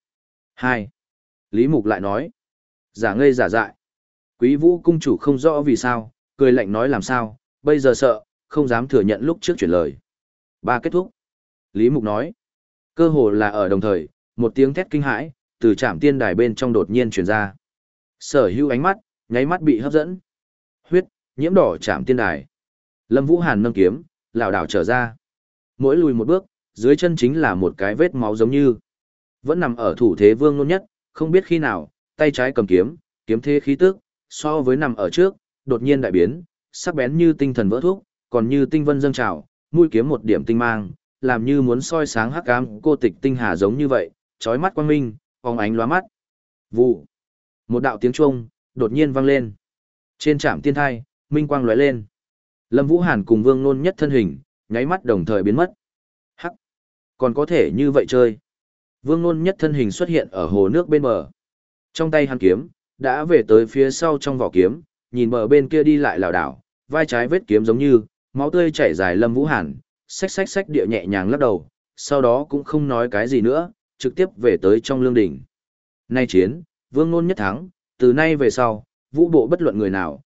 2. Lý Mục lại nói. Giả ngây giả dại. Quý Vũ cung chủ không rõ vì sao, cười lạnh nói làm sao, bây giờ sợ, không dám thừa nhận lúc trước chuyển lời. 3 kết thúc. Lý Mục nói. Cơ hồ là ở đồng thời, một tiếng thét kinh hãi, từ trạm tiên đài bên trong đột nhiên truyền ra. Sở hữu ánh mắt, nháy mắt bị hấp dẫn. Huyết, nhiễm đỏ trạm tiên đài. Lâm Vũ Hàn nâng kiếm, lảo đảo trở ra. Mỗi lùi một bước, dưới chân chính là một cái vết máu giống như. Vẫn nằm ở thủ thế Vương Nôn Nhất, không biết khi nào, tay trái cầm kiếm, kiếm thế khí tức, so với nằm ở trước, đột nhiên đại biến, sắc bén như tinh thần vỡ thuốc, còn như tinh vân dâng trào, mũi kiếm một điểm tinh mang, làm như muốn soi sáng hắc ám cô tịch tinh hà giống như vậy, chói mắt quang minh, phóng ánh lóa mắt. Vụ. Một đạo tiếng chuông đột nhiên vang lên. Trên trạm tiên thai, minh quang lóe lên. Lâm Vũ Hàn cùng Vương Nôn Nhất thân hình, nháy mắt đồng thời biến mất. Hắc. Còn có thể như vậy chơi. Vương Nôn Nhất thân hình xuất hiện ở hồ nước bên bờ. Trong tay hắn kiếm, đã về tới phía sau trong vỏ kiếm, nhìn bờ bên kia đi lại lảo đảo, vai trái vết kiếm giống như, máu tươi chảy dài. Lâm Vũ Hàn, xách xách xách địa nhẹ nhàng lắc đầu, sau đó cũng không nói cái gì nữa, trực tiếp về tới trong lương đỉnh. Nay chiến, Vương Nôn Nhất thắng, từ nay về sau, vũ bộ bất luận người nào,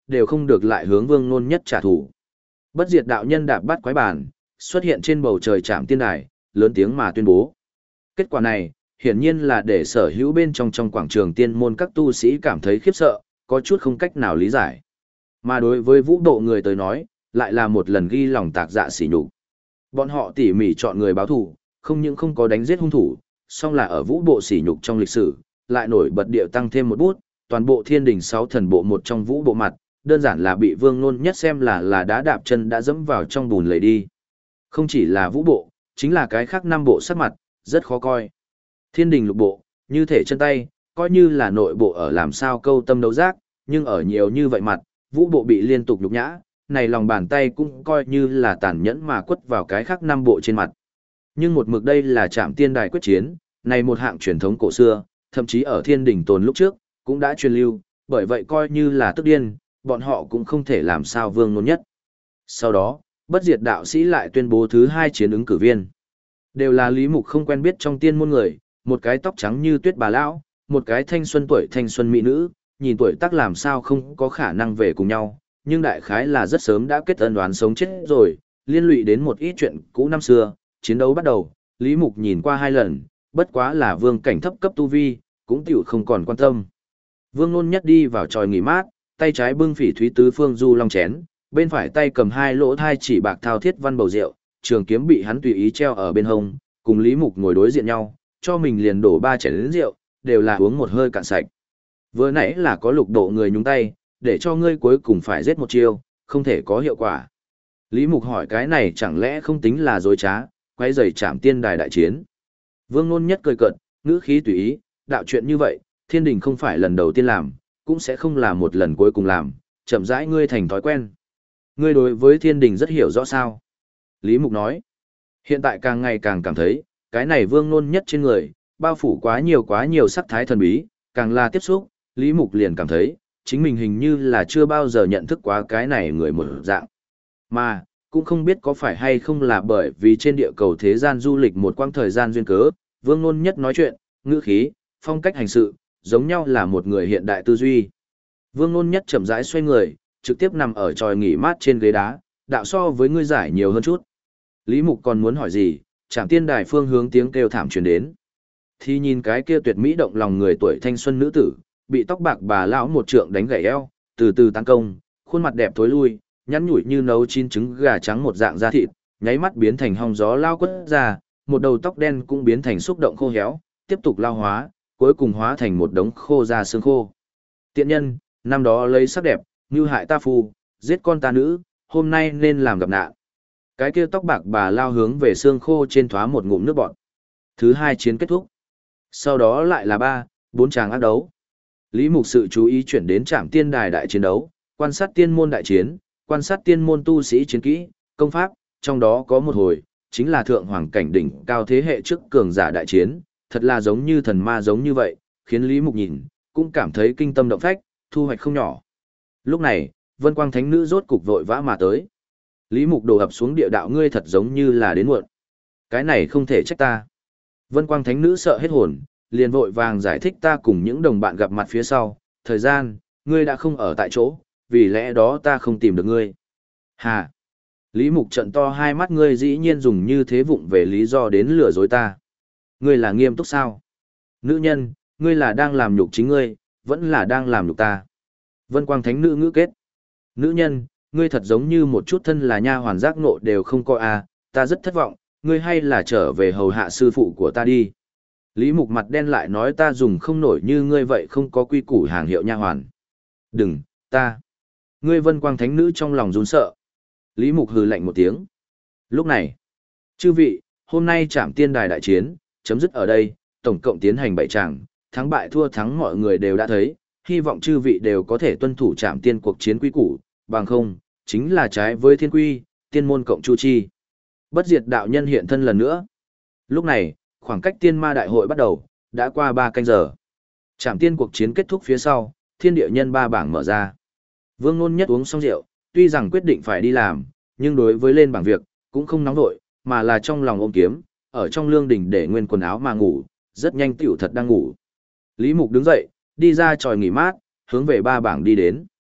đều không được lại hướng Vương Nôn Nhất trả thù. Bất diệt đạo nhân đạp bát quái bản, xuất hiện trên bầu trời trạm tiên đài, lớn tiếng mà tuyên bố. Kết quả này, hiển nhiên là để sở hữu bên trong quảng trường tiên môn các tu sĩ cảm thấy khiếp sợ, có chút không cách nào lý giải. Mà đối với vũ độ người tới nói, lại là một lần ghi lòng tạc dạ sỉ nhục. Bọn họ tỉ mỉ chọn người báo thù, không những không có đánh giết hung thủ, song là ở vũ bộ sỉ nhục trong lịch sử, lại nổi bật điệu tăng thêm một bút, toàn bộ thiên đình 6 thần bộ một trong vũ bộ mặt, đơn giản là bị Vương Nôn Nhất xem là đá đạp chân đã dẫm vào trong bùn lầy đi. Không chỉ là vũ bộ, chính là cái khác 5 bộ sắc mặt, rất khó coi. Thiên đình lục bộ, như thể chân tay, coi như là nội bộ ở làm sao câu tâm đấu giác, nhưng ở nhiều như vậy mặt, vũ bộ bị liên tục nhục nhã, này lòng bàn tay cũng coi như là tàn nhẫn mà quất vào cái khác 5 bộ trên mặt. Nhưng một mực đây là trạm tiên đài quyết chiến, này một hạng truyền thống cổ xưa, thậm chí ở thiên đình tồn lúc trước, cũng đã truyền lưu, bởi vậy coi như là tức điên, bọn họ cũng không thể làm sao Vương Nôn Nhất. Sau đó, bất diệt đạo sĩ lại tuyên bố thứ 2 chiến ứng cử viên. Đều là Lý Mục không quen biết trong tiên môn người, một cái tóc trắng như tuyết bà lão, một cái thanh xuân mỹ nữ, nhìn tuổi tác làm sao không có khả năng về cùng nhau, nhưng đại khái là rất sớm đã kết ân đoán sống chết rồi, liên lụy đến một ít chuyện cũ năm xưa, chiến đấu bắt đầu, Lý Mục nhìn qua 2 lần, bất quá là vương cảnh thấp cấp tu vi, cũng tiểu không còn quan tâm. Vương Nôn Nhất đi vào tròi nghỉ mát, tay trái bưng phỉ thúy tứ phương du long chén, bên phải tay cầm 2 lỗ thai chỉ bạc thao thiết văn bầu rượu, trường kiếm bị hắn tùy ý treo ở bên hông, cùng Lý Mục ngồi đối diện nhau, cho mình liền đổ 3 chén rượu, đều là uống một hơi cạn sạch. Vừa nãy là có lục độ người nhúng tay, để cho ngươi cuối cùng phải giết một chiêu, không thể có hiệu quả. Lý Mục hỏi cái này chẳng lẽ không tính là dối trá, quay rầy trạm tiên đài đại chiến. Vương Nôn Nhất cười cợt, ngữ khí tùy ý, đạo chuyện như vậy, thiên đình không phải lần đầu tiên làm, cũng sẽ không là một lần cuối cùng làm, chậm rãi ngươi thành thói quen. Ngươi đối với thiên đình rất hiểu rõ sao. Lý Mục nói, hiện tại càng ngày càng cảm thấy, cái này Vương Nôn Nhất trên người, bao phủ quá nhiều sắc thái thần bí, càng là tiếp xúc, Lý Mục liền cảm thấy, chính mình hình như là chưa bao giờ nhận thức quá cái này người một dạng. Mà, cũng không biết có phải hay không là bởi vì trên địa cầu thế gian du lịch một quãng thời gian duyên cớ, Vương Nôn Nhất nói chuyện, ngữ khí, phong cách hành sự, giống nhau là một người hiện đại tư duy. Vương Nôn Nhất chậm rãi xoay người, trực tiếp nằm ở tròi nghỉ mát trên ghế đá, đạo so với ngươi giải nhiều hơn chút. Lý Mục còn muốn hỏi gì, trạm tiên đài phương hướng tiếng kêu thảm truyền đến. Thì nhìn cái kia tuyệt mỹ động lòng người tuổi thanh xuân nữ tử, bị tóc bạc bà lão một trượng đánh gãy eo, từ từ tấn công, khuôn mặt đẹp thối lui, nhăn nhủi như nấu chín trứng gà trắng một dạng da thịt, nháy mắt biến thành hong gió lao quất ra, một đầu tóc đen cũng biến thành xúc động khô héo, tiếp tục lao hóa, cuối cùng hóa thành một đống khô da xương khô. Tiện nhân, năm đó lấy sắc đẹp, như hại ta phu, giết con ta nữ, hôm nay nên làm gặp nạn. Cái kia tóc bạc bà lao hướng về xương khô trên thoá một ngụm nước bọt. Thứ 2 chiến kết thúc. Sau đó lại là 3, 4 tràng ác đấu. Lý Mục sự chú ý chuyển đến trạm tiên đài đại chiến đấu, quan sát tiên môn đại chiến, quan sát tiên môn tu sĩ chiến kỹ, công pháp, trong đó có một hồi, chính là thượng hoàng cảnh đỉnh cao thế hệ trước cường giả đại chiến, thật là giống như thần ma giống như vậy, khiến Lý Mục nhìn, cũng cảm thấy kinh tâm động phách, thu hoạch không nhỏ. Lúc này, Vân Quang Thánh Nữ rốt cục vội vã mà tới. Lý Mục đổ ập xuống địa đạo ngươi thật giống như là đến muộn. Cái này không thể trách ta. Vân Quang Thánh Nữ sợ hết hồn, liền vội vàng giải thích ta cùng những đồng bạn gặp mặt phía sau, thời gian, ngươi đã không ở tại chỗ, vì lẽ đó ta không tìm được ngươi. Hà! Lý Mục trận to hai mắt ngươi dĩ nhiên dùng như thế vụng về lý do đến lừa dối ta. Ngươi là nghiêm túc sao? Nữ nhân, ngươi là đang làm nhục chính ngươi, vẫn là đang làm nhục ta. Vân Quang Thánh Nữ ngữ kết. Nữ nhân, ngươi thật giống như một chút thân là nha hoàn giác nộ đều không có à, ta rất thất vọng, ngươi hay là trở về hầu hạ sư phụ của ta đi. Lý Mục mặt đen lại nói ta dùng không nổi như ngươi vậy không có quy củ hàng hiệu nha hoàn. Đừng, ta. Ngươi Vân Quang Thánh Nữ trong lòng run sợ. Lý Mục hừ lạnh một tiếng. Lúc này, chư vị, hôm nay trạm tiên đài đại chiến, chấm dứt ở đây, tổng cộng tiến hành 7 tràng, thắng bại thua thắng mọi người đều đã thấy, hy vọng chư vị đều có thể tuân thủ trạm tiên cuộc chiến quy củ, bằng không, chính là trái với thiên quy, tiên môn cộng chu chi. Bất diệt đạo nhân hiện thân lần nữa. Lúc này, khoảng cách tiên ma đại hội bắt đầu, đã qua 3 canh giờ. Trạm tiên cuộc chiến kết thúc phía sau, thiên địa nhân 3 bảng mở ra. Vương Nôn Nhất uống xong rượu, tuy rằng quyết định phải đi làm, nhưng đối với lên bảng việc, cũng không nóng vội, mà là trong lòng ôm kiếm, ở trong lương đỉnh để nguyên quần áo mà ngủ, rất nhanh tiểu thật đang ngủ. Lý Mục đứng dậy, đi ra tròi nghỉ mát, hướng về 3 bảng đi đến.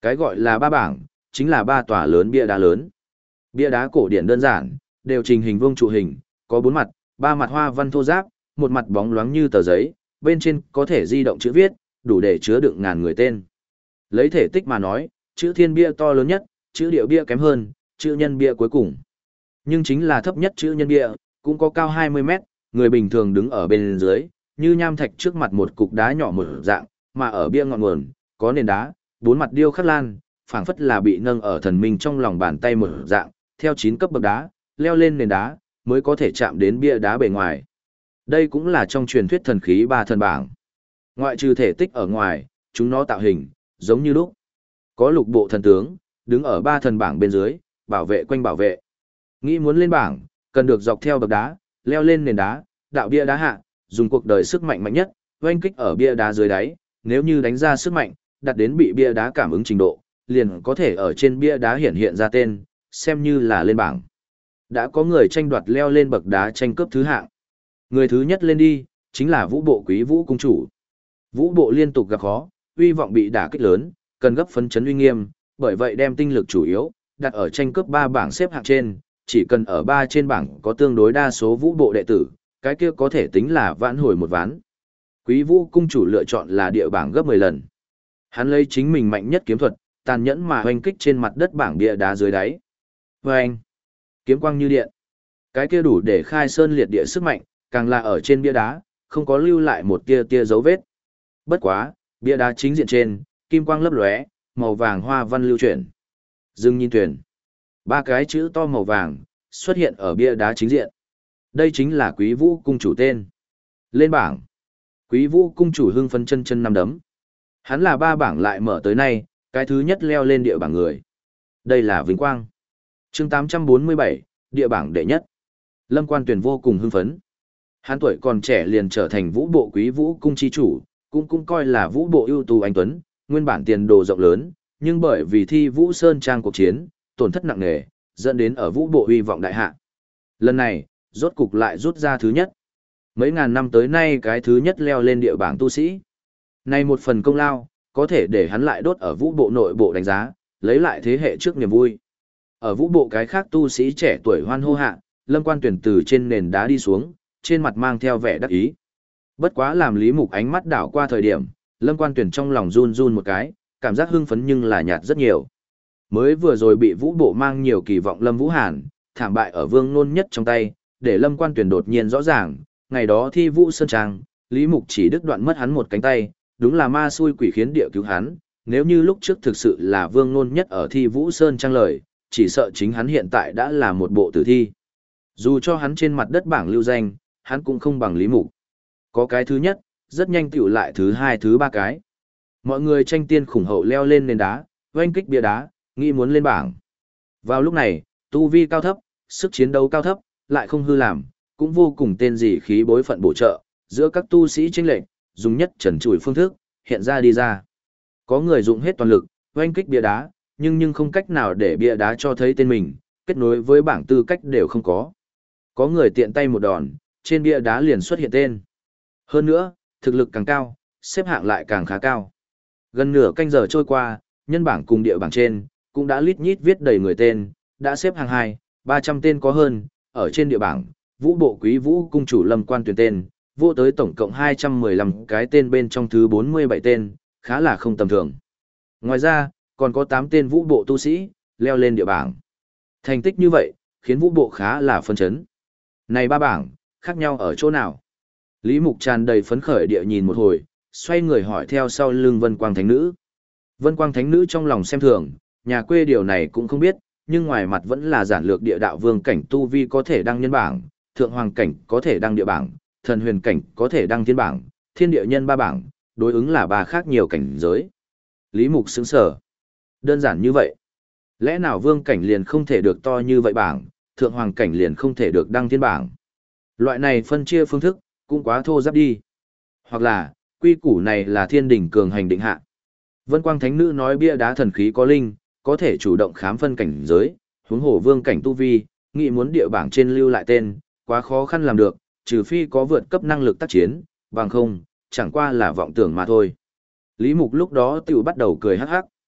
Cái gọi là ba bảng, chính là ba tòa lớn bia đá lớn. Bia đá cổ điển đơn giản, đều trình hình vuông trụ hình, có bốn mặt, ba mặt hoa văn thô ráp, một mặt bóng loáng như tờ giấy, bên trên có thể di động chữ viết, đủ để chứa đựng ngàn người tên. Lấy thể tích mà nói, chữ thiên bia to lớn nhất, chữ điệu bia kém hơn, chữ nhân bia cuối cùng. Nhưng chính là thấp nhất chữ nhân bia, cũng có cao 20 mét, người bình thường đứng ở bên dưới, như nham thạch trước mặt một cục đá nhỏ một dạng, mà ở bia ngọn nguồn, có nền đá, bốn mặt điêu khắc lan, phảng phất là bị nâng ở thần minh trong lòng bàn tay một dạng, theo 9 cấp bậc đá, leo lên nền đá, mới có thể chạm đến bia đá bề ngoài. Đây cũng là trong truyền thuyết thần khí ba thần bảng. Ngoại trừ thể tích ở ngoài, chúng nó tạo hình, giống như lúc. Có lục bộ thần tướng, đứng ở ba thần bảng bên dưới, bảo vệ quanh bảo vệ. Nghĩ muốn lên bảng, cần được dọc theo bậc đá, leo lên nền đá, đạo bia đá hạ, dùng cuộc đời sức mạnh mạnh nhất, oanh kích ở bia đá dưới đáy, nếu như đánh ra sức mạnh, đặt đến bị bia đá cảm ứng trình độ, liền có thể ở trên bia đá hiện hiện ra tên, xem như là lên bảng. Đã có người tranh đoạt leo lên bậc đá tranh cướp thứ hạng. Người thứ nhất lên đi, chính là Vũ Bộ Quý Vũ Cung Chủ. Vũ Bộ liên tục gặp khó, uy vọng bị đả kích lớn, cần gấp phấn chấn uy nghiêm, bởi vậy đem tinh lực chủ yếu đặt ở tranh cướp ba bảng xếp hạng trên, chỉ cần ở ba trên bảng có tương đối đa số Vũ Bộ đệ tử, cái kia có thể tính là vãn hồi một ván. Quý Vũ Cung Chủ lựa chọn là địa bảng gấp 10 lần. Hắn lấy chính mình mạnh nhất kiếm thuật, tàn nhẫn mà hoành kích trên mặt đất bảng bia đá dưới đáy. Oeng! Kiếm quang như điện. Cái kia đủ để khai sơn liệt địa sức mạnh, càng là ở trên bia đá, không có lưu lại một tia tia dấu vết. Bất quá, bia đá chính diện trên, kim quang lấp lóe, màu vàng hoa văn lưu chuyển. Dương nhìn tuyển. Ba cái chữ to màu vàng xuất hiện ở bia đá chính diện. Đây chính là Quý Vũ Cung Chủ tên. Lên bảng. Quý Vũ Cung Chủ hưng phấn chân chân năm đấm. Hắn là ba bảng lại mở tới nay, cái thứ nhất leo lên địa bảng người. Đây là vinh quang. Chương 847, địa bảng đệ nhất. Lâm Quan Tuyển vô cùng hưng phấn. Hắn tuổi còn trẻ liền trở thành Vũ Bộ Quý Vũ Cung chi chủ, cũng coi là Vũ Bộ ưu tú anh tuấn, nguyên bản tiền đồ rộng lớn, nhưng bởi vì thi Vũ Sơn Trang cuộc chiến, tổn thất nặng nề, dẫn đến ở Vũ Bộ uy vọng đại hạ. Lần này, rốt cục lại rút ra thứ nhất. Mấy ngàn năm tới nay cái thứ nhất leo lên địa bảng tu sĩ. Này một phần công lao, có thể để hắn lại đốt ở Vũ Bộ nội bộ đánh giá, lấy lại thế hệ trước niềm vui. Ở Vũ Bộ cái khác tu sĩ trẻ tuổi hoan hô hạ, Lâm Quan Tuyển từ trên nền đá đi xuống, trên mặt mang theo vẻ đắc ý. Bất quá làm Lý Mục ánh mắt đảo qua thời điểm, Lâm Quan Tuyển trong lòng run run một cái, cảm giác hưng phấn nhưng là nhạt rất nhiều. Mới vừa rồi bị Vũ Bộ mang nhiều kỳ vọng Lâm Vũ Hàn, thảm bại ở Vương Nôn Nhất trong tay, để Lâm Quan Tuyển đột nhiên rõ ràng, ngày đó thi Vũ Sơn Trang, Lý Mục chỉ đứt đoạn mất hắn một cánh tay, đúng là ma xui quỷ khiến địa cứu hắn, nếu như lúc trước thực sự là Vương Nôn Nhất ở thi Vũ Sơn Trang lời, chỉ sợ chính hắn hiện tại đã là một bộ tử thi. Dù cho hắn trên mặt đất bảng lưu danh, hắn cũng không bằng Lý Mục. Có cái thứ nhất, rất nhanh tựu lại thứ hai thứ ba cái. Mọi người tranh tiên khủng hậu leo lên nền đá, oanh kích bia đá, nghĩ muốn lên bảng. Vào lúc này, tu vi cao thấp, sức chiến đấu cao thấp, lại không hư làm, cũng vô cùng tên gì khí bối phận bổ trợ, giữa các tu sĩ chênh lệch, dùng nhất trần trụi phương thức, hiện ra đi ra. Có người dụng hết toàn lực, oanh kích bia đá, nhưng không cách nào để bia đá cho thấy tên mình, kết nối với bảng tư cách đều không có. Có người tiện tay một đòn, trên bia đá liền xuất hiện tên. Hơn nữa, thực lực càng cao, xếp hạng lại càng khá cao. Gần nửa canh giờ trôi qua, nhân bảng cùng địa bảng trên, cũng đã lít nhít viết đầy người tên, đã xếp hàng 200-300 tên có hơn, ở trên địa bảng, Vũ Bộ Quý Vũ Cung Chủ Lâm Quan Tuyển tên, vô tới tổng cộng 215 cái tên bên trong thứ 47 tên, khá là không tầm thường. Ngoài ra, còn có 8 tên Vũ Bộ tu sĩ, leo lên địa bảng. Thành tích như vậy, khiến Vũ Bộ khá là phấn chấn. Này ba bảng, khác nhau ở chỗ nào? Lý Mục tràn đầy phấn khởi địa nhìn một hồi, xoay người hỏi theo sau lưng Vân Quang Thánh Nữ. Vân Quang Thánh Nữ trong lòng xem thường, nhà quê điều này cũng không biết, nhưng ngoài mặt vẫn là giản lược địa đạo vương cảnh tu vi có thể đăng nhân bảng, thượng hoàng cảnh có thể đăng địa bảng, thần huyền cảnh có thể đăng thiên bảng, thiên địa nhân ba bảng, đối ứng là ba khác nhiều cảnh giới. Lý Mục sững sờ. Đơn giản như vậy. Lẽ nào vương cảnh liền không thể được to như vậy bảng, thượng hoàng cảnh liền không thể được đăng thiên bảng? Loại này phân chia phương thức, cũng quá thô ráp đi. Hoặc là, quy củ này là thiên đỉnh cường hành định hạ. Vân Quang Thánh Nữ nói bia đá thần khí có linh, có thể chủ động khám phân cảnh giới, huống hồ vương cảnh tu vi, nghĩ muốn địa bảng trên lưu lại tên, quá khó khăn làm được, trừ phi có vượt cấp năng lực tác chiến, bằng không, chẳng qua là vọng tưởng mà thôi. Lý Mục lúc đó tiểu bắt đầu cười hắc hắc.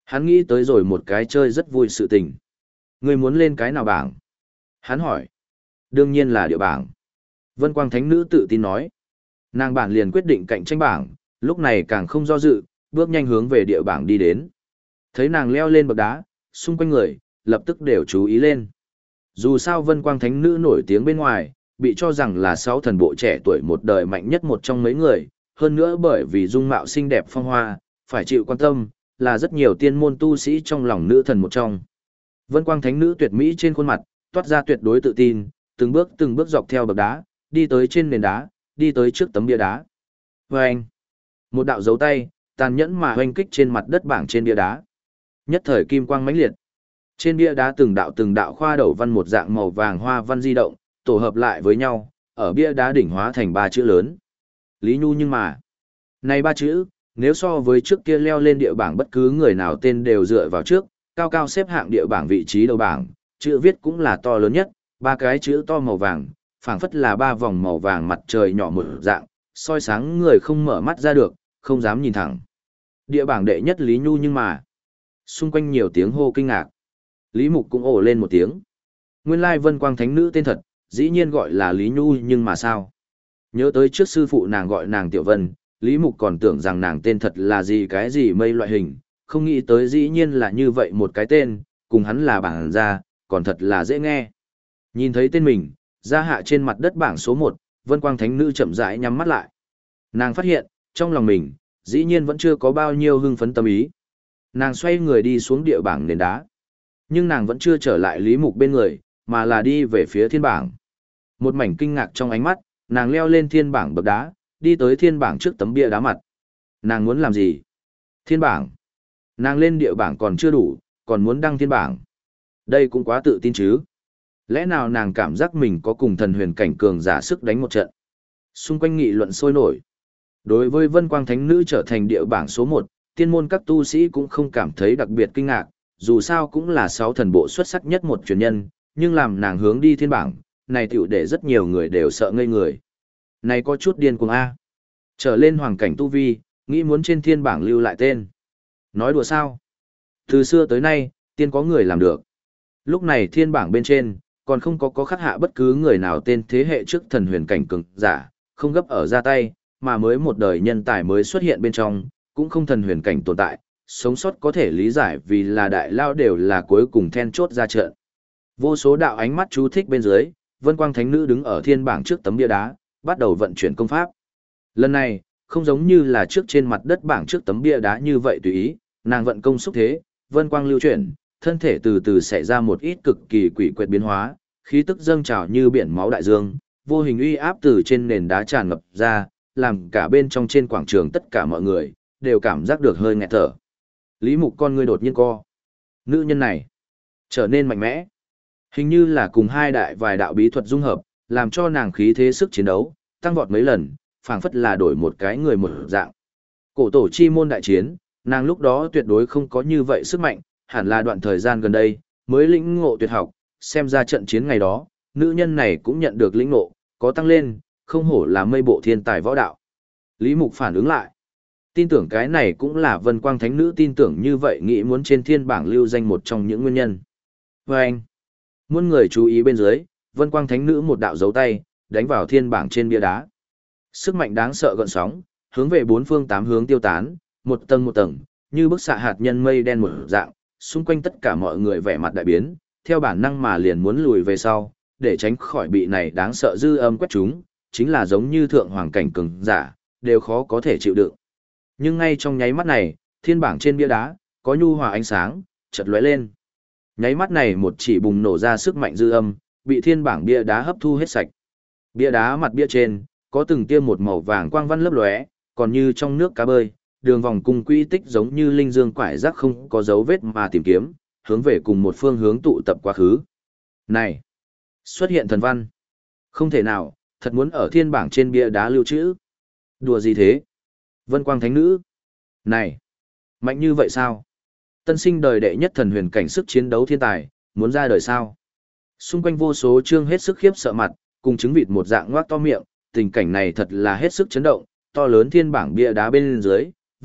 Hắn nghĩ tới rồi một cái chơi rất vui sự tình. Ngươi muốn lên cái nào bảng? Hắn hỏi. Đương nhiên là địa bảng. Vân Quang Thánh Nữ tự tin nói. Nàng bản liền quyết định cạnh tranh bảng, lúc này càng không do dự, bước nhanh hướng về địa bảng đi đến. Thấy nàng leo lên bậc đá, xung quanh người, lập tức đều chú ý lên. Dù sao Vân Quang Thánh Nữ nổi tiếng bên ngoài, bị cho rằng là 6 thần bộ trẻ tuổi một đời mạnh nhất một trong mấy người, hơn nữa bởi vì dung mạo xinh đẹp phong hoa, phải chịu quan tâm, là rất nhiều tiên môn tu sĩ trong lòng nữ thần một trong. Vân Quang Thánh Nữ tuyệt mỹ trên khuôn mặt, toát ra tuyệt đối tự tin, từng bước dọc theo bậc đá, đi tới trên nền đá, đi tới trước tấm bia đá. Vâng! Một đạo dấu tay, tàn nhẫn mà hoanh kích trên mặt đất bảng trên bia đá. Nhất thời kim quang mãnh liệt. Trên bia đá từng đạo khoa đầu văn một dạng màu vàng hoa văn di động, tổ hợp lại với nhau, ở bia đá đỉnh hóa thành 3 chữ lớn. Lý Nhu nhưng mà, này 3 chữ, nếu so với trước kia leo lên địa bảng bất cứ người nào tên đều dựa vào trước, cao cao xếp hạng địa bảng vị trí đầu bảng, chữ viết cũng là to lớn nhất, 3 cái chữ to màu vàng, phảng phất là 3 vòng màu vàng mặt trời nhỏ một dạng, soi sáng người không mở mắt ra được, không dám nhìn thẳng. Địa bảng đệ nhất Lý Nhu nhưng mà, xung quanh nhiều tiếng hô kinh ngạc. Lý Mục cũng ồ lên một tiếng. Nguyên lai Vân Quang Thánh Nữ tên thật, dĩ nhiên gọi là Lý Nhu nhưng mà sao? Nhớ tới trước sư phụ nàng gọi nàng Tiểu Vân, Lý Mục còn tưởng rằng nàng tên thật là gì cái gì mây loại hình, không nghĩ tới dĩ nhiên là như vậy một cái tên, cùng hắn là bảng ra, còn thật là dễ nghe. Nhìn thấy tên mình, ra hạ trên mặt đất bảng số 1, Vân Quang Thánh Nữ chậm rãi nhắm mắt lại. Nàng phát hiện, trong lòng mình, dĩ nhiên vẫn chưa có bao nhiêu hưng phấn tâm ý. Nàng xoay người đi xuống địa bảng nền đá. Nhưng nàng vẫn chưa trở lại Lý Mục bên người, mà là đi về phía thiên bảng. Một mảnh kinh ngạc trong ánh mắt, nàng leo lên thiên bảng bậc đá, đi tới thiên bảng trước tấm bia đá mặt. Nàng muốn làm gì? Thiên bảng. Nàng lên địa bảng còn chưa đủ, còn muốn đăng thiên bảng. Đây cũng quá tự tin chứ. Lẽ nào nàng cảm giác mình có cùng thần huyền cảnh cường giả sức đánh một trận? Xung quanh nghị luận sôi nổi. Đối với Vân Quang Thánh Nữ trở thành địa bảng số 1, tiên môn các tu sĩ cũng không cảm thấy đặc biệt kinh ngạc, dù sao cũng là 6 thần bộ xuất sắc nhất một truyền nhân, nhưng làm nàng hướng đi thiên bảng, này tiểu để rất nhiều người đều sợ ngây người. Này có chút điên cuồng A. Trở lên hoàng cảnh tu vi, nghĩ muốn trên thiên bảng lưu lại tên. Nói đùa sao? Từ xưa tới nay, tiên có người làm được. Lúc này thiên bảng bên trên, còn không có khắc hạ bất cứ người nào tên thế hệ trước thần huyền cảnh cường giả, không gấp ở ra tay, mà mới một đời nhân tài mới xuất hiện bên trong, cũng không thần huyền cảnh tồn tại, sống sót có thể lý giải vì là đại lao đều là cuối cùng then chốt ra trận. Vô số đạo ánh mắt chú thích bên dưới, Vân Quang Thánh Nữ đứng ở thiên bảng trước tấm bia đá, bắt đầu vận chuyển công pháp. Lần này, không giống như là trước trên mặt đất bảng trước tấm bia đá như vậy tùy ý, nàng vận công xúc thế, vân quang lưu chuyển, thân thể từ từ xảy ra một ít cực kỳ quỷ quyệt biến hóa, khí tức dâng trào như biển máu đại dương, vô hình uy áp từ trên nền đá tràn ngập ra, làm cả bên trong trên quảng trường tất cả mọi người đều cảm giác được hơi nghẹt thở. Lý Mục con ngươi đột nhiên co. Nữ nhân này trở nên mạnh mẽ. Hình như là cùng hai đại vài đạo bí thuật dung hợp, làm cho nàng khí thế sức chiến đấu tăng vọt mấy lần, phảng phất là đổi một cái người một dạng. Cổ tổ chi môn đại chiến, nàng lúc đó tuyệt đối không có như vậy sức mạnh, hẳn là đoạn thời gian gần đây mới lĩnh ngộ tuyệt học, xem ra trận chiến ngày đó, nữ nhân này cũng nhận được lĩnh ngộ, có tăng lên, không hổ là mây bộ thiên tài võ đạo. Lý Mục phản ứng lại. Tin tưởng cái này cũng là Vân Quang Thánh Nữ tin tưởng như vậy nghĩ muốn trên thiên bảng lưu danh một trong những nguyên nhân. Và anh, muôn người chú ý bên dưới, Vân Quang Thánh Nữ một đạo dấu tay, đánh vào thiên bảng trên bia đá. Sức mạnh đáng sợ gợn sóng, hướng về bốn phương tám hướng tiêu tán, một tầng, như bức xạ hạt nhân mây đen một dạng, xung quanh tất cả mọi người vẻ mặt đại biến, theo bản năng mà liền muốn lùi về sau, để tránh khỏi bị này đáng sợ dư âm quét chúng, chính là giống như thượng hoàng cảnh cường giả, đều khó có thể chịu đựng. Nhưng ngay trong nháy mắt này, thiên bảng trên bia đá, có nhu hòa ánh sáng, chợt lóe lên. Nháy mắt này một chỉ bùng nổ ra sức mạnh dư âm, bị thiên bảng bia đá hấp thu hết sạch. Bia đá mặt bia trên, có từng tia một màu vàng quang văn lấp lóe, còn như trong nước cá bơi, đường vòng cung quỹ tích giống như linh dương quải rác không có dấu vết mà tìm kiếm, hướng về cùng một phương hướng tụ tập quá khứ. Này, xuất hiện thần văn. Không thể nào, thật muốn ở thiên bảng trên bia đá lưu trữ. Đùa gì thế? Vân Quang Thánh Nữ. Này, mạnh như vậy sao? Tân sinh đời đệ nhất thần huyền cảnh sức chiến đấu thiên tài, muốn ra đời sao? Xung quanh vô số trương hết sức khiếp sợ mặt, cùng trứng vịt một dạng ngoác to miệng, tình cảnh này thật là hết sức chấn động, to lớn thiên bảng bia đá bên dưới,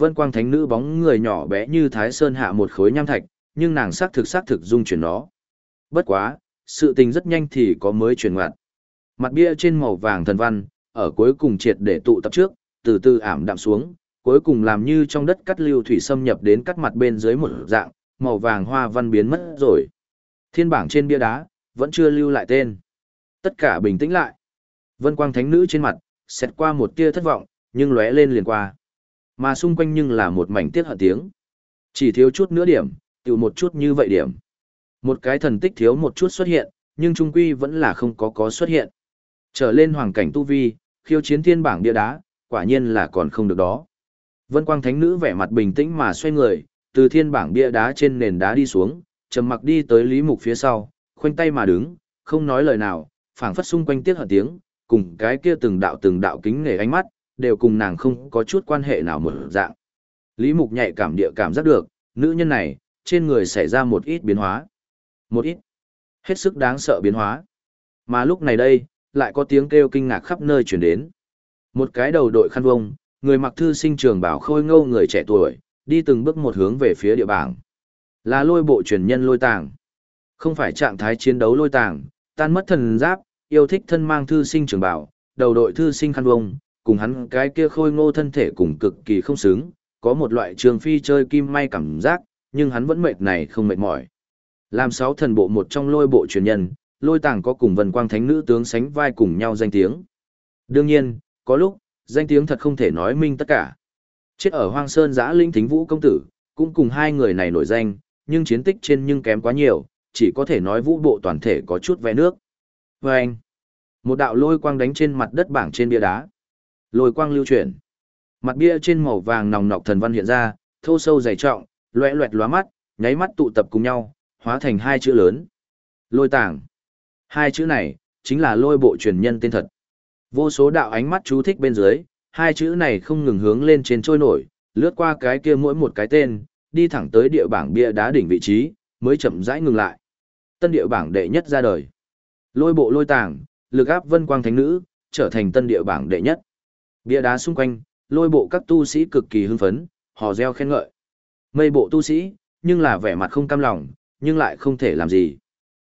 Vân Quang Thánh Nữ bóng người nhỏ bé như Thái Sơn hạ một khối nham thạch, nhưng nàng xác thực dung chuyển nó. Bất quá, sự tình rất nhanh thì có mới chuyển ngoặt. Mặt bia trên màu vàng thần văn, ở cuối cùng triệt để tụ tập trước, từ từ ảm đạm xuống, cuối cùng làm như trong đất cắt lưu thủy xâm nhập đến cắt mặt bên dưới một dạng, màu vàng hoa văn biến mất rồi. Thiên bảng trên bia đá, vẫn chưa lưu lại tên. Tất cả bình tĩnh lại. Vân Quang Thánh Nữ trên mặt, xẹt qua một tia thất vọng, nhưng lóe lên liền qua. Mà xung quanh nhưng là một mảnh tiếc hận tiếng. Chỉ thiếu chút nữa điểm, tiểu một chút như vậy điểm. Một cái thần tích thiếu một chút xuất hiện, nhưng trung quy vẫn là không có xuất hiện. Trở lên hoàng cảnh tu vi, khiêu chiến thiên bảng bia đá, quả nhiên là còn không được đó. Vân Quang Thánh Nữ vẻ mặt bình tĩnh mà xoay người, từ thiên bảng bia đá trên nền đá đi xuống, trầm mặc đi tới Lý Mục phía sau, khoanh tay mà đứng, không nói lời nào, phảng phất xung quanh tiếc hận tiếng, cùng cái kia từng đạo kính nể ánh mắt, đều cùng nàng không có chút quan hệ nào một dạng. Lý Mục nhạy cảm địa cảm giác được, nữ nhân này, trên người xảy ra một ít biến hóa. Một ít, hết sức đáng sợ biến hóa. Mà lúc này đây, lại có tiếng kêu kinh ngạc khắp nơi chuyển đến. Một cái đầu đội khăn vông, người mặc thư sinh trường bảo khôi ngô người trẻ tuổi, đi từng bước một hướng về phía địa bảng. Là Lôi Bộ truyền nhân Lôi Tàng. Không phải trạng thái chiến đấu Lôi Tàng, tan mất thần giáp, yêu thích thân mang thư sinh trường bảo, đầu đội thư sinh khăn vông, cùng hắn cái kia khôi ngô thân thể cùng cực kỳ không xứng, có một loại trường phi chơi kim may cảm giác, nhưng hắn vẫn mệt này không mệt mỏi. Làm 6 thần bộ một trong Lôi Bộ truyền nhân, Lôi Tàng có cùng Vân Quang Thánh Nữ tướng sánh vai cùng nhau danh tiếng. Đương nhiên, có lúc, danh tiếng thật không thể nói minh tất cả. Chết ở Hoang Sơn Giã Linh Thính Vũ công tử, cũng cùng hai người này nổi danh, nhưng chiến tích trên nhưng kém quá nhiều, chỉ có thể nói Vũ bộ toàn thể có chút vẽ nước. Và anh, một đạo lôi quang đánh trên mặt đất bảng trên bia đá. Lôi quang lưu chuyển. Mặt bia trên màu vàng nòng nọc thần văn hiện ra, thô sâu dày trọng, loẻ loẹt lóa mắt, nháy mắt tụ tập cùng nhau, hóa thành hai chữ lớn. Lôi Tàng. Hai chữ này, chính là Lôi Bộ truyền nhân tên thật. Vô số đạo ánh mắt chú thích bên dưới, hai chữ này không ngừng hướng lên trên trôi nổi, lướt qua cái kia mỗi một cái tên, đi thẳng tới địa bảng bia đá đỉnh vị trí, mới chậm rãi ngừng lại. Tân địa bảng đệ nhất ra đời. Lôi Bộ Lôi Tàng, lực áp Vân Quang Thánh Nữ, trở thành tân địa bảng đệ nhất. Bia đá xung quanh, Lôi Bộ các tu sĩ cực kỳ hưng phấn, hò reo khen ngợi. Mây bộ tu sĩ, nhưng là vẻ mặt không cam lòng, nhưng lại không thể làm gì.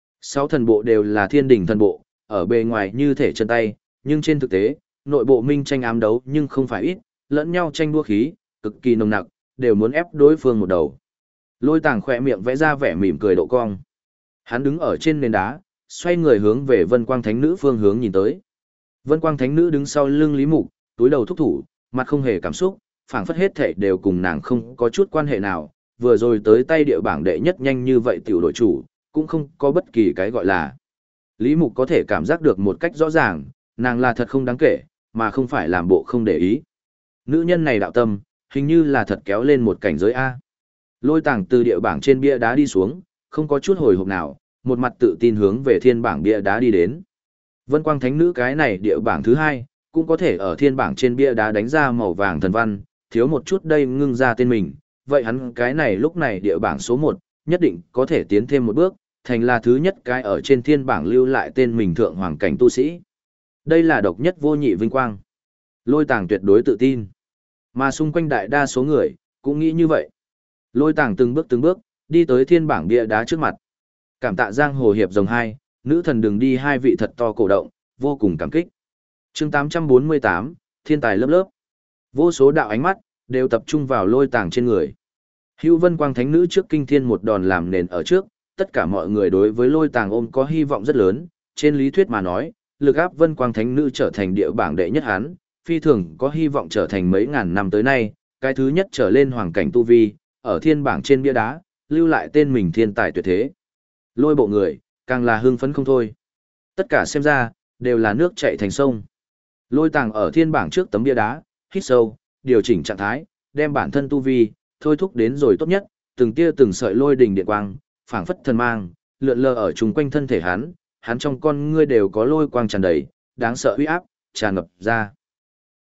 6 thần bộ đều là thiên đỉnh thần bộ, ở bề ngoài như thể chân tay, nhưng trên thực tế, nội bộ minh tranh ám đấu nhưng không phải ít, lẫn nhau tranh đua khí, cực kỳ nồng nặc, đều muốn ép đối phương một đầu. Lôi Tàng khỏe miệng vẽ ra vẻ mỉm cười độ cong. Hắn đứng ở trên nền đá, xoay người hướng về Vân Quang Thánh Nữ phương hướng nhìn tới. Vân Quang Thánh Nữ đứng sau lưng Lý Mục, túi đầu thúc thủ, mặt không hề cảm xúc, phảng phất hết thảy đều cùng nàng không có chút quan hệ nào, vừa rồi tới tay địa bảng đệ nhất nhanh như vậy tiểu đội chủ, cũng không có bất kỳ cái gọi là. Lý Mục có thể cảm giác được một cách rõ ràng, nàng là thật không đáng kể, mà không phải làm bộ không để ý. Nữ nhân này đạo tâm, hình như là thật kéo lên một cảnh giới A. Lôi Tàng từ địa bảng trên bia đá đi xuống, không có chút hồi hộp nào, một mặt tự tin hướng về thiên bảng bia đá đi đến. Vân Quang Thánh Nữ cái này địa bảng thứ hai, cũng có thể ở thiên bảng trên bia đá đánh ra màu vàng thần văn, thiếu một chút đây ngưng ra tên mình, vậy hắn cái này lúc này địa bảng số 1, nhất định có thể tiến thêm một bước, thành là thứ nhất cái ở trên thiên bảng lưu lại tên mình thượng hoàng cảnh tu sĩ. Đây là độc nhất vô nhị vinh quang. Lôi Tàng tuyệt đối tự tin. Mà xung quanh đại đa số người, cũng nghĩ như vậy. Lôi Tàng từng bước, đi tới thiên bảng bia đá trước mặt. Cảm tạ giang hồ hiệp rồng 2, nữ thần đường đi hai vị thật to cổ động, vô cùng cảm kích. Chương 848, thiên tài lớp lớp. Vô số đạo ánh mắt, đều tập trung vào Lôi Tàng trên người. Hữu Vân Quang Thánh Nữ trước kinh thiên một đòn làm nền ở trước, tất cả mọi người đối với Lôi Tàng ôm có hy vọng rất lớn, trên lý thuyết mà nói, lực áp Vân Quang Thánh Nữ trở thành địa bảng đệ nhất hắn, phi thường có hy vọng trở thành mấy ngàn năm tới nay, cái thứ nhất trở lên hoàng cảnh tu vi, ở thiên bảng trên bia đá, lưu lại tên mình thiên tài tuyệt thế. Lôi bộ người, càng là hưng phấn không thôi. Tất cả xem ra, đều là nước chảy thành sông. Lôi Tàng ở thiên bảng trước tấm bia đá, hít sâu, điều chỉnh trạng thái, đem bản thân tu vi, thôi thúc đến rồi tốt nhất, từng tia từng sợi lôi đình điện quang, phảng phất thần mang, lượn lờ ở chung quanh thân thể hắn trong con ngươi đều có lôi quang tràn đầy, đáng sợ uy áp, tràn ngập ra.